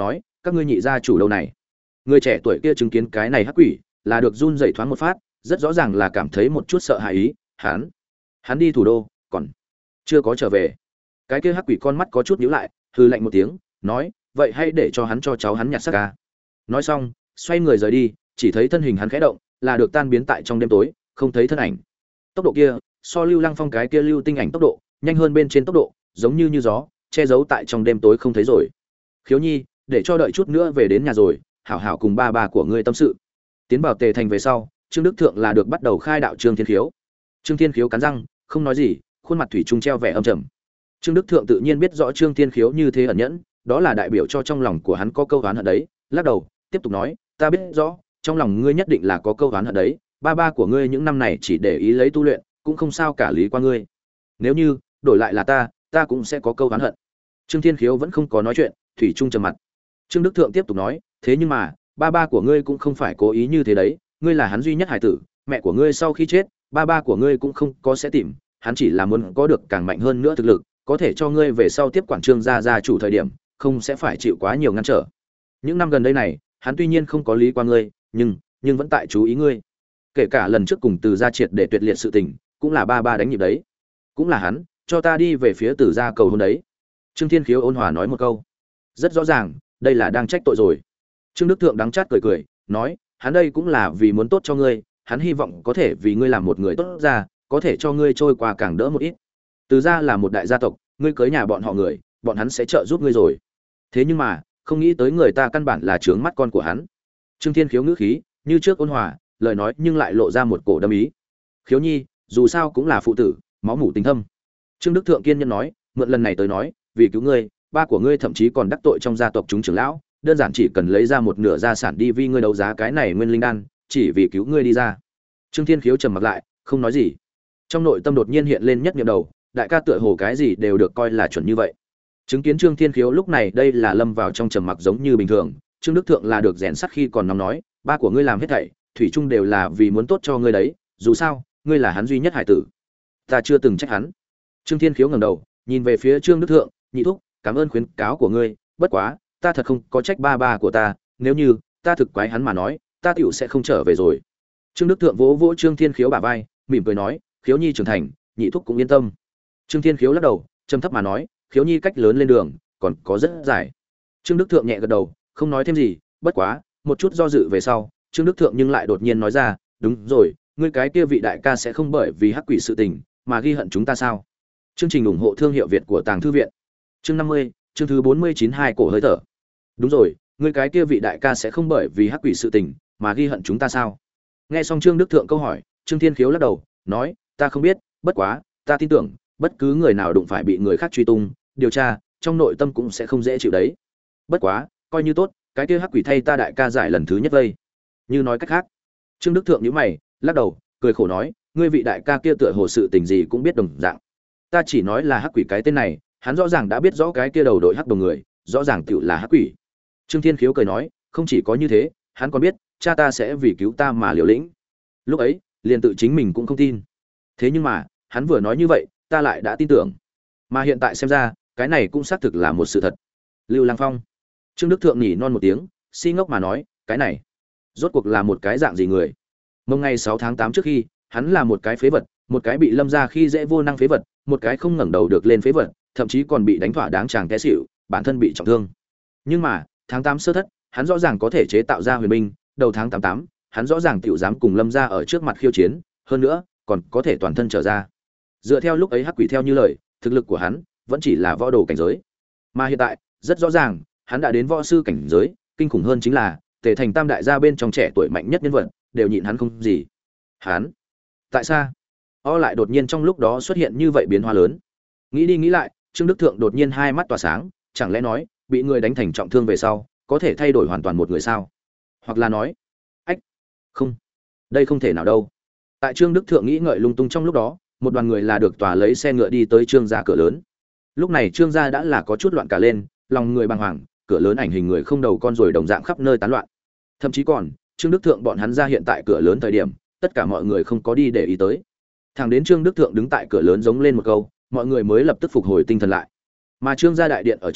các ngươi nhị gia chủ đâu này? Người trẻ tuổi kia chứng kiến cái này hắc quỷ, là được run rẩy thoáng một phát, rất rõ ràng là cảm thấy một chút sợ hãi ý, hắn, hắn đi thủ đô, còn chưa có trở về. Cái kia hắc quỷ con mắt có chút nhíu lại, hừ lạnh một tiếng, nói, vậy hãy để cho hắn cho cháu hắn nhặt xác ca. Nói xong, xoay người rời đi, chỉ thấy thân hình hắn khẽ động, là được tan biến tại trong đêm tối, không thấy thân ảnh. Tốc độ kia, so Lưu Lăng Phong cái kia lưu tinh ảnh tốc độ, nhanh hơn bên trên tốc độ, giống như như gió, che giấu tại trong đêm tối không thấy rồi. Khiếu Nhi, để cho đợi chút nữa về đến nhà rồi, hảo hảo cùng ba bà của ngươi tâm sự. Tiến vào Tề Thành về sau, Trương Đức Thượng là được bắt đầu khai đạo Trương Thiên Khiếu. Trương Thiên Khiếu cắn răng, không nói gì, khuôn mặt thủy chung treo vẻ âm trầm. Trương Đức Thượng tự nhiên biết rõ Trương Thiên Khiếu như thế ẩn nhẫn, đó là đại biểu cho trong lòng của hắn có câu oán hận đấy, lắc đầu, tiếp tục nói, ta biết rõ, trong lòng ngươi nhất định là có câu oán hận đấy, ba ba của ngươi những năm này chỉ để ý lấy tu luyện, cũng không sao cả lý qua ngươi. Nếu như đổi lại là ta, ta cũng sẽ có câu oán hận. Trương Thiên Khiếu vẫn không có nói chuyện, thủy chung trầm mặt. Trương Đức Thượng tiếp tục nói, thế nhưng mà, ba ba của ngươi cũng không phải cố ý như thế đấy, ngươi là hắn duy nhất hải tử, mẹ của ngươi sau khi chết, ba ba của ngươi cũng không có sẽ tìm, hắn chỉ là muốn có được càng mạnh hơn nữa thực lực, có thể cho ngươi về sau tiếp quản Trương gia gia chủ thời điểm, không sẽ phải chịu quá nhiều ngăn trở. Những năm gần đây này, hắn tuy nhiên không có lý qua ngươi, nhưng nhưng vẫn tại chú ý ngươi. Kể cả lần trước cùng Từ gia triệt để tuyệt liệt sự tình, cũng là ba ba đánh nhịp đấy, cũng là hắn cho ta đi về phía Từ gia cầu hôn đấy. Trương Thiên Khiếu ôn hòa nói một câu, rất rõ ràng, đây là đang trách tội rồi. Trương Đức Thượng đắng chát cười cười, nói, hắn đây cũng là vì muốn tốt cho ngươi, hắn hy vọng có thể vì ngươi làm một người tốt ra, có thể cho ngươi trôi qua càng đỡ một ít. Từ gia là một đại gia tộc, ngươi cưới nhà bọn họ người, bọn hắn sẽ trợ giúp ngươi rồi. Thế nhưng mà, không nghĩ tới người ta căn bản là trướng mắt con của hắn. Trương Thiên Khiếu ngữ khí, như trước ôn hòa, lời nói nhưng lại lộ ra một cổ đâm ý. Khiếu Nhi, dù sao cũng là phụ tử, máu mủ tình thâm. Trương Đức Thượng kiên nhẫn nói, mượn lần này tới nói, vì cứu ngươi, ba của ngươi thậm chí còn đắc tội trong gia tộc chúng trưởng lão, đơn giản chỉ cần lấy ra một nửa gia sản đi vì ngươi đấu giá cái này nguyên linh đan, chỉ vì cứu ngươi đi ra. Trương Thiên Khiếu trầm mặc lại, không nói gì. Trong nội tâm đột nhiên hiện lên nhất niệm đầu, đại ca tựa hồ cái gì đều được coi là chuẩn như vậy. Chứng kiến Trương Thiên Khiếu lúc này đây là lâm vào trong trầm mặc giống như bình thường, Trương Đức Thượng là được rèn sắt khi còn nóng nói, ba của ngươi làm hết thảy, thủy chung đều là vì muốn tốt cho ngươi đấy, dù sao, ngươi là hắn duy nhất hải tử. Ta chưa từng trách hắn. Trương Thiên Khiếu ngẩng đầu, nhìn về phía Trương Đức Thượng, nhị thúc, cảm ơn khuyến cáo của ngươi, bất quá, ta thật không có trách ba ba của ta, nếu như ta thực quái hắn mà nói, ta tiểu sẽ không trở về rồi. Trương Đức Thượng vỗ vỗ Trương Thiên Khiếu bả vai, mỉm cười nói, Khiếu Nhi trưởng thành, nhị thúc cũng yên tâm. Trương Thiên Khiếu lắc đầu, trầm thấp mà nói, Khiếu Nhi cách lớn lên đường, còn có rất dài. Trương Đức Thượng nhẹ gật đầu, không nói thêm gì, bất quá, một chút do dự về sau, Trương Đức Thượng nhưng lại đột nhiên nói ra, đúng rồi, ngươi cái kia vị đại ca sẽ không bởi vì hắc quỷ sự tình mà ghi hận chúng ta sao? Chương trình ủng hộ thương hiệu Việt của Tàng Thư viện. Chương năm mươi, chương thứ bốn mươi chín hai cổ hơi thở. Đúng rồi, ngươi cái kia vị đại ca sẽ không bởi vì hắc quỷ sự tình mà ghi hận chúng ta sao? Nghe xong Trương Đức Thượng câu hỏi, Trương Thiên Khiếu lắc đầu, nói, ta không biết, bất quá, ta tin tưởng, bất cứ người nào đụng phải bị người khác truy tung, điều tra, trong nội tâm cũng sẽ không dễ chịu đấy. Bất quá, coi như tốt, cái kia hắc quỷ thay ta đại ca giải lần thứ nhất vây. Như nói cách khác. Trương Đức Thượng nhíu mày, lắc đầu, cười khổ nói, ngươi vị đại ca kia tựa hồ sự tình gì cũng biết đồng dạng. Ta chỉ nói là hắc quỷ cái tên này, hắn rõ ràng đã biết rõ cái kia đầu đội hắc đồng người, rõ ràng tựu là hắc quỷ. Trương Thiên Khiếu cười nói, không chỉ có như thế, hắn còn biết, cha ta sẽ vì cứu ta mà liều lĩnh. Lúc ấy, liền tự chính mình cũng không tin. Thế nhưng mà, hắn vừa nói như vậy, ta lại đã tin tưởng. Mà hiện tại xem ra, cái này cũng xác thực là một sự thật. Lưu Lăng Phong. Trương Đức Thượng nhỉ non một tiếng, si ngốc mà nói, cái này, rốt cuộc là một cái dạng gì người? Mông ngày sáu tháng tám trước khi, hắn là một cái phế vật, một cái bị lâm ra khi dễ vô năng phế vật, một cái không ngẩng đầu được lên phế vật, thậm chí còn bị đánh thỏa đáng chàng té xỉu, bản thân bị trọng thương. Nhưng mà, tháng tám sơ thất, hắn rõ ràng có thể chế tạo ra huyền binh, đầu tháng tám tám, hắn rõ ràng tiểu dám cùng lâm ra ở trước mặt khiêu chiến, hơn nữa, còn có thể toàn thân trở ra. Dựa theo lúc ấy hắc quỷ theo như lời, thực lực của hắn vẫn chỉ là võ đồ cảnh giới. Mà hiện tại, rất rõ ràng, hắn đã đến võ sư cảnh giới, kinh khủng hơn chính là, Tề Thành tam đại gia bên trong trẻ tuổi mạnh nhất nhân vật, đều nhịn hắn không gì. Hắn, tại sao? O lại đột nhiên trong lúc đó xuất hiện như vậy biến hóa lớn. Nghĩ đi nghĩ lại, Trương Đức Thượng đột nhiên hai mắt tỏa sáng, chẳng lẽ nói, bị người đánh thành trọng thương về sau, có thể thay đổi hoàn toàn một người sao? Hoặc là nói, ách, không, đây không thể nào đâu. Tại Trương Đức Thượng nghĩ ngợi lung tung trong lúc đó, một đoàn người là được tòa lấy xe ngựa đi tới Trương gia cửa lớn. Lúc này Trương gia đã là có chút loạn cả lên, lòng người bàng hoàng, cửa lớn ảnh hình người không đầu con rồi đồng dạng khắp nơi tán loạn. Thậm chí còn, Trương Đức Thượng bọn hắn ra hiện tại cửa lớn thời điểm, tất cả mọi người không có đi để ý tới. Thẳng đến Trương Đức Thượng đứng tại cửa lớn giống lên một câu, mọi người mới lập tức phục hồi tinh thần lại. Mà Trương gia đại điện ở trong,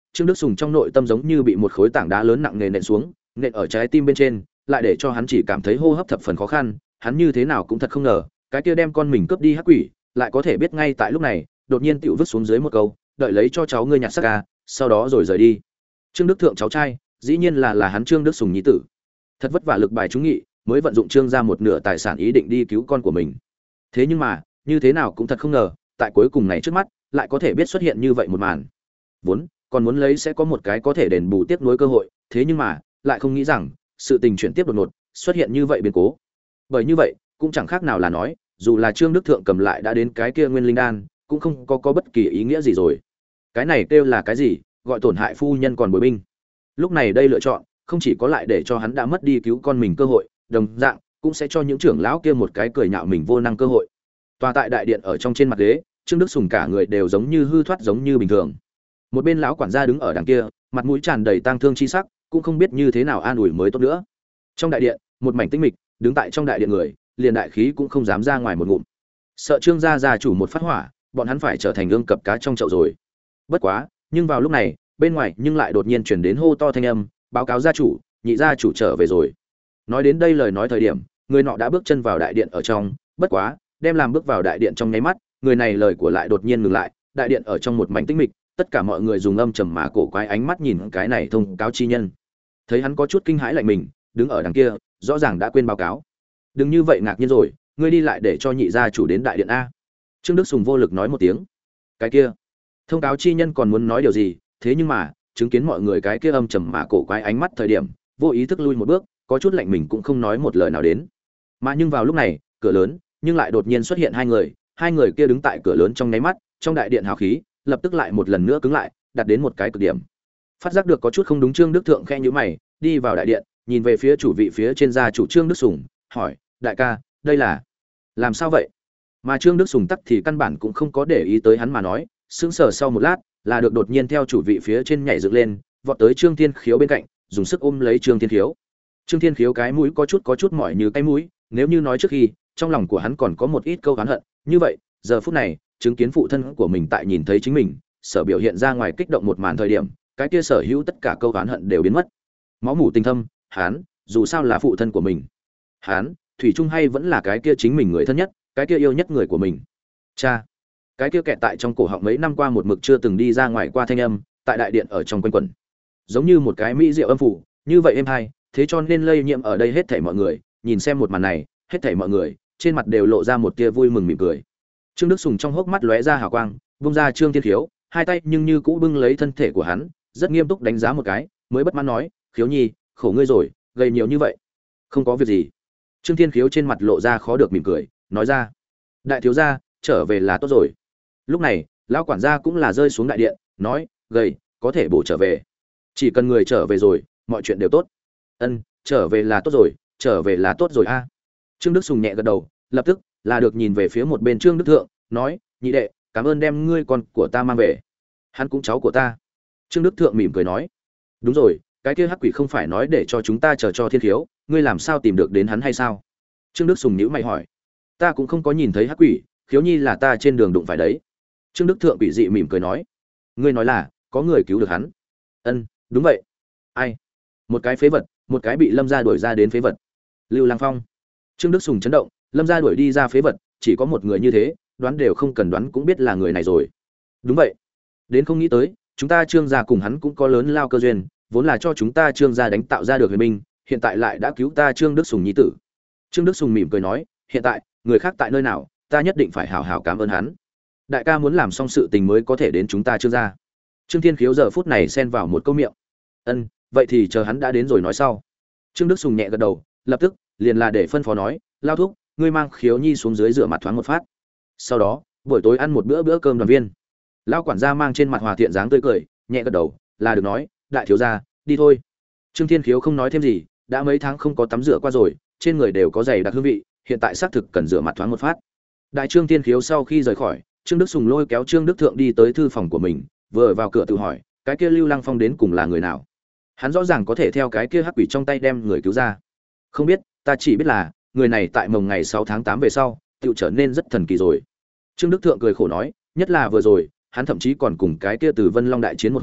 Trương Đức Sùng trong nội tâm giống như bị một khối tảng đá lớn nặng nề nện xuống, nện ở trái tim bên trên, lại để cho hắn chỉ cảm thấy hô hấp thập phần khó khăn, hắn như thế nào cũng thật không ngờ, cái kia đem con mình cướp đi hắc quỷ, lại có thể biết ngay tại lúc này, đột nhiên tiểu vứt xuống dưới một câu, đợi lấy cho cháu ngươi nhặt xác ca, sau đó rồi rời đi. Trương Đức Thượng cháu trai, dĩ nhiên là là hắn Trương Đức Sùng nhi tử. Thật vất vả lực bài trúng nghị, mới vận dụng Trương ra một nửa tài sản ý định đi cứu con của mình. Thế nhưng mà, như thế nào cũng thật không ngờ, tại cuối cùng này trước mắt, lại có thể biết xuất hiện như vậy một màn. Vốn còn muốn lấy sẽ có một cái có thể đền bù tiếp nối cơ hội, thế nhưng mà, lại không nghĩ rằng, sự tình chuyển tiếp đột ngột, xuất hiện như vậy biến cố. Bởi như vậy, cũng chẳng khác nào là nói, dù là Trương Đức Thượng cầm lại đã đến cái kia Nguyên Linh đan, cũng không có có bất kỳ ý nghĩa gì rồi. Cái này kêu là cái gì? Gọi tổn hại phu nhân còn bồi binh. Lúc này đây lựa chọn, không chỉ có lại để cho hắn đã mất đi cứu con mình cơ hội, đồng dạng cũng sẽ cho những trưởng lão kia một cái cười nhạo mình vô năng cơ hội. Tòa tại đại điện ở trong trên mặt ghế, Trương Đức Sùng cả người đều giống như hư thoát giống như bình thường. Một bên lão quản gia đứng ở đằng kia, mặt mũi tràn đầy tang thương chi sắc, cũng không biết như thế nào an ủi mới tốt nữa. Trong đại điện, một mảnh tĩnh mịch, đứng tại trong đại điện người, liền đại khí cũng không dám ra ngoài một ngụm. Sợ Trương gia gia chủ một phát hỏa, bọn hắn phải trở thành ương cập cá trong chậu rồi. Bất quá, nhưng vào lúc này, bên ngoài nhưng lại đột nhiên truyền đến hô to thanh âm, báo cáo gia chủ, nhị gia chủ trở về rồi. Nói đến đây lời nói thời điểm, người nọ đã bước chân vào đại điện ở trong, bất quá, đem làm bước vào đại điện trong nháy mắt, người này lời của lại đột nhiên ngừng lại, đại điện ở trong một mảnh tĩnh mịch, tất cả mọi người dùng âm trầm mà cổ quái ánh mắt nhìn cái này thông cáo chi nhân. Thấy hắn có chút kinh hãi lạnh mình, đứng ở đằng kia, rõ ràng đã quên báo cáo. Đừng như vậy ngạc nhiên rồi, ngươi đi lại để cho nhị gia chủ đến đại điện a. Trương Đức Sùng vô lực nói một tiếng. Cái kia, thông cáo chi nhân còn muốn nói điều gì, thế nhưng mà, chứng kiến mọi người cái kia âm trầm mà cổ quái ánh mắt thời điểm, vô ý thức lui một bước, có chút lạnh mình cũng không nói một lời nào đến. Mà nhưng vào lúc này, cửa lớn, nhưng lại đột nhiên xuất hiện hai người, hai người kia đứng tại cửa lớn trong nháy mắt, trong đại điện hào khí, lập tức lại một lần nữa cứng lại, đặt đến một cái cực điểm. Phát giác được có chút không đúng, Trương Đức Thượng khẽ nhíu mày, đi vào đại điện, nhìn về phía chủ vị phía trên gia chủ Trương Đức Sùng, hỏi: "Đại ca, đây là làm sao vậy?" Mà Trương Đức Sùng tắc thì căn bản cũng không có để ý tới hắn mà nói, sững sờ sau một lát, là được đột nhiên theo chủ vị phía trên nhảy dựng lên, vọt tới Trương Thiên Khiếu bên cạnh, dùng sức ôm lấy Trương Thiên Khiếu. Trương Thiên Khiếu cái mũi có chút có chút mỏi như cái mũi, nếu như nói trước khi, trong lòng của hắn còn có một ít câu oán hận, như vậy, giờ phút này, chứng kiến phụ thân của mình tại nhìn thấy chính mình, sở biểu hiện ra ngoài kích động một màn thời điểm, cái kia sở hữu tất cả câu oán hận đều biến mất. Máu mủ tình thâm, hắn, dù sao là phụ thân của mình. Hắn, thủy chung hay vẫn là cái kia chính mình người thân nhất, cái kia yêu nhất người của mình. Cha, cái kia kẹt tại trong cổ họng mấy năm qua một mực chưa từng đi ra ngoài qua thanh âm, tại đại điện ở trong quanh quẩn, giống như một cái mỹ diệu âm phủ, như vậy êm hay, thế cho nên lây nhiễm ở đây hết thảy mọi người, nhìn xem một màn này, hết thảy mọi người, trên mặt đều lộ ra một tia vui mừng mỉm cười. Trương Đức Sùng trong hốc mắt lóe ra hào quang, vung ra Trương Thiên Khiếu, hai tay nhưng như cũ bưng lấy thân thể của hắn, rất nghiêm túc đánh giá một cái, mới bất mãn nói: "Khiếu nhi, khổ ngươi rồi, gầy nhiều như vậy." "Không có việc gì." Trương Thiên Khiếu trên mặt lộ ra khó được mỉm cười, nói ra: "Đại thiếu gia, trở về là tốt rồi." Lúc này, lão quản gia cũng là rơi xuống đại điện, nói: "Gầy, có thể bổ trở về. Chỉ cần người trở về rồi, mọi chuyện đều tốt." "Ân, trở về là tốt rồi, trở về là tốt rồi a." Trương Đức Sùng nhẹ gật đầu, lập tức là được nhìn về phía một bên Trương Đức Thượng, nói: "Nhị đệ, cảm ơn đem ngươi con của ta mang về. Hắn cũng cháu của ta." Trương Đức Thượng mỉm cười nói: "Đúng rồi, cái kia hắc quỷ không phải nói để cho chúng ta chờ cho Thiên Khiếu, ngươi làm sao tìm được đến hắn hay sao?" Trương Đức Sùng nhíu mày hỏi: "Ta cũng không có nhìn thấy hắc quỷ, Khiếu nhi là ta trên đường đụng phải đấy." Trương Đức Thượng bị dị mỉm cười nói: "Ngươi nói là có người cứu được hắn?" "Ân, đúng vậy." "Ai?" "Một cái phế vật, một cái bị Lâm gia đuổi ra đến phế vật." "Lưu Lang Phong." Trương Đức Sùng chấn động, Lâm gia đuổi đi ra phế vật, chỉ có một người như thế, đoán đều không cần đoán cũng biết là người này rồi. "Đúng vậy." "Đến không nghĩ tới, chúng ta Trương gia cùng hắn cũng có lớn lao cơ duyên, vốn là cho chúng ta Trương gia đánh tạo ra được huyền binh, hiện tại lại đã cứu ta Trương Đức Sùng nhi tử." Trương Đức Sùng mỉm cười nói: "Hiện tại, người khác tại nơi nào, ta nhất định phải hảo hảo cảm ơn hắn. Đại ca muốn làm xong sự tình mới có thể đến chúng ta Trương gia." Trương Thiên Khiếu giờ phút này xen vào một câu miệng: "Ân, vậy thì chờ hắn đã đến rồi nói sau." Trương Đức Sùng nhẹ gật đầu, lập tức liền là để phân phó nói: "Lao thúc, ngươi mang Khiếu nhi xuống dưới rửa mặt thoáng một phát. Sau đó, buổi tối ăn một bữa bữa cơm đoàn viên." Lão quản gia mang trên mặt hòa thiện dáng tươi cười, nhẹ gật đầu, là được nói: "Đại thiếu gia, đi thôi." Trương Thiên Khiếu không nói thêm gì, đã mấy tháng không có tắm rửa qua rồi, trên người đều có dày đặc hương vị, hiện tại xác thực cần rửa mặt thoáng một phát. Đại Trương Thiên Khiếu sau khi rời khỏi, Trương Đức Sùng lôi kéo Trương Đức Thượng đi tới thư phòng của mình, vừa vào cửa tự hỏi, cái kia Lưu Lăng Phong đến cùng là người nào? Hắn rõ ràng có thể theo cái kia hắc quỷ trong tay đem người cứu ra. Không biết, ta chỉ biết là, người này tại mồng ngày sáu tháng tám về sau, tựu trở nên rất thần kỳ rồi. Trương Đức Thượng cười khổ nói, nhất là vừa rồi, hắn thậm chí còn cùng cái kia Từ Vân Long đại chiến một hồi,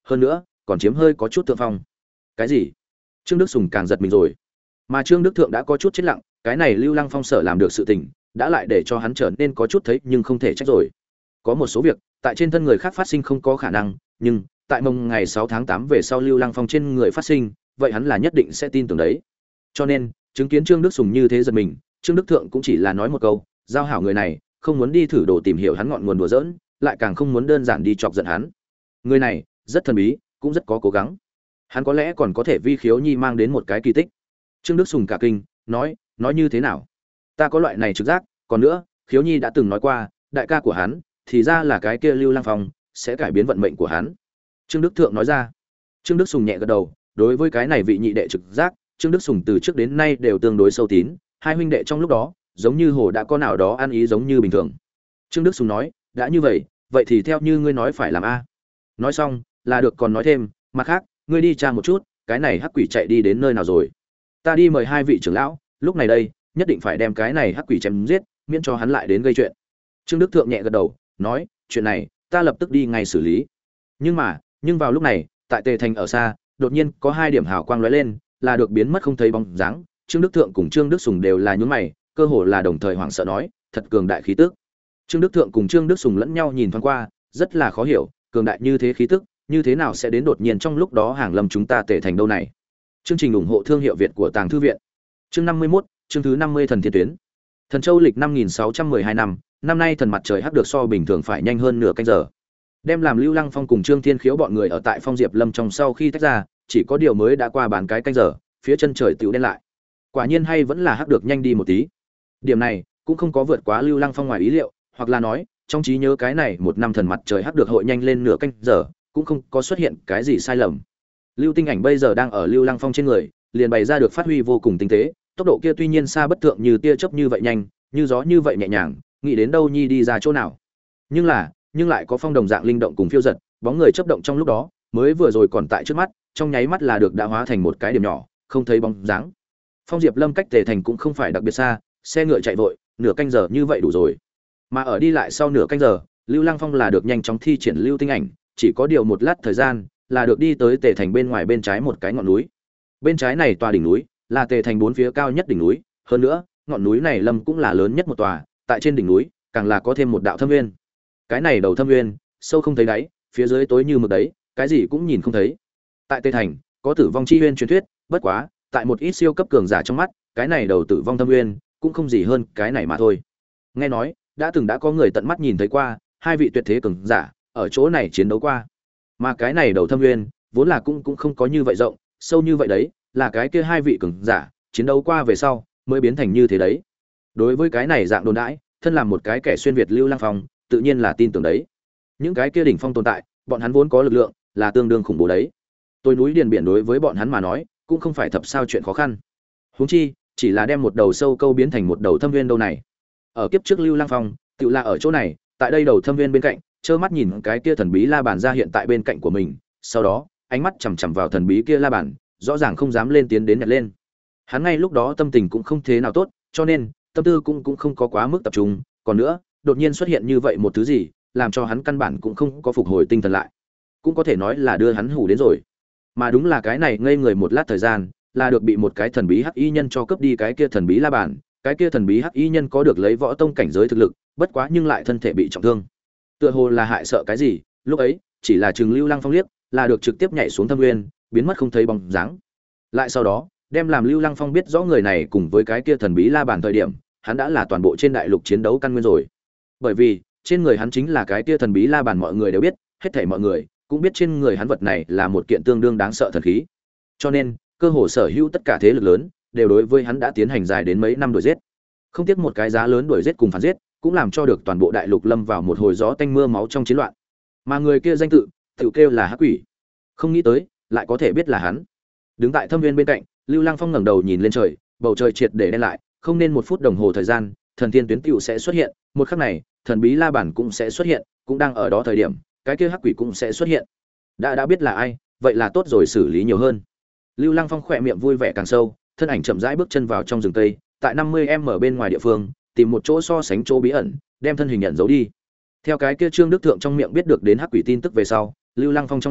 hơn nữa còn chiếm hơi có chút thượng phong. Cái gì? Trương Đức Sùng càng giật mình rồi. Mà Trương Đức Thượng đã có chút chết lặng, cái này Lưu Lăng Phong sở làm được sự tình, đã lại để cho hắn trở nên có chút thấy nhưng không thể trách rồi. Có một số việc, tại trên thân người khác phát sinh không có khả năng, nhưng tại mồng ngày sáu tháng tám về sau Lưu Lăng Phong trên người phát sinh, vậy hắn là nhất định sẽ tin tưởng đấy. Cho nên, chứng kiến Trương Đức Sùng như thế giật mình, Trương Đức Thượng cũng chỉ là nói một câu, giao hảo người này, không muốn đi thử đồ tìm hiểu hắn ngọn nguồn đùa giỡn, lại càng không muốn đơn giản đi chọc giận hắn. Người này, rất thần bí, cũng rất có cố gắng. Hắn có lẽ còn có thể vi Khiếu Nhi mang đến một cái kỳ tích. Trương Đức Sùng cả kinh, nói, nói như thế nào? Ta có loại này trực giác, còn nữa, Khiếu Nhi đã từng nói qua, đại ca của hắn, thì ra là cái kia Lưu Lăng Phong, sẽ cải biến vận mệnh của hắn. Trương Đức Thượng nói ra. Trương Đức Sùng nhẹ gật đầu, đối với cái này vị nhị đệ trực giác, Trương Đức Sùng từ trước đến nay đều tương đối sâu tín, hai huynh đệ trong lúc đó, giống như hồ đã có nào đó ăn ý giống như bình thường. Trương Đức Sùng nói, đã như vậy, vậy thì theo như ngươi nói phải làm a. Nói xong, là được còn nói thêm, mặt khác, ngươi đi tra một chút, cái này hắc quỷ chạy đi đến nơi nào rồi? Ta đi mời hai vị trưởng lão, lúc này đây, nhất định phải đem cái này hắc quỷ chém giết, miễn cho hắn lại đến gây chuyện. Trương Đức Thượng nhẹ gật đầu, nói, chuyện này, ta lập tức đi ngay xử lý. Nhưng mà, nhưng vào lúc này, tại Tề Thành ở xa, đột nhiên có hai điểm hào quang lóe lên, là được biến mất không thấy bóng dáng. Trương Đức Thượng cùng Trương Đức Sùng đều là nhướng mày, cơ hồ là đồng thời hoảng sợ nói, thật cường đại khí tức. Trương Đức Thượng cùng Trương Đức Sùng lẫn nhau nhìn thoáng qua, rất là khó hiểu, cường đại như thế khí tức, như thế nào sẽ đến đột nhiên trong lúc đó hàng lâm chúng ta Tề Thành đâu này. Chương trình ủng hộ thương hiệu Việt của Tàng Thư viện. Chương năm mươi mốt, chương thứ năm mươi Thần Thiên Tuyến. Thần Châu lịch năm nghìn sáu trăm mười hai năm, năm nay thần mặt trời hắc được so bình thường phải nhanh hơn nửa canh giờ. Đem làm Lưu Lăng Phong cùng Trương Thiên Khiếu bọn người ở tại Phong Diệp Lâm trong sau khi tách ra, chỉ có điều mới đã qua bán cái canh giờ, phía chân trời tiểu đen lại. Quả nhiên hay vẫn là hắc được nhanh đi một tí. Điểm này cũng không có vượt quá Lưu Lăng Phong ngoài ý liệu, hoặc là nói, trong trí nhớ cái này một năm thần mặt trời hắc được hội nhanh lên nửa canh giờ, cũng không có xuất hiện cái gì sai lầm. Lưu Tinh Ảnh bây giờ đang ở Lưu Lăng Phong trên người, liền bày ra được phát huy vô cùng tinh tế, tốc độ kia tuy nhiên xa bất thượng như tia chớp như vậy nhanh, như gió như vậy nhẹ nhàng, nghĩ đến đâu nhi đi ra chỗ nào. Nhưng là, nhưng lại có phong đồng dạng linh động cùng phiêu giật, bóng người chớp động trong lúc đó, mới vừa rồi còn tại trước mắt, trong nháy mắt là được đã hóa thành một cái điểm nhỏ, không thấy bóng dáng. Phong Diệp Lâm cách Tề Thành cũng không phải đặc biệt xa, xe ngựa chạy vội, nửa canh giờ như vậy đủ rồi. Mà ở đi lại sau nửa canh giờ, Lưu Lăng Phong là được nhanh chóng thi triển Lưu Tinh Ảnh, chỉ có điều một lát thời gian, là được đi tới Tề Thành bên ngoài bên trái một cái ngọn núi. Bên trái này tòa đỉnh núi, là Tề Thành bốn phía cao nhất đỉnh núi, hơn nữa, ngọn núi này lâm cũng là lớn nhất một tòa, tại trên đỉnh núi, càng là có thêm một đạo thâm nguyên. Cái này đầu thâm nguyên, sâu không thấy đáy, phía dưới tối như mực đấy, cái gì cũng nhìn không thấy. Tại Tề Thành, có tử vong chi nguyên truyền thuyết, bất quá, tại một ít siêu cấp cường giả trong mắt, cái này đầu tử vong thâm nguyên, cũng không gì hơn cái này mà thôi. Nghe nói, đã từng đã có người tận mắt nhìn thấy qua, hai vị tuyệt thế cường giả ở chỗ này chiến đấu qua. Mà cái này đầu thâm nguyên, vốn là cũng cũng không có như vậy rộng, sâu như vậy đấy, là cái kia hai vị cường giả chiến đấu qua về sau, mới biến thành như thế đấy. Đối với cái này dạng đồn đãi, thân làm một cái kẻ xuyên việt Lưu Lăng Phong, tự nhiên là tin tưởng đấy. Những cái kia đỉnh phong tồn tại, bọn hắn vốn có lực lượng, là tương đương khủng bố đấy. Tôi núi điền biển đối với bọn hắn mà nói, cũng không phải thập sao chuyện khó khăn. Huống chi, chỉ là đem một đầu sâu câu biến thành một đầu thâm nguyên đâu này. Ở kiếp trước Lưu Lăng Phong, tự là ở chỗ này, tại đây đầu thâm nguyên bên cạnh, trơ mắt nhìn cái kia thần bí la bàn ra hiện tại bên cạnh của mình, sau đó, ánh mắt chằm chằm vào thần bí kia la bàn, rõ ràng không dám lên tiến đến nhặt lên. Hắn ngay lúc đó tâm tình cũng không thế nào tốt, cho nên tâm tư cũng cũng không có quá mức tập trung, còn nữa, đột nhiên xuất hiện như vậy một thứ gì, làm cho hắn căn bản cũng không có phục hồi tinh thần lại. Cũng có thể nói là đưa hắn hù đến rồi. Mà đúng là cái này ngây người một lát thời gian, là được bị một cái thần bí hắc y nhân cho cướp đi cái kia thần bí la bàn, cái kia thần bí hắc y nhân có được lấy võ tông cảnh giới thực lực, bất quá nhưng lại thân thể bị trọng thương. Tựa hồ là hại sợ cái gì, lúc ấy, chỉ là Trừng Lưu Lăng Phong liếc, là được trực tiếp nhảy xuống thâm nguyên, biến mất không thấy bóng dáng. Lại sau đó, đem làm Lưu Lăng Phong biết rõ người này cùng với cái kia thần bí la bàn thời điểm, hắn đã là toàn bộ trên đại lục chiến đấu căn nguyên rồi. Bởi vì, trên người hắn chính là cái kia thần bí la bàn mọi người đều biết, hết thảy mọi người cũng biết trên người hắn vật này là một kiện tương đương đáng sợ thần khí. Cho nên, cơ hồ sở hữu tất cả thế lực lớn đều đối với hắn đã tiến hành dài đến mấy năm đuổi giết. Không tiếc một cái giá lớn đuổi giết cùng phản giết, cũng làm cho được toàn bộ đại lục lâm vào một hồi gió tanh mưa máu trong chiến loạn. Mà người kia danh tự, tự kêu là Hắc Quỷ. Không nghĩ tới, lại có thể biết là hắn. Đứng tại thâm viên bên cạnh, Lưu Lăng Phong ngẩng đầu nhìn lên trời, bầu trời triệt để đen lại, không nên một phút đồng hồ thời gian, thần thiên tuyến tiểu sẽ xuất hiện, một khắc này, thần bí la bản cũng sẽ xuất hiện, cũng đang ở đó thời điểm, cái kia Hắc Quỷ cũng sẽ xuất hiện. Đã đã biết là ai, vậy là tốt rồi, xử lý nhiều hơn. Lưu Lăng Phong khỏe miệng vui vẻ càng sâu, thân ảnh chậm rãi bước chân vào trong rừng cây, tại năm mươi mét bên ngoài địa phương, tìm một chỗ so sánh chỗ bí ẩn, đem thân hình nhận giấu đi. Theo cái kia Trương Đức Thượng trong miệng biết được đến Hắc Quỷ tin tức về sau, Lưu Lăng Phong trong óc,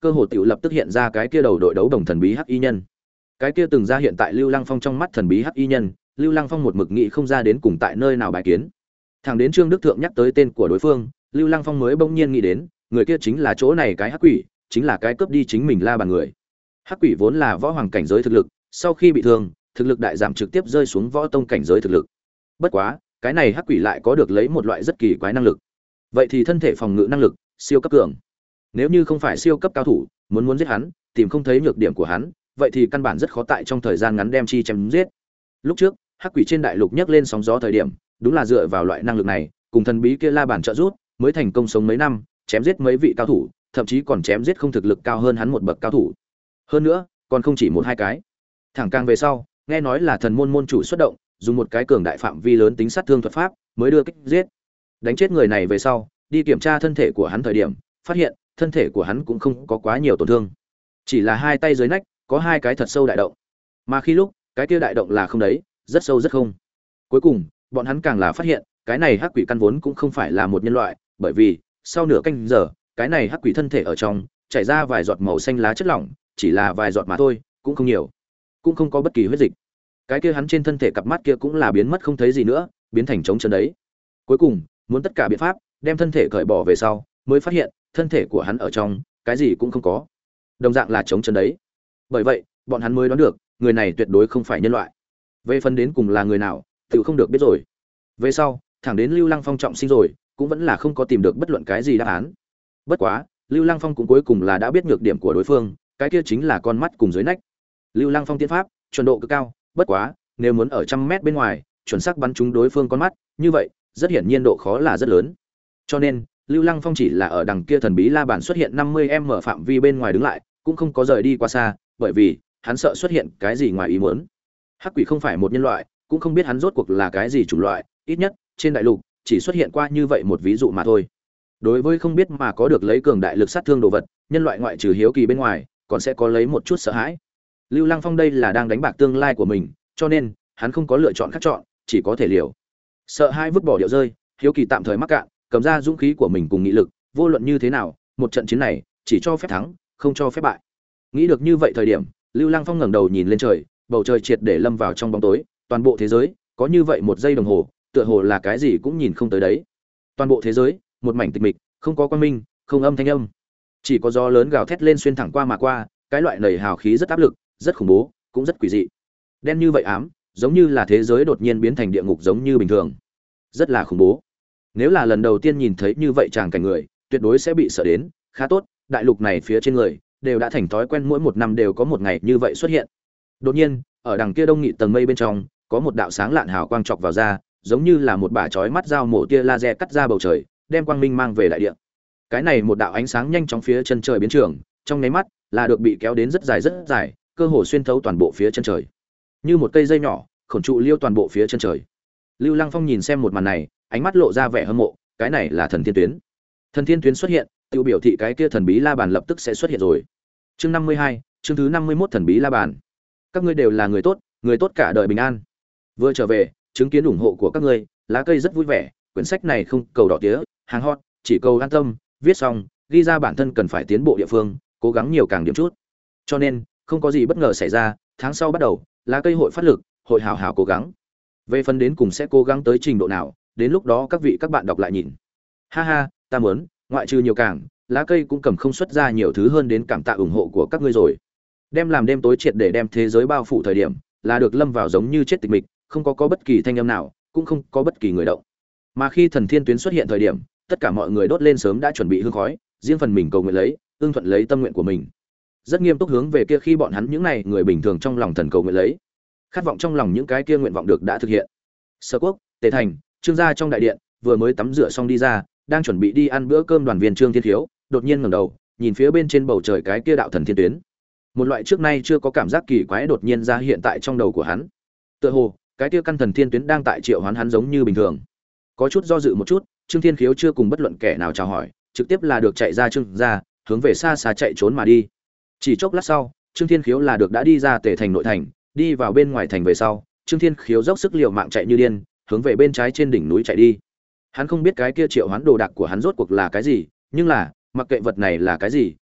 cơ hồ tiểu lập tức hiện ra cái kia đầu đội đấu đồng thần bí hắc y nhân. Cái kia từng ra hiện tại Lưu Lăng Phong trong mắt thần bí hắc y nhân, Lưu Lăng Phong một mực nghĩ không ra đến cùng tại nơi nào bài kiến. Thằng đến Trương Đức Thượng nhắc tới tên của đối phương, Lưu Lăng Phong mới bỗng nhiên nghĩ đến, người kia chính là chỗ này cái hắc quỷ, chính là cái cướp đi chính mình La Bàn người. Hắc quỷ vốn là võ hoàng cảnh giới thực lực, sau khi bị thương, thực lực đại giảm trực tiếp rơi xuống võ tông cảnh giới thực lực. Bất quá, cái này hắc quỷ lại có được lấy một loại rất kỳ quái năng lực. Vậy thì thân thể phòng ngự năng lực siêu cấp cường. Nếu như không phải siêu cấp cao thủ, muốn muốn giết hắn, tìm không thấy nhược điểm của hắn, vậy thì căn bản rất khó tại trong thời gian ngắn đem chi chém giết. Lúc trước, hắc quỷ trên đại lục nhấc lên sóng gió thời điểm, đúng là dựa vào loại năng lực này, cùng thần bí kia La Bàn trợ giúp, mới thành công sống mấy năm, chém giết mấy vị cao thủ, thậm chí còn chém giết không thực lực cao hơn hắn một bậc cao thủ. Hơn nữa, còn không chỉ một hai cái. Thẳng càng về sau, nghe nói là thần môn môn chủ xuất động, dùng một cái cường đại phạm vi lớn tính sát thương thuật pháp, mới đưa kích giết. Đánh chết người này về sau, đi kiểm tra thân thể của hắn thời điểm, phát hiện thân thể của hắn cũng không có quá nhiều tổn thương, chỉ là hai tay dưới nách có hai cái thật sâu đại động, mà khi lúc cái kia đại động là không đấy, rất sâu rất không. Cuối cùng, bọn hắn càng là phát hiện, cái này hắc quỷ căn vốn cũng không phải là một nhân loại, bởi vì sau nửa canh giờ, cái này hắc quỷ thân thể ở trong chảy ra vài giọt màu xanh lá chất lỏng, chỉ là vài giọt mà thôi, cũng không nhiều, cũng không có bất kỳ huyết dịch. Cái kia hắn trên thân thể cặp mắt kia cũng là biến mất không thấy gì nữa, biến thành trống trơn đấy. Cuối cùng, muốn tất cả biện pháp đem thân thể cởi bỏ về sau, mới phát hiện thân thể của hắn ở trong cái gì cũng không có, đồng dạng là trống trơn đấy. Bởi vậy, bọn hắn mới đoán được, người này tuyệt đối không phải nhân loại. Về phần đến cùng là người nào, tự không được biết rồi. Về sau, thẳng đến Lưu Lăng Phong trọng sinh rồi, cũng vẫn là không có tìm được bất luận cái gì đáp án. Bất quá, Lưu Lăng Phong cũng cuối cùng là đã biết nhược điểm của đối phương, cái kia chính là con mắt cùng dưới nách. Lưu Lăng Phong tiến pháp, chuẩn độ cực cao, bất quá, nếu muốn ở trăm mét bên ngoài, chuẩn xác bắn trúng đối phương con mắt, như vậy, rất hiển nhiên độ khó là rất lớn. Cho nên, Lưu Lăng Phong chỉ là ở đằng kia thần bí La Bàn xuất hiện năm mươi mét phạm vi bên ngoài đứng lại, cũng không có rời đi quá xa, bởi vì hắn sợ xuất hiện cái gì ngoài ý muốn. Hắc quỷ không phải một nhân loại, cũng không biết hắn rốt cuộc là cái gì chủng loại, ít nhất trên đại lục chỉ xuất hiện qua như vậy một ví dụ mà thôi. Đối với không biết mà có được lấy cường đại lực sát thương đồ vật, nhân loại ngoại trừ hiếu kỳ bên ngoài, còn sẽ có lấy một chút sợ hãi. Lưu Lăng Phong đây là đang đánh bạc tương lai của mình, cho nên hắn không có lựa chọn khác chọn, chỉ có thể liều. Sợ hai vứt bỏ điệu rơi, hiếu kỳ tạm thời mắc cạn, cầm ra dũng khí của mình cùng nghị lực, vô luận như thế nào, một trận chiến này chỉ cho phép thắng, không cho phép bại. Nghĩ được như vậy thời điểm, Lưu Lăng Phong ngẩng đầu nhìn lên trời, bầu trời triệt để lâm vào trong bóng tối, toàn bộ thế giới có như vậy một giây đồng hồ, tựa hồ là cái gì cũng nhìn không tới đấy. Toàn bộ thế giới, một mảnh tịch mịch, không có quang minh, không âm thanh âm, chỉ có gió lớn gào thét lên xuyên thẳng qua mà qua, cái loại nảy hào khí rất áp lực, rất khủng bố, cũng rất quỷ dị. Đen như vậy ám, giống như là thế giới đột nhiên biến thành địa ngục giống như bình thường, rất là khủng bố. Nếu là lần đầu tiên nhìn thấy như vậy tràng cảnh người, tuyệt đối sẽ bị sợ đến. Khá tốt, đại lục này phía trên người đều đã thành thói quen mỗi một năm đều có một ngày như vậy xuất hiện. Đột nhiên, ở đằng kia đông nghị tầng mây bên trong, có một đạo sáng lạn hào quang chọc vào ra, giống như là một bả chói mắt dao mổ tia laser cắt ra bầu trời, đem quang minh mang về đại địa. Cái này một đạo ánh sáng nhanh chóng phía chân trời biến trường, trong nháy mắt là được bị kéo đến rất dài rất dài, cơ hồ xuyên thấu toàn bộ phía chân trời. Như một cây dây nhỏ, khổn trụ liêu toàn bộ phía chân trời. Lưu Lăng Phong nhìn xem một màn này, ánh mắt lộ ra vẻ hâm mộ, cái này là thần thiên tuyến. Thần thiên tuyến xuất hiện, tiêu biểu thị cái kia thần bí La Bàn lập tức sẽ xuất hiện rồi. Chương năm mươi hai, chương thứ năm mươi mốt thần bí La Bàn. Các ngươi đều là người tốt, người tốt cả đời bình an. Vừa trở về, chứng kiến ủng hộ của các ngươi, lá cây rất vui vẻ, quyển sách này không cầu đỏ tía, hàng hot, chỉ cầu an tâm, viết xong, ghi ra bản thân cần phải tiến bộ địa phương, cố gắng nhiều càng điểm chút. Cho nên, không có gì bất ngờ xảy ra, tháng sau bắt đầu, lá cây hội phát lực, hội hảo hảo cố gắng. Về phần đến cùng sẽ cố gắng tới trình độ nào, đến lúc đó các vị các bạn đọc lại nhìn. Ha ha, ta muốn, ngoại trừ nhiều càng, lá cây cũng cầm không xuất ra nhiều thứ hơn đến cảm tạ ủng hộ của các ngươi rồi. Đem làm đêm tối triệt để đem thế giới bao phủ thời điểm, là được lâm vào giống như chết tịch mịch, không có có bất kỳ thanh âm nào, cũng không có bất kỳ người động. Mà khi thần thiên tuyến xuất hiện thời điểm, tất cả mọi người đốt lên sớm đã chuẩn bị hương khói, riêng phần mình cầu nguyện lấy, ưng thuận lấy tâm nguyện của mình. Rất nghiêm túc hướng về kia khi bọn hắn những này người bình thường trong lòng thần cầu nguyện lấy, khát vọng trong lòng những cái kia nguyện vọng được đã thực hiện. Sở Quốc, Tề Thành, Trương gia trong đại điện, vừa mới tắm rửa xong đi ra, đang chuẩn bị đi ăn bữa cơm đoàn viên Trương Thiên Thiếu, đột nhiên ngẩng đầu, nhìn phía bên trên bầu trời cái kia đạo thần thiên tuyến. Một loại trước nay chưa có cảm giác kỳ quái đột nhiên ra hiện tại trong đầu của hắn. Tựa hồ, cái kia căn thần thiên tuyến đang tại triệu hoán hắn giống như bình thường. Có chút do dự một chút, Trương Thiên Khiếu chưa cùng bất luận kẻ nào chào hỏi, trực tiếp là được chạy ra Trương gia, hướng về xa xa chạy trốn mà đi. Chỉ chốc lát sau, Trương Thiên Khiếu là được đã đi ra Tề Thành nội thành, đi vào bên ngoài thành về sau, Trương Thiên Khiếu dốc sức liều mạng chạy như điên, hướng về bên trái trên đỉnh núi chạy đi. Hắn không biết cái kia triệu hoán đồ đạc của hắn rốt cuộc là cái gì, nhưng là, mặc kệ vật này là cái gì,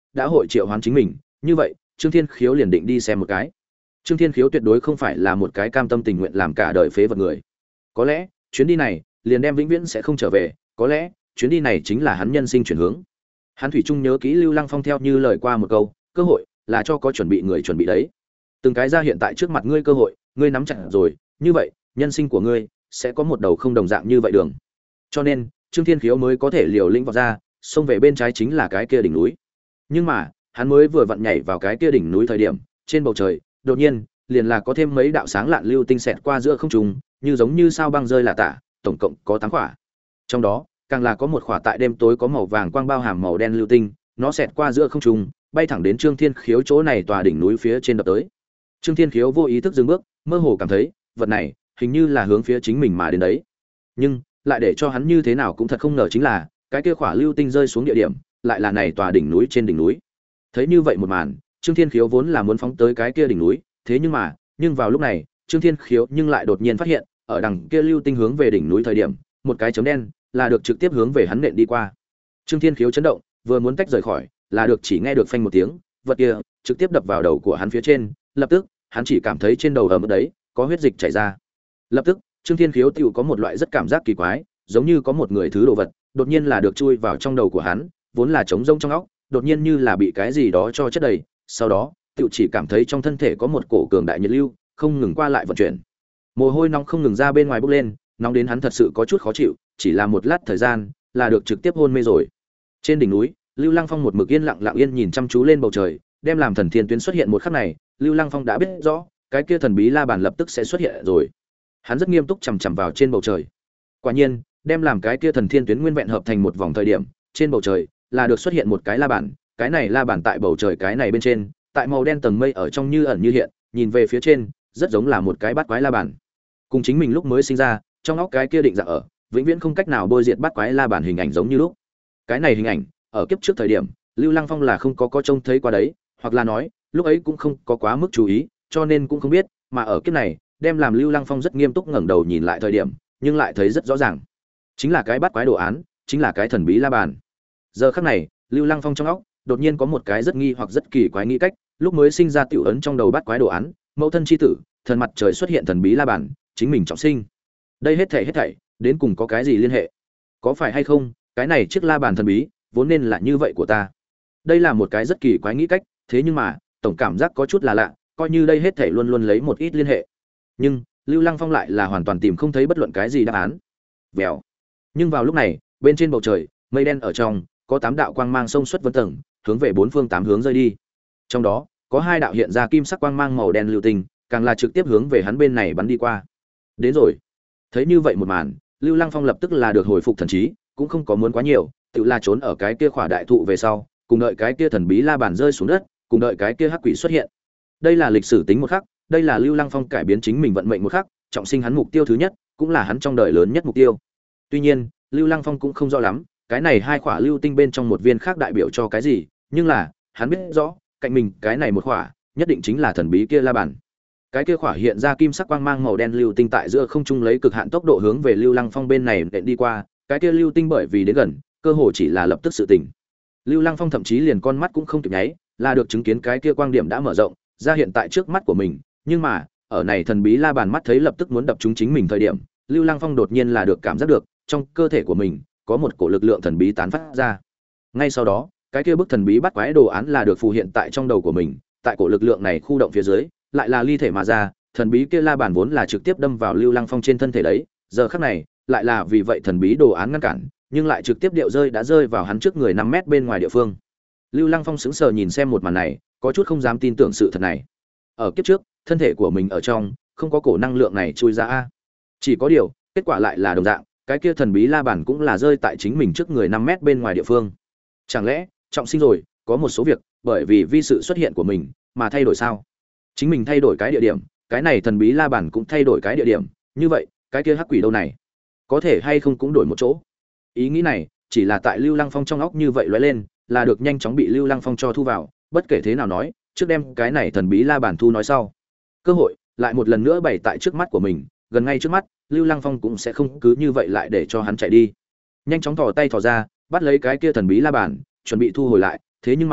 đã hội triệu hoán chính mình, như vậy Trương Thiên Khiếu liền định đi xem một cái. Trương Thiên Khiếu tuyệt đối không phải là một cái cam tâm tình nguyện làm cả đời phế vật người. Có lẽ chuyến đi này liền đem vĩnh viễn sẽ không trở về, có lẽ chuyến đi này chính là hắn nhân sinh chuyển hướng. Hắn thủy chung nhớ kỹ Lưu Lăng Phong theo như lời qua một câu, cơ hội là cho có chuẩn bị người chuẩn bị đấy. Từng cái ra hiện tại trước mặt ngươi cơ hội, ngươi nắm chặt rồi, như vậy nhân sinh của ngươi sẽ có một đầu không đồng dạng như vậy đường. Cho nên Trương Thiên Khiếu mới có thể liều lĩnh vào ra, xông về bên trái chính là cái kia đỉnh núi. Nhưng mà hắn mới vừa vặn nhảy vào cái kia đỉnh núi thời điểm, trên bầu trời đột nhiên liền là có thêm mấy đạo sáng lạn lưu tinh xẹt qua giữa không trung, như giống như sao băng rơi là tả, tổng cộng có tám quả. Trong đó, càng là có một quả tại đêm tối có màu vàng quang bao hàm màu đen lưu tinh, nó xẹt qua giữa không trung, bay thẳng đến Trương Thiên Khiếu chỗ này tòa đỉnh núi phía trên đập tới. Trương Thiên Khiếu vô ý thức dừng bước, mơ hồ cảm thấy, vật này hình như là hướng phía chính mình mà đến đấy. Nhưng, lại để cho hắn như thế nào cũng thật không ngờ chính là, cái kia quả lưu tinh rơi xuống địa điểm, lại là này tòa đỉnh núi trên đỉnh núi. Thấy như vậy một màn, Trương Thiên Khiếu vốn là muốn phóng tới cái kia đỉnh núi, thế nhưng mà, nhưng vào lúc này, Trương Thiên Khiếu nhưng lại đột nhiên phát hiện, ở đằng kia lưu tinh hướng về đỉnh núi thời điểm, một cái chấm đen là được trực tiếp hướng về hắn nện đi qua. Trương Thiên Khiếu chấn động, vừa muốn tách rời khỏi, là được chỉ nghe được phanh một tiếng, vật kia trực tiếp đập vào đầu của hắn phía trên, lập tức, hắn chỉ cảm thấy trên đầu ẩm đấy, có huyết dịch chảy ra. Lập tức, Trương Thiên Khiếu tiểu có một loại rất cảm giác kỳ quái, giống như có một người thứ đồ vật, đột nhiên là được chui vào trong đầu của hắn, vốn là trống rỗng trong óc, đột nhiên như là bị cái gì đó cho chất đầy, sau đó, tiểu chỉ cảm thấy trong thân thể có một cổ cường đại nhiệt lưu, không ngừng qua lại vận chuyển. Mồ hôi nóng không ngừng ra bên ngoài bốc lên, nóng đến hắn thật sự có chút khó chịu, chỉ là một lát thời gian, là được trực tiếp hôn mê rồi. Trên đỉnh núi, Lưu Lăng Phong một mực yên lặng lặng yên nhìn chăm chú lên bầu trời, đem làm thần thiên tuyến xuất hiện một khắc này, Lưu Lăng Phong đã biết rõ, cái kia thần bí la bàn lập tức sẽ xuất hiện rồi. Hắn rất nghiêm túc chằm chằm vào trên bầu trời. Quả nhiên, đem làm cái kia thần thiên tuyến nguyên vẹn hợp thành một vòng thời điểm, trên bầu trời là được xuất hiện một cái la bàn, cái này la bàn tại bầu trời cái này bên trên, tại màu đen tầng mây ở trong như ẩn như hiện, nhìn về phía trên, rất giống là một cái bát quái la bàn. Cùng chính mình lúc mới sinh ra, trong óc cái kia định dạng ở, vĩnh viễn không cách nào bôi diệt bát quái la bàn hình ảnh giống như lúc. Cái này hình ảnh, ở kiếp trước thời điểm, Lưu Lăng Phong là không có có trông thấy qua đấy, hoặc là nói, lúc ấy cũng không có quá mức chú ý, cho nên cũng không biết, mà ở kiếp này, đem làm Lưu Lăng Phong rất nghiêm túc ngẩng đầu nhìn lại thời điểm, nhưng lại thấy rất rõ ràng. Chính là cái bát quái đồ án, chính là cái thần bí la bàn. Giờ khắc này, Lưu Lăng Phong trong óc, đột nhiên có một cái rất nghi hoặc rất kỳ quái nghĩ cách, lúc mới sinh ra tiểu ấn trong đầu bát quái đồ án, mẫu thân chi tử, thần mặt trời xuất hiện thần bí la bàn, chính mình trọng sinh. Đây hết thảy hết thảy, đến cùng có cái gì liên hệ? Có phải hay không, cái này chiếc la bàn thần bí, vốn nên là như vậy của ta. Đây là một cái rất kỳ quái nghĩ cách, thế nhưng mà, tổng cảm giác có chút là lạ, coi như đây hết thảy luôn luôn lấy một ít liên hệ. Nhưng, Lưu Lăng Phong lại là hoàn toàn tìm không thấy bất luận cái gì đáp án. Vèo. Nhưng vào lúc này, bên trên bầu trời, mây đen ở trong, có tám đạo quang mang xông xuất vân tầng, hướng về bốn phương tám hướng rơi đi. Trong đó, có hai đạo hiện ra kim sắc quang mang màu đen lưu tinh, càng là trực tiếp hướng về hắn bên này bắn đi qua. Đến rồi. Thấy như vậy một màn, Lưu Lăng Phong lập tức là được hồi phục thần trí, cũng không có muốn quá nhiều, tự là trốn ở cái kia khỏa đại thụ về sau, cùng đợi cái kia thần bí la bàn rơi xuống đất, cùng đợi cái kia hắc quỷ xuất hiện. Đây là lịch sử tính một khắc, đây là Lưu Lăng Phong cải biến chính mình vận mệnh một khắc, trọng sinh hắn mục tiêu thứ nhất, cũng là hắn trong đời lớn nhất mục tiêu. Tuy nhiên, Lưu Lăng Phong cũng không rõ lắm, cái này hai khỏa lưu tinh bên trong một viên khác đại biểu cho cái gì, nhưng là, hắn biết rõ, cạnh mình cái này một khỏa, nhất định chính là thần bí kia la bàn. Cái kia khỏa hiện ra kim sắc quang mang màu đen lưu tinh tại giữa không trung lấy cực hạn tốc độ hướng về Lưu Lăng Phong bên này nện đi qua, cái kia lưu tinh bởi vì đến gần, cơ hồ chỉ là lập tức sự tỉnh. Lưu Lăng Phong thậm chí liền con mắt cũng không kịp nháy, là được chứng kiến cái kia quang điểm đã mở rộng, ra hiện tại trước mắt của mình, nhưng mà, ở này thần bí la bàn mắt thấy lập tức muốn đập trúng chính mình thời điểm, Lưu Lăng Phong đột nhiên là được cảm giác được, trong cơ thể của mình có một cổ lực lượng thần bí tán phát ra. Ngay sau đó, cái kia bức thần bí bắt quái đồ án là được phù hiện tại trong đầu của mình, tại cổ lực lượng này khu động phía dưới, lại là ly thể mà ra, thần bí kia la bàn vốn là trực tiếp đâm vào Lưu Lăng Phong trên thân thể đấy, giờ khắc này, lại là vì vậy thần bí đồ án ngăn cản, nhưng lại trực tiếp điệu rơi đã rơi vào hắn trước người năm mét bên ngoài địa phương. Lưu Lăng Phong sững sờ nhìn xem một màn này, có chút không dám tin tưởng sự thật này. Ở kiếp trước, thân thể của mình ở trong không có cổ năng lượng này chui ra a. Chỉ có điều, kết quả lại là đồng dạng, cái kia thần bí la bàn cũng là rơi tại chính mình trước người năm mét bên ngoài địa phương. Chẳng lẽ, trọng sinh rồi, có một số việc bởi vì vi sự xuất hiện của mình mà thay đổi sao? Chính mình thay đổi cái địa điểm, cái này thần bí la bàn cũng thay đổi cái địa điểm, như vậy, cái kia hắc quỷ đâu này? Có thể hay không cũng đổi một chỗ? Ý nghĩ này, chỉ là tại Lưu Lăng Phong trong óc như vậy lóe lên, là được nhanh chóng bị Lưu Lăng Phong cho thu vào, bất kể thế nào nói, trước đem cái này thần bí la bàn thu nói sau. Cơ hội lại một lần nữa bày tại trước mắt của mình, gần ngay trước mắt, Lưu Lăng Phong cũng sẽ không cứ như vậy lại để cho hắn chạy đi. Nhanh chóng thò tay thò ra, bắt lấy cái kia thần bí la bàn, chuẩn bị thu hồi lại, thế nhưng mà,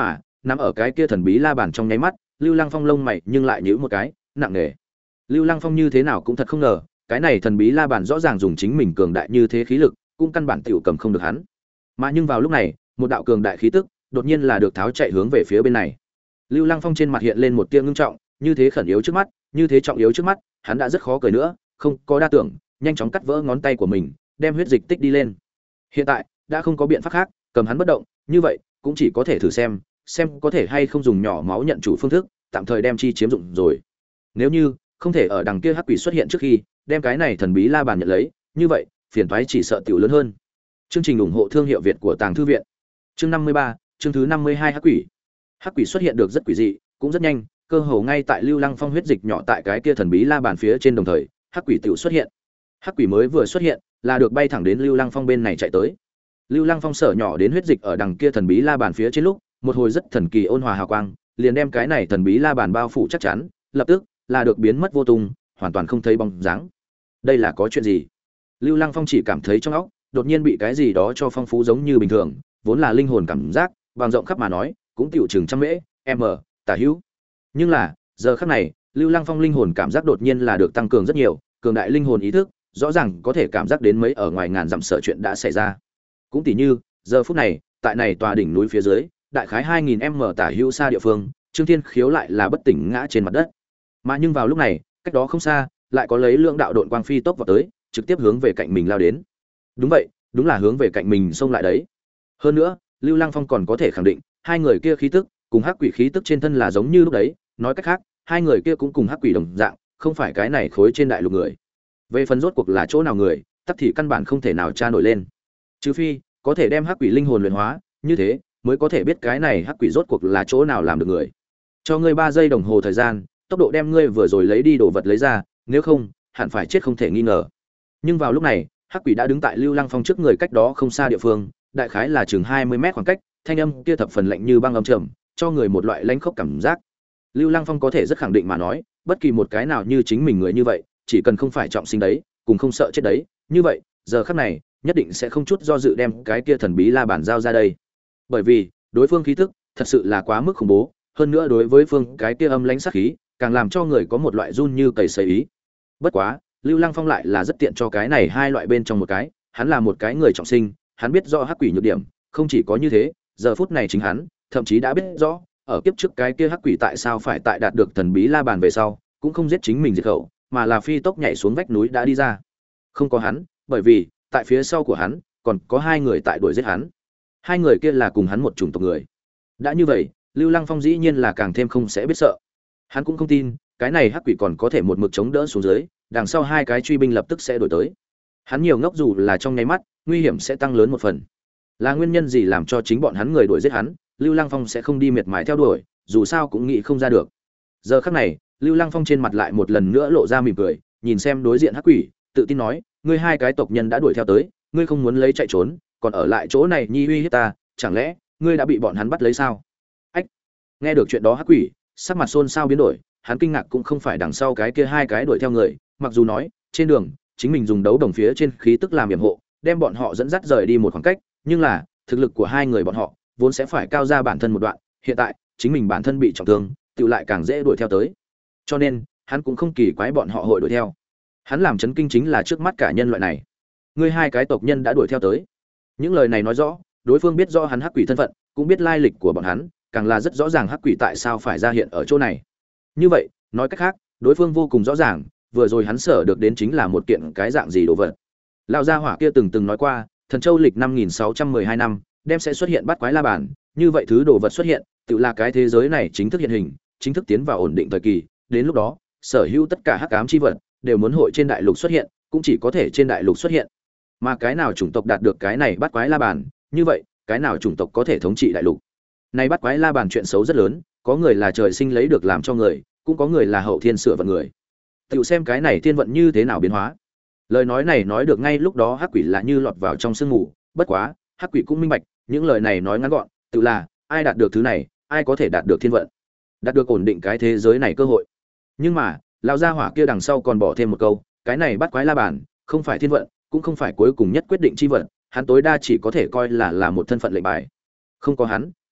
nằm ở cái kia thần bí la bàn trong nháy mắt, Lưu Lăng Phong lông mày nhưng lại nhíu một cái, nặng nề. Lưu Lăng Phong như thế nào cũng thật không ngờ, cái này thần bí la bàn rõ ràng dùng chính mình cường đại như thế khí lực, cũng căn bản tiểu cầm không được hắn. Mà nhưng vào lúc này, một đạo cường đại khí tức, đột nhiên là được tháo chạy hướng về phía bên này. Lưu Lăng Phong trên mặt hiện lên một tia ngưng trọng, như thế khẩn yếu trước mắt, như thế trọng yếu trước mắt, hắn đã rất khó cười nữa, không có đa tưởng, nhanh chóng cắt vỡ ngón tay của mình, đem huyết dịch tích đi lên. Hiện tại, đã không có biện pháp khác, cầm hắn bất động, như vậy, cũng chỉ có thể thử xem, xem có thể hay không dùng nhỏ máu nhận chủ phương thức, tạm thời đem chi chiếm dụng rồi. Nếu như không thể ở đằng kia hắc quỷ xuất hiện trước khi, đem cái này thần bí la bàn nhận lấy, như vậy, phiền toái chỉ sợ tiểu lớn hơn. Chương trình ủng hộ thương hiệu Việt của Tàng Thư viện. Chương năm mươi ba, chương thứ năm mươi hai hắc quỷ. Hắc quỷ xuất hiện được rất quỷ dị, cũng rất nhanh, cơ hồ ngay tại Lưu Lăng Phong huyết dịch nhỏ tại cái kia thần bí la bàn phía trên đồng thời, hắc quỷ tiểu xuất hiện. Hắc quỷ mới vừa xuất hiện, là được bay thẳng đến Lưu Lăng Phong bên này chạy tới. Lưu Lăng Phong sở nhỏ đến huyết dịch ở đằng kia thần bí la bàn phía trên lúc, một hồi rất thần kỳ ôn hòa hào quang, liền đem cái này thần bí la bàn bao phủ chắc chắn, lập tức là được biến mất vô tung, hoàn toàn không thấy bóng dáng. Đây là có chuyện gì? Lưu Lăng Phong chỉ cảm thấy trong óc đột nhiên bị cái gì đó cho phong phú giống như bình thường, vốn là linh hồn cảm giác, bằng rộng khắp mà nói, cũng tiểu chừng trăm mễ, m, tả hữu. Nhưng là, giờ khắc này, Lưu Lăng Phong linh hồn cảm giác đột nhiên là được tăng cường rất nhiều, cường đại linh hồn ý thức, rõ ràng có thể cảm giác đến mấy ở ngoài ngàn dặm sở chuyện đã xảy ra. Cũng tỉ như, giờ phút này, tại này tòa đỉnh núi phía dưới, đại khái hai nghìn m tả hữu xa địa phương, Trương Thiên Khiếu lại là bất tỉnh ngã trên mặt đất. Mà nhưng vào lúc này, cách đó không xa, lại có lấy lượng đạo độn quang phi tốc vào tới, trực tiếp hướng về cạnh mình lao đến. Đúng vậy, đúng là hướng về cạnh mình xông lại đấy. Hơn nữa, Lưu Lăng Phong còn có thể khẳng định, hai người kia khí tức cùng hắc quỷ khí tức trên thân là giống như lúc đấy, nói cách khác, hai người kia cũng cùng hắc quỷ đồng dạng, không phải cái này khối trên đại lục người. Về phần rốt cuộc là chỗ nào người, tắc thì căn bản không thể nào tra nổi lên. Trừ phi có thể đem hắc quỷ linh hồn luyện hóa, như thế mới có thể biết cái này hắc quỷ rốt cuộc là chỗ nào làm được người. Cho ngươi ba giây đồng hồ thời gian, tốc độ đem ngươi vừa rồi lấy đi đồ vật lấy ra, nếu không, hẳn phải chết không thể nghi ngờ. Nhưng vào lúc này, hắc quỷ đã đứng tại Lưu Lăng Phong trước người cách đó không xa địa phương, đại khái là chừng hai mươi mét khoảng cách, thanh âm kia thập phần lạnh như băng âm trầm, cho người một loại lãnh khốc cảm giác. Lưu Lăng Phong có thể rất khẳng định mà nói, bất kỳ một cái nào như chính mình người như vậy, chỉ cần không phải trọng sinh đấy, cùng không sợ chết đấy, như vậy, giờ khắc này, nhất định sẽ không chút do dự đem cái kia thần bí la bàn giao ra đây. Bởi vì, đối phương khí tức thật sự là quá mức khủng bố, hơn nữa đối với phương cái kia âm lãnh sát khí, càng làm cho người có một loại run như cầy sấy ý. Bất quá, Lưu Lăng Phong lại là rất tiện cho cái này hai loại bên trong một cái, hắn là một cái người trọng sinh, hắn biết rõ hắc quỷ nhược điểm, không chỉ có như thế, giờ phút này chính hắn, thậm chí đã biết rõ, ở kiếp trước cái kia hắc quỷ tại sao phải tại đạt được thần bí la bàn về sau, cũng không giết chính mình diệt khẩu, mà là phi tốc nhảy xuống vách núi đã đi ra. Không có hắn, bởi vì tại phía sau của hắn còn có hai người tại đuổi giết hắn. Hai người kia là cùng hắn một chủng tộc người. Đã như vậy, Lưu Lăng Phong dĩ nhiên là càng thêm không sẽ biết sợ. Hắn cũng không tin, cái này hắc quỷ còn có thể một mực chống đỡ xuống dưới, đằng sau hai cái truy binh lập tức sẽ đuổi tới. Hắn nhiều ngốc dù là trong nháy mắt, nguy hiểm sẽ tăng lớn một phần. Là nguyên nhân gì làm cho chính bọn hắn người đuổi giết hắn, Lưu Lăng Phong sẽ không đi miệt mài theo đuổi, dù sao cũng nghĩ không ra được. Giờ khắc này, Lưu Lăng Phong trên mặt lại một lần nữa lộ ra mỉm cười, nhìn xem đối diện hắc quỷ, tự tin nói, ngươi hai cái tộc nhân đã đuổi theo tới, ngươi không muốn lấy chạy trốn, còn ở lại chỗ này nhi uy hiếp ta, chẳng lẽ ngươi đã bị bọn hắn bắt lấy sao? Ách. Nghe được chuyện đó hắc quỷ, sắc mặt xôn xao biến đổi, hắn kinh ngạc cũng không phải đằng sau cái kia hai cái đuổi theo người, mặc dù nói, trên đường, chính mình dùng đấu đồng phía trên khí tức làm yểm hộ, đem bọn họ dẫn dắt rời đi một khoảng cách, nhưng là, thực lực của hai người bọn họ vốn sẽ phải cao ra bản thân một đoạn, hiện tại, chính mình bản thân bị trọng thương, tự lại càng dễ đuổi theo tới. Cho nên, hắn cũng không kỳ quái bọn họ hội đuổi theo. Hắn làm chấn kinh chính là trước mắt cả nhân loại này. Ngươi hai cái tộc nhân đã đuổi theo tới. Những lời này nói rõ, đối phương biết rõ hắn hắc quỷ thân phận, cũng biết lai lịch của bọn hắn, càng là rất rõ ràng hắc quỷ tại sao phải ra hiện ở chỗ này. Như vậy, nói cách khác, đối phương vô cùng rõ ràng, vừa rồi hắn sở được đến chính là một kiện cái dạng gì đồ vật. Lão gia hỏa kia từng từng nói qua, Thần Châu lịch năm nghìn sáu trăm mười hai năm, đem sẽ xuất hiện bắt quái la bàn, như vậy thứ đồ vật xuất hiện, tự là cái thế giới này chính thức hiện hình, chính thức tiến vào ổn định thời kỳ, đến lúc đó, sở hữu tất cả hắc ám chi vật đều muốn hội trên đại lục xuất hiện, cũng chỉ có thể trên đại lục xuất hiện. Mà cái nào chủng tộc đạt được cái này bắt quái la bàn, như vậy, cái nào chủng tộc có thể thống trị đại lục. Này bắt quái la bàn chuyện xấu rất lớn, có người là trời sinh lấy được làm cho người, cũng có người là hậu thiên sửa vận người. Tiểu xem cái này thiên vận như thế nào biến hóa. Lời nói này nói được ngay lúc đó hắc quỷ là như lọt vào trong sương mù, bất quá, hắc quỷ cũng minh bạch, những lời này nói ngắn gọn, tự là ai đạt được thứ này, ai có thể đạt được thiên vận, đạt được ổn định cái thế giới này cơ hội. Nhưng mà, lão gia hỏa kia đằng sau còn bỏ thêm một câu, cái này bắt quái la bàn, không phải thiên vận, cũng không phải cuối cùng nhất quyết định chi vận, hắn tối đa chỉ có thể coi là là một thân phận lệnh bài. Không có hắn,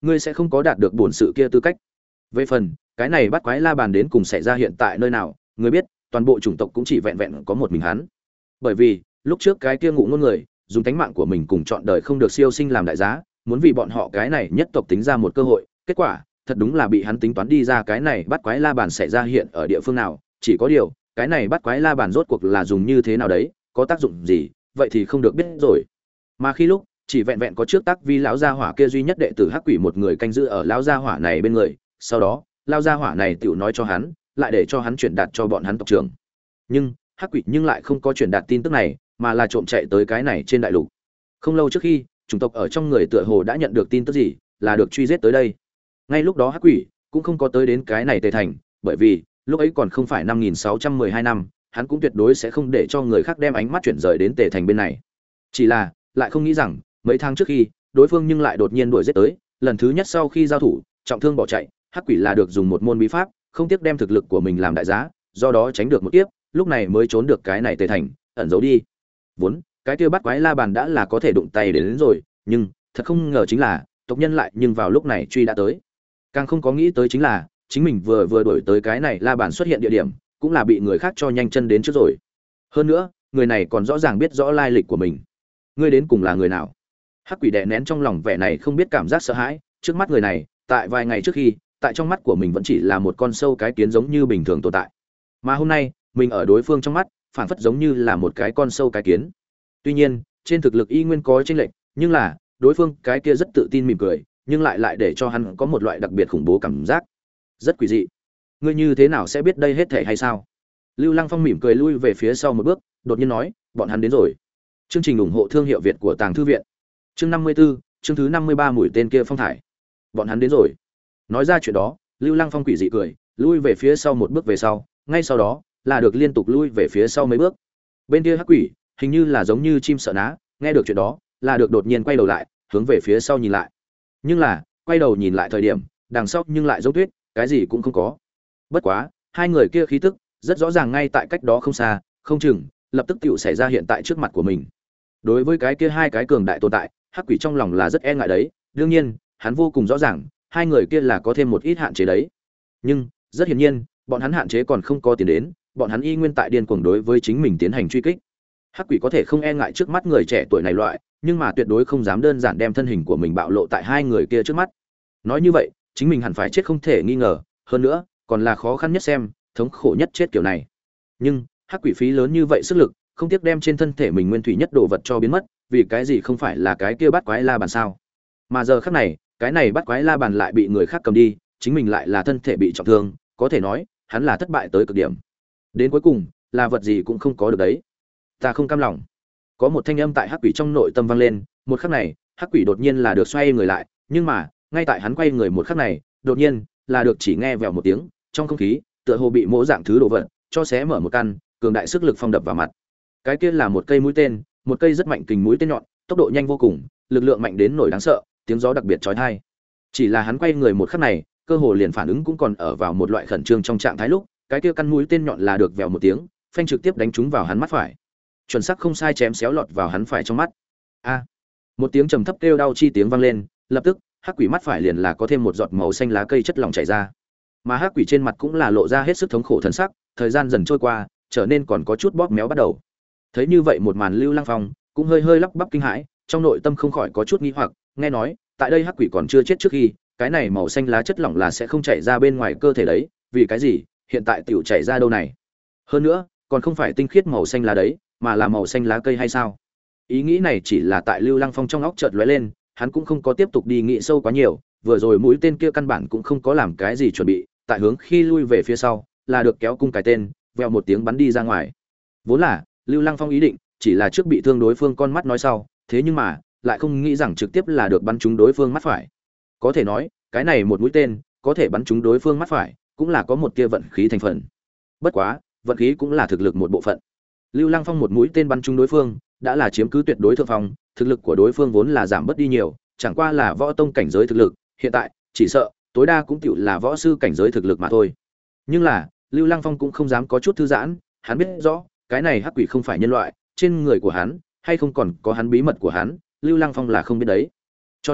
ngươi sẽ không có đạt được bổn sự kia tư cách. Về phần cái này bắt quái la bàn đến cùng xảy ra hiện tại nơi nào, ngươi biết, toàn bộ chủng tộc cũng chỉ vẹn vẹn có một mình hắn. Bởi vì lúc trước cái kia ngụ ngôn người dùng tánh mạng của mình cùng chọn đời không được siêu sinh làm đại giá, muốn vì bọn họ cái này nhất tộc tính ra một cơ hội, kết quả thật đúng là bị hắn tính toán đi ra. Cái này bắt quái la bàn xảy ra hiện ở địa phương nào, chỉ có điều cái này bắt quái la bàn rốt cuộc là dùng như thế nào đấy, có tác dụng gì, vậy thì không được biết rồi. Mà khi lúc chỉ vẹn vẹn có trước tác vi lão gia hỏa kia duy nhất đệ tử hắc quỷ một người canh giữ ở lão gia hỏa này bên người, sau đó lão gia hỏa này tiểu nói cho hắn, lại để cho hắn chuyển đạt cho bọn hắn tộc trưởng. Nhưng hắc quỷ nhưng lại không có chuyển đạt tin tức này, mà là trộm chạy tới cái này trên đại lục. Không lâu trước khi chủng tộc ở trong người tựa hồ đã nhận được tin tức gì, là được truy giết tới đây. Ngay lúc đó hắc quỷ cũng không có tới đến cái này Tề thành, bởi vì lúc ấy còn không phải năm nghìn sáu trăm mười hai năm, hắn cũng tuyệt đối sẽ không để cho người khác đem ánh mắt chuyển rời đến Tề thành bên này. Chỉ là lại không nghĩ rằng mấy tháng trước khi đối phương nhưng lại đột nhiên đuổi giết tới, lần thứ nhất sau khi giao thủ trọng thương bỏ chạy, hắc quỷ là được dùng một môn bí pháp, không tiếc đem thực lực của mình làm đại giá, do đó tránh được một kiếp, lúc này mới trốn được cái này Tề thành, ẩn giấu đi. Vốn cái kia bắt quái la bàn đã là có thể đụng tay đến, đến rồi, nhưng thật không ngờ chính là tộc nhân lại nhưng vào lúc này truy đã tới. Càng không có nghĩ tới chính là chính mình vừa vừa đổi tới cái này la bàn xuất hiện địa điểm, cũng là bị người khác cho nhanh chân đến trước rồi. Hơn nữa người này còn rõ ràng biết rõ lai lịch của mình. Ngươi đến cùng là người nào? Hắc quỷ đè nén trong lòng vẻ này không biết cảm giác sợ hãi, trước mắt người này tại vài ngày trước khi tại trong mắt của mình vẫn chỉ là một con sâu cái kiến giống như bình thường tồn tại, mà hôm nay mình ở đối phương trong mắt phản phất giống như là một cái con sâu cái kiến. Tuy nhiên trên thực lực y nguyên có chênh lệch, nhưng là đối phương cái kia rất tự tin mỉm cười, nhưng lại lại để cho hắn có một loại đặc biệt khủng bố cảm giác, rất quỷ dị. Ngươi như thế nào sẽ biết đây hết thể hay sao? Lưu Lăng Phong mỉm cười lui về phía sau một bước, đột nhiên nói, bọn hắn đến rồi. Chương trình ủng hộ thương hiệu Việt của Tàng Thư viện. Chương năm mươi 54, chương thứ năm mươi ba mũi tên kia phong thải. Bọn hắn đến rồi. Nói ra chuyện đó, Lưu Lăng Phong quỷ dị cười, lui về phía sau một bước về sau, ngay sau đó là được liên tục lui về phía sau mấy bước. Bên kia hắc quỷ, hình như là giống như chim sợ ná, nghe được chuyện đó, là được đột nhiên quay đầu lại, hướng về phía sau nhìn lại. Nhưng là, quay đầu nhìn lại thời điểm, đằng sau nhưng lại giống tuyết, cái gì cũng không có. Bất quá, hai người kia khí tức rất rõ ràng ngay tại cách đó không xa, không chừng lập tức tựu xảy ra hiện tại trước mặt của mình. Đối với cái kia hai cái cường đại tồn tại, hắc quỷ trong lòng là rất e ngại đấy, đương nhiên hắn vô cùng rõ ràng hai người kia là có thêm một ít hạn chế đấy. Nhưng rất hiển nhiên bọn hắn hạn chế còn không có tiền đến, bọn hắn y nguyên tại điên cuồng đối với chính mình tiến hành truy kích. Hắc quỷ có thể không e ngại trước mắt người trẻ tuổi này loại, nhưng mà tuyệt đối không dám đơn giản đem thân hình của mình bạo lộ tại hai người kia trước mắt. Nói như vậy chính mình hẳn phải chết không thể nghi ngờ, hơn nữa còn là khó khăn nhất xem, thống khổ nhất chết kiểu này. Nhưng hắc quỷ phí lớn như vậy sức lực, không tiếc đem trên thân thể mình nguyên thủy nhất đồ vật cho biến mất, vì cái gì không phải là cái kia bắt quái la bàn sao? Mà giờ khắc này, cái này bắt quái la bàn lại bị người khác cầm đi, chính mình lại là thân thể bị trọng thương, có thể nói, hắn là thất bại tới cực điểm. Đến cuối cùng, là vật gì cũng không có được đấy. Ta không cam lòng. Có một thanh âm tại hắc quỷ trong nội tâm vang lên, một khắc này, hắc quỷ đột nhiên là được xoay người lại, nhưng mà, ngay tại hắn quay người một khắc này, đột nhiên là được chỉ nghe vèo một tiếng, trong không khí, tựa hồ bị mỗ dạng thứ đồ vật cho xé mở một căn, cường đại sức lực phong đập vào mặt. Cái kia là một cây mũi tên, một cây rất mạnh kình mũi tên nhọn, tốc độ nhanh vô cùng, lực lượng mạnh đến nổi đáng sợ, tiếng gió đặc biệt chói tai. Chỉ là hắn quay người một khắc này, cơ hồ liền phản ứng cũng còn ở vào một loại khẩn trương trong trạng thái lúc, cái kia căn mũi tên nhọn là được vèo một tiếng, phanh trực tiếp đánh trúng vào hắn mắt phải. Chuẩn xác không sai chém xéo lọt vào hắn phải trong mắt. A! Một tiếng trầm thấp kêu đau chi tiếng vang lên, lập tức, hắc quỷ mắt phải liền là có thêm một giọt màu xanh lá cây chất lỏng chảy ra. Mà hắc quỷ trên mặt cũng là lộ ra hết sức thống khổ thần sắc, thời gian dần trôi qua, trở nên còn có chút bóp méo bắt đầu. Thấy như vậy một màn, Lưu Lăng Phong cũng hơi hơi lắp bắp kinh hãi, trong nội tâm không khỏi có chút nghi hoặc, nghe nói, tại đây hắc quỷ còn chưa chết trước khi, cái này màu xanh lá chất lỏng là sẽ không chảy ra bên ngoài cơ thể đấy, vì cái gì, hiện tại tiểu chảy ra đâu này? Hơn nữa, còn không phải tinh khiết màu xanh lá đấy, mà là màu xanh lá cây hay sao? Ý nghĩ này chỉ là tại Lưu Lăng Phong trong óc chợt lóe lên, hắn cũng không có tiếp tục đi nghĩ sâu quá nhiều, vừa rồi mũi tên kia căn bản cũng không có làm cái gì chuẩn bị, tại hướng khi lui về phía sau, là được kéo cung cái tên, vèo một tiếng bắn đi ra ngoài. Vốn là Lưu Lăng Phong ý định chỉ là trước bị thương đối phương con mắt nói sau, thế nhưng mà lại không nghĩ rằng trực tiếp là được bắn trúng đối phương mắt phải. Có thể nói, cái này một mũi tên có thể bắn trúng đối phương mắt phải, cũng là có một tia vận khí thành phần. Bất quá, vận khí cũng là thực lực một bộ phận. Lưu Lăng Phong một mũi tên bắn trúng đối phương, đã là chiếm cứ tuyệt đối thượng phong, thực lực của đối phương vốn là giảm bớt đi nhiều, chẳng qua là võ tông cảnh giới thực lực, hiện tại chỉ sợ tối đa cũng tựu là võ sư cảnh giới thực lực mà thôi. Nhưng là, Lưu Lăng Phong cũng không dám có chút thư giãn, hắn biết rõ, cái này hắc quỷ không phải nhân loại, trên người của hắn hay không còn có hắn bí mật của hắn, Lưu Lăng Phong là không biết đấy. Cho nên,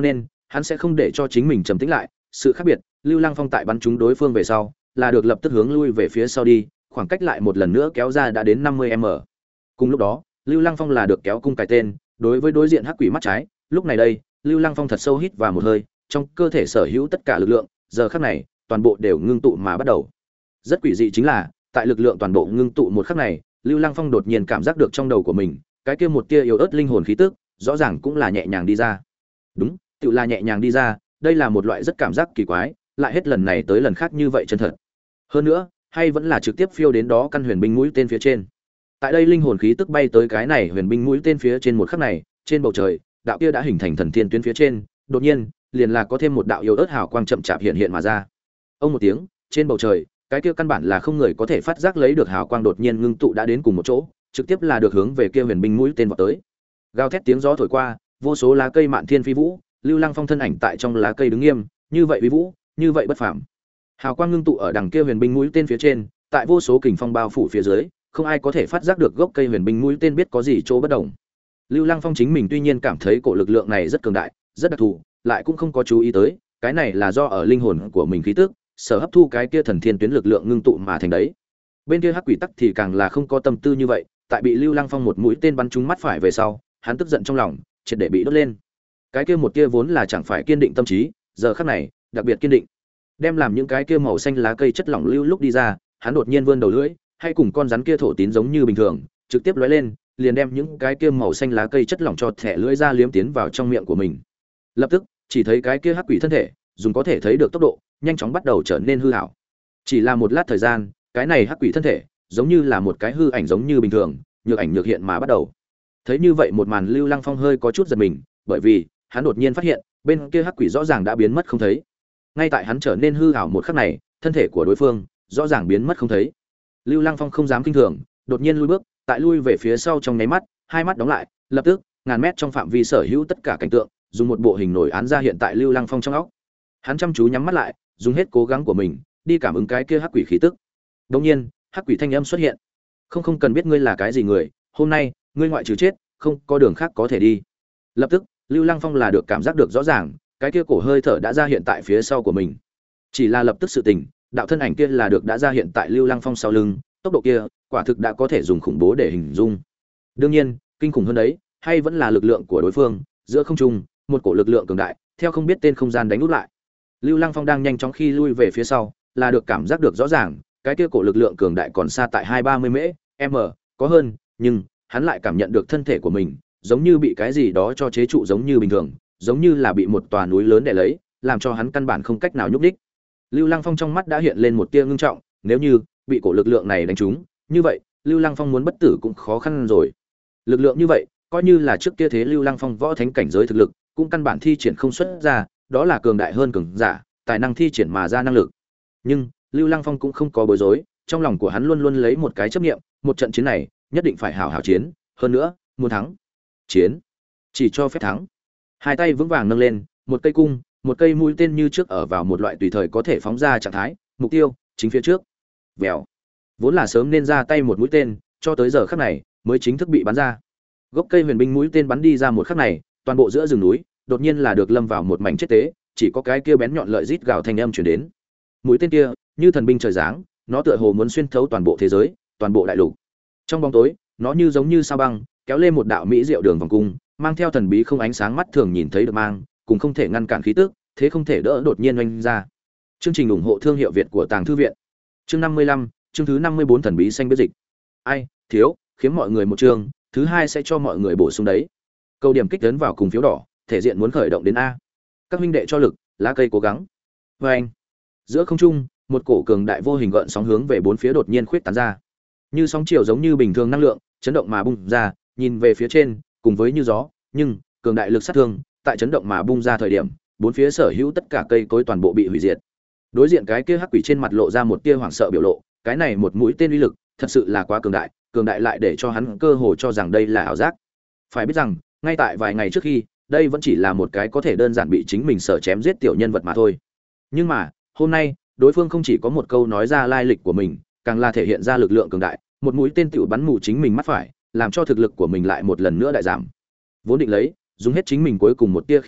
Hắn sẽ không để cho chính mình trầm tĩnh lại, sự khác biệt, Lưu Lăng Phong tại bắn trúng đối phương về sau, là được lập tức hướng lui về phía sau đi, khoảng cách lại một lần nữa kéo ra đã đến năm mươi mét. Cùng lúc đó, Lưu Lăng Phong là được kéo cung cài tên, đối với đối diện hắc quỷ mắt trái, lúc này đây, Lưu Lăng Phong thật sâu hít vào một hơi, trong cơ thể sở hữu tất cả lực lượng, giờ khắc này, toàn bộ đều ngưng tụ mà bắt đầu. Rất quỷ dị chính là, tại lực lượng toàn bộ ngưng tụ một khắc này, Lưu Lăng Phong đột nhiên cảm giác được trong đầu của mình, cái kia một tia yếu ớt linh hồn khí tức, rõ ràng cũng là nhẹ nhàng đi ra. Đúng, tự là nhẹ nhàng đi ra, đây là một loại rất cảm giác kỳ quái, lại hết lần này tới lần khác như vậy chân thật. Hơn nữa, hay vẫn là trực tiếp phiêu đến đó căn huyền binh mũi tên phía trên. Tại đây linh hồn khí tức bay tới cái này huyền binh mũi tên phía trên một khắc này, trên bầu trời, đạo kia đã hình thành thần thiên tuyến phía trên, đột nhiên, liền là có thêm một đạo yếu ớt hào quang chậm chạp hiện hiện mà ra. Ông một tiếng, trên bầu trời, cái kia căn bản là không người có thể phát giác lấy được hào quang đột nhiên ngưng tụ đã đến cùng một chỗ, trực tiếp là được hướng về kia huyền binh mũi tên vọt tới. Gào thét tiếng gió thổi qua, vô số lá cây mạn thiên phi vũ, Lưu Lăng Phong thân ảnh tại trong lá cây đứng nghiêm, như vậy uy vũ, như vậy bất phàm. Hào quang ngưng tụ ở đằng kia huyền binh mũi tên phía trên, tại vô số kình phong bao phủ phía dưới, không ai có thể phát giác được gốc cây huyền binh mũi tên biết có gì chỗ bất đồng. Lưu Lăng Phong chính mình tuy nhiên cảm thấy cổ lực lượng này rất cường đại, rất đặc thù, lại cũng không có chú ý tới, cái này là do ở linh hồn của mình khí tức, sở hấp thu cái kia thần thiên tuyến lực lượng ngưng tụ mà thành đấy. Bên kia hắc quỷ tắc thì càng là không có tâm tư như vậy, tại bị Lưu Lăng Phong một mũi tên bắn trúng mắt phải về sau, hắn tức giận trong lòng, triệt để bị đốt lên. Cái kia một tia vốn là chẳng phải kiên định tâm trí, giờ khắc này, đặc biệt kiên định. Đem làm những cái kia màu xanh lá cây chất lỏng lưu lúc đi ra, hắn đột nhiên vươn đầu lưỡi, hay cùng con rắn kia thổ tín giống như bình thường, trực tiếp lóe lên, liền đem những cái kia màu xanh lá cây chất lỏng cho thẻ lưỡi ra liếm tiến vào trong miệng của mình. Lập tức, chỉ thấy cái kia hắc quỷ thân thể, dùng có thể thấy được tốc độ, nhanh chóng bắt đầu trở nên hư ảo. Chỉ là một lát thời gian, cái này hắc quỷ thân thể, giống như là một cái hư ảnh giống như bình thường, nhược ảnh nhược hiện mà bắt đầu. Thấy như vậy một màn, Lưu Lăng Phong hơi có chút giật mình, bởi vì hắn đột nhiên phát hiện, bên kia hắc quỷ rõ ràng đã biến mất không thấy. Ngay tại hắn trở nên hư ảo một khắc này, thân thể của đối phương rõ ràng biến mất không thấy. Lưu Lăng Phong không dám kinh thường, đột nhiên lui bước, tại lui về phía sau trong nháy mắt, hai mắt đóng lại, lập tức, ngàn mét trong phạm vi sở hữu tất cả cảnh tượng, dùng một bộ hình nổi án ra hiện tại Lưu Lăng Phong trong óc. Hắn chăm chú nhắm mắt lại, dùng hết cố gắng của mình, đi cảm ứng cái kia hắc quỷ khí tức. Đột nhiên, hắc quỷ thanh âm xuất hiện. "Không không cần biết ngươi là cái gì người, hôm nay, ngươi ngoại trừ chết, không có đường khác có thể đi." Lập tức, Lưu Lăng Phong là được cảm giác được rõ ràng, cái kia cổ hơi thở đã ra hiện tại phía sau của mình. Chỉ là lập tức sự tình, đạo thân ảnh kia là được đã ra hiện tại Lưu Lăng Phong sau lưng, tốc độ kia, quả thực đã có thể dùng khủng bố để hình dung. Đương nhiên, kinh khủng hơn đấy, hay vẫn là lực lượng của đối phương, giữa không trung, một cổ lực lượng cường đại, theo không biết tên không gian đánh úp lại. Lưu Lăng Phong đang nhanh chóng khi lui về phía sau, là được cảm giác được rõ ràng, cái kia cổ lực lượng cường đại còn xa tại hai ba mươi mễ, m, có hơn, nhưng hắn lại cảm nhận được thân thể của mình, giống như bị cái gì đó cho chế trụ giống như bình thường, giống như là bị một tòa núi lớn đè lấy, làm cho hắn căn bản không cách nào nhúc nhích. Lưu Lăng Phong trong mắt đã hiện lên một tia ngưng trọng, nếu như bị cổ lực lượng này đánh trúng, như vậy, Lưu Lăng Phong muốn bất tử cũng khó khăn rồi. Lực lượng như vậy, coi như là trước kia thế Lưu Lăng Phong võ thánh cảnh giới thực lực, cũng căn bản thi triển không xuất ra, đó là cường đại hơn cường giả, tài năng thi triển mà ra năng lực. Nhưng, Lưu Lăng Phong cũng không có bối rối, trong lòng của hắn luôn luôn lấy một cái chấp niệm, một trận chiến này, nhất định phải hảo hảo chiến, hơn nữa, muốn thắng. Chiến, chỉ cho phép thắng. Hai tay vững vàng nâng lên, một cây cung, một cây mũi tên như trước ở vào một loại tùy thời có thể phóng ra trạng thái, mục tiêu chính phía trước. Vèo. Vốn là sớm nên ra tay một mũi tên, cho tới giờ khắc này mới chính thức bị bắn ra. Gốc cây huyền binh mũi tên bắn đi ra một khắc này, toàn bộ giữa rừng núi đột nhiên là được lâm vào một mảnh chết tế, chỉ có cái kia bén nhọn lợi rít gào thanh âm truyền đến. Mũi tên kia như thần binh trời giáng, nó tựa hồ muốn xuyên thấu toàn bộ thế giới, toàn bộ đại lục. Trong bóng tối, nó như giống như sao băng, kéo lên một đạo mỹ diệu đường vòng cung, mang theo thần bí không ánh sáng mắt thường nhìn thấy được mang, cùng không thể ngăn cản khí tức, thế không thể đỡ đột nhiên oanh ra. Chương trình ủng hộ thương hiệu Việt của Tàng Thư viện. Chương năm mươi lăm, chương thứ năm mươi bốn thần bí xanh biết dịch. Ai, thiếu, khiếm mọi người một chương, thứ hai sẽ cho mọi người bổ sung đấy. Câu điểm kích ấn vào cùng phiếu đỏ, thể diện muốn khởi động đến a. Các huynh đệ cho lực, lá cây cố gắng. Oanh. Giữa không trung, một cổ cường đại vô hình gợn sóng hướng về bốn phía đột nhiên khuyết tán ra. Như sóng chiều giống như bình thường năng lượng, chấn động mà bung ra, nhìn về phía trên, cùng với như gió, nhưng cường đại lực sát thương, tại chấn động mà bung ra thời điểm, bốn phía sở hữu tất cả cây cối toàn bộ bị hủy diệt. Đối diện cái kia hắc quỷ trên mặt lộ ra một tia hoảng sợ biểu lộ, cái này một mũi tên uy lực, thật sự là quá cường đại, cường đại lại để cho hắn cơ hồ cho rằng đây là ảo giác. Phải biết rằng, ngay tại vài ngày trước khi, đây vẫn chỉ là một cái có thể đơn giản bị chính mình sợ chém giết tiểu nhân vật mà thôi. Nhưng mà, hôm nay, đối phương không chỉ có một câu nói ra lai lịch của mình, càng là thể hiện ra lực lượng cường đại, một mũi tên tiểu bắn mù chính mình mắt phải, làm cho thực lực của mình lại một lần nữa đại giảm. Vốn định lấy, dùng hết chính mình cuối cùng một tia khí lực,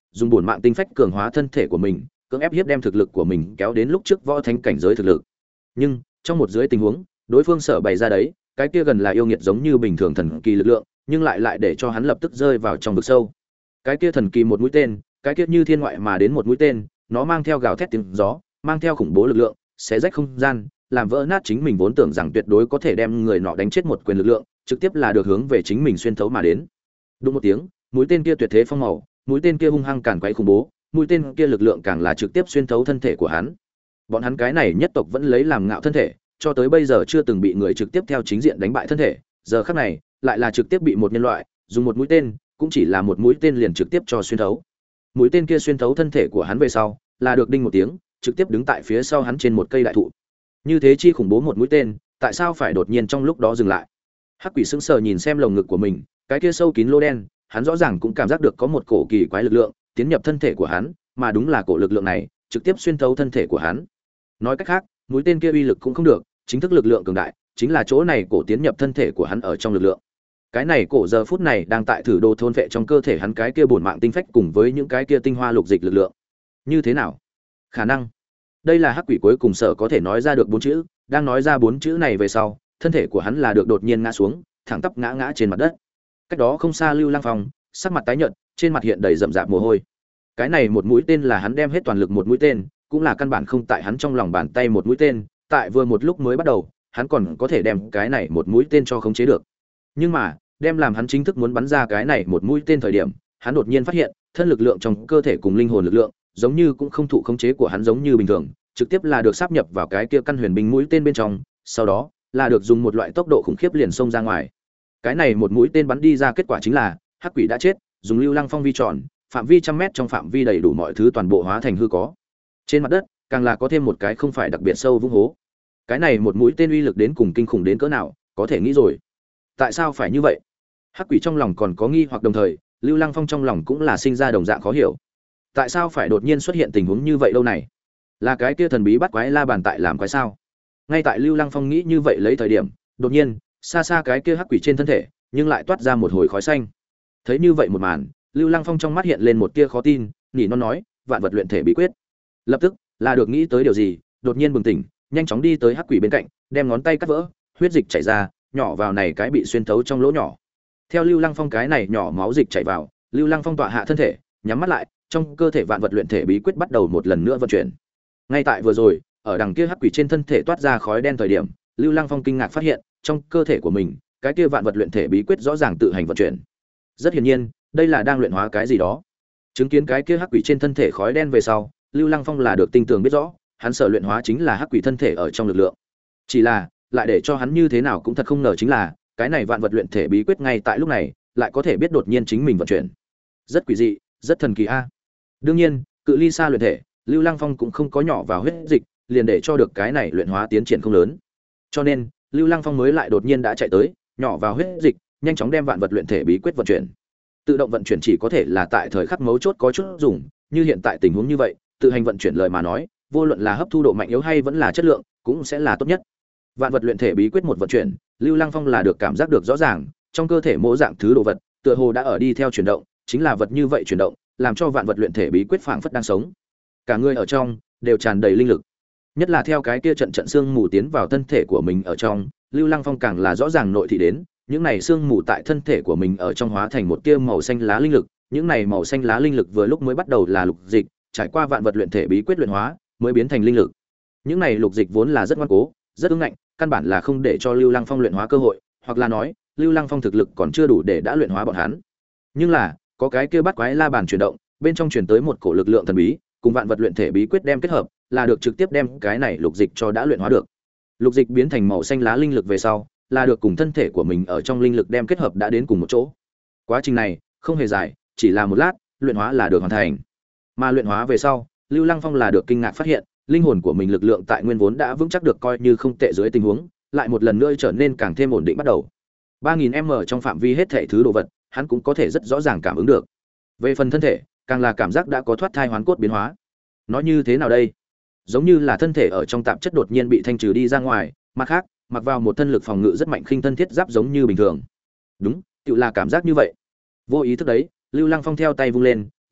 dùng bổn mạng tinh phách cường hóa thân thể của mình, cưỡng ép hiếp đem thực lực của mình kéo đến lúc trước võ thánh cảnh giới thực lực. Nhưng trong một dưới tình huống, đối phương sở bày ra đấy, cái kia gần là yêu nghiệt giống như bình thường thần kỳ lực lượng, nhưng lại lại để cho hắn lập tức rơi vào trong vực sâu. Cái kia thần kỳ một mũi tên, cái kia như thiên ngoại mà đến một mũi tên, nó mang theo gào thét tiếng gió, mang theo khủng bố lực lượng, xé rách không gian, làm vỡ nát chính mình vốn tưởng rằng tuyệt đối có thể đem người nọ đánh chết một quyền lực lượng, trực tiếp là được hướng về chính mình xuyên thấu mà đến. Đúng một tiếng, mũi tên kia tuyệt thế phong màu, mũi tên kia hung hăng càn quấy khủng bố, mũi tên kia lực lượng càng là trực tiếp xuyên thấu thân thể của hắn. Bọn hắn cái này nhất tộc vẫn lấy làm ngạo thân thể, cho tới bây giờ chưa từng bị người trực tiếp theo chính diện đánh bại thân thể, giờ khắc này, lại là trực tiếp bị một nhân loại dùng một mũi tên, cũng chỉ là một mũi tên liền trực tiếp cho xuyên thấu. Mũi tên kia xuyên thấu thân thể của hắn về sau, là được đinh một tiếng, trực tiếp đứng tại phía sau hắn trên một cây đại thụ. Như thế chi khủng bố một mũi tên, tại sao phải đột nhiên trong lúc đó dừng lại? Hắc Quỷ sững sờ nhìn xem lồng ngực của mình, cái kia sâu kín lỗ đen, hắn rõ ràng cũng cảm giác được có một cổ kỳ quái lực lượng tiến nhập thân thể của hắn, mà đúng là cổ lực lượng này trực tiếp xuyên thấu thân thể của hắn. Nói cách khác, mũi tên kia uy lực cũng không được, chính thức lực lượng cường đại, chính là chỗ này cổ tiến nhập thân thể của hắn ở trong lực lượng. Cái này cổ giờ phút này đang tại thử đồ thôn vệ trong cơ thể hắn cái kia bổn mạng tinh phách cùng với những cái kia tinh hoa lục dịch lực lượng. Như thế nào? Khả năng. Đây là Hắc Quỷ cuối cùng sở có thể nói ra được bốn chữ, đang nói ra bốn chữ này về sau, thân thể của hắn là được đột nhiên ngã xuống, thẳng tắp ngã ngã trên mặt đất. Cách đó không xa Lưu Lăng Phong, sắc mặt tái nhợt, trên mặt hiện đầy rậm rạp mồ hôi. Cái này một mũi tên là hắn đem hết toàn lực một mũi tên, cũng là căn bản không tại hắn trong lòng bàn tay một mũi tên, tại vừa một lúc mới bắt đầu, hắn còn có thể đem cái này một mũi tên cho khống chế được. Nhưng mà, đem làm hắn chính thức muốn bắn ra cái này một mũi tên thời điểm, hắn đột nhiên phát hiện, thân lực lượng trong cơ thể cùng linh hồn lực lượng, giống như cũng không thụ khống chế của hắn giống như bình thường, trực tiếp là được sáp nhập vào cái kia căn huyền binh mũi tên bên trong, sau đó là được dùng một loại tốc độ khủng khiếp liền xông ra ngoài. Cái này một mũi tên bắn đi ra kết quả chính là Hắc Quỷ đã chết, dùng Lưu Lăng Phong vi tròn, phạm vi trăm mét trong phạm vi đầy đủ mọi thứ toàn bộ hóa thành hư có. Trên mặt đất, càng là có thêm một cái không phải đặc biệt sâu vũng hố. Cái này một mũi tên uy lực đến cùng kinh khủng đến cỡ nào, có thể nghĩ rồi. Tại sao phải như vậy? Hắc Quỷ trong lòng còn có nghi hoặc đồng thời, Lưu Lăng Phong trong lòng cũng là sinh ra đồng dạng khó hiểu. Tại sao phải đột nhiên xuất hiện tình huống như vậy đâu này? Là cái kia thần bí bắt quái la bàn tại làm quái sao? Ngay tại Lưu Lăng Phong nghĩ như vậy lấy thời điểm, đột nhiên, xa xa cái kia Hắc Quỷ trên thân thể, nhưng lại toát ra một hồi khói xanh. Thấy như vậy một màn, Lưu Lăng Phong trong mắt hiện lên một tia khó tin, nỉ non nói, vạn vật luyện thể bí quyết. Lập tức, là được nghĩ tới điều gì, đột nhiên bừng tỉnh, nhanh chóng đi tới Hắc Quỷ bên cạnh, đem ngón tay cắt vỡ, huyết dịch chảy ra, nhỏ vào này cái bị xuyên thấu trong lỗ nhỏ. Theo Lưu Lăng Phong cái này nhỏ máu dịch chảy vào, Lưu Lăng Phong tọa hạ thân thể, nhắm mắt lại, trong cơ thể vạn vật luyện thể bí quyết bắt đầu một lần nữa vận chuyển. Ngay tại vừa rồi, ở đằng kia Hắc Quỷ trên thân thể toát ra khói đen thời điểm, Lưu Lăng Phong kinh ngạc phát hiện, trong cơ thể của mình, cái kia vạn vật luyện thể bí quyết rõ ràng tự hành vận chuyển. Rất hiển nhiên, đây là đang luyện hóa cái gì đó. Chứng kiến cái kia Hắc Quỷ trên thân thể khói đen về sau, Lưu Lăng Phong là được tinh tường biết rõ, hắn sở luyện hóa chính là Hắc Quỷ thân thể ở trong lực lượng. Chỉ là, lại để cho hắn như thế nào cũng thật không ngờ chính là, cái này vạn vật luyện thể bí quyết ngay tại lúc này, lại có thể biết đột nhiên chính mình vận chuyển. Rất quỷ dị, rất thần kỳ a. Đương nhiên, cự ly xa luyện thể, Lưu Lăng Phong cũng không có nhỏ vào huyết dịch, liền để cho được cái này luyện hóa tiến triển không lớn. Cho nên, Lưu Lăng Phong mới lại đột nhiên đã chạy tới, nhỏ vào huyết dịch, nhanh chóng đem vạn vật luyện thể bí quyết vận chuyển. Tự động vận chuyển chỉ có thể là tại thời khắc mấu chốt có chút dùng, như hiện tại tình huống như vậy, tự hành vận chuyển lời mà nói, vô luận là hấp thu độ mạnh yếu hay vẫn là chất lượng, cũng sẽ là tốt nhất. Vạn vật luyện thể bí quyết một vận chuyển, Lưu Lăng Phong là được cảm giác được rõ ràng, trong cơ thể mỗi dạng thứ đồ vật, tựa hồ đã ở đi theo chuyển động, chính là vật như vậy chuyển động, làm cho vạn vật luyện thể bí quyết phảng phất đang sống. Cả người ở trong đều tràn đầy linh lực. Nhất là theo cái kia trận trận xương mù tiến vào thân thể của mình ở trong, Lưu Lăng Phong càng là rõ ràng nội thị đến, những này xương mù tại thân thể của mình ở trong hóa thành một tia màu xanh lá linh lực, những này màu xanh lá linh lực vừa lúc mới bắt đầu là lục dịch, trải qua vạn vật luyện thể bí quyết luyện hóa, mới biến thành linh lực. Những này lục dịch vốn là rất ngoan cố, rất ương ngạnh, căn bản là không để cho Lưu Lăng Phong luyện hóa cơ hội, hoặc là nói, Lưu Lăng Phong thực lực còn chưa đủ để đã luyện hóa bọn hắn. Nhưng là, có cái kia bắt quái la bàn chuyển động, bên trong truyền tới một cổ lực lượng thần bí, cùng vạn vật luyện thể bí quyết đem kết hợp, là được trực tiếp đem cái này lục dịch cho đã luyện hóa được. Lục dịch biến thành màu xanh lá linh lực về sau, là được cùng thân thể của mình ở trong linh lực đem kết hợp đã đến cùng một chỗ. Quá trình này không hề dài, chỉ là một lát, luyện hóa là được hoàn thành. Mà luyện hóa về sau, Lưu Lăng Phong là được kinh ngạc phát hiện, linh hồn của mình lực lượng tại nguyên vốn đã vững chắc được coi như không tệ dưới tình huống, lại một lần nữa trở nên càng thêm ổn định bắt đầu. ba nghìn m trong phạm vi hết thảy thứ đồ vật, hắn cũng có thể rất rõ ràng cảm ứng được. Về phần thân thể, càng là cảm giác đã có thoát thai hoán cốt biến hóa. Nó như thế nào đây? Giống như là thân thể ở trong tạp chất đột nhiên bị thanh trừ đi ra ngoài, mặt khác, mặc vào một thân lực phòng ngự rất mạnh khinh thân thiết giáp giống như bình thường. Đúng, tự là cảm giác như vậy. Vô ý thức đấy, Lưu Lăng Phong theo tay vung lên, lập tức,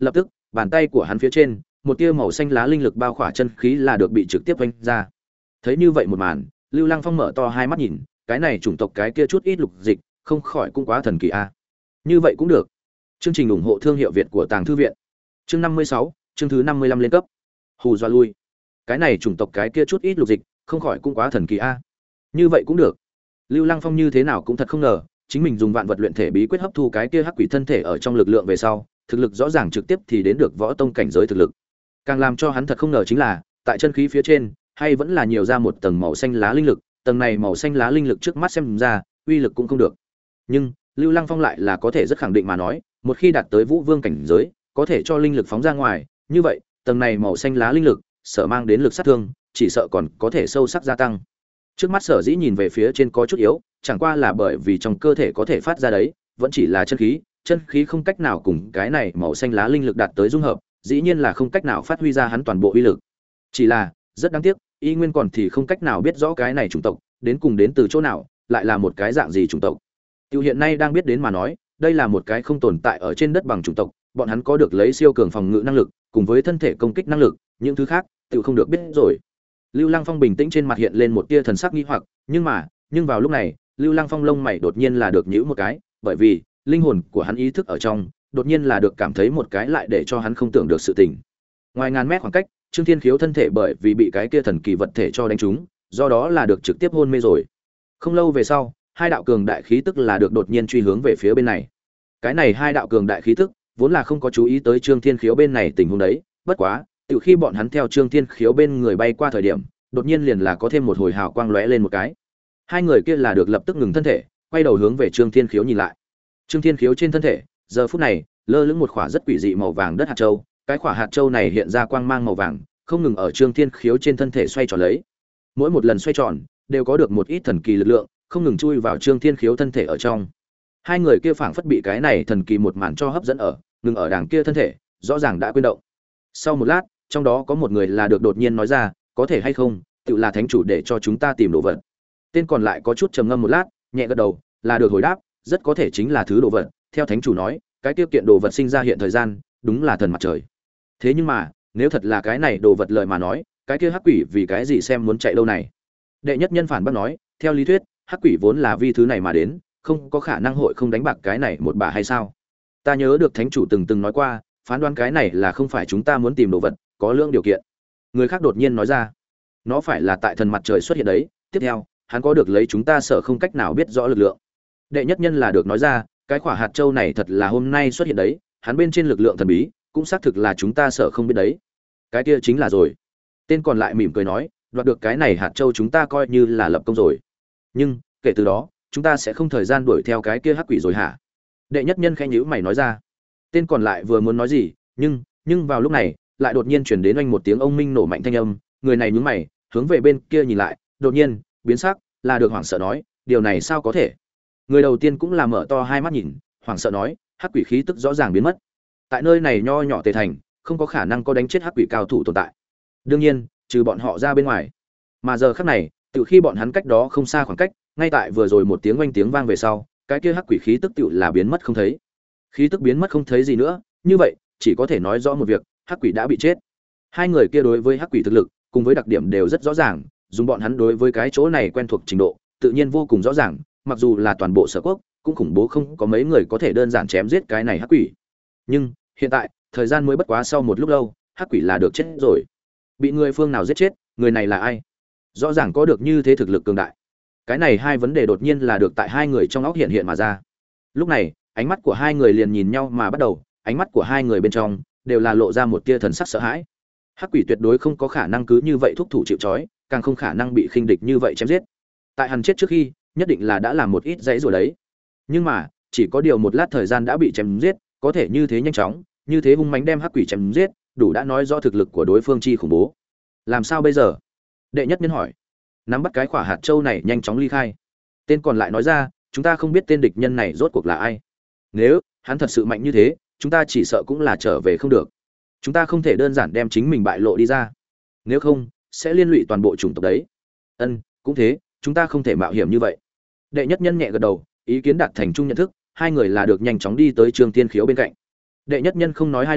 bàn tay của hắn phía trên một tia màu xanh lá linh lực bao khỏa chân khí là được bị trực tiếp vanh ra. Thấy như vậy một màn, Lưu Lăng Phong mở to hai mắt nhìn, cái này chủng tộc cái kia chút ít lục dịch, không khỏi cũng quá thần kỳ a. Như vậy cũng được. Chương trình ủng hộ thương hiệu Việt của Tàng Thư viện. Chương năm mươi sáu, chương thứ năm mươi lăm lên cấp. Hù dọa lui. Cái này chủng tộc cái kia chút ít lục dịch, không khỏi cũng quá thần kỳ a. Như vậy cũng được. Lưu Lăng Phong như thế nào cũng thật không ngờ, chính mình dùng vạn vật luyện thể bí quyết hấp thu cái kia hắc quỷ thân thể ở trong lực lượng về sau, thực lực rõ ràng trực tiếp thì đến được võ tông cảnh giới thực lực. Càng làm cho hắn thật không ngờ chính là, tại chân khí phía trên, hay vẫn là nhiều ra một tầng màu xanh lá linh lực, tầng này màu xanh lá linh lực trước mắt xem ra, uy lực cũng không được. Nhưng, Lưu Lăng Phong lại là có thể rất khẳng định mà nói, một khi đạt tới Vũ Vương cảnh giới, có thể cho linh lực phóng ra ngoài, như vậy, tầng này màu xanh lá linh lực, sở mang đến lực sát thương, chỉ sợ còn có thể sâu sắc gia tăng. Trước mắt Sở Dĩ nhìn về phía trên có chút yếu, chẳng qua là bởi vì trong cơ thể có thể phát ra đấy, vẫn chỉ là chân khí, chân khí không cách nào cùng cái này màu xanh lá linh lực đạt tới dung hợp, dĩ nhiên là không cách nào phát huy ra hắn toàn bộ uy lực. Chỉ là, rất đáng tiếc, y nguyên còn thì không cách nào biết rõ cái này chủng tộc, đến cùng đến từ chỗ nào, lại là một cái dạng gì chủng tộc. Tiêu hiện nay đang biết đến mà nói, đây là một cái không tồn tại ở trên đất bằng chủng tộc, bọn hắn có được lấy siêu cường phòng ngự năng lực, cùng với thân thể công kích năng lực, những thứ khác, tiểu không được biết rồi. Lưu Lăng Phong bình tĩnh trên mặt hiện lên một tia thần sắc nghi hoặc, nhưng mà, nhưng vào lúc này, Lưu Lăng Phong lông mày đột nhiên là được nhíu một cái, bởi vì, linh hồn của hắn ý thức ở trong, đột nhiên là được cảm thấy một cái lại để cho hắn không tưởng được sự tình. Ngoài ngàn mét khoảng cách, Trương Thiên Khiếu thân thể bởi vì bị cái kia thần kỳ vật thể cho đánh trúng, do đó là được trực tiếp hôn mê rồi. Không lâu về sau, hai đạo cường đại khí tức là được đột nhiên truy hướng về phía bên này. Cái này hai đạo cường đại khí tức, vốn là không có chú ý tới Trương Thiên Khiếu bên này tình huống đấy, bất quá, từ khi bọn hắn theo Trương Thiên Khiếu bên người bay qua thời điểm, đột nhiên liền là có thêm một hồi hào quang lóe lên một cái. Hai người kia là được lập tức ngừng thân thể, quay đầu hướng về Trương Thiên Khiếu nhìn lại. Trương Thiên Khiếu trên thân thể, giờ phút này, lơ lửng một khỏa rất quỷ dị màu vàng đất hạt châu, cái khỏa hạt châu này hiện ra quang mang màu vàng, không ngừng ở Trương Thiên Khiếu trên thân thể xoay tròn lấy. Mỗi một lần xoay tròn, đều có được một ít thần kỳ lực lượng, không ngừng chui vào Trương Thiên Khiếu thân thể ở trong. Hai người kia phảng phất bị cái này thần kỳ một màn cho hấp dẫn ở, ngừng ở đằng kia thân thể, rõ ràng đã quên động. Sau một lát, trong đó có một người là được đột nhiên nói ra, có thể hay không, tự là thánh chủ để cho chúng ta tìm đồ vật. Tên còn lại có chút trầm ngâm một lát, nhẹ gật đầu, là được hồi đáp, rất có thể chính là thứ đồ vật. Theo thánh chủ nói, cái tiêu kiện đồ vật sinh ra hiện thời gian, đúng là thần mặt trời. Thế nhưng mà, nếu thật là cái này đồ vật lời mà nói, cái kia hắc quỷ vì cái gì xem muốn chạy lâu này? Đệ nhất nhân phản bác nói, theo lý thuyết, hắc quỷ vốn là vì thứ này mà đến, không có khả năng hội không đánh bạc cái này một bà hay sao? Ta nhớ được thánh chủ từng từng nói qua, phán đoán cái này là không phải chúng ta muốn tìm đồ vật, có lượng điều kiện. Người khác đột nhiên nói ra, nó phải là tại thần mặt trời xuất hiện đấy. Tiếp theo, hắn có được lấy chúng ta sợ không cách nào biết rõ lực lượng. Đệ nhất nhân là được nói ra, cái quả hạt châu này thật là hôm nay xuất hiện đấy, hắn bên trên lực lượng thần bí, cũng xác thực là chúng ta sợ không biết đấy. Cái kia chính là rồi. Tên còn lại mỉm cười nói, đoạt được cái này hạt châu chúng ta coi như là lập công rồi. Nhưng, kể từ đó, chúng ta sẽ không thời gian đuổi theo cái kia hắc quỷ rồi hả? Đệ nhất nhân khẽ nhíu mày nói ra. Tên còn lại vừa muốn nói gì, nhưng, nhưng vào lúc này, lại đột nhiên truyền đến oanh một tiếng ông minh nổ mạnh thanh âm, người này nhướng mày, hướng về bên kia nhìn lại, đột nhiên, biến sắc, là được hoảng sợ nói, điều này sao có thể? Người đầu tiên cũng là mở to hai mắt nhìn, hoảng sợ nói, hắc quỷ khí tức rõ ràng biến mất. Tại nơi này nho nhỏ Tề thành, không có khả năng có đánh chết hắc quỷ cao thủ tồn tại. Đương nhiên, trừ bọn họ ra bên ngoài. Mà giờ khắc này, từ khi bọn hắn cách đó không xa khoảng cách, ngay tại vừa rồi một tiếng oanh tiếng vang về sau, cái kia hắc quỷ khí tức tựu là biến mất không thấy. Khí tức biến mất không thấy gì nữa, như vậy, chỉ có thể nói rõ một việc, hắc quỷ đã bị chết. Hai người kia đối với hắc quỷ thực lực, cùng với đặc điểm đều rất rõ ràng, dùng bọn hắn đối với cái chỗ này quen thuộc trình độ, tự nhiên vô cùng rõ ràng, mặc dù là toàn bộ Sở Quốc, cũng khủng bố không có mấy người có thể đơn giản chém giết cái này hắc quỷ. Nhưng, hiện tại, thời gian mới bất quá sau một lúc lâu, hắc quỷ là được chết rồi. Bị người phương nào giết chết, người này là ai? Rõ ràng có được như thế thực lực cường đại. Cái này hai vấn đề đột nhiên là được tại hai người trong óc hiện hiện mà ra. Lúc này, ánh mắt của hai người liền nhìn nhau mà bắt đầu, ánh mắt của hai người bên trong đều là lộ ra một tia thần sắc sợ hãi. Hắc quỷ tuyệt đối không có khả năng cứ như vậy thúc thủ chịu trói, càng không khả năng bị khinh địch như vậy chém giết. Tại hắn chết trước khi, nhất định là đã làm một ít dãy rồi đấy. Nhưng mà, chỉ có điều một lát thời gian đã bị chém giết, có thể như thế nhanh chóng, như thế hung mãnh đem hắc quỷ chém giết, đủ đã nói rõ thực lực của đối phương chi khủng bố. Làm sao bây giờ? Đệ nhất nhân hỏi. Nắm bắt cái quả hạt châu này nhanh chóng ly khai. Tên còn lại nói ra, chúng ta không biết tên địch nhân này rốt cuộc là ai. Nếu hắn thật sự mạnh như thế, chúng ta chỉ sợ cũng là trở về không được. Chúng ta không thể đơn giản đem chính mình bại lộ đi ra. Nếu không, sẽ liên lụy toàn bộ chủng tộc đấy. Ân, cũng thế, chúng ta không thể mạo hiểm như vậy. Đệ nhất nhân nhẹ gật đầu, ý kiến đạt thành chung nhận thức, hai người là được nhanh chóng đi tới Trương Tiên Khiếu bên cạnh. Đệ nhất nhân không nói hai lời,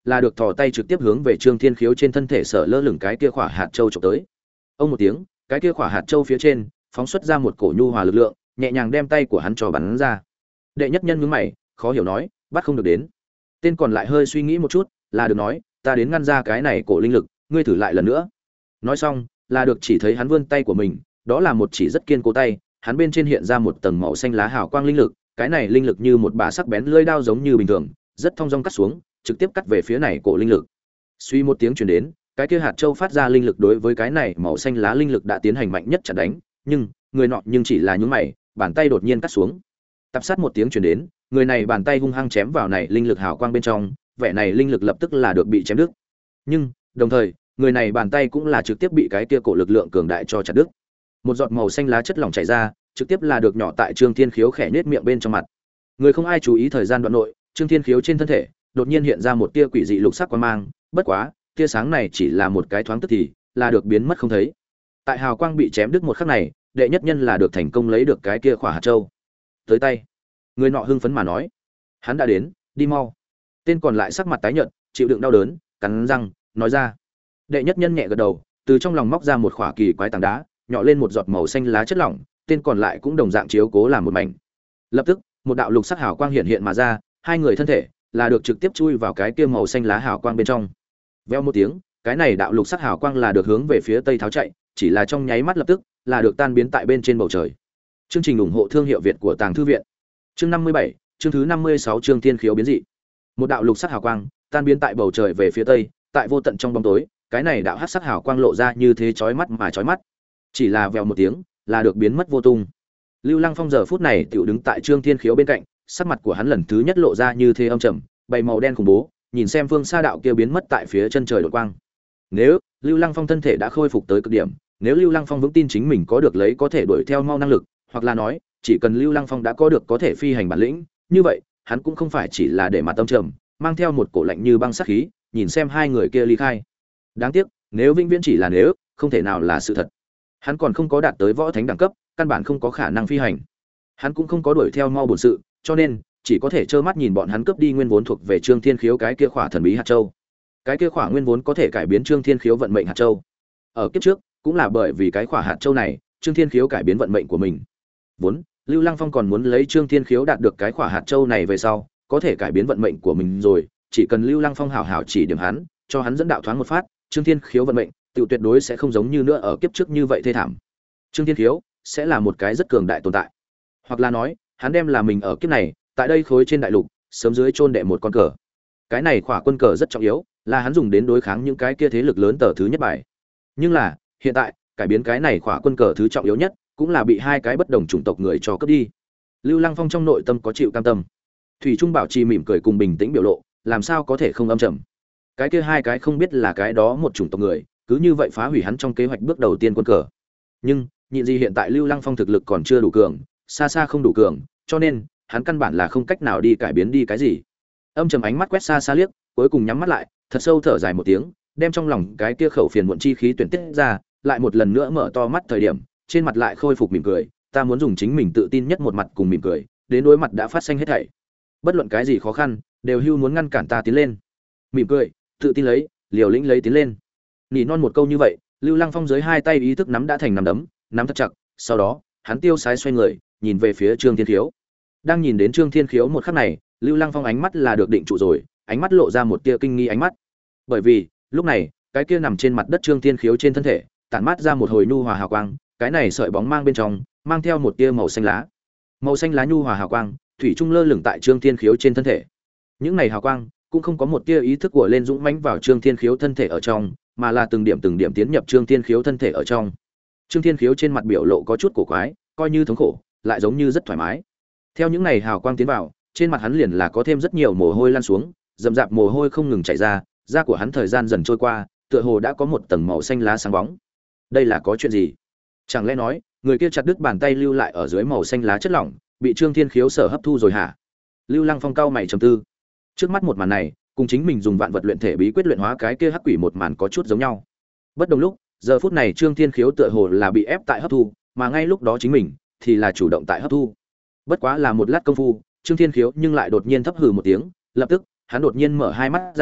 là được thò tay trực tiếp hướng về Trương Thiên Khiếu trên thân thể sở lơ lửng cái kia khỏa hạt châu chụp tới. Ông một tiếng, cái kia khỏa hạt châu phía trên phóng xuất ra một cổ nhu hòa lực lượng, nhẹ nhàng đem tay của hắn cho bắn ra. Đệ nhất nhân nhướng mày, khó hiểu nói, bắt không được đến. Tên còn lại hơi suy nghĩ một chút, là được nói, ta đến ngăn ra cái này cổ linh lực, ngươi thử lại lần nữa. Nói xong, là được chỉ thấy hắn vươn tay của mình, đó là một chỉ rất kiên cố tay, hắn bên trên hiện ra một tầng màu xanh lá hào quang linh lực, cái này linh lực như một bả sắc bén lưỡi dao giống như bình thường, rất thong dong cắt xuống, trực tiếp cắt về phía này cổ linh lực. Suy một tiếng truyền đến, cái kia hạt châu phát ra linh lực đối với cái này màu xanh lá linh lực đã tiến hành mạnh nhất chặn đánh, nhưng người nọ nhưng chỉ là nhún mày, bàn tay đột nhiên cắt xuống. Tập sát một tiếng truyền đến, người này bàn tay hung hăng chém vào này linh lực hào quang bên trong, vẻ này linh lực lập tức là được bị chém đứt. Nhưng, đồng thời, người này bàn tay cũng là trực tiếp bị cái kia cổ lực lượng cường đại cho chặt đứt. Một giọt màu xanh lá chất lỏng chảy ra, trực tiếp là được nhỏ tại Trương Thiên Khiếu khẽ nhếch miệng bên trong mặt. Người không ai chú ý thời gian đoạn nội, Trương Thiên Khiếu trên thân thể đột nhiên hiện ra một tia quỷ dị lục sắc quang mang, bất quá, tia sáng này chỉ là một cái thoáng tức thì, là được biến mất không thấy. Tại hào quang bị chém đứt một khắc này, đệ nhất nhân là được thành công lấy được cái kia khỏa hạt châu. Tới tay. Người nọ hưng phấn mà nói, hắn đã đến, đi mau. Tên còn lại sắc mặt tái nhợt, chịu đựng đau đớn, cắn răng, nói ra. Đệ nhất nhân nhẹ gật đầu, từ trong lòng móc ra một khỏa kỳ quái tảng đá, nhỏ lên một giọt màu xanh lá chất lỏng, tên còn lại cũng đồng dạng chiếu cố làm một mảnh. Lập tức, một đạo lục sắc hào quang hiện hiện mà ra, hai người thân thể là được trực tiếp chui vào cái kia màu xanh lá hào quang bên trong. Veo một tiếng, cái này đạo lục sắc hào quang là được hướng về phía tây tháo chạy, chỉ là trong nháy mắt lập tức là được tan biến tại bên trên bầu trời. Chương trình ủng hộ thương hiệu Việt của Tàng Thư viện. Chương năm mươi bảy, chương thứ năm mươi sáu chương Thiên Khiếu biến dị. Một đạo lục sắc hào quang tan biến tại bầu trời về phía tây, tại vô tận trong bóng tối, cái này đạo hắc sắc hào quang lộ ra như thế chói mắt mà chói mắt. Chỉ là vèo một tiếng, là được biến mất vô tung. Lưu Lăng Phong giờ phút này tiểu đứng tại Trương Thiên Khiếu bên cạnh, sắc mặt của hắn lần thứ nhất lộ ra như thế âm trầm, bày màu đen khủng bố, nhìn xem phương xa đạo kia biến mất tại phía chân trời đột quang. Nếu Lưu Lăng Phong thân thể đã khôi phục tới cực điểm, nếu Lưu Lăng Phong vững tin chính mình có được lấy có thể đuổi theo mau năng lực, hoặc là nói, chỉ cần Lưu Lăng Phong đã có được có thể phi hành bản lĩnh, như vậy, hắn cũng không phải chỉ là để mặt tâm trầm, mang theo một cổ lạnh như băng sát khí, nhìn xem hai người kia ly khai. Đáng tiếc, nếu vĩnh viễn chỉ là nếu, không thể nào là sự thật. Hắn còn không có đạt tới võ thánh đẳng cấp, căn bản không có khả năng phi hành. Hắn cũng không có đuổi theo mau bổn sự, cho nên chỉ có thể trơ mắt nhìn bọn hắn cướp đi nguyên vốn thuộc về Trương Thiên Khiếu cái kia khỏa thần bí hạt châu. Cái kia khỏa nguyên vốn có thể cải biến Trương Thiên Khiếu vận mệnh hạt châu. Ở kiếp trước, cũng là bởi vì cái khỏa hạt châu này, Trương Thiên Khiếu cải biến vận mệnh của mình. Vốn, Lưu Lăng Phong còn muốn lấy Trương Thiên Khiếu đạt được cái khỏa hạt châu này về sau, có thể cải biến vận mệnh của mình rồi, chỉ cần Lưu Lăng Phong hảo hảo chỉ điểm hắn, cho hắn dẫn đạo thoáng một phát, Trương Thiên Khiếu vận mệnh, tự tuyệt đối sẽ không giống như nữa ở kiếp trước như vậy thê thảm. Trương Thiên Khiếu sẽ là một cái rất cường đại tồn tại. Hoặc là nói, hắn đem là mình ở kiếp này, tại đây khối trên đại lục, sớm dưới chôn đệ một con cờ. Cái này khỏa quân cờ rất trọng yếu, là hắn dùng đến đối kháng những cái kia thế lực lớn tờ thứ nhất bài. Nhưng là, hiện tại, cải biến cái này khỏa quân cờ thứ trọng yếu nhất, cũng là bị hai cái bất đồng chủng tộc người cho cướp đi. Lưu Lăng Phong trong nội tâm có chịu cam tâm. Thủy Trung bảo trì mỉm cười cùng bình tĩnh biểu lộ, làm sao có thể không âm trầm. Cái kia hai cái không biết là cái đó một chủng tộc người, cứ như vậy phá hủy hắn trong kế hoạch bước đầu tiên quân cờ. Nhưng, nhịn gì hiện tại Lưu Lăng Phong thực lực còn chưa đủ cường, xa xa không đủ cường, cho nên hắn căn bản là không cách nào đi cải biến đi cái gì. Âm trầm ánh mắt quét xa xa liếc, cuối cùng nhắm mắt lại, thật sâu thở dài một tiếng, đem trong lòng cái kia khẩu phiền muộn chi khí tuyển tiết ra, lại một lần nữa mở to mắt thời điểm, trên mặt lại khôi phục mỉm cười, ta muốn dùng chính mình tự tin nhất một mặt cùng mỉm cười, đến đối mặt đã phát sinh hết thảy. Bất luận cái gì khó khăn, đều hưu muốn ngăn cản ta tiến lên. Mỉm cười, tự tin lấy, liều lĩnh lấy tiến lên. Nỉ non một câu như vậy, Lưu Lăng Phong dưới hai tay ý thức nắm đã thành nắm đấm, nắm thật chặt, sau đó, hắn tiêu sái xoay người, nhìn về phía Trương Thiên Khiếu. Đang nhìn đến Trương Thiên Khiếu một khắc này, Lưu Lăng Phong ánh mắt là được định trụ rồi, ánh mắt lộ ra một tia kinh nghi ánh mắt. Bởi vì, lúc này, cái kia nằm trên mặt đất Trương Thiên Khiếu trên thân thể, tản mát ra một hồi nhu hòa hào quang, cái này sợi bóng mang bên trong, mang theo một tia màu xanh lá. Màu xanh lá nhu hòa hào quang, thủy chung lơ lửng tại Trương Thiên Khiếu trên thân thể. Những này hào quang cũng không có một tia ý thức của lên dũng mãnh vào Trương Thiên Khiếu thân thể ở trong, mà là từng điểm từng điểm tiến nhập Trương Thiên Khiếu thân thể ở trong. Trương Thiên Khiếu trên mặt biểu lộ có chút cổ quái, coi như thống khổ, lại giống như rất thoải mái. Theo những này hào quang tiến vào, trên mặt hắn liền là có thêm rất nhiều mồ hôi lan xuống, rậm rạp mồ hôi không ngừng chảy ra, da của hắn thời gian dần trôi qua, tựa hồ đã có một tầng màu xanh lá sáng bóng. Đây là có chuyện gì? Chẳng lẽ nói, người kia chặt đứt bàn tay lưu lại ở dưới màu xanh lá chất lỏng, bị Trương Thiên Khiếu sở hấp thu rồi hả? Lưu Lăng Phong cau mày trầm tư. Trước mắt một màn này, cùng chính mình dùng vạn vật luyện thể bí quyết luyện hóa cái kia hắc quỷ một màn có chút giống nhau. Bất đồng lúc, giờ phút này Trương Thiên Khiếu tựa hồ là bị ép tại hấp thu, mà ngay lúc đó chính mình thì là chủ động tại hấp thu. Bất quá là một lát công phu, Trương Thiên Khiếu nhưng lại đột nhiên thấp hừ một tiếng, lập tức, hắn đột nhiên mở hai mắt ra,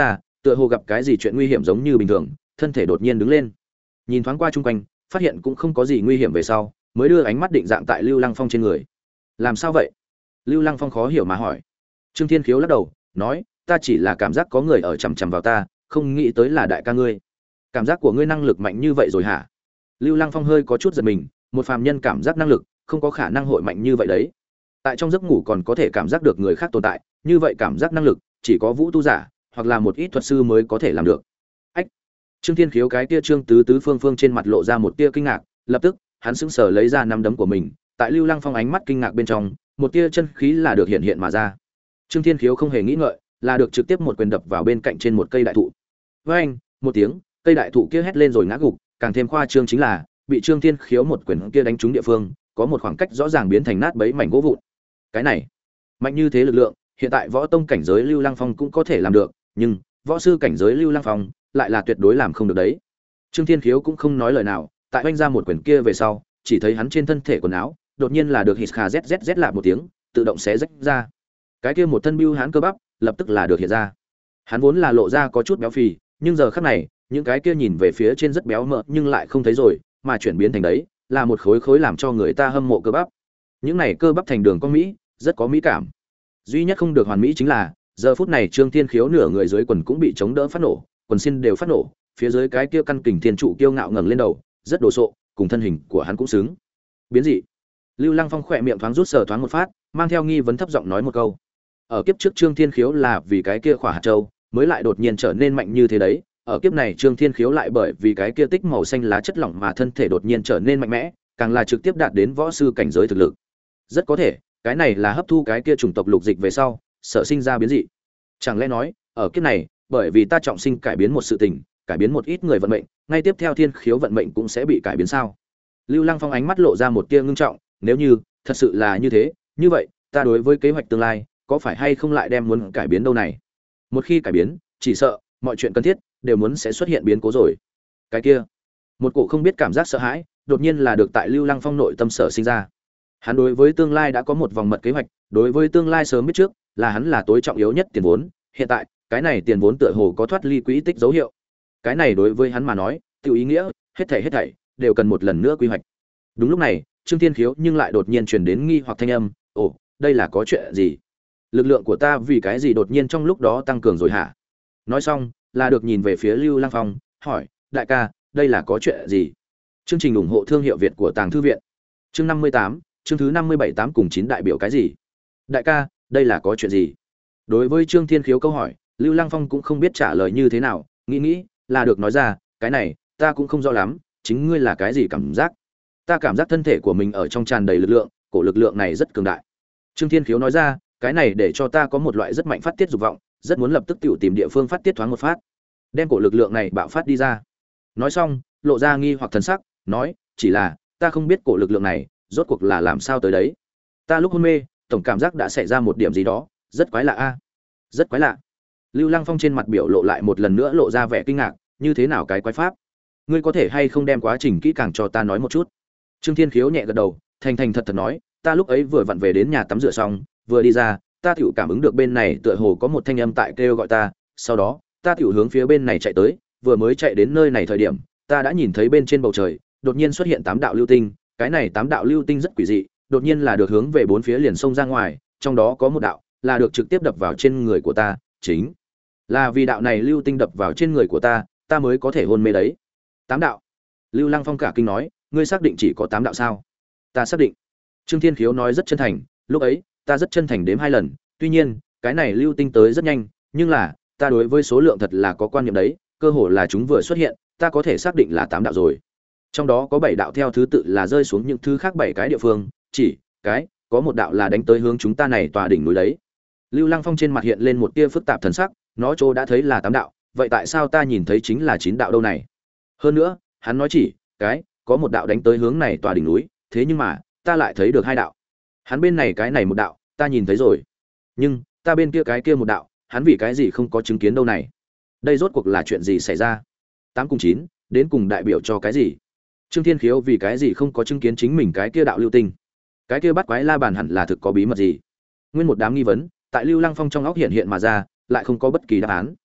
tựa hồ gặp cái gì chuyện nguy hiểm giống như bình thường, thân thể đột nhiên đứng lên, nhìn thoáng qua chung quanh, phát hiện cũng không có gì nguy hiểm về sau, mới đưa ánh mắt định dạng tại Lưu Lăng Phong trên người. Làm sao vậy? Lưu Lăng Phong khó hiểu mà hỏi. Trương Thiên Khiếu lắc đầu, nói, ta chỉ là cảm giác có người ở chằm chằm vào ta, không nghĩ tới là đại ca ngươi. Cảm giác của ngươi năng lực mạnh như vậy rồi hả? Lưu Lăng Phong hơi có chút giật mình, một phàm nhân cảm giác năng lực, không có khả năng hội mạnh như vậy đấy. Tại trong giấc ngủ còn có thể cảm giác được người khác tồn tại, như vậy cảm giác năng lực, chỉ có vũ tu giả hoặc là một ít thuật sư mới có thể làm được. Ách. Trương Thiên Khiếu cái kia Trương Tứ Tứ Phương Phương trên mặt lộ ra một tia kinh ngạc, lập tức, hắn sững sờ lấy ra nắm đấm của mình, tại Lưu Lăng Phong ánh mắt kinh ngạc bên trong, một tia chân khí là được hiện hiện mà ra. Trương Thiên Khiếu không hề nghĩ ngợi, là được trực tiếp một quyền đập vào bên cạnh trên một cây đại thụ. Với anh, một tiếng, cây đại thụ kia hét lên rồi ngã gục, càng thêm khoa trương chính là, bị Trương Thiên Khiếu một quyền kia đánh trúng địa phương, có một khoảng cách rõ ràng biến thành nát bấy mảnh gỗ vụn. Cái này, mạnh như thế lực lượng, hiện tại võ tông cảnh giới Lưu Lăng Phong cũng có thể làm được, nhưng võ sư cảnh giới Lưu Lăng Phong lại là tuyệt đối làm không được đấy. Trương Thiên Khiếu cũng không nói lời nào, tại oanh ra một quyền kia về sau, chỉ thấy hắn trên thân thể quần áo, đột nhiên là được hít kha zzz lại một tiếng, tự động xé rách ra. Cái kia một thân bưu hán cơ bắp, lập tức là được hiện ra. Hắn vốn là lộ ra có chút béo phì, nhưng giờ khắc này, những cái kia nhìn về phía trên rất béo mỡ nhưng lại không thấy rồi, mà chuyển biến thành đấy, là một khối khối làm cho người ta hâm mộ cơ bắp. Những này cơ bắp thành đường con mỹ, rất có mỹ cảm. Duy nhất không được hoàn mỹ chính là, giờ phút này Trương Thiên Khiếu nửa người dưới quần cũng bị chống đỡ phát nổ, quần xin đều phát nổ, phía dưới cái kia căn kình thiên trụ kiêu ngạo ngẩng lên đầu, rất đồ sộ, cùng thân hình của hắn cũng xứng. Biến dị. Lưu Lăng Phong khỏe miệng thoáng rút sờ thoáng một phát, mang theo nghi vấn thấp giọng nói một câu. Ở kiếp trước Trương Thiên Khiếu là vì cái kia khỏa hạt châu, mới lại đột nhiên trở nên mạnh như thế đấy. Ở kiếp này Trương Thiên Khiếu lại bởi vì cái kia tích màu xanh lá chất lỏng mà thân thể đột nhiên trở nên mạnh mẽ, càng là trực tiếp đạt đến võ sư cảnh giới thực lực. Rất có thể, cái này là hấp thu cái kia chủng tộc lục dịch về sau, sở sinh ra biến dị. Chẳng lẽ nói, ở kiếp này, bởi vì ta trọng sinh cải biến một sự tình, cải biến một ít người vận mệnh, ngay tiếp theo Thiên Khiếu vận mệnh cũng sẽ bị cải biến sao? Lưu Lăng Phong ánh mắt lộ ra một tia ngưng trọng, nếu như thật sự là như thế, như vậy, ta đối với kế hoạch tương lai, có phải hay không lại đem muốn cải biến đâu này? Một khi cải biến, chỉ sợ mọi chuyện cần thiết đều muốn sẽ xuất hiện biến cố rồi. Cái kia, một cổ không biết cảm giác sợ hãi, đột nhiên là được tại Lưu Lăng Phong nội tâm sở sinh ra. Hắn đối với tương lai đã có một vòng mật kế hoạch, đối với tương lai sớm biết trước, là hắn là tối trọng yếu nhất tiền vốn, hiện tại, cái này tiền vốn tựa hồ có thoát ly quỹ tích dấu hiệu. Cái này đối với hắn mà nói, tiêu ý nghĩa, hết thảy hết thảy đều cần một lần nữa quy hoạch. Đúng lúc này, Trương Thiên Khiếu nhưng lại đột nhiên truyền đến nghi hoặc thanh âm, "Ồ, đây là có chuyện gì? Lực lượng của ta vì cái gì đột nhiên trong lúc đó tăng cường rồi hả?" Nói xong, là được nhìn về phía Lưu Lăng Phong, hỏi, "Đại ca, đây là có chuyện gì?" Chương trình ủng hộ thương hiệu Việt của Tàng Thư viện. Chương năm mươi tám, chương thứ năm mươi bảy tám cùng chín đại biểu cái gì? Đại ca, đây là có chuyện gì? Đối với Trương Thiên Khiếu câu hỏi, Lưu Lăng Phong cũng không biết trả lời như thế nào, nghĩ nghĩ, là được nói ra, "Cái này, ta cũng không rõ lắm, chính ngươi là cái gì cảm giác?" Ta cảm giác thân thể của mình ở trong tràn đầy lực lượng, cổ lực lượng này rất cường đại. Trương Thiên Khiếu nói ra, cái này để cho ta có một loại rất mạnh phát tiết dục vọng, rất muốn lập tức tiểu tìm địa phương phát tiết thoáng một phát, đem cổ lực lượng này bạo phát đi ra. Nói xong, lộ ra nghi hoặc thần sắc, nói, chỉ là ta không biết cổ lực lượng này rốt cuộc là làm sao tới đấy. Ta lúc hôn mê, tổng cảm giác đã xảy ra một điểm gì đó, rất quái lạ a. Rất quái lạ. Lưu Lăng Phong trên mặt biểu lộ lại một lần nữa lộ ra vẻ kinh ngạc, như thế nào cái quái pháp? Ngươi có thể hay không đem quá trình kỹ càng cho ta nói một chút? Trương Thiên Khiếu nhẹ gật đầu, thành thành thật thật nói, ta lúc ấy vừa vặn về đến nhà tắm rửa xong, vừa đi ra, ta tiểu cảm ứng được bên này tựa hồ có một thanh âm tại kêu gọi ta, sau đó, ta tiểu hướng phía bên này chạy tới, vừa mới chạy đến nơi này thời điểm, ta đã nhìn thấy bên trên bầu trời, đột nhiên xuất hiện tám đạo lưu tinh, cái này tám đạo lưu tinh rất quỷ dị, đột nhiên là được hướng về bốn phía liền xông ra ngoài, trong đó có một đạo là được trực tiếp đập vào trên người của ta, chính là vì đạo này lưu tinh đập vào trên người của ta, ta mới có thể hôn mê đấy. Tám đạo. Lưu Lăng Phong cả kinh nói, ngươi xác định chỉ có tám đạo sao? Ta xác định. Trương Thiên Khiếu nói rất chân thành, lúc ấy, ta rất chân thành đếm hai lần, tuy nhiên, cái này lưu tinh tới rất nhanh, nhưng là, ta đối với số lượng thật là có quan niệm đấy, cơ hồ là chúng vừa xuất hiện, ta có thể xác định là tám đạo rồi. Trong đó có bảy đạo theo thứ tự là rơi xuống những thứ khác bảy cái địa phương, chỉ cái có một đạo là đánh tới hướng chúng ta này tòa đỉnh núi đấy. Lưu Lăng Phong trên mặt hiện lên một tia phức tạp thần sắc, nó chỗ đã thấy là tám đạo, vậy tại sao ta nhìn thấy chính là chín đạo đâu này? Hơn nữa, hắn nói chỉ cái có một đạo đánh tới hướng này tòa đỉnh núi, thế nhưng mà, ta lại thấy được hai đạo. Hắn bên này cái này một đạo, ta nhìn thấy rồi. Nhưng, ta bên kia cái kia một đạo, hắn vì cái gì không có chứng kiến đâu này? Đây rốt cuộc là chuyện gì xảy ra? Tám cùng chín, đến cùng đại biểu cho cái gì? Trương Thiên Khiếu vì cái gì không có chứng kiến chính mình cái kia đạo lưu tinh? Cái kia bắt quái la bàn hẳn là thực có bí mật gì? Nguyên một đám nghi vấn, tại Lưu Lăng Phong trong óc hiện hiện mà ra, lại không có bất kỳ đáp án.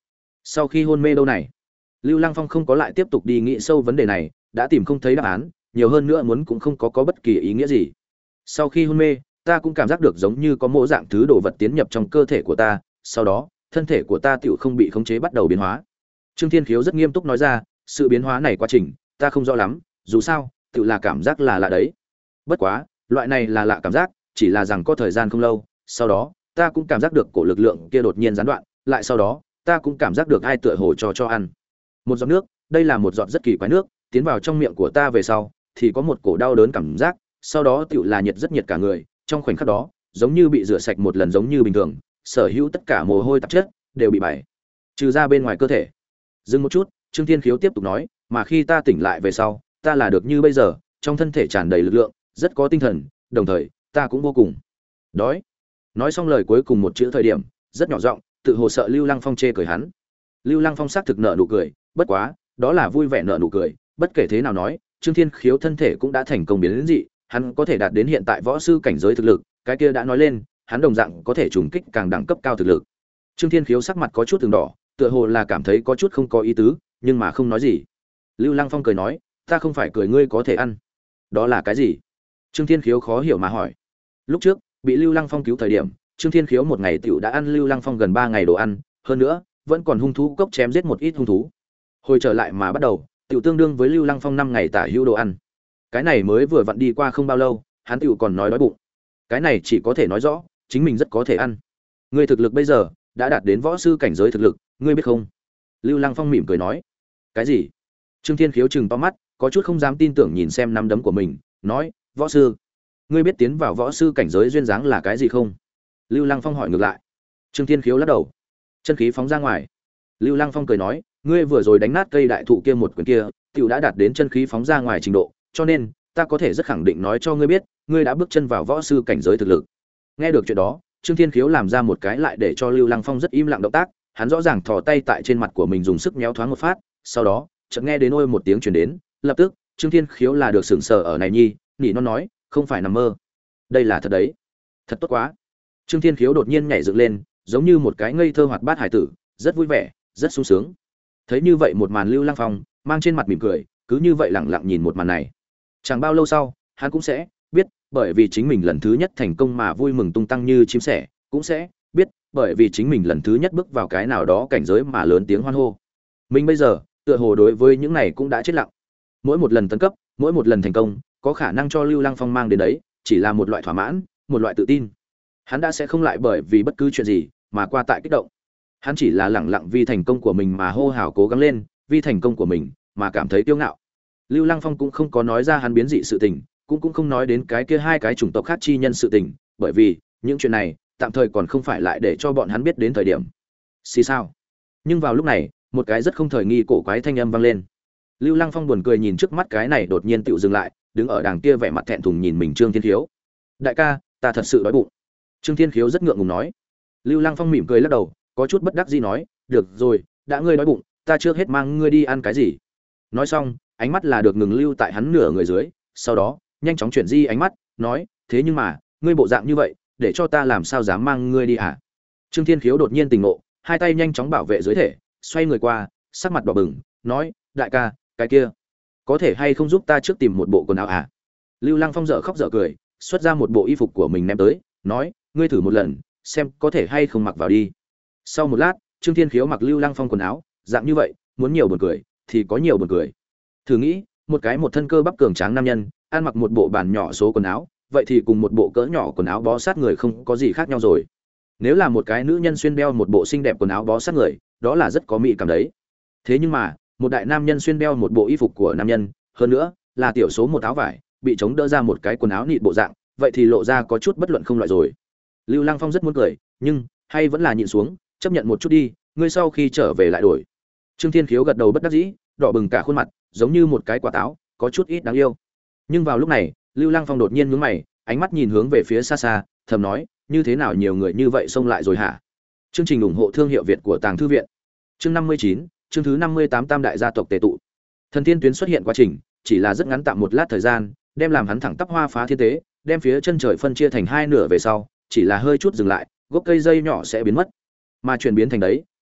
Sau khi hôn mê đâu này? Lưu Lăng Phong không có lại tiếp tục đi nghĩ sâu vấn đề này, đã tìm không thấy đáp án, nhiều hơn nữa muốn cũng không có có bất kỳ ý nghĩa gì. Sau khi hôn mê, ta cũng cảm giác được giống như có mô dạng thứ đồ vật tiến nhập trong cơ thể của ta, sau đó, thân thể của ta tựu không bị khống chế bắt đầu biến hóa. Trương Thiên Khiếu rất nghiêm túc nói ra, sự biến hóa này quá trình, ta không rõ lắm, dù sao, tựu là cảm giác là lạ đấy. Bất quá, loại này là lạ cảm giác, chỉ là rằng có thời gian không lâu, sau đó, ta cũng cảm giác được cổ lực lượng kia đột nhiên gián đoạn, lại sau đó, ta cũng cảm giác được ai tựa hồ cho cho ăn. Một giọt nước, đây là một giọt rất kỳ quái nước, tiến vào trong miệng của ta về sau, thì có một cổ đau đớn cảm giác, sau đó tựu là nhiệt rất nhiệt cả người, trong khoảnh khắc đó, giống như bị rửa sạch một lần giống như bình thường, sở hữu tất cả mồ hôi tạp chất đều bị bài trừ ra bên ngoài cơ thể. Dừng một chút, Trương Thiên Khiếu tiếp tục nói, mà khi ta tỉnh lại về sau, ta là được như bây giờ, trong thân thể tràn đầy lực lượng, rất có tinh thần, đồng thời, ta cũng vô cùng đói. Nói xong lời cuối cùng một chữ thời điểm, rất nhỏ giọng, tự hồ sợ Lưu Lăng Phong chê cười hắn. Lưu Lăng Phong xác thực nở nụ cười, bất quá, đó là vui vẻ nở nụ cười, bất kể thế nào nói, Trương Thiên Khiếu thân thể cũng đã thành công biến đến dị, hắn có thể đạt đến hiện tại võ sư cảnh giới thực lực, cái kia đã nói lên, hắn đồng dạng có thể trùng kích càng đẳng cấp cao thực lực. Trương Thiên Khiếu sắc mặt có chút từng đỏ, tựa hồ là cảm thấy có chút không có ý tứ, nhưng mà không nói gì. Lưu Lăng Phong cười nói, ta không phải cười ngươi có thể ăn. Đó là cái gì? Trương Thiên Khiếu khó hiểu mà hỏi. Lúc trước, bị Lưu Lăng Phong cứu thời điểm, Trương Thiên Khiếu một ngày tiểu đã ăn Lưu Lăng Phong gần ba ngày đồ ăn, hơn nữa, vẫn còn hung thú cốc chém giết một ít hung thú. Hồi trở lại mà bắt đầu, tiểu tương đương với Lưu Lăng Phong năm ngày tả hữu đồ ăn. Cái này mới vừa vặn đi qua không bao lâu, hắn tiểu còn nói đói bụng. Cái này chỉ có thể nói rõ, chính mình rất có thể ăn. Ngươi thực lực bây giờ đã đạt đến võ sư cảnh giới thực lực, ngươi biết không? Lưu Lăng Phong mỉm cười nói. Cái gì? Trương Thiên Khiếu trừng to mắt, có chút không dám tin tưởng nhìn xem nắm đấm của mình, nói, võ sư, ngươi biết tiến vào võ sư cảnh giới duyên dáng là cái gì không? Lưu Lăng Phong hỏi ngược lại. Trương Thiên Khiếu lắc đầu, chân khí phóng ra ngoài. Lưu Lăng Phong cười nói, ngươi vừa rồi đánh nát cây đại thụ kia một quyền kia, tiểu đã đạt đến chân khí phóng ra ngoài trình độ, cho nên ta có thể rất khẳng định nói cho ngươi biết, ngươi đã bước chân vào võ sư cảnh giới thực lực. Nghe được chuyện đó, Trương Thiên Khiếu làm ra một cái lại để cho Lưu Lăng Phong rất im lặng động tác, hắn rõ ràng thò tay tại trên mặt của mình dùng sức méo thoáng một phát, sau đó, chợt nghe đến ôi một tiếng truyền đến, lập tức, Trương Thiên Khiếu là được sửng sờ ở này nhi, nỉ non nói, không phải nằm mơ, đây là thật đấy, thật tốt quá. Trương Thiên Khiếu đột nhiên nhảy dựng lên, giống như một cái ngây thơ hoạt bát hải tử, rất vui vẻ, rất sung sướng. Thấy như vậy một màn, Lưu Lăng Phong mang trên mặt mỉm cười, cứ như vậy lặng lặng nhìn một màn này. Chẳng bao lâu sau, hắn cũng sẽ biết, bởi vì chính mình lần thứ nhất thành công mà vui mừng tung tăng như chim sẻ, cũng sẽ biết, bởi vì chính mình lần thứ nhất bước vào cái nào đó cảnh giới mà lớn tiếng hoan hô. Mình bây giờ, tựa hồ đối với những này cũng đã chết lặng. Mỗi một lần tấn cấp, mỗi một lần thành công, có khả năng cho Lưu Lăng Phong mang đến đấy, chỉ là một loại thỏa mãn, một loại tự tin. Hắn đã sẽ không lại bởi vì bất cứ chuyện gì mà qua tại kích động. Hắn chỉ là lẳng lặng vì thành công của mình mà hô hào cố gắng lên, vì thành công của mình mà cảm thấy kiêu ngạo. Lưu Lăng Phong cũng không có nói ra hắn biến dị sự tình, cũng cũng không nói đến cái kia hai cái chủng tộc khác chi nhân sự tình, bởi vì những chuyện này tạm thời còn không phải lại để cho bọn hắn biết đến thời điểm. Xì sao? Nhưng vào lúc này, một cái rất không thời nghi cổ quái thanh âm vang lên. Lưu Lăng Phong buồn cười nhìn trước mắt cái này đột nhiên tựu dừng lại, đứng ở đằng kia vẻ mặt thẹn thùng nhìn mình Trương Thiên Khiếu. Đại ca, ta thật sự đói bụng. Trương Thiên Khiếu rất ngượng ngùng nói. Lưu Lăng Phong mỉm cười lắc đầu, có chút bất đắc dĩ nói, được rồi, đã ngươi đói bụng, ta trước hết mang ngươi đi ăn cái gì. Nói xong, ánh mắt là được ngừng lưu tại hắn nửa người dưới, sau đó nhanh chóng chuyển di ánh mắt, nói, thế nhưng mà, ngươi bộ dạng như vậy, để cho ta làm sao dám mang ngươi đi hả? Trương Thiên Khiếu đột nhiên tỉnh ngộ, hai tay nhanh chóng bảo vệ dưới thể, xoay người qua, sắc mặt đỏ bừng, nói, đại ca, cái kia, có thể hay không giúp ta trước tìm một bộ quần áo à? Lưu Lăng Phong dở khóc dở cười, xuất ra một bộ y phục của mình ném tới, nói, ngươi thử một lần, xem có thể hay không mặc vào đi. Sau một lát, Trương Thiên Khiếu mặc Lưu Lăng Phong quần áo, dạng như vậy, muốn nhiều buồn cười, thì có nhiều buồn cười. Thử nghĩ, một cái một thân cơ bắp cường tráng nam nhân, ăn mặc một bộ bản nhỏ số quần áo, vậy thì cùng một bộ cỡ nhỏ quần áo bó sát người không có gì khác nhau rồi. Nếu là một cái nữ nhân xuyên đeo một bộ xinh đẹp quần áo bó sát người, đó là rất có mỹ cảm đấy. Thế nhưng mà, một đại nam nhân xuyên đeo một bộ y phục của nam nhân, hơn nữa là tiểu số một áo vải, bị chống đỡ ra một cái quần áo nịt bộ dạng, vậy thì lộ ra có chút bất luận không loại rồi. Lưu Lăng Phong rất muốn cười, nhưng hay vẫn là nhịn xuống, chấp nhận một chút đi, ngươi sau khi trở về lại đổi. Trương Thiên Khiếu gật đầu bất đắc dĩ, đỏ bừng cả khuôn mặt, giống như một cái quả táo, có chút ít đáng yêu. Nhưng vào lúc này, Lưu Lăng Phong đột nhiên nhướng mày, ánh mắt nhìn hướng về phía xa xa, thầm nói, như thế nào nhiều người như vậy xông lại rồi hả? Chương trình ủng hộ thương hiệu Việt của Tàng Thư viện. Chương năm mươi chín, chương thứ năm mươi tám Tam đại gia tộc tề tụ. Thần Thiên Tuyến xuất hiện quá trình, chỉ là rất ngắn tạm một lát thời gian, đem làm hắn thẳng tắp hoa phá thiên tế, đem phía chân trời phân chia thành hai nửa về sau, chỉ là hơi chút dừng lại, gốc cây dây nhỏ sẽ biến mất. Mà chuyển biến thành đấy,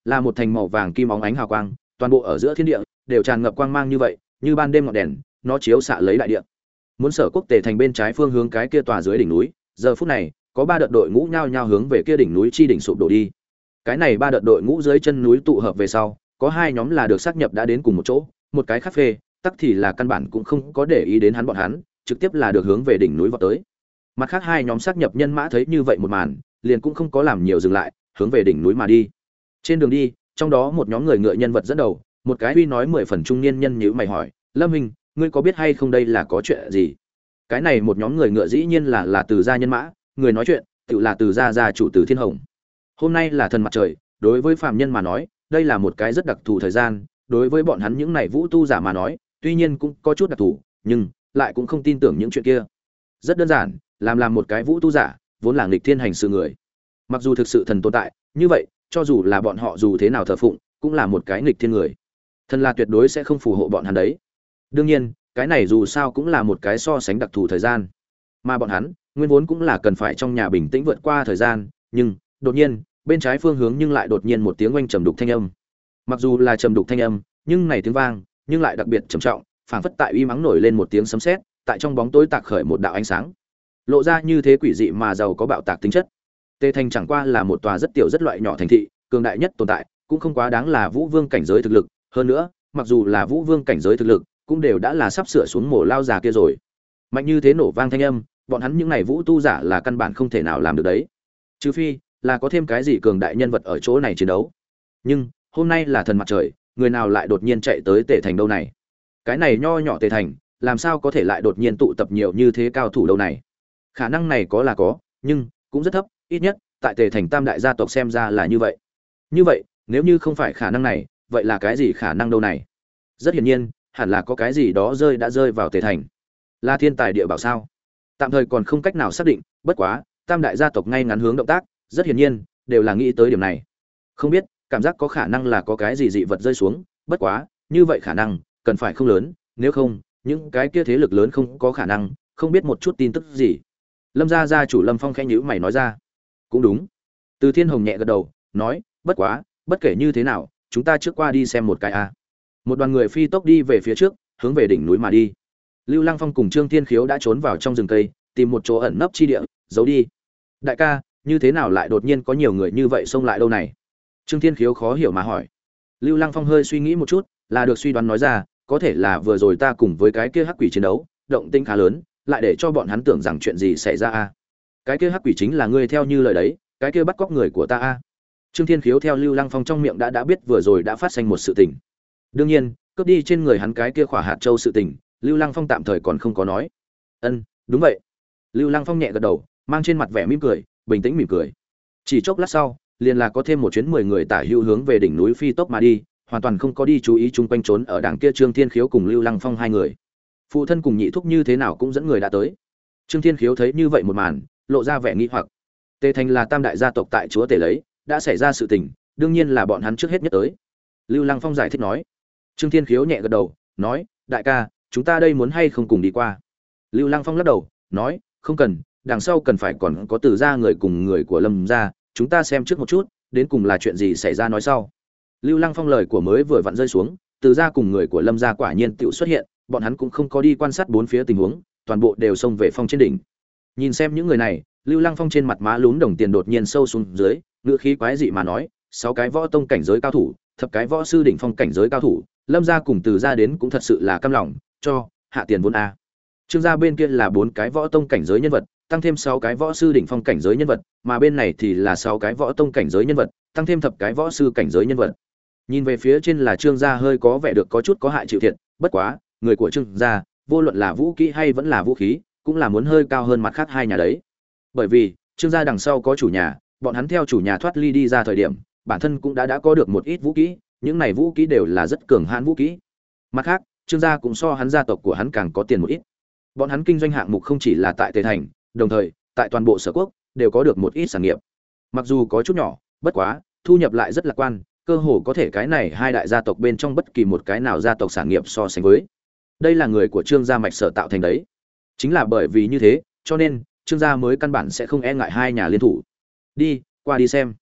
là một thành màu vàng kim óng ánh hào quang, toàn bộ ở giữa thiên địa đều tràn ngập quang mang như vậy, như ban đêm ngọn đèn, nó chiếu xạ lấy đại địa. Muốn Sở Quốc Tề thành bên trái phương hướng cái kia tòa dưới đỉnh núi, giờ phút này, có ba đợt đội ngũ nhao nhao hướng về kia đỉnh núi chi đỉnh sụp đổ đi. Cái này ba đợt đội ngũ dưới chân núi tụ hợp về sau, có hai nhóm là được xác nhập đã đến cùng một chỗ, một cái khác phê, tắc thì là căn bản cũng không có để ý đến hắn bọn hắn, trực tiếp là được hướng về đỉnh núi vọt tới. Mặt khác hai nhóm xác nhập nhân mã thấy như vậy một màn, liền cũng không có làm nhiều dừng lại, hướng về đỉnh núi mà đi. Trên đường đi, trong đó một nhóm người ngựa nhân vật dẫn đầu, một cái uy nói mười phần trung niên nhân nhíu mày hỏi, "Lâm Hình, ngươi có biết hay không đây là có chuyện gì?" Cái này một nhóm người ngựa dĩ nhiên là là Từ gia nhân mã, người nói chuyện, tự là Từ gia gia chủ Từ Thiên Hồng. Hôm nay là thần mặt trời, đối với phàm nhân mà nói, đây là một cái rất đặc thù thời gian, đối với bọn hắn những này vũ tu giả mà nói, tuy nhiên cũng có chút đặc thù, nhưng lại cũng không tin tưởng những chuyện kia. Rất đơn giản, làm làm một cái vũ tu giả, vốn là nghịch thiên hành sự người. Mặc dù thực sự thần tồn tại, như vậy, cho dù là bọn họ dù thế nào thờ phụng, cũng là một cái nghịch thiên người. Thần là tuyệt đối sẽ không phù hộ bọn hắn đấy. Đương nhiên, cái này dù sao cũng là một cái so sánh đặc thù thời gian. Mà bọn hắn, nguyên vốn cũng là cần phải trong nhà bình tĩnh vượt qua thời gian, nhưng đột nhiên, bên trái phương hướng nhưng lại đột nhiên một tiếng oanh trầm đục thanh âm. Mặc dù là trầm đục thanh âm, nhưng này tiếng vang, nhưng lại đặc biệt trầm trọng, phảng phất tại uy mắng nổi lên một tiếng sấm sét, tại trong bóng tối tạc khởi một đạo ánh sáng. Lộ ra như thế quỷ dị mà giàu có bạo tạc tính chất. Tề Thành chẳng qua là một tòa rất tiểu rất loại nhỏ thành thị, cường đại nhất tồn tại, cũng không quá đáng là Vũ Vương cảnh giới thực lực, hơn nữa, mặc dù là Vũ Vương cảnh giới thực lực, cũng đều đã là sắp sửa xuống mồ lao già kia rồi. Mạnh như thế nổ vang thanh âm, bọn hắn những này vũ tu giả là căn bản không thể nào làm được đấy. Trừ phi là có thêm cái gì cường đại nhân vật ở chỗ này chiến đấu. Nhưng, hôm nay là thần mặt trời, người nào lại đột nhiên chạy tới Tề Thành đâu này? Cái này nho nhỏ Tề Thành, làm sao có thể lại đột nhiên tụ tập nhiều như thế cao thủ đâu này? Khả năng này có là có, nhưng cũng rất thấp, ít nhất tại Tề Thành tam đại gia tộc xem ra là như vậy. Như vậy, nếu như không phải khả năng này, vậy là cái gì khả năng đâu này? Rất hiển nhiên, hẳn là có cái gì đó rơi đã rơi vào Tề Thành. Là thiên tài địa bảo sao? Tạm thời còn không cách nào xác định, bất quá, tam đại gia tộc ngay ngắn hướng động tác, rất hiển nhiên, đều là nghĩ tới điểm này. Không biết, cảm giác có khả năng là có cái gì dị vật rơi xuống, bất quá, như vậy khả năng cần phải không lớn, nếu không, những cái kia thế lực lớn không có khả năng, không biết một chút tin tức gì. Lâm gia gia chủ Lâm Phong khẽ nhíu mày nói ra. Cũng đúng. Từ Thiên Hồng nhẹ gật đầu, nói, bất quá, bất kể như thế nào, chúng ta trước qua đi xem một cái a. Một đoàn người phi tốc đi về phía trước, hướng về đỉnh núi mà đi. Lưu Lăng Phong cùng Trương Thiên Khiếu đã trốn vào trong rừng cây, tìm một chỗ ẩn nấp chi địa, giấu đi. Đại ca, như thế nào lại đột nhiên có nhiều người như vậy xông lại đâu này? Trương Thiên Khiếu khó hiểu mà hỏi. Lưu Lăng Phong hơi suy nghĩ một chút, là được suy đoán nói ra, có thể là vừa rồi ta cùng với cái kia hắc quỷ chiến đấu, động tĩnh khá lớn, lại để cho bọn hắn tưởng rằng chuyện gì xảy ra a. Cái kia hắc quỷ chính là ngươi theo như lời đấy, cái kia bắt cóc người của ta a. Trương Thiên Khiếu theo Lưu Lăng Phong trong miệng đã đã biết vừa rồi đã phát sinh một sự tình. Đương nhiên, cướp đi trên người hắn cái kia khỏa hạt châu sự tình, Lưu Lăng Phong tạm thời còn không có nói. Ân, đúng vậy. Lưu Lăng Phong nhẹ gật đầu, mang trên mặt vẻ mỉm cười, bình tĩnh mỉm cười. Chỉ chốc lát sau, liền là có thêm một chuyến mười người tả hữu hướng về đỉnh núi phi tốc mà đi, hoàn toàn không có đi chú ý chung quanh trốn ở đằng kia Trương Thiên Khiếu cùng Lưu Lăng Phong hai người. Phụ thân cùng nhị thúc như thế nào cũng dẫn người đã tới. Trương Thiên Khiếu thấy như vậy một màn, lộ ra vẻ nghi hoặc. Tề Thành là tam đại gia tộc tại chúa Tề lấy, đã xảy ra sự tình, đương nhiên là bọn hắn trước hết nhất tới. Lưu Lăng Phong giải thích nói. Trương Thiên Khiếu nhẹ gật đầu, nói, đại ca, chúng ta đây muốn hay không cùng đi qua? Lưu Lăng Phong lắc đầu, nói, không cần, đằng sau cần phải còn có Từ gia người cùng người của Lâm gia, chúng ta xem trước một chút, đến cùng là chuyện gì xảy ra nói sau. Lưu Lăng Phong lời của mới vừa vặn rơi xuống, Từ gia cùng người của Lâm gia quả nhiên tựu xuất hiện, bọn hắn cũng không có đi quan sát bốn phía tình huống, toàn bộ đều xông về phong trên đỉnh. Nhìn xem những người này, Lưu Lăng Phong trên mặt má lún đồng tiền đột nhiên sâu xuống dưới, ngữ khí quái dị mà nói, sáu cái võ tông cảnh giới cao thủ, thập cái võ sư đỉnh phong cảnh giới cao thủ, Lâm gia cùng Từ gia đến cũng thật sự là căm lòng, cho hạ tiền vốn a. Trương gia bên kia là bốn cái võ tông cảnh giới nhân vật, tăng thêm sáu cái võ sư đỉnh phong cảnh giới nhân vật, mà bên này thì là sáu cái võ tông cảnh giới nhân vật, tăng thêm thập cái võ sư cảnh giới nhân vật. Nhìn về phía trên là Trương gia hơi có vẻ được có chút có hại chịu thiệt, bất quá, người của Trương gia, vô luận là vũ kỹ hay vẫn là vũ khí, cũng là muốn hơi cao hơn mặt khác hai nhà đấy. Bởi vì, Trương gia đằng sau có chủ nhà, bọn hắn theo chủ nhà thoát ly đi ra thời điểm, bản thân cũng đã đã có được một ít vũ kỹ, những này vũ kỹ đều là rất cường hãn vũ kỹ. Mặt khác, Trương gia cũng so hắn gia tộc của hắn càng có tiền một ít. Bọn hắn kinh doanh hạng mục không chỉ là tại Tề Thành, đồng thời, tại toàn bộ Sở Quốc đều có được một ít sản nghiệp. Mặc dù có chút nhỏ, bất quá, thu nhập lại rất lạc quan, cơ hồ có thể cái này hai đại gia tộc bên trong bất kỳ một cái nào gia tộc sản nghiệp so sánh với. Đây là người của Trương gia mạch sở tạo thành đấy. Chính là bởi vì như thế, cho nên Trương gia mới căn bản sẽ không e ngại hai nhà liên thủ. Đi, qua đi xem.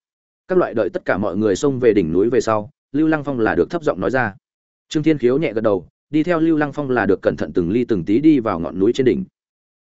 Các loại đợi tất cả mọi người xông về đỉnh núi về sau, Lưu Lăng Phong là được thấp giọng nói ra. Trương Thiên Khiếu nhẹ gật đầu, đi theo Lưu Lăng Phong là được cẩn thận từng ly từng tí đi vào ngọn núi trên đỉnh.